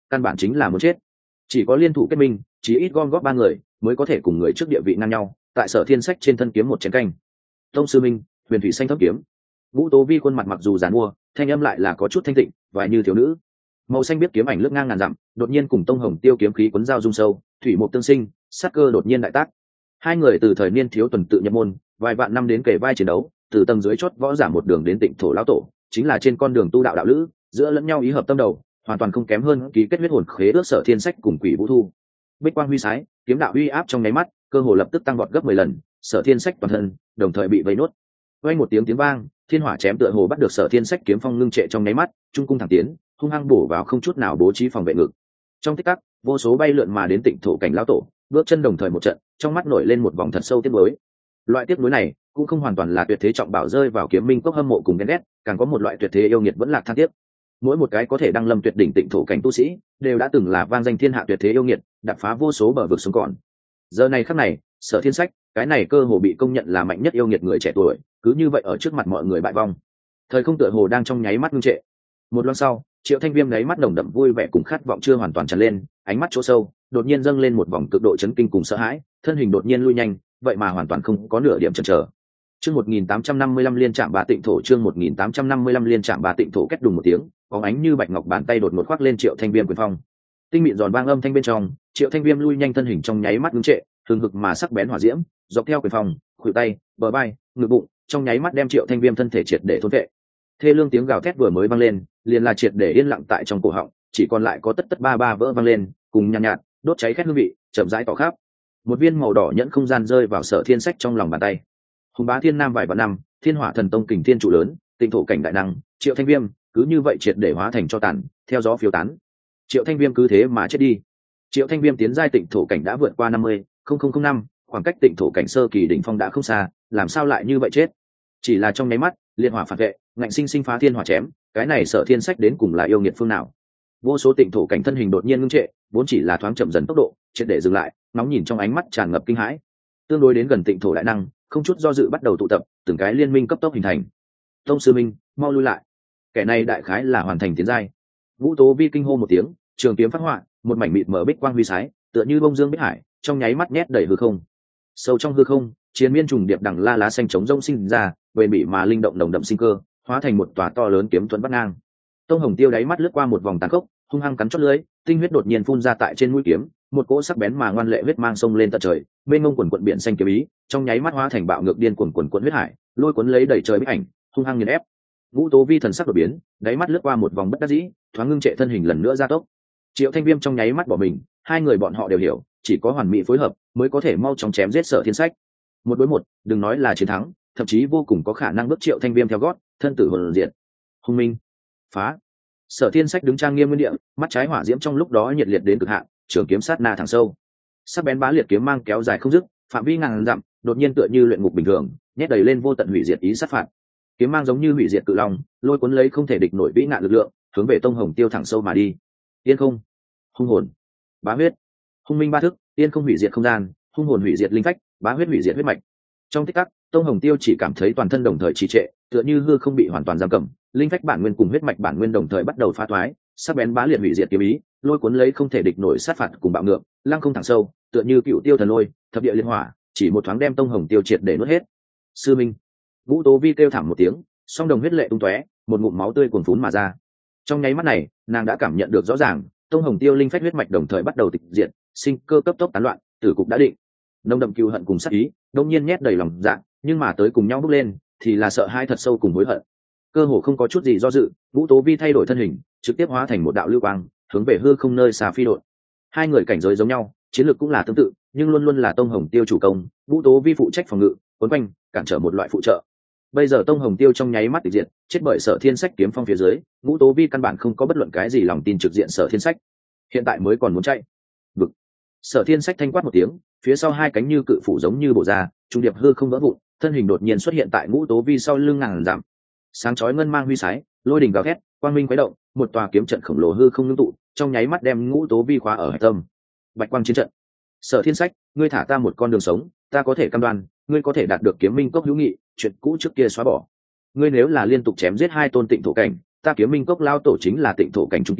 A: căn bản chính là muốn chết. Chỉ có liên thủ kết minh, chỉ ít gom góp 3 người mới có thể cùng người trước địa vị ngang nhau, tại Sở Thiên Sách trên thân kiếm một chén canh. Tông sư minh, huyền thủy xanh thấp kiếm. Vũ Tố Vi khuôn mặt mặc dù giàn mua, thanh âm lại là có chút thanh tịnh, vài như thiếu nữ. Màu xanh biết kiếm ảnh lướt ngang ngàn dặm, đột nhiên cùng tông hồng tiêu kiếm khí cuốn giao dung sâu, thủy mục tương sinh, sát cơ đột nhiên đại tác. Hai người từ thời niên thiếu tuần tự nhập môn, vài vạn năm đến kề vai chiến đấu, từ tầng dưới chót võ giả một đường đến Tịnh Thổ lão tổ, chính là trên con đường tu đạo đạo lữ, giữa lẫn nhau ý hợp tâm đầu, hoàn toàn không kém hơn ký kết huyết hồn khế ước Sở Thiên Sách cùng Quỷ Vũ Thu. Bích quang huy sái, kiếm đạo uy áp trong nháy mắt, cơ hồ lập tức tăng vọt gấp 10 lần, Sở Thiên Sách toàn thân đồng thời bị vây nốt. Vang một tiếng vang, thiên hỏa chém tựa hồ bắt được Sở Thiên Sách kiếm phong ngưng trệ trong nháy mắt, trung cung thẳng tiến, hung hăng bổ vào không chút nào bố trí phòng vệ ngực. Trong tích tắc, vô số bay lượn mà đến Tịnh Thổ cảnh lão tổ, bước chân đồng thời một trận, trong mắt nổi lên một vòng thật sâu tiếc nuối. Loại tiếc nuối này cũng không hoàn toàn là tuyệt thế trọng bảo rơi vào kiếm minh cốc hâm mộ cùng ghen ghét, càng có một loại tuyệt thế yêu nghiệt vẫn lạc than tiếc. Mỗi một cái có thể đăng lâm tuyệt đỉnh Tịnh Thổ cảnh tu sĩ, đều đã từng là vang danh thiên hạ tuyệt thế yêu nghiệt, đạp phá vô số bờ vực sống còn. Giờ này khắc này, Sở Thiên Sách, cái này cơ hồ bị công nhận là mạnh nhất yêu nghiệt người trẻ tuổi, cứ như vậy ở trước mặt mọi người bại vong. Thời không tựa hồ đang trong nháy mắt ngưng trệ. Một loan sau, Triệu Thanh Viêm nháy mắt nồng đậm vui vẻ cùng khát vọng chưa hoàn toàn tràn lên, ánh mắt chỗ sâu đột nhiên dâng lên một vòng cực độ chấn kinh cùng sợ hãi, thân hình đột nhiên lui nhanh, vậy mà hoàn toàn không có nửa điểm chần chờ. Chương 1855 liên trạm Bá Tịnh Thổ, chương 1855 liên trạm Bá Tịnh Thổ, kết đùng một tiếng, bóng ánh như bạch ngọc bàn tay đột ngột khoác lên Triệu Thanh Viêm quyền phong. Tinh mịn giòn vang âm thanh bên trong, Triệu Thanh Viêm lui nhanh thân hình trong nháy mắt ngưng trệ, hừng hực mà sắc bén hỏa diễm, dọc theo quyền phong, khuỷu tay, bờ vai, ngực bụng, trong nháy mắt đem Triệu Thanh Viêm thân thể triệt để thôn vệ. Thê lương tiếng gào thét vừa mới vang lên, liền là triệt để yên lặng tại trong cổ họng, chỉ còn lại có tất tất ba ba vỡ vang lên, cùng nhàn nhạt, đốt cháy khét hương vị, chậm rãi tỏ khắp. Một viên màu đỏ nhẫn không gian rơi vào Sở Thiên Sách trong lòng bàn tay. Hùng Bá Thiên Nam vài vạn năm, Thiên Hỏa Thần Tông kình thiên trụ lớn, Tịnh Thổ cảnh đại năng, Triệu Thanh Viêm, cứ như vậy triệt để hóa thành cho tàn, theo gió phiêu tán. Triệu Thanh Viêm cứ thế mà chết đi. Triệu Thanh Viêm tiến giai Tịnh Thổ cảnh đã vượt qua 50,005, khoảng cách Tịnh Thổ cảnh sơ kỳ đỉnh phong đã không xa, làm sao lại như vậy chết? Chỉ là trong nháy mắt, liệt hỏa phản vệ, ngạnh sinh sinh phá thiên hỏa chém, cái này Sở Thiên Sách đến cùng là yêu nghiệt phương nào? Vô số Tịnh Thổ cảnh thân hình đột nhiên ngưng trệ, vốn chỉ là thoáng chậm dần tốc độ, triệt để dừng lại, nóng nhìn trong ánh mắt tràn ngập kinh hãi. Tương đối đến gần Tịnh Thổ đại năng, không chút do dự bắt đầu tụ tập, từng cái liên minh cấp tốc hình thành. Tông sư minh, mau lui lại. Kẻ này đại khái là hoàn thành tiến giai. Vũ Tố Vi kinh hô một tiếng, trường kiếm phát họa, một mảnh mịt mờ bích quang huy sái, tựa như bông dương bích hải, trong nháy mắt nhét đầy hư không. Sâu trong hư không, chiến miên trùng điệp đằng la lá xanh trống rông sinh ra, bền bỉ mà linh động đồng đậm sinh cơ, hóa thành một tòa to lớn kiếm thuẫn bắt ngang. Tông Hồng Tiêu đáy mắt lướt qua một vòng tàn khốc, hung hăng cắn chót lưỡi, tinh huyết đột nhiên phun ra tại trên mũi kiếm, một cỗ sắc bén mà ngoan lệ huyết mang sông lên tận trời, mênh mông quần quần biển xanh kiếm ý, trong nháy mắt hóa thành bạo ngược điên cuồng quần huyết hải, lôi cuốn lấy đầy trời bích ảnh, hung hăng nghiền ép. Vũ Tố Vi thần sắc đổi biến, đáy mắt lướt qua một vòng bất đắc dĩ, thoáng ngưng trệ thân hình lần nữa gia tốc. Triệu Thanh Viêm trong nháy mắt bỏ mình, hai người bọn họ đều hiểu, chỉ có hoàn mỹ phối hợp mới có thể mau chóng chém giết Sở Thiên Sách. Một đối một, đừng nói là chiến thắng, thậm chí vô cùng có khả năng bước Triệu Thanh Viêm theo gót, thân tử hồn diệt. Hung minh, phá. Sở Thiên Sách đứng trang nghiêm nguyên địa, mắt trái hỏa diễm trong lúc đó nhiệt liệt đến cực hạn, trường kiếm sát na thẳng sâu. Sắc bén bá liệt kiếm mang kéo dài không dứt, phạm vi ngàn dặm, đột nhiên tựa như luyện ngục bình thường, nhét đầy lên vô tận hủy diệt ý sát phạt. Kiếm mang giống như hủy diệt cự long, lôi cuốn lấy không thể địch nổi vĩ nạn lực lượng, hướng về Tông Hồng Tiêu thẳng sâu mà đi. Yên không, hung hồn, bá huyết, hung minh ba thức, yên không hủy diệt không gian, hung hồn hủy diệt linh phách, bá huyết hủy diệt huyết mạch. Trong tích tắc, Tông Hồng Tiêu chỉ cảm thấy toàn thân đồng thời trì trệ, tựa như hư không bị hoàn toàn giam cầm, linh phách bản nguyên cùng huyết mạch bản nguyên đồng thời bắt đầu phá thoái, sắc bén bá liệt hủy diệt kiếm ý, lôi cuốn lấy không thể địch nổi sát phạt cùng bạo ngược, lăng không thẳng sâu, tựa như cựu tiêu thần lôi, thập địa liên hỏa, chỉ một thoáng đem Tông Hồng Tiêu triệt để nuốt hết. Sư minh, Vũ Tố Vi kêu thảm một tiếng, song đồng huyết lệ tung tóe, một ngụm máu tươi cuồn phún mà ra. Trong nháy mắt này, nàng đã cảm nhận được rõ ràng, Tông Hồng Tiêu linh phách huyết mạch đồng thời bắt đầu tịch diệt, sinh cơ cấp tốc tán loạn, tử cục đã định. Nồng đậm cừu hận cùng sát ý, đột nhiên nhét đầy lòng dạ, nhưng mà tới cùng nhau bốc lên, thì là sợ hãi thật sâu cùng hối hận. Cơ hồ không có chút gì do dự, Vũ Tố Vi thay đổi thân hình, trực tiếp hóa thành một đạo lưu quang, hướng về hư không nơi xa phi độn. Hai người cảnh giới giống nhau, chiến lược cũng là tương tự, nhưng luôn luôn là Tông Hồng Tiêu chủ công, Vũ Tố Vi phụ trách phòng ngự, quấn quanh, cản trở một loại phụ trợ. Bây giờ Tông Hồng Tiêu trong nháy mắt tịch diệt, chết bởi Sở Thiên Sách kiếm phong phía dưới, Vũ Tố Vi căn bản không có bất luận cái gì lòng tin trực diện Sở Thiên Sách. Hiện tại mới còn muốn chạy. Vực. Sở Thiên Sách thanh quát một tiếng, phía sau hai cánh như cự phủ giống như bộ da, trung điệp hư không vỡ vụn, thân hình đột nhiên xuất hiện tại Vũ Tố Vi sau lưng ngàn dặm. Sáng chói ngân mang huy sái, lôi đình gào thét, quang minh quấy động, một tòa kiếm trận khổng lồ hư không ngưng tụ, trong nháy mắt đem Vũ Tố Vi khóa ở hải tâm. Bạch quang chiến trận. Sở Thiên Sách, ngươi thả ta một con đường sống, ta có thể cam đoan, ngươi có thể đạt được kiếm minh cốc hữu nghị, chuyện cũ trước kia xóa bỏ. Ngươi nếu là liên tục chém giết hai tôn Tịnh Thổ cảnh, ta kiếm minh cốc lao tổ chính là Tịnh Thổ cảnh trung kỳ,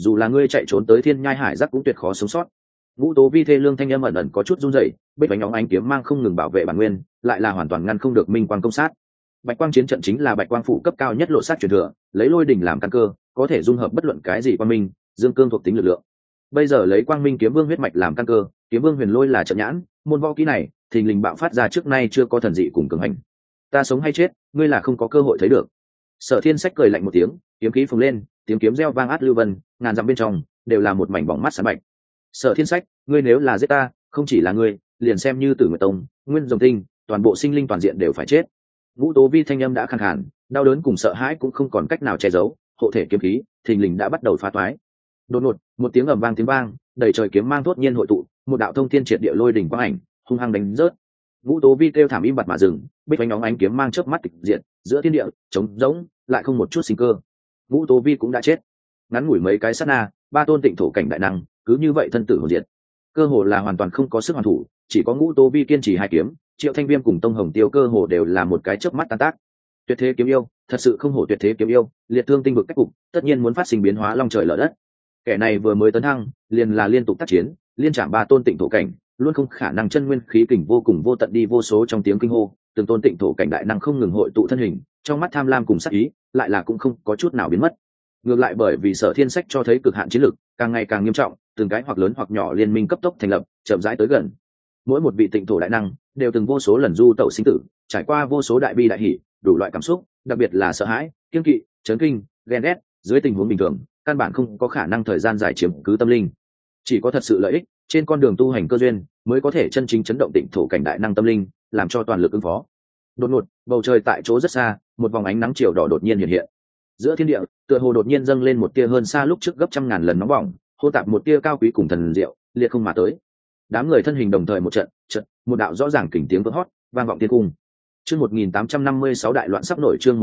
A: dù là ngươi chạy trốn tới thiên nhai hải giác cũng tuyệt khó sống sót. Vũ Tố Vi thê lương thanh âm ẩn ẩn có chút run rẩy, bích bánh óng ánh kiếm mang không ngừng bảo vệ bản nguyên, lại là hoàn toàn ngăn không được minh quang công sát. Bạch quang chiến trận chính là bạch quang phụ cấp cao nhất lộ sát truyền thừa, lấy lôi đỉnh làm căn cơ, có thể dung hợp bất luận cái gì quang minh, dương cương thuộc tính lực lượng. Bây giờ lấy quang minh kiếm vương huyết mạch làm căn cơ, kiếm vương huyền lôi là trận nhãn, môn võ kỹ này thình lình bạo phát ra trước nay chưa có thần dị cùng cường hành. Ta sống hay chết, ngươi là không có cơ hội thấy được. Sở Thiên Sách cười lạnh một tiếng, kiếm khí phồng lên, tiếng kiếm reo vang át lưu vân, ngàn dặm bên trong đều là một mảnh bóng mắt sáng bạch. Sở Thiên Sách, ngươi nếu là giết ta, không chỉ là ngươi, liền xem như Tử Nguyệt Tông, Nguyên Dòng Tinh, toàn bộ sinh linh toàn diện đều phải chết. Vũ Tố Vi thanh âm đã khàn khàn, đau đớn cùng sợ hãi cũng không còn cách nào che giấu, hộ thể kiếm khí thình lình đã bắt đầu phá toái. Đột ngột, một tiếng ầm vang tiếng vang, đầy trời kiếm mang thốt nhiên hội tụ, một đạo thông thiên triệt địa lôi đỉnh quang ảnh, hung hăng đánh rớt. Vũ Tố Vi kêu thảm im bặt mà dừng, bích bánh óng ánh kiếm mang chớp mắt tịch diện, giữa thiên địa trống rỗng, lại không một chút sinh cơ. Vũ Tố Vi cũng đã chết. Ngắn ngủi mấy cái sát na, ba tôn tịnh thổ cảnh đại năng cứ như vậy thân tử hồn diệt. Cơ hồ là hoàn toàn không có sức hoàn thủ, chỉ có Ngũ Tố Vi kiên trì hai kiếm, Triệu Thanh Viêm cùng Tông Hồng Tiêu cơ hồ đều là một cái chớp mắt tan tác. Tuyệt thế kiếm yêu, thật sự không hổ tuyệt thế kiếm yêu, liệt thương tinh vực cách cục, tất nhiên muốn phát sinh biến hóa long trời lở đất. Kẻ này vừa mới tấn thăng, liền là liên tục tác chiến, liên trảm ba tôn tịnh thổ cảnh, luôn không khả năng chân nguyên khí kình vô cùng vô tận đi vô số trong tiếng kinh hô, từng tôn tịnh thổ cảnh đại năng không ngừng hội tụ thân hình, trong mắt tham lam cùng sát ý, lại là cũng không có chút nào biến mất. Ngược lại bởi vì Sở Thiên Sách cho thấy cực hạn chiến lực, càng ngày càng nghiêm trọng, từng cái hoặc lớn hoặc nhỏ liên minh cấp tốc thành lập, chậm rãi tới gần. Mỗi một vị tịnh thổ đại năng đều từng vô số lần du tẩu sinh tử, trải qua vô số đại bi đại hỷ, đủ loại cảm xúc, đặc biệt là sợ hãi, kiêng kỵ, chấn kinh, ghen ghét, dưới tình huống bình thường, căn bản không có khả năng thời gian dài chiếm cứ tâm linh. Chỉ có thật sự lợi ích, trên con đường tu hành cơ duyên, mới có thể chân chính chấn động tịnh thổ cảnh đại năng tâm linh, làm cho toàn lực ứng phó. Đột ngột, bầu trời tại chỗ rất xa, một vòng ánh nắng chiều đỏ đột nhiên hiện hiện. Giữa thiên địa, tựa hồ đột nhiên dâng lên một tia hơn xa lúc trước gấp trăm ngàn lần nóng bỏng, hô tạp một tia cao quý cùng thần diệu, liệt không mà tới. Đám người thân hình đồng thời một trận, một đạo rõ ràng kình tiếng vỡ hót, vang vọng thiên cung. Chương 1856 đại loạn sắp nổi, chương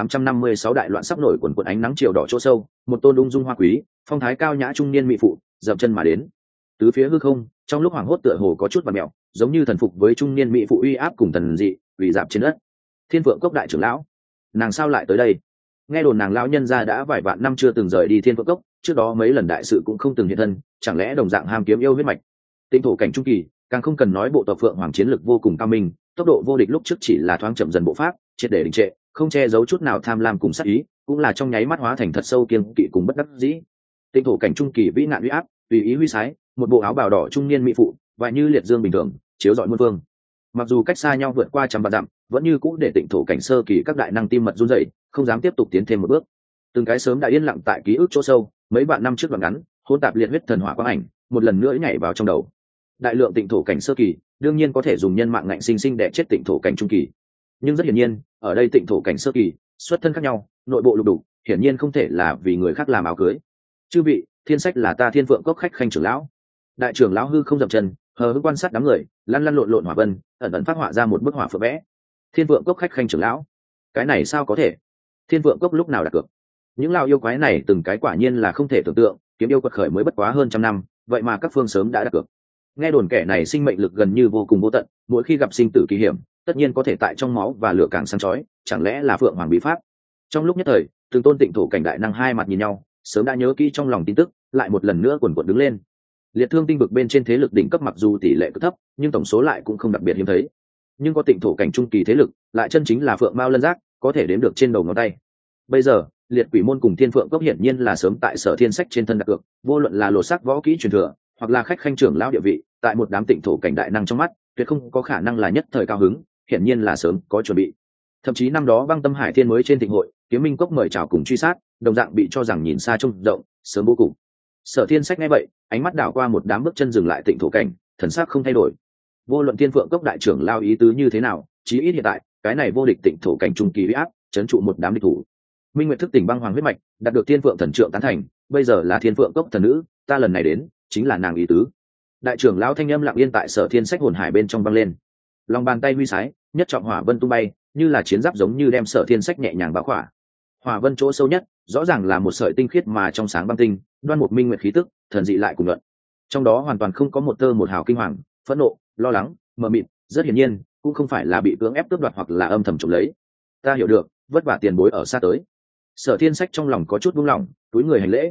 A: 1856 đại loạn sắp nổi, quần quần ánh nắng chiều đỏ chỗ sâu, một tôn ung dung hoa quý, phong thái cao nhã trung niên mỹ phụ, dậm chân mà đến. Tứ phía hư không, trong lúc hoảng hốt tựa hồ có chút vặn mèo, giống như thần phục với trung niên mỹ phụ uy áp cùng thần dị, ủy dạp trên đất. Thiên Phượng Cốc đại trưởng lão, nàng sao lại tới đây? Nghe đồn nàng lão nhân gia đã vài vạn năm chưa từng rời đi Thiên Phượng Cốc, trước đó mấy lần đại sự cũng không từng hiện thân, chẳng lẽ đồng dạng ham kiếm yêu huyết mạch? Tinh thổ cảnh trung kỳ, càng không cần nói bộ tộc Phượng Hoàng chiến lực vô cùng cao minh, tốc độ vô địch lúc trước chỉ là thoáng chậm dần bộ pháp, triệt để đình trệ, không che giấu chút nào tham lam cùng sát ý, cũng là trong nháy mắt hóa thành thật sâu kiêng kỵ cùng bất đắc dĩ. Tinh thổ cảnh trung kỳ vĩ nạn uy áp, tùy ý huy sái, một bộ áo bào đỏ trung niên mỹ phụ, vài như liệt dương bình thường, chiếu rọi muôn phương. Mặc dù cách xa nhau vượt qua trăm vạn dặm, vẫn như cũ để tịnh thổ cảnh sơ kỳ các đại năng tim mật run rẩy, không dám tiếp tục tiến thêm một bước. Từng cái sớm đã yên lặng tại ký ức chỗ sâu, mấy vạn năm trước đoạn ngắn, hỗn tạp liệt huyết thần hỏa quang ảnh, một lần nữa nhảy vào trong đầu. Đại lượng tịnh thổ cảnh sơ kỳ, đương nhiên có thể dùng nhân mạng ngạnh sinh sinh để chết tịnh thổ cảnh trung kỳ. Nhưng rất hiển nhiên, ở đây tịnh thổ cảnh sơ kỳ, xuất thân khác nhau, nội bộ lục đục, hiển nhiên không thể là vì người khác làm áo cưới. Chư vị, Thiên Sách là ta Thiên Phượng Cốc khách khanh trưởng lão. Đại trưởng lão hư không dậm chân, hờ hững quan sát đám người, lăn lăn lộn lộn hỏa vân, ẩn ẩn phát họa ra một bức họa phượng vẽ. Thiên Phượng Cốc khách khanh trưởng lão, cái này sao có thể? Thiên Phượng Cốc lúc nào đặt cược? Những lão yêu quái này từng cái quả nhiên là không thể tưởng tượng, kiếm yêu quật khởi mới bất quá hơn trăm năm, vậy mà các phương sớm đã đặt cược. Nghe đồn kẻ này sinh mệnh lực gần như vô cùng vô tận, mỗi khi gặp sinh tử kỳ hiểm, tất nhiên có thể tại trong máu và lửa càng sáng chói, chẳng lẽ là Phượng Hoàng bí pháp? Trong lúc nhất thời, từng tôn tịnh thổ cảnh đại năng hai mặt nhìn nhau, sớm đã nhớ kỹ trong lòng tin tức, lại một lần nữa quần quật đứng lên. Liệt thương tinh vực bên trên thế lực đỉnh cấp mặc dù tỷ lệ cực thấp, nhưng tổng số lại cũng không đặc biệt hiếm thấy. Nhưng có tịnh thổ cảnh trung kỳ thế lực, lại chân chính là Phượng Mao Lân Giác, có thể đếm được trên đầu ngón tay. Bây giờ, Liệt Quỷ môn cùng Thiên Phượng Cốc hiển nhiên là sớm tại Sở Thiên Sách trên thân đặt cược, vô luận là lột xác võ kỹ truyền thừa, hoặc là khách khanh trưởng lão địa vị, tại một đám tịnh thổ cảnh đại năng trong mắt, tuyệt không có khả năng là nhất thời cao hứng, hiển nhiên là sớm có chuẩn bị. Thậm chí năm đó Băng Tâm Hải Thiên mới trên thịnh hội, Kiếm Minh Cốc mời chào cùng truy sát, đồng dạng bị cho rằng nhìn xa trông rộng, sớm bố cục. Sở Thiên Sách nghe vậy, ánh mắt đảo qua một đám bước chân dừng lại tịnh thổ cảnh, thần sắc không thay đổi. Vô luận Thiên Phượng Cốc đại trưởng lao ý tứ như thế nào, chí ít hiện tại, cái này vô địch tịnh thổ cảnh trung kỳ uy áp, trấn trụ một đám địch thủ. Minh Nguyệt thức tỉnh băng hoàng huyết mạch, đạt được Thiên Phượng thần trượng tán thành, bây giờ là Thiên Phượng Cốc thần nữ, ta lần này đến, chính là nàng ý tứ. Đại trưởng lão thanh âm lặng yên tại Sở Thiên Sách hồn hải bên trong vang lên. Lòng bàn tay huy sái, nhất trọng hỏa vân tung bay, như là chiến giáp giống như đem Sở Thiên Sách nhẹ nhàng bao khỏa. Hỏa vân chỗ sâu nhất, rõ ràng là một sợi tinh khiết mà trong sáng băng tinh, đoan một minh nguyệt khí tức, thần dị lại cùng luận. Trong đó hoàn toàn không có một tơ một hào kinh hoàng, phẫn nộ, lo lắng, mờ mịt, rất hiển nhiên, cũng không phải là bị cưỡng ép tước đoạt hoặc là âm thầm trộm lấy. Ta hiểu được, vất vả tiền bối ở xa tới. Sở Thiên Sách trong lòng có chút buông lỏng, túi người hành lễ.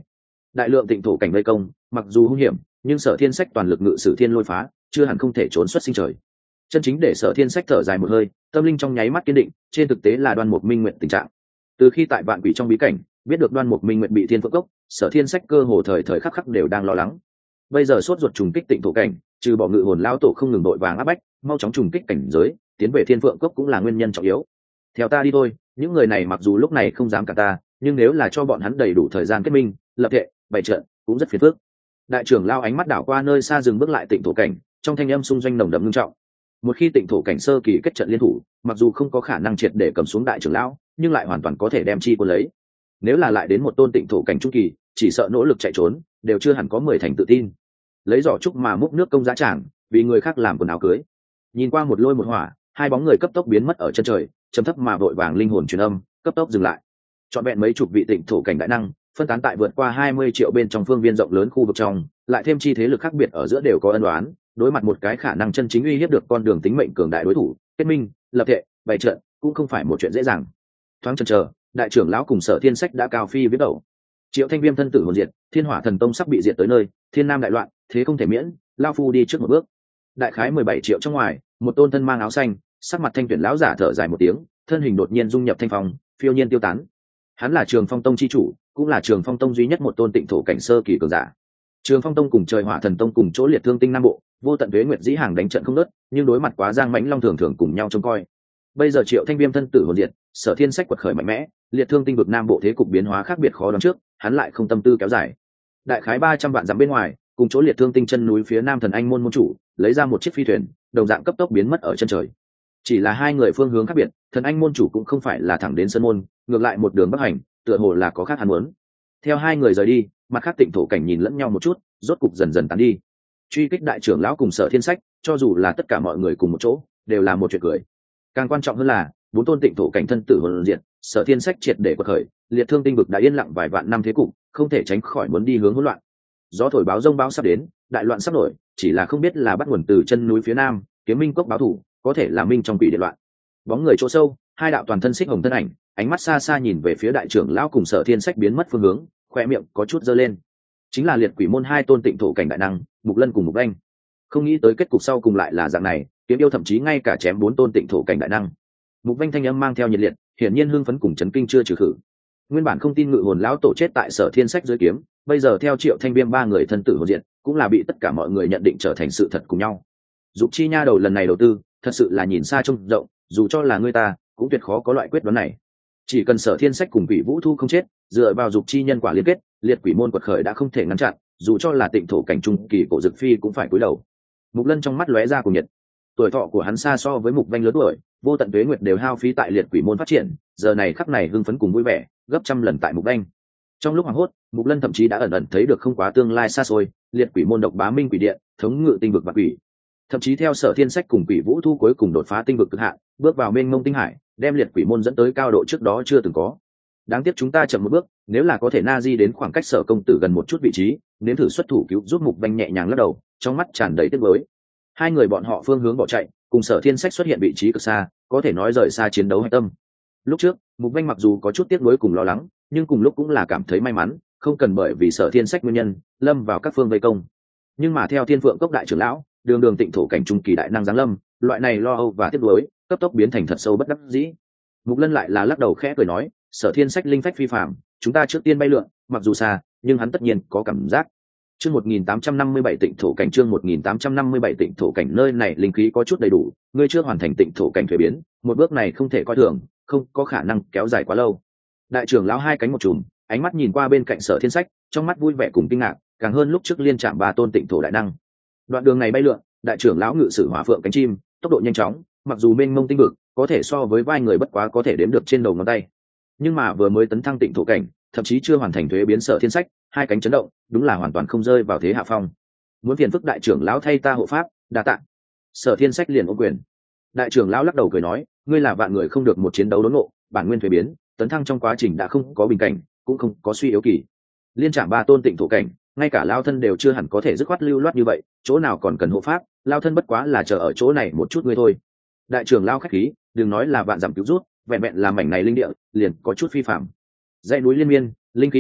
A: đại lượng tịnh thổ cảnh vây công mặc dù hung hiểm, nhưng Sở Thiên Sách toàn lực ngự sử thiên lôi phá, chưa hẳn không thể trốn xuất sinh trời. Chân chính để Sở Thiên Sách thở dài một hơi, tâm linh trong nháy mắt kiên định, trên thực tế là Đoan Mục Minh Nguyệt tình trạng. Từ khi tại Vạn Quỷ trong bí cảnh biết được Đoan Mục Minh Nguyệt bị Thiên Phượng Cốc, Sở Thiên Sách cơ hồ thời thời khắc khắc đều đang lo lắng. Bây giờ sốt ruột trùng kích tịnh thổ cảnh, trừ bỏ ngự hồn lão tổ không ngừng đội vàng áp bách, mau chóng trùng kích cảnh giới, tiến về Thiên Phượng Cốc cũng là nguyên nhân trọng yếu. Theo ta đi thôi, những người này mặc dù lúc này không dám cả ta, nhưng nếu là cho bọn hắn đầy đủ thời gian kết minh, lập thể, bày trận, cũng rất phiền phức. Đại trưởng lao ánh mắt đảo qua nơi xa dừng bước lại tịnh thổ cảnh, trong thanh âm xung doanh nồng đậm nghiêm trọng. Một khi tịnh thổ cảnh sơ kỳ kết trận liên thủ, mặc dù không có khả năng triệt để cầm xuống đại trưởng lão, nhưng lại hoàn toàn có thể đem chi quân lấy. Nếu là lại đến một tôn tịnh thổ cảnh trung kỳ, chỉ sợ nỗ lực chạy trốn đều chưa hẳn có 10 thành tự tin. Lấy giỏ trúc mà múc nước công giá tràng, vì người khác làm quần áo cưới. Nhìn qua một lôi một hỏa, hai bóng người cấp tốc biến mất ở chân trời, trầm thấp mà vội vàng linh hồn truyền âm, cấp tốc dừng lại. Chọn vẹn mấy chục vị tịnh thổ cảnh đại năng, phân tán tại vượt qua 20 triệu bên trong phương viên rộng lớn khu vực trong, lại thêm chi thế lực khác biệt ở giữa đều có ân oán, đối mặt một cái khả năng chân chính uy hiếp được con đường tính mệnh cường đại đối thủ, kết minh, lập thể, bày trận, cũng không phải một chuyện dễ dàng. Thoáng chần chờ, đại trưởng lão cùng Sở Thiên Sách đã cao phi biết đầu. Triệu Thanh Viêm thân tử hồn diệt, Thiên Hỏa Thần Tông sắp bị diệt tới nơi, Thiên Nam đại loạn, thế không thể miễn, lão phu đi trước một bước. Đại khái 17 triệu trong ngoài, một tôn thân mang áo xanh, sắc mặt thanh tuyển lão giả thở dài một tiếng, thân hình đột nhiên dung nhập thanh phong, phiêu nhiên tiêu tán. Hắn là Trường Phong Tông chi chủ, cũng là Trường Phong Tông duy nhất một tôn tịnh thổ cảnh sơ kỳ cường giả. Trường Phong Tông cùng Trời Hỏa Thần Tông cùng chỗ liệt thương tinh Nam Bộ, vô tận tuế nguyệt dĩ hàng đánh trận không ngớt, nhưng đối mặt quá giang mãnh long thường thường cùng nhau trông coi. Bây giờ Triệu Thanh Viêm thân tử hồn diệt, Sở Thiên Sách quật khởi mạnh mẽ, liệt thương tinh vực Nam Bộ thế cục biến hóa khác biệt khó đoán trước, hắn lại không tâm tư kéo dài. Đại khái 300 vạn dặm bên ngoài, cùng chỗ liệt thương tinh chân núi phía nam thần anh môn môn chủ, lấy ra một chiếc phi thuyền, đồng dạng cấp tốc biến mất ở chân trời. Chỉ là hai người phương hướng khác biệt, thần anh môn chủ cũng không phải là thẳng đến sơn môn, ngược lại một đường bắc hành, tựa hồ là có khác hắn muốn. Theo hai người rời đi, mặt khác tịnh thổ cảnh nhìn lẫn nhau một chút, rốt cục dần dần tán đi. Truy kích đại trưởng lão cùng Sở Thiên Sách, cho dù là tất cả mọi người cùng một chỗ, đều là một chuyện cười. Càng quan trọng hơn là, bốn tôn tịnh thổ cảnh thân tử hồn diệt, Sở Thiên Sách triệt để quật khởi, liệt thương tinh vực đã yên lặng vài vạn năm thế cục, không thể tránh khỏi muốn đi hướng hỗn loạn. Gió thổi báo rông báo sắp đến, đại loạn sắp nổi, chỉ là không biết là bắt nguồn từ chân núi phía nam, Kiếm Minh Cốc báo thủ, có thể là minh trong quỷ điện loạn. Bóng người chỗ sâu, hai đạo toàn thân xích hồng thân ảnh, ánh mắt xa xa nhìn về phía đại trưởng lão cùng Sở Thiên Sách biến mất phương hướng, khoe miệng có chút giơ lên. Chính là liệt quỷ môn hai tôn tịnh thổ cảnh đại năng, Mục Lân cùng Mục Anh. Không nghĩ tới kết cục sau cùng lại là dạng này, Kiếm Yêu thậm chí ngay cả chém bốn tôn tịnh thổ cảnh đại năng. Mục Anh thanh âm mang theo nhiệt liệt, hiển nhiên hưng phấn cùng chấn kinh chưa trừ khử. Nguyên bản không tin ngự hồn lão tổ chết tại Sở Thiên Sách dưới kiếm, bây giờ theo Triệu Thanh Viêm ba người thân tử hồn diện, cũng là bị tất cả mọi người nhận định trở thành sự thật cùng nhau. Dục Chi nha đầu lần này đầu tư, thật sự là nhìn xa trông rộng, dù cho là người ta, cũng tuyệt khó có loại quyết đoán này. Chỉ cần Sở Thiên Sách cùng Quỷ Vũ Thu không chết, dựa vào Dục Chi nhân quả liên kết, liệt quỷ môn quật khởi đã không thể ngăn chặn, dù cho là tịnh thổ cảnh trung kỳ cổ dực phi cũng phải cúi đầu. Mục Lân trong mắt lóe ra cùng nhiệt. Tuổi thọ của hắn xa so với Mục Vanh lớn tuổi, vô tận tuế nguyệt đều hao phí tại liệt quỷ môn phát triển, giờ này khắc này hưng phấn cùng vui vẻ, gấp trăm lần tại Mục Vanh. Trong lúc hoảng hốt, Mục Lân thậm chí đã ẩn ẩn thấy được không quá tương lai xa xôi, liệt quỷ môn độc bá minh quỷ điện, thống ngự tinh vực và quỷ. Thậm chí theo Sở Thiên Sách cùng Quỷ Vũ Thu cuối cùng đột phá tinh vực cực hạn, bước vào mênh mông tinh hải, đem liệt quỷ môn dẫn tới cao độ trước đó chưa từng có. Đáng tiếc chúng ta chậm một bước, nếu là có thể na di đến khoảng cách Sở công tử gần một chút vị trí, nếm thử xuất thủ cứu giúp Mục Vanh nhẹ nhàng lắc đầu, trong mắt tràn đầy tiếc nuối. Hai người bọn họ phương hướng bỏ chạy, cùng Sở Thiên Sách xuất hiện vị trí cực xa, có thể nói rời xa chiến đấu hạch tâm. Lúc trước, Mục Vanh mặc dù có chút tiếc nuối cùng lo lắng, nhưng cùng lúc cũng là cảm thấy may mắn, không cần bởi vì Sở Thiên Sách nguyên nhân lâm vào các phương vây công. Nhưng mà theo Thiên Phượng Cốc đại trưởng lão, đường đường tịnh thổ cảnh trung kỳ đại năng giáng lâm, loại này lo âu và tiếc nuối cấp tốc biến thành thật sâu bất đắc dĩ. Mục Lân lại là lắc đầu khẽ cười nói, Sở Thiên Sách linh phách phi phàm, chúng ta trước tiên bay lượn, mặc dù xa, nhưng hắn tất nhiên có cảm giác. Chương 1857 tịnh thổ cảnh, chương 1857 tịnh thổ cảnh, nơi này linh khí có chút đầy đủ, ngươi chưa hoàn thành tịnh thổ cảnh thuế biến, một bước này không thể coi thường, không có khả năng kéo dài quá lâu. Đại trưởng lão hai cánh một chùm, ánh mắt nhìn qua bên cạnh Sở Thiên Sách, trong mắt vui vẻ cùng kinh ngạc, càng hơn lúc trước liên chạm ba tôn tịnh thổ đại năng. Đoạn đường này bay lượn, đại trưởng lão ngự sử hỏa phượng cánh chim, tốc độ nhanh chóng, mặc dù mênh mông tinh vực, có thể so với vai người bất quá có thể đếm được trên đầu ngón tay. Nhưng mà vừa mới tấn thăng tịnh thổ cảnh, thậm chí chưa hoàn thành thuế biến Sở Thiên Sách, hai cánh chấn động, đúng là hoàn toàn không rơi vào thế hạ phong. Muốn phiền phức đại trưởng lão thay ta hộ pháp, đa tạ. Sở Thiên Sách liền ôm quyền. Đại trưởng lão lắc đầu cười nói, ngươi là vạn người không được một chiến đấu đốn ngộ, bản nguyên thuế biến, tấn thăng trong quá trình đã không có bình cảnh, cũng không có suy yếu kỳ. Liên trạm ba tôn tịnh thổ cảnh, ngay cả lao thân đều chưa hẳn có thể dứt khoát lưu loát như vậy, chỗ nào còn cần hộ pháp, lao thân bất quá là chờ ở chỗ này một chút ngươi thôi. Đại trưởng lão khách khí, đừng nói là vạn dặm cứu rút, vẹn vẹn làm mảnh này linh địa, liền có chút phi phạm. Dãy núi liên miên, linh khí mờ mịt,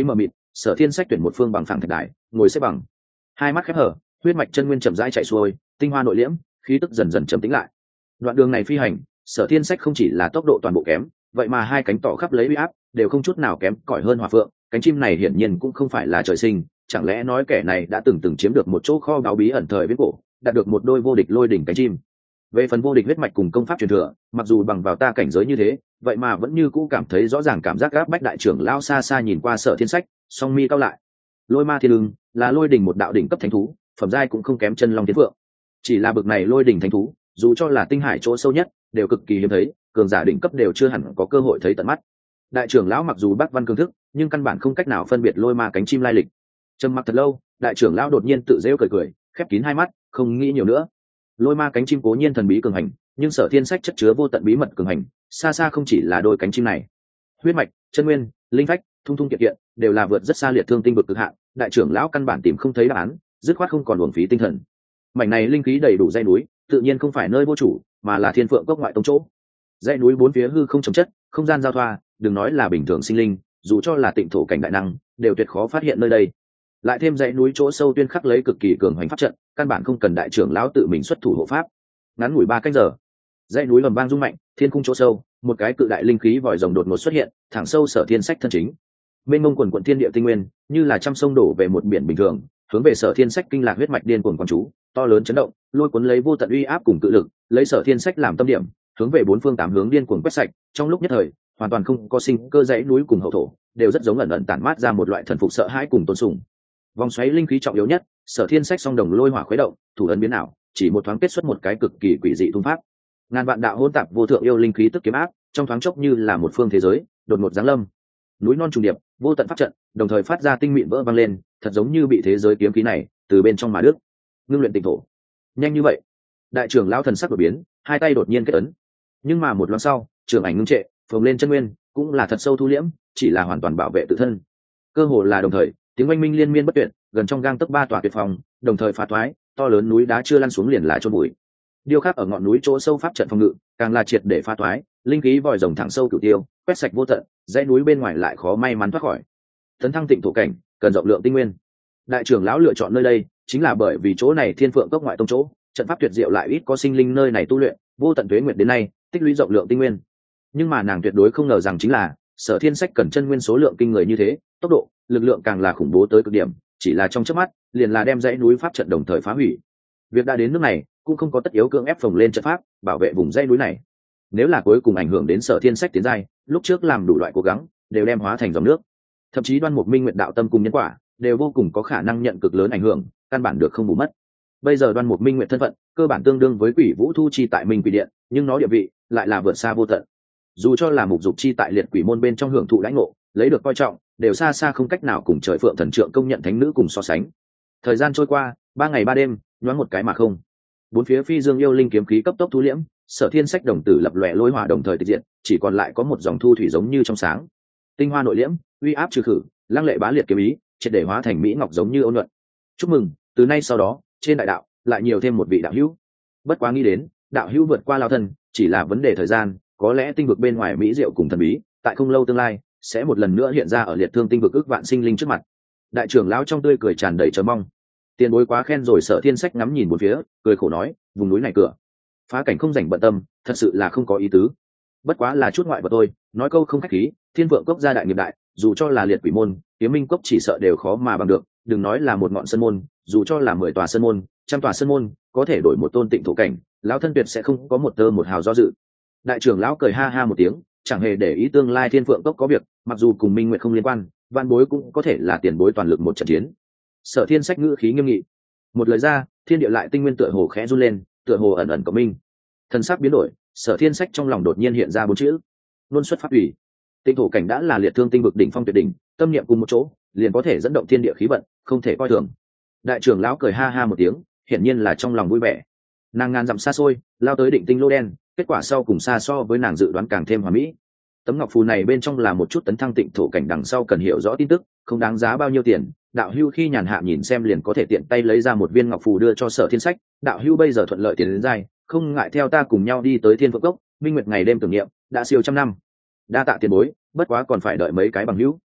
A: Sở Thiên Sách tuyển một phương bằng phẳng thạch đài, ngồi xếp bằng, hai mắt khép hở, huyết mạch chân nguyên chậm rãi chạy xuôi, tinh hoa nội liễm, khí tức dần dần trầm tĩnh lại. Đoạn đường này phi hành, Sở Thiên Sách không chỉ là tốc độ toàn bộ kém, vậy mà hai cánh tỏ khắp lấy uy áp, đều không chút nào kém cỏi hơn Hỏa Phượng. Cánh chim này hiển nhiên cũng không phải là trời sinh, chẳng lẽ nói kẻ này đã từng chiếm được một chỗ kho báu bí ẩn thời viễn cổ, đạt được một đôi vô địch lôi đỉnh cánh chim. Về phần vô địch huyết mạch cùng công pháp truyền thừa, mặc dù bằng vào ta cảnh giới như thế, vậy mà vẫn như cũ cảm thấy rõ ràng cảm giác gáp bách. Đại trưởng lao xa xa nhìn qua Sở Thiên Sách, song mi cao lại. Lôi ma thiên ưng là lôi đỉnh một đạo đỉnh cấp thánh thú, phẩm giai cũng không kém chân long thiên phượng. Chỉ là bực này lôi đỉnh thánh thú, dù cho là tinh hải chỗ sâu nhất, đều cực kỳ hiếm thấy, cường giả đỉnh cấp đều chưa hẳn có cơ hội thấy tận mắt. Đại trưởng lão mặc dù bác văn cương thức, nhưng căn bản không cách nào phân biệt lôi ma cánh chim lai lịch. Trầm mặc thật lâu, đại trưởng lão đột nhiên tự rêu cười, khép kín hai mắt, không nghĩ nhiều nữa. Lôi ma cánh chim cố nhiên thần bí cường hành, nhưng Sở Thiên Sách chất chứa vô tận bí mật cường hành, xa xa không chỉ là đôi cánh chim này. Huyết mạch, chân nguyên, linh phách, thung thung kiện kiện, đều là vượt rất xa liệt thương tinh vực cực hạn. Đại trưởng lão căn bản tìm không thấy đáp án, dứt khoát không còn uổng phí tinh thần. Mảnh này linh khí đầy đủ dãy núi, tự nhiên không phải nơi vô chủ, mà là Thiên Phượng Cốc ngoại tông chỗ. Dãy núi bốn phía hư không trồng chất, không gian giao thoa, đừng nói là bình thường sinh linh, dù cho là tịnh thổ cảnh đại năng, đều tuyệt khó phát hiện nơi đây. Lại thêm dãy núi chỗ sâu tuyên khắc lấy cực kỳ cường hoành pháp trận, căn bản không cần đại trưởng lão tự mình xuất thủ hộ pháp. Ngắn ngủi 3 canh giờ, dãy núi ầm vang rung mạnh, thiên cung chỗ sâu, một cái cự đại linh khí vòi rồng đột ngột xuất hiện, thẳng sâu Sở Thiên Sách thân chính. Mênh mông quần quần thiên địa tinh nguyên, như là trăm sông đổ về một biển bình thường, hướng về Sở Thiên Sách kinh lạc huyết mạch điên cuồng quán chú, to lớn chấn động, lôi cuốn lấy vô tận uy áp cùng cự lực, lấy Sở Thiên Sách làm tâm điểm, hướng về bốn phương tám hướng điên cuồng quét sạch. Trong lúc nhất thời, hoàn toàn không có sinh cơ, dãy núi cùng hậu thổ đều rất giống ẩn ẩn tản mát ra một loại thần phục sợ hãi cùng tôn sùng. Vòng xoáy linh khí trọng yếu nhất, Sở Thiên Sách song đồng lôi hỏa khuấy động, thủ ấn biến ảo, chỉ một thoáng kết xuất một cái cực kỳ quỷ dị thung pháp. Ngàn vạn đạo hỗn tạp vô thượng yêu linh khí tức kiếm áp, trong thoáng chốc như là một phương thế giới đột ngột giáng lâm. Núi non trùng điệp, vô tận pháp trận, đồng thời phát ra tinh mịn vỡ vang lên, thật giống như bị thế giới kiếm khí này từ bên trong mà đứt. Ngưng luyện tịnh thổ. Nhanh như vậy? Đại trưởng lão thần sắc đổi biến, hai tay đột nhiên kết ấn. Nhưng mà một loáng sau, trường ảnh ngưng trệ, phồng lên chân nguyên, cũng là thật sâu thu liễm, chỉ là hoàn toàn bảo vệ tự thân. Cơ hồ là đồng thời, tiếng oanh minh liên miên bất tuyệt, gần trong gang tấc 3 tòa tuyệt phòng, đồng thời phá thoái, to lớn núi đá chưa lăn xuống liền lại chôn bụi. Điêu khắc ở ngọn núi chỗ sâu pháp trận phòng ngự, càng là triệt để phá thoái, linh khí vòi rồng thẳng sâu cửu tiêu, quét sạch vô tận, dãy núi bên ngoài lại khó may mắn thoát khỏi. Tấn thăng tịnh thổ cảnh, cần rộng lượng tinh nguyên. Đại trưởng lão lựa chọn nơi đây, chính là bởi vì chỗ này Thiên Phượng Cốc ngoại tông chỗ, trận pháp tuyệt diệu lại ít có sinh linh nơi này tu luyện, vô tận tuế nguyệt đến nay, tích lũy rộng lượng tinh nguyên. Nhưng mà nàng tuyệt đối không ngờ rằng chính là, Sở Thiên Sách cần chân nguyên số lượng kinh người như thế, tốc độ, lực lượng càng là khủng bố tới cực điểm, chỉ là trong chớp mắt, liền là đem dãy núi pháp trận đồng thời phá hủy. Việc đã đến nước này, cũng không có tất yếu cưỡng ép phồng lên trận pháp, bảo vệ vùng dãy núi này. Nếu là cuối cùng ảnh hưởng đến Sở Thiên Sách tiến giai, lúc trước làm đủ loại cố gắng, đều đem hóa thành dòng nước. Thậm chí Đoan Mục Minh Nguyệt đạo tâm cùng nhân quả, đều vô cùng có khả năng nhận cực lớn ảnh hưởng, căn bản được không bù mất. Bây giờ Đoan Mục Minh Nguyệt thân phận, cơ bản tương đương với Quỷ Vũ Thu Chi tại Minh Quỷ Điện, nhưng nó địa vị lại là vượt xa vô tận. Dù cho là Mục Dục Chi tại Liệt Quỷ môn bên trong hưởng thụ lãnh ngộ, lấy được coi trọng, đều xa xa không cách nào cùng Trời Phượng Thần Trượng công nhận thánh nữ cùng so sánh. Thời gian trôi qua, 3 ngày 3 đêm, nhoáng một cái mà không. Bốn phía phi dương yêu linh kiếm khí cấp tốc thu liễm, Sở Thiên Sách đồng tử lập lòe lôi hỏa đồng thời tịch diệt, chỉ còn lại có một dòng thu thủy giống như trong sáng. Tinh hoa nội liễm, uy áp trừ khử, lăng lệ bá liệt kiếm ý, triệt để hóa thành mỹ ngọc giống như ôn nhuận. Chúc mừng, từ nay sau đó, trên đại đạo lại nhiều thêm một vị đạo hữu. Bất quá nghĩ đến, đạo hữu vượt qua lao thân, chỉ là vấn đề thời gian, có lẽ tinh vực bên ngoài mỹ diệu cùng thần bí, tại không lâu tương lai, sẽ một lần nữa hiện ra ở liệt thương tinh vực ước vạn sinh linh trước mặt. Đại trưởng lão trong tươi cười tràn đầy chờ mong. Tiền bối quá khen rồi. Sở Thiên Sách ngắm nhìn một phía, cười khổ nói, vùng núi này cửa phá cảnh không rảnh bận tâm, thật sự là không có ý tứ. Bất quá là chút ngoại vật thôi, nói câu không khách khí, Thiên Vượng Cốc gia đại nghiệp đại, dù cho là liệt quỷ môn, Kiếm Minh Cốc chỉ sợ đều khó mà bằng được, đừng nói là một ngọn sơn môn, dù cho là 10 tòa sơn môn, trăm tòa sơn môn, có thể đổi một tôn tịnh thổ cảnh, lão thân tuyệt sẽ không có một tơ một hào do dự. Đại trưởng lão cười ha ha một tiếng, chẳng hề để ý tương lai Thiên Vượng Cốc có việc, mặc dù cùng Minh Nguyệt không liên quan, van bối cũng có thể là tiền bối toàn lực một trận chiến. Sở Thiên Sách ngữ khí nghiêm nghị, một lời ra, thiên địa lại tinh nguyên tựa hồ khẽ run lên, tựa hồ ẩn ẩn cộng minh. Thần sắc biến đổi, Sở Thiên Sách trong lòng đột nhiên hiện ra 4 chữ: luân xuất pháp ủy. Tịnh thổ cảnh đã là liệt thương tinh vực đỉnh phong tuyệt đỉnh, tâm niệm cùng một chỗ, liền có thể dẫn động thiên địa khí vận, không thể coi thường. Đại trưởng lão cười ha ha một tiếng, hiển nhiên là trong lòng vui vẻ. Nàng ngàn dặm xa xôi, lao tới định tinh lô đen, kết quả sau cùng xa so với nàng dự đoán càng thêm hoàn mỹ. Tấm ngọc phù này bên trong là một chút tấn thăng tịnh thổ cảnh đằng sau cần hiểu rõ tin tức, không đáng giá bao nhiêu tiền. Đạo hưu khi nhàn hạ nhìn xem liền có thể tiện tay lấy ra một viên ngọc phù đưa cho Sở Thiên Sách. Đạo hưu bây giờ thuận lợi tiến đến giai, không ngại theo ta cùng nhau đi tới Thiên Phượng Cốc, Minh Nguyệt ngày đêm tưởng niệm, đã siêu trăm năm. Đa tạ tiền bối, bất quá còn phải đợi mấy cái bằng hữu.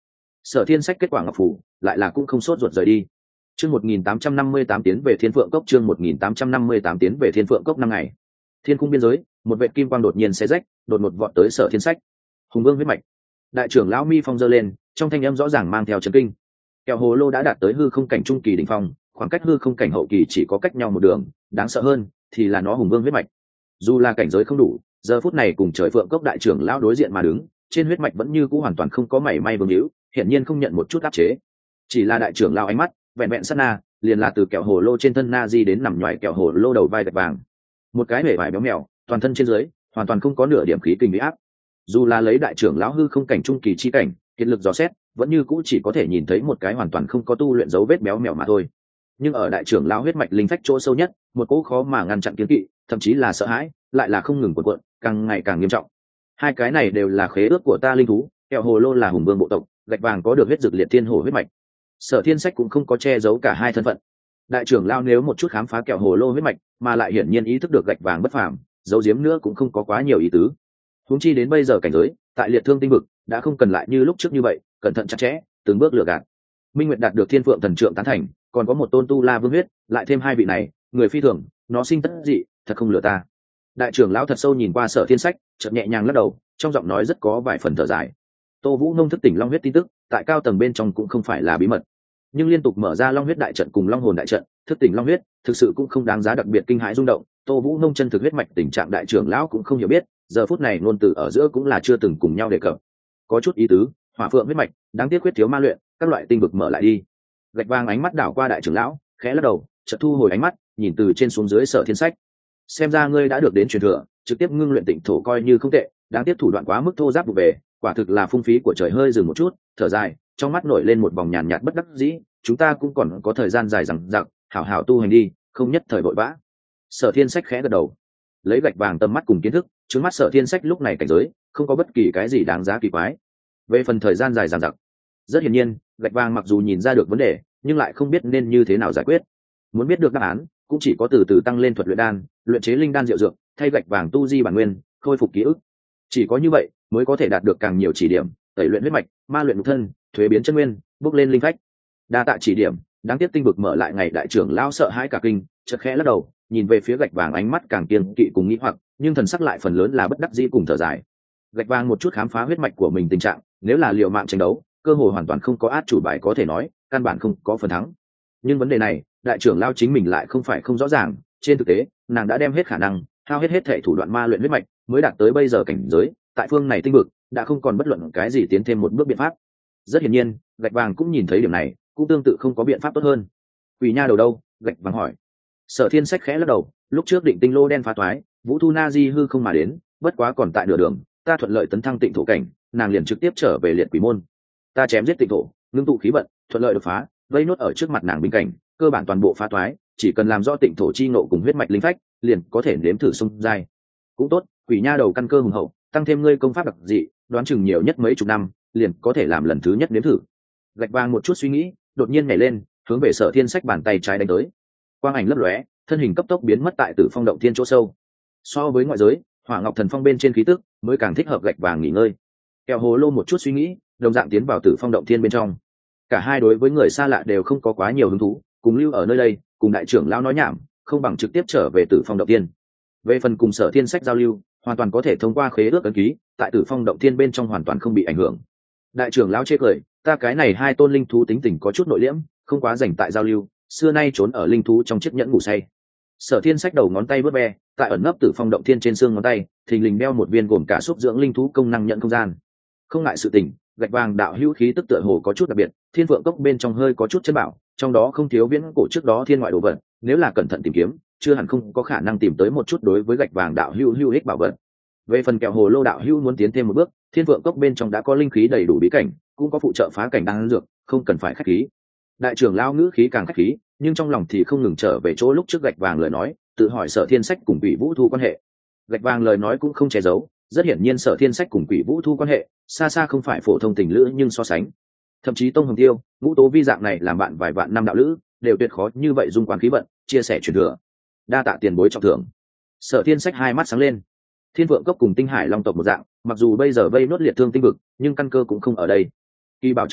A: Sở Thiên Sách kết quả ngọc phủ lại là cũng không sốt ruột rời đi. Chương 1858 tiến về Thiên Phượng Cốc, chương 1858 tiến về Thiên Phượng Cốc 5 ngày. Thiên cung biên giới, một vệt kim quang đột nhiên xé rách, đột ngột vọt tới Sở Thiên Sách. Hùng Vương huyết mạch. Đại trưởng lão Mi Phong giơ lên, trong thanh âm rõ ràng mang theo chấn kinh. Kẹo hồ lô đã đạt tới hư không cảnh trung kỳ đỉnh phong, khoảng cách hư không cảnh hậu kỳ chỉ có cách nhau một đường, đáng sợ hơn thì là nó Hùng Vương huyết mạch. Dù là cảnh giới không đủ, giờ phút này cùng Trời Phượng Cốc đại trưởng lão đối diện mà đứng, trên huyết mạch vẫn như cũ hoàn toàn không có mảy may vương hữu, hiển nhiên không nhận một chút áp chế. Chỉ là đại trưởng lão ánh mắt, vẹn vẹn sát na, liền là từ kẹo hồ lô trên thân na di đến nằm nhoài kẹo hồ lô đầu vai gạch vàng. Một cái bể vải béo mèo, toàn thân trên dưới, hoàn toàn không có nửa điểm khí kinh bị áp. Dù là lấy đại trưởng lão hư không cảnh trung kỳ chi cảnh, kiệt lực dò xét, vẫn như cũ chỉ có thể nhìn thấy một cái hoàn toàn không có tu luyện dấu vết béo mèo mà thôi. Nhưng ở đại trưởng lão huyết mạch linh phách chỗ sâu nhất, một cỗ khó mà ngăn chặn kiêng kỵ, thậm chí là sợ hãi, lại là không ngừng cuộn cuộn, càng ngày càng nghiêm trọng. Hai cái này đều là khế ước của ta linh thú, kẹo hồ lô là hùng vương bộ tộc, gạch vàng có được huyết dược liệt thiên hổ huyết mạch. Sở Thiên Sách cũng không có che giấu cả hai thân phận. Đại trưởng lão nếu một chút khám phá kẹo hồ lô huyết mạch, mà lại hiển nhiên ý thức được gạch vàng bất phàm, giấu giếm nữa cũng không có quá nhiều ý tứ. Huống chi đến bây giờ cảnh giới, tại liệt thương tinh vực, đã không cần lại như lúc trước như vậy, cẩn thận chặt chẽ, từng bước lừa gạt. Minh Nguyệt đạt được Thiên Phượng thần trượng tán thành, còn có một tôn tu la vương huyết, lại thêm hai vị này, người phi thường, nó sinh tất dị, thật không lừa ta. Đại trưởng lão thật sâu nhìn qua Sở Thiên Sách, chợt nhẹ nhàng lắc đầu, trong giọng nói rất có vài phần thở dài. Tô Vũ Nông thức tỉnh long huyết tin tức, tại cao tầng bên trong cũng không phải là bí mật, nhưng liên tục mở ra long huyết đại trận cùng long hồn đại trận, thức tỉnh long huyết, thực sự cũng không đáng giá đặc biệt kinh hãi rung động. Tô Vũ Nông chân thực huyết mạch tình trạng đại trưởng lão cũng không hiểu biết, giờ phút này ngôn từ ở giữa cũng là chưa từng cùng nhau đề cập. Có chút ý tứ, Hỏa Phượng huyết mạch, đáng tiếc huyết thiếu ma luyện, các loại tinh vực mở lại đi. Gạch vàng ánh mắt đảo qua đại trưởng lão, khẽ lắc đầu, chợt thu hồi ánh mắt, nhìn từ trên xuống dưới Sở Thiên Sách. Xem ra ngươi đã được đến truyền thừa, trực tiếp ngưng luyện tịnh thổ coi như không tệ, đáng tiếc thủ đoạn quá mức thô giáp vụ về, quả thực là phung phí của trời. Hơi dừng một chút, thở dài, trong mắt nổi lên một vòng nhàn nhạt bất đắc dĩ, chúng ta cũng còn có thời gian dài rằng rặc, hảo hảo tu hành đi, không nhất thời vội vã. Sở Thiên Sách khẽ gật đầu, lấy gạch vàng tầm mắt cùng kiến thức, trước mắt Sở Thiên Sách lúc này cảnh giới, không có bất kỳ cái gì đáng giá kỳ quái. Về phần thời gian dài rằng rặc, rất hiển nhiên, gạch vàng mặc dù nhìn ra được vấn đề, nhưng lại không biết nên như thế nào giải quyết. Muốn biết được đáp án, cũng chỉ có từ từ tăng lên thuật luyện đan, luyện chế linh đan diệu dược, thay gạch vàng tu di bản nguyên, khôi phục ký ức. Chỉ có như vậy, mới có thể đạt được càng nhiều chỉ điểm, tẩy luyện huyết mạch, ma luyện nhục thân, thuế biến chân nguyên, bước lên linh phách. Đa tạ chỉ điểm, đáng tiếc tinh vực mở lại ngày đại trưởng lao sợ hãi cả kinh, chợt khẽ lắc đầu, nhìn về phía gạch vàng ánh mắt càng kiên kỵ cùng nghĩ hoặc, nhưng thần sắc lại phần lớn là bất đắc dĩ cùng thở dài. Gạch vàng một chút khám phá huyết mạch của mình tình trạng, nếu là liều mạng tranh đấu, cơ hội hoàn toàn không có át chủ bài có thể nói, căn bản không có phần thắng. Nhưng vấn đề này, đại trưởng lao chính mình lại không phải không rõ ràng, trên thực tế, nàng đã đem hết khả năng, hao hết thể thủ đoạn ma luyện huyết mạch, mới đạt tới bây giờ cảnh giới, tại phương này tinh vực, đã không còn bất luận cái gì tiến thêm một bước biện pháp. Rất hiển nhiên, gạch vàng cũng nhìn thấy điểm này, cũng tương tự không có biện pháp tốt hơn. Quỷ nha đầu đâu? Gạch vàng hỏi. Sở Thiên Sách khẽ lắc đầu, lúc trước định tinh lô đen phá toái, Vũ Thu Na Di hư không mà đến, bất quá còn tại nửa đường, ta thuận lợi tấn thăng tịnh thổ cảnh, nàng liền trực tiếp trở về liệt quỷ môn. Ta chém giết tịnh thổ, ngưng tụ khí vận, thuận lợi đột phá, vây nốt ở trước mặt nàng bình cảnh, cơ bản toàn bộ phá toái, chỉ cần làm rõ tịnh thổ chi nộ cùng huyết mạch linh phách, liền có thể nếm thử xung giai. Cũng tốt, quỷ nha đầu căn cơ hùng hậu, tăng thêm ngươi công pháp đặc dị, đoán chừng nhiều nhất mấy chục năm, liền có thể làm lần thứ nhất nếm thử. Gạch vàng một chút suy nghĩ, đột nhiên nhảy lên, hướng về Sở Thiên Sách bàn tay trái đánh tới. Quang ảnh lấp lóe, thân hình cấp tốc biến mất tại Tử Phong động thiên chỗ sâu. So với ngoại giới, Hỏa Ngọc Thần Phong bên trên khí tức mới càng thích hợp gạch vàng nghỉ ngơi. Kẹo hồ lô một chút suy nghĩ, đồng dạng tiến vào Tử Phong động thiên bên trong. Cả hai đối với người xa lạ đều không có quá nhiều hứng thú, cùng lưu ở nơi đây, cùng đại trưởng lão nói nhảm, không bằng trực tiếp trở về Tử Phong động thiên. Về phần cùng Sở Thiên Sách giao lưu, hoàn toàn có thể thông qua khế ước ấn ký, tại Tử Phong động thiên bên trong hoàn toàn không bị ảnh hưởng. Đại trưởng lão chê cười, ta cái này hai tôn linh thú tính tình có chút nội liễm, không quá rảnh tại giao lưu, xưa nay trốn ở linh thú trong chiếc nhẫn ngủ say. Sở Thiên Sách đầu ngón tay vớt ve, tại ẩn nấp Tử Phong động thiên trên xương ngón tay, thình lình đeo một viên gồm cả xúc dưỡng linh thú công năng nhận không gian. Không ngại sự tình, gạch vàng đạo hữu khí tức tựa hồ có chút đặc biệt, Thiên Phượng Cốc bên trong hơi có chút chân bảo, trong đó không thiếu viễn cổ trước đó thiên ngoại đồ vật, nếu là cẩn thận tìm kiếm, chưa hẳn không có khả năng tìm tới một chút đối với gạch vàng đạo hữu hữu ích bảo vật. Về phần kẹo hồ lô đạo hữu muốn tiến thêm một bước, Thiên Phượng Cốc bên trong đã có linh khí đầy đủ bí cảnh, cũng có phụ trợ phá cảnh đang dược, không cần phải khách khí. Đại trưởng lão ngữ khí càng khách khí, nhưng trong lòng thì không ngừng trở về chỗ lúc trước gạch vàng lời nói, tự hỏi Sở Thiên Sách cùng Quỷ Vũ Thu quan hệ. Gạch vàng lời nói cũng không che giấu, rất hiển nhiên Sở Thiên Sách cùng Quỷ Vũ Thu quan hệ xa xa không phải phổ thông tình lữ, nhưng so sánh, thậm chí Tông Hồng Tiêu, Ngũ Tố Vi dạng này làm bạn vài vạn năm đạo lữ, đều tuyệt khó như vậy dung quan khí vận, chia sẻ truyền thừa. Đa tạ tiền bối trọng thưởng. Sở Thiên Sách hai mắt sáng lên. Thiên Vượng Cốc cùng Tinh Hải Long tộc một dạng, mặc dù bây giờ vây nốt liệt thương tinh vực, nhưng căn cơ cũng không ở đây. Kỳ bảo trong kho,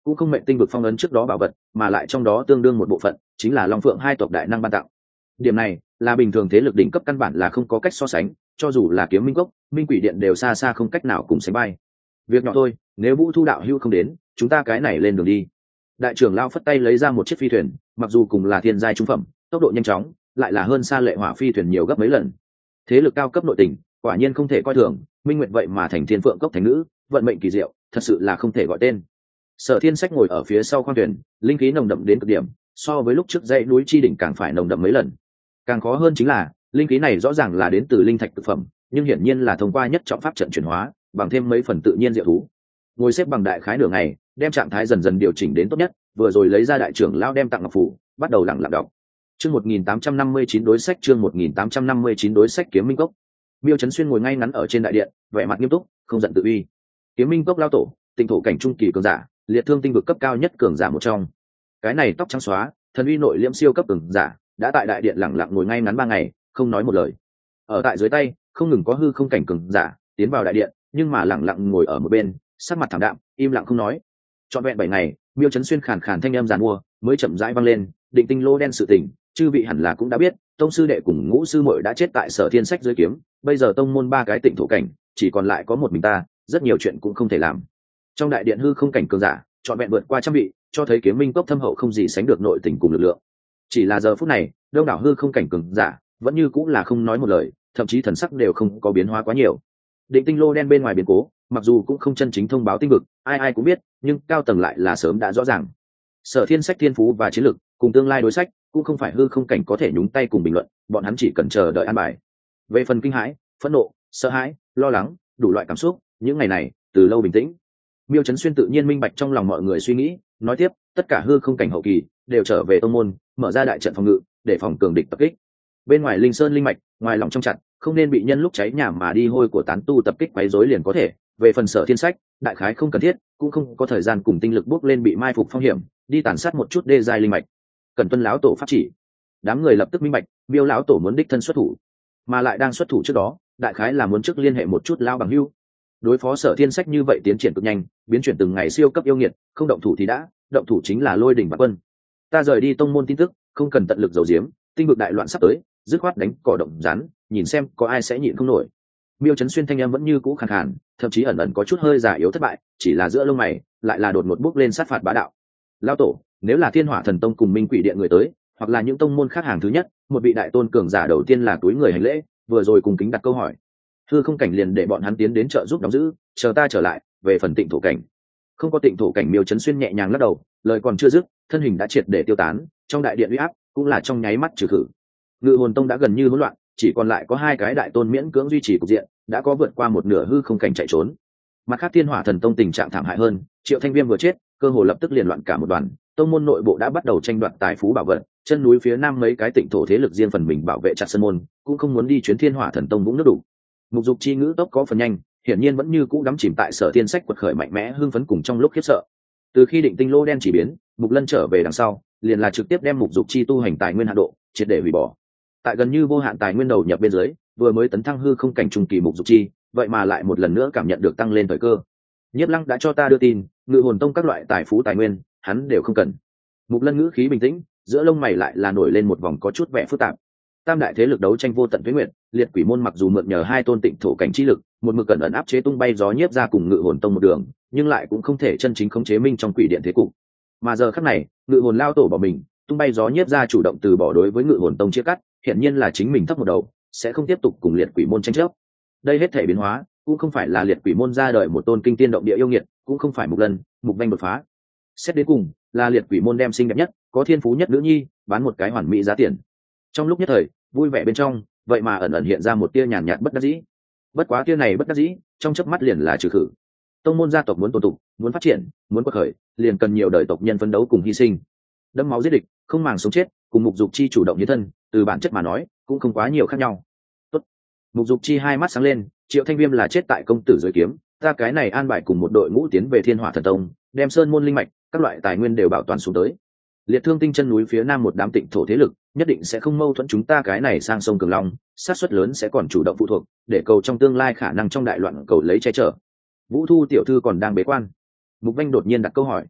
A: cũng không mệnh tinh vực phong ấn trước đó bảo vật, mà lại trong đó tương đương một bộ phận chính là long phượng hai tộc đại năng ban tặng. Điểm này là bình thường thế lực đỉnh cấp căn bản là không có cách so sánh, cho dù là kiếm minh cốc, minh quỷ điện đều xa xa không cách nào cùng sánh bay. Việc nhỏ thôi, nếu Vũ Thu đạo hữu không đến, chúng ta cái này lên đường đi. Đại trưởng lao phất tay lấy ra một chiếc phi thuyền, mặc dù cùng là thiên giai trung phẩm, tốc độ nhanh chóng, lại là hơn xa lệ hỏa phi thuyền nhiều gấp mấy lần. Thế lực cao cấp nội tình, quả nhiên không thể coi thường. Minh Nguyệt vậy mà thành thiên phượng cốc thành nữ, vận mệnh kỳ diệu, thật sự là không thể gọi tên. Sở Thiên Sách ngồi ở phía sau khoang thuyền, linh khí nồng đậm đến cực điểm, so với lúc trước dãy núi chi đỉnh càng phải nồng đậm mấy lần. Càng khó hơn chính là, linh khí này rõ ràng là đến từ linh thạch thực phẩm, nhưng hiển nhiên là thông qua nhất trọng pháp trận chuyển hóa, bằng thêm mấy phần tự nhiên diệu thú. Ngồi xếp bằng đại khái nửa ngày, đem trạng thái dần dần điều chỉnh đến tốt nhất, vừa rồi lấy ra đại trưởng lão đem tặng ngọc phủ, bắt đầu lặng lặng đọc. Chương 1859 đối sách, chương 1859 đối sách kiếm minh cốc. Miêu Chấn Xuyên ngồi ngay ngắn ở trên đại điện, vẻ mặt nghiêm túc, không giận tự uy. Kiếm minh cốc lao tổ, tinh thổ cảnh trung kỳ cường giả, liệt thương tinh vực cấp cao nhất cường giả một trong. Cái này tóc trắng xóa, thần uy nội liễm siêu cấp cường giả, đã tại đại điện lặng lặng ngồi ngay ngắn 3 ngày, không nói một lời. Ở tại dưới tay, không ngừng có hư không cảnh cường giả tiến vào đại điện, nhưng mà lặng lặng ngồi ở một bên, sắc mặt thảm đạm, im lặng không nói. Trọn vẹn 7 ngày, Miêu Chấn Xuyên khàn khàn thanh âm giàn mua, mới chậm rãi vang lên, định tinh lô đen sự tình, chư vị hẳn là cũng đã biết, tông sư đệ cùng ngũ sư muội đã chết tại Sở Thiên Sách dưới kiếm, bây giờ tông môn 3 cái tịnh thổ cảnh, chỉ còn lại có một mình ta, rất nhiều chuyện cũng không thể làm. Trong đại điện hư không cảnh cường giả, trọn vẹn vượt qua trăm vị, cho thấy kiếm minh cốc thâm hậu không gì sánh được nội tình cùng lực lượng. Chỉ là giờ phút này, đông đảo hư không cảnh cường giả, vẫn như cũng là không nói một lời, thậm chí thần sắc đều không có biến hóa quá nhiều. Định tinh lô đen bên ngoài biến cố, mặc dù cũng không chân chính thông báo tinh vực, ai ai cũng biết, nhưng cao tầng lại là sớm đã rõ ràng. Sở Thiên Sách thiên phú và chiến lực, cùng tương lai đối sách, cũng không phải hư không cảnh có thể nhúng tay cùng bình luận, bọn hắn chỉ cần chờ đợi an bài. Về phần kinh hãi, phẫn nộ, sợ hãi, lo lắng, đủ loại cảm xúc, những ngày này, từ lâu bình tĩnh. Miêu Chấn Xuyên tự nhiên minh bạch trong lòng mọi người suy nghĩ, nói tiếp, tất cả hư không cảnh hậu kỳ đều trở về tông môn, mở ra đại trận phòng ngự, để phòng cường địch tập kích. Bên ngoài linh sơn linh mạch, ngoài lòng trong chặt, không nên bị nhân lúc cháy nhà mà đi hôi của tán tu tập kích quấy rối liền có thể. Về phần Sở Thiên Sách, đại khái không cần thiết, cũng không có thời gian cùng tinh lực bước lên bị mai phục phong hiểm, đi tàn sát một chút đê giai linh mạch. Cần tuân lão tổ pháp chỉ. Đám người lập tức minh bạch, Miêu lão tổ muốn đích thân xuất thủ, mà lại đang xuất thủ trước đó, đại khái là muốn trước liên hệ một chút lao bằng hữu. Đối phó Sở Thiên Sách như vậy tiến triển cực nhanh, biến chuyển từng ngày siêu cấp yêu nghiệt, không động thủ thì đã, động thủ chính là lôi đỉnh vạn quân. Ta rời đi tông môn tin tức, không cần tận lực giấu giếm, tinh vực đại loạn sắp tới, dứt khoát đánh cỏ động rắn, nhìn xem có ai sẽ nhịn không nổi. Miêu Chấn Xuyên thanh âm vẫn như cũ khàn khàn, thậm chí ẩn ẩn có chút hơi già yếu thất bại, chỉ là giữa lông mày lại là đột ngột bước lên sát phạt bá đạo. Lão tổ, nếu là Thiên Hỏa Thần Tông cùng Minh Quỷ Điện người tới, hoặc là những tông môn khác hàng thứ nhất, một vị đại tôn cường giả đầu tiên là túi người hành lễ, vừa rồi cùng kính đặt câu hỏi. Hư không cảnh liền để bọn hắn tiến đến trợ giúp đóng giữ, chờ ta trở lại. Về phần tịnh thổ cảnh, không có tịnh thổ cảnh. Miêu Chấn Xuyên nhẹ nhàng lắc đầu, lời còn chưa dứt, thân hình đã triệt để tiêu tán, trong đại điện uy áp cũng là trong nháy mắt trừ khử. Ngự Hồn Tông đã gần như hỗn loạn, chỉ còn lại có 2 cái đại tôn miễn cưỡng duy trì cục diện, đã có vượt qua một nửa hư không cảnh chạy trốn. Mặt khác Thiên Hỏa Thần Tông tình trạng thảm hại hơn, Triệu Thanh Viêm vừa chết, cơ hồ lập tức liền loạn cả một đoàn, tông môn nội bộ đã bắt đầu tranh đoạt tài phú bảo vật, chân núi phía nam mấy cái tịnh thổ thế lực riêng phần mình bảo vệ chặt sân môn, cũng không muốn đi chuyến Thiên Hỏa Thần Tông vũng nước đủ. Mục Dục chi ngữ tốc có phần nhanh, hiển nhiên vẫn như cũ đắm chìm tại Sở Thiên Sách quật khởi mạnh mẽ hưng phấn cùng trong lúc khiếp sợ. Từ khi định tinh lô đen chỉ biến, Mục Lân trở về đằng sau, liền là trực tiếp đem Mục Dục chi tu hành tài nguyên hạ độ triệt để hủy bỏ. Tại gần như vô hạn tài nguyên đầu nhập bên dưới, vừa mới tấn thăng hư không cảnh trung kỳ Mục Dục chi, vậy mà lại một lần nữa cảm nhận được tăng lên thời cơ. Nhiếp Lăng đã cho ta đưa tin, Ngự Hồn Tông các loại tài phú tài nguyên, hắn đều không cần. Mục Lân ngữ khí bình tĩnh, giữa lông mày lại là nổi lên một vòng có chút vẻ phức tạp. Tam đại thế lực đấu tranh vô tận tuế nguyện, liệt quỷ môn mặc dù mượn nhờ 2 tôn tịnh thổ cảnh chi lực, một mực cẩn ẩn áp chế tung bay gió nhiếp ra cùng Ngự Hồn Tông một đường, nhưng lại cũng không thể chân chính khống chế minh trong quỷ điện thế cục. Mà giờ khắc này, Ngự Hồn lao tổ bỏ mình, tung bay gió nhiếp ra chủ động từ bỏ đối với Ngự Hồn Tông chia cắt, hiển nhiên là chính mình thấp một đầu, sẽ không tiếp tục cùng liệt quỷ môn tranh chấp. Đây hết thể biến hóa, cũng không phải là liệt quỷ môn ra đời một tôn kinh tiên động địa yêu nghiệt, cũng không phải Mục Lân, Mục Vanh đột phá. Xét đến cùng, là liệt quỷ môn đem xinh đẹp nhất, có thiên phú nhất nữ nhi, bán một cái hoàn mỹ giá tiền. Trong lúc nhất thời, vui vẻ bên trong, vậy mà ẩn ẩn hiện ra một tia nhàn nhạt bất đắc dĩ. Bất quá tia này bất đắc dĩ, trong chớp mắt liền là trừ khử. Tông môn gia tộc muốn tồn tụ, muốn phát triển, muốn quật khởi, liền cần nhiều đời tộc nhân phấn đấu cùng hy sinh. Đẫm máu giết địch, không màng sống chết, cùng Mục Dục chi chủ động hiến thân, từ bản chất mà nói, cũng không quá nhiều khác nhau. Tốt. Mục Dục chi hai mắt sáng lên, Triệu Thanh Viêm là chết tại công tử dưới kiếm, ta cái này an bài cùng một đội ngũ tiến về Thiên Hỏa Thần Tông, đem sơn môn linh mạch, các loại tài nguyên đều bảo toàn xuống tới. Liệt Thương Tinh chân núi phía nam một đám tịnh thổ thế lực, nhất định sẽ không mâu thuẫn chúng ta cái này sang sông Cường Long, sát suất lớn sẽ còn chủ động phụ thuộc, để cầu trong tương lai khả năng trong đại loạn cầu lấy che chở. Vũ Thu tiểu thư còn đang bế quan. Mục Vanh đột nhiên đặt câu hỏi.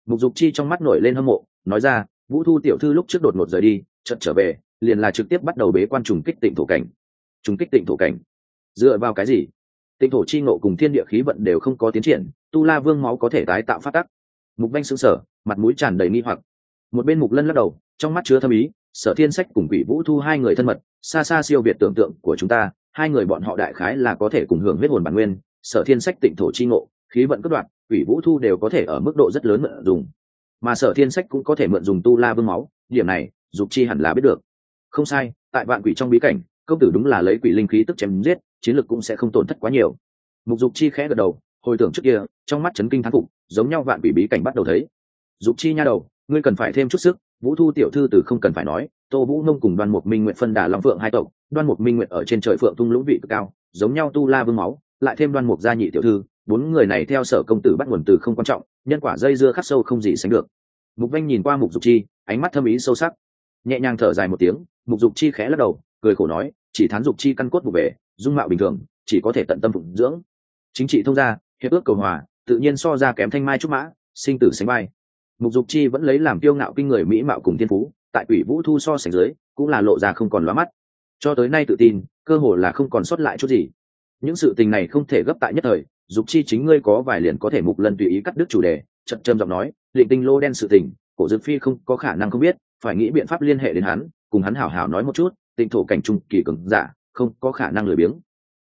A: Mục Dục Chi trong mắt nổi lên hâm mộ, nói ra, Vũ Thu tiểu thư lúc trước đột ngột rời đi, chợt trở về, liền là trực tiếp bắt đầu bế quan trùng kích tịnh thổ cảnh. Trùng kích tịnh thổ cảnh? Dựa vào cái gì? Tịnh thổ chi ngộ cùng thiên địa khí vận đều không có tiến triển, Tu La Vương máu có thể tái tạo phát tắc. Mục Vanh sững sờ, mặt mũi tràn đầy nghi hoặc. Một bên Mục Lân lắc đầu, trong mắt chứa thâm ý, Sở Thiên Sách cùng Quỷ Vũ Thu hai người thân mật, xa xa siêu việt tưởng tượng của chúng ta, hai người bọn họ đại khái là có thể cùng hưởng huyết hồn bản nguyên, Sở Thiên Sách tịnh thổ chi ngộ, khí vận cất đoạn, Quỷ Vũ Thu đều có thể ở mức độ rất lớn mượn dùng. Mà Sở Thiên Sách cũng có thể mượn dùng Tu La Vương máu, điểm này, Dục Chi hẳn là biết được. Không sai, tại vạn quỷ trong bí cảnh, công tử đúng là lấy quỷ linh khí tức chém giết, chiến lực cũng sẽ không tổn thất quá nhiều. Mục Dục Chi khẽ gật đầu, hồi tưởng trước kia, trong mắt chấn kinh thán phục, giống nhau vạn quỷ bí cảnh bắt đầu thấy. Dục Chi nha đầu, ngươi cần phải thêm chút sức, Vũ Thu tiểu thư từ không cần phải nói, Tô Vũ Nông cùng Đoan Mục Minh Nguyệt phân đà Long Phượng hai tộc, Đoan Mục Minh Nguyệt ở trên trời Phượng tung lũng vị cực cao, giống nhau Tu La Vương máu, lại thêm Đoan Mục gia nhị tiểu thư, bốn người này theo Sở công tử bắt nguồn từ không quan trọng, nhân quả dây dưa khắc sâu không gì sánh được. Mục Vanh nhìn qua Mục Dục Chi, ánh mắt thâm ý sâu sắc, nhẹ nhàng thở dài một tiếng. Mục Dục Chi khẽ lắc đầu, cười khổ nói, chỉ thán Dục Chi căn cốt vụ về, dung mạo bình thường, chỉ có thể tận tâm phụng dưỡng. Chính trị thông gia, hiệp ước cầu hòa, tự nhiên so ra kém thanh mai trúc mã, sinh tử sánh vai. Mục Dục Chi vẫn lấy làm kiêu ngạo kinh người mỹ mạo cùng thiên phú, tại Quỷ Vũ Thu so sánh dưới, cũng là lộ ra không còn lóa mắt. Cho tới nay tự tin, cơ hồ là không còn sót lại chút gì. Những sự tình này không thể gấp tại nhất thời, Dục Chi chính ngươi có vài liền có thể. Mục Lân tùy ý cắt đứt chủ đề, chậm trầm giọng nói, Định Tinh lô đen sự tình, Cổ Dực Phi không có khả năng không biết, phải nghĩ biện pháp liên hệ đến hắn, cùng hắn hảo hảo nói một chút, tịnh thổ cảnh trung kỳ cường giả, không có khả năng lười biếng.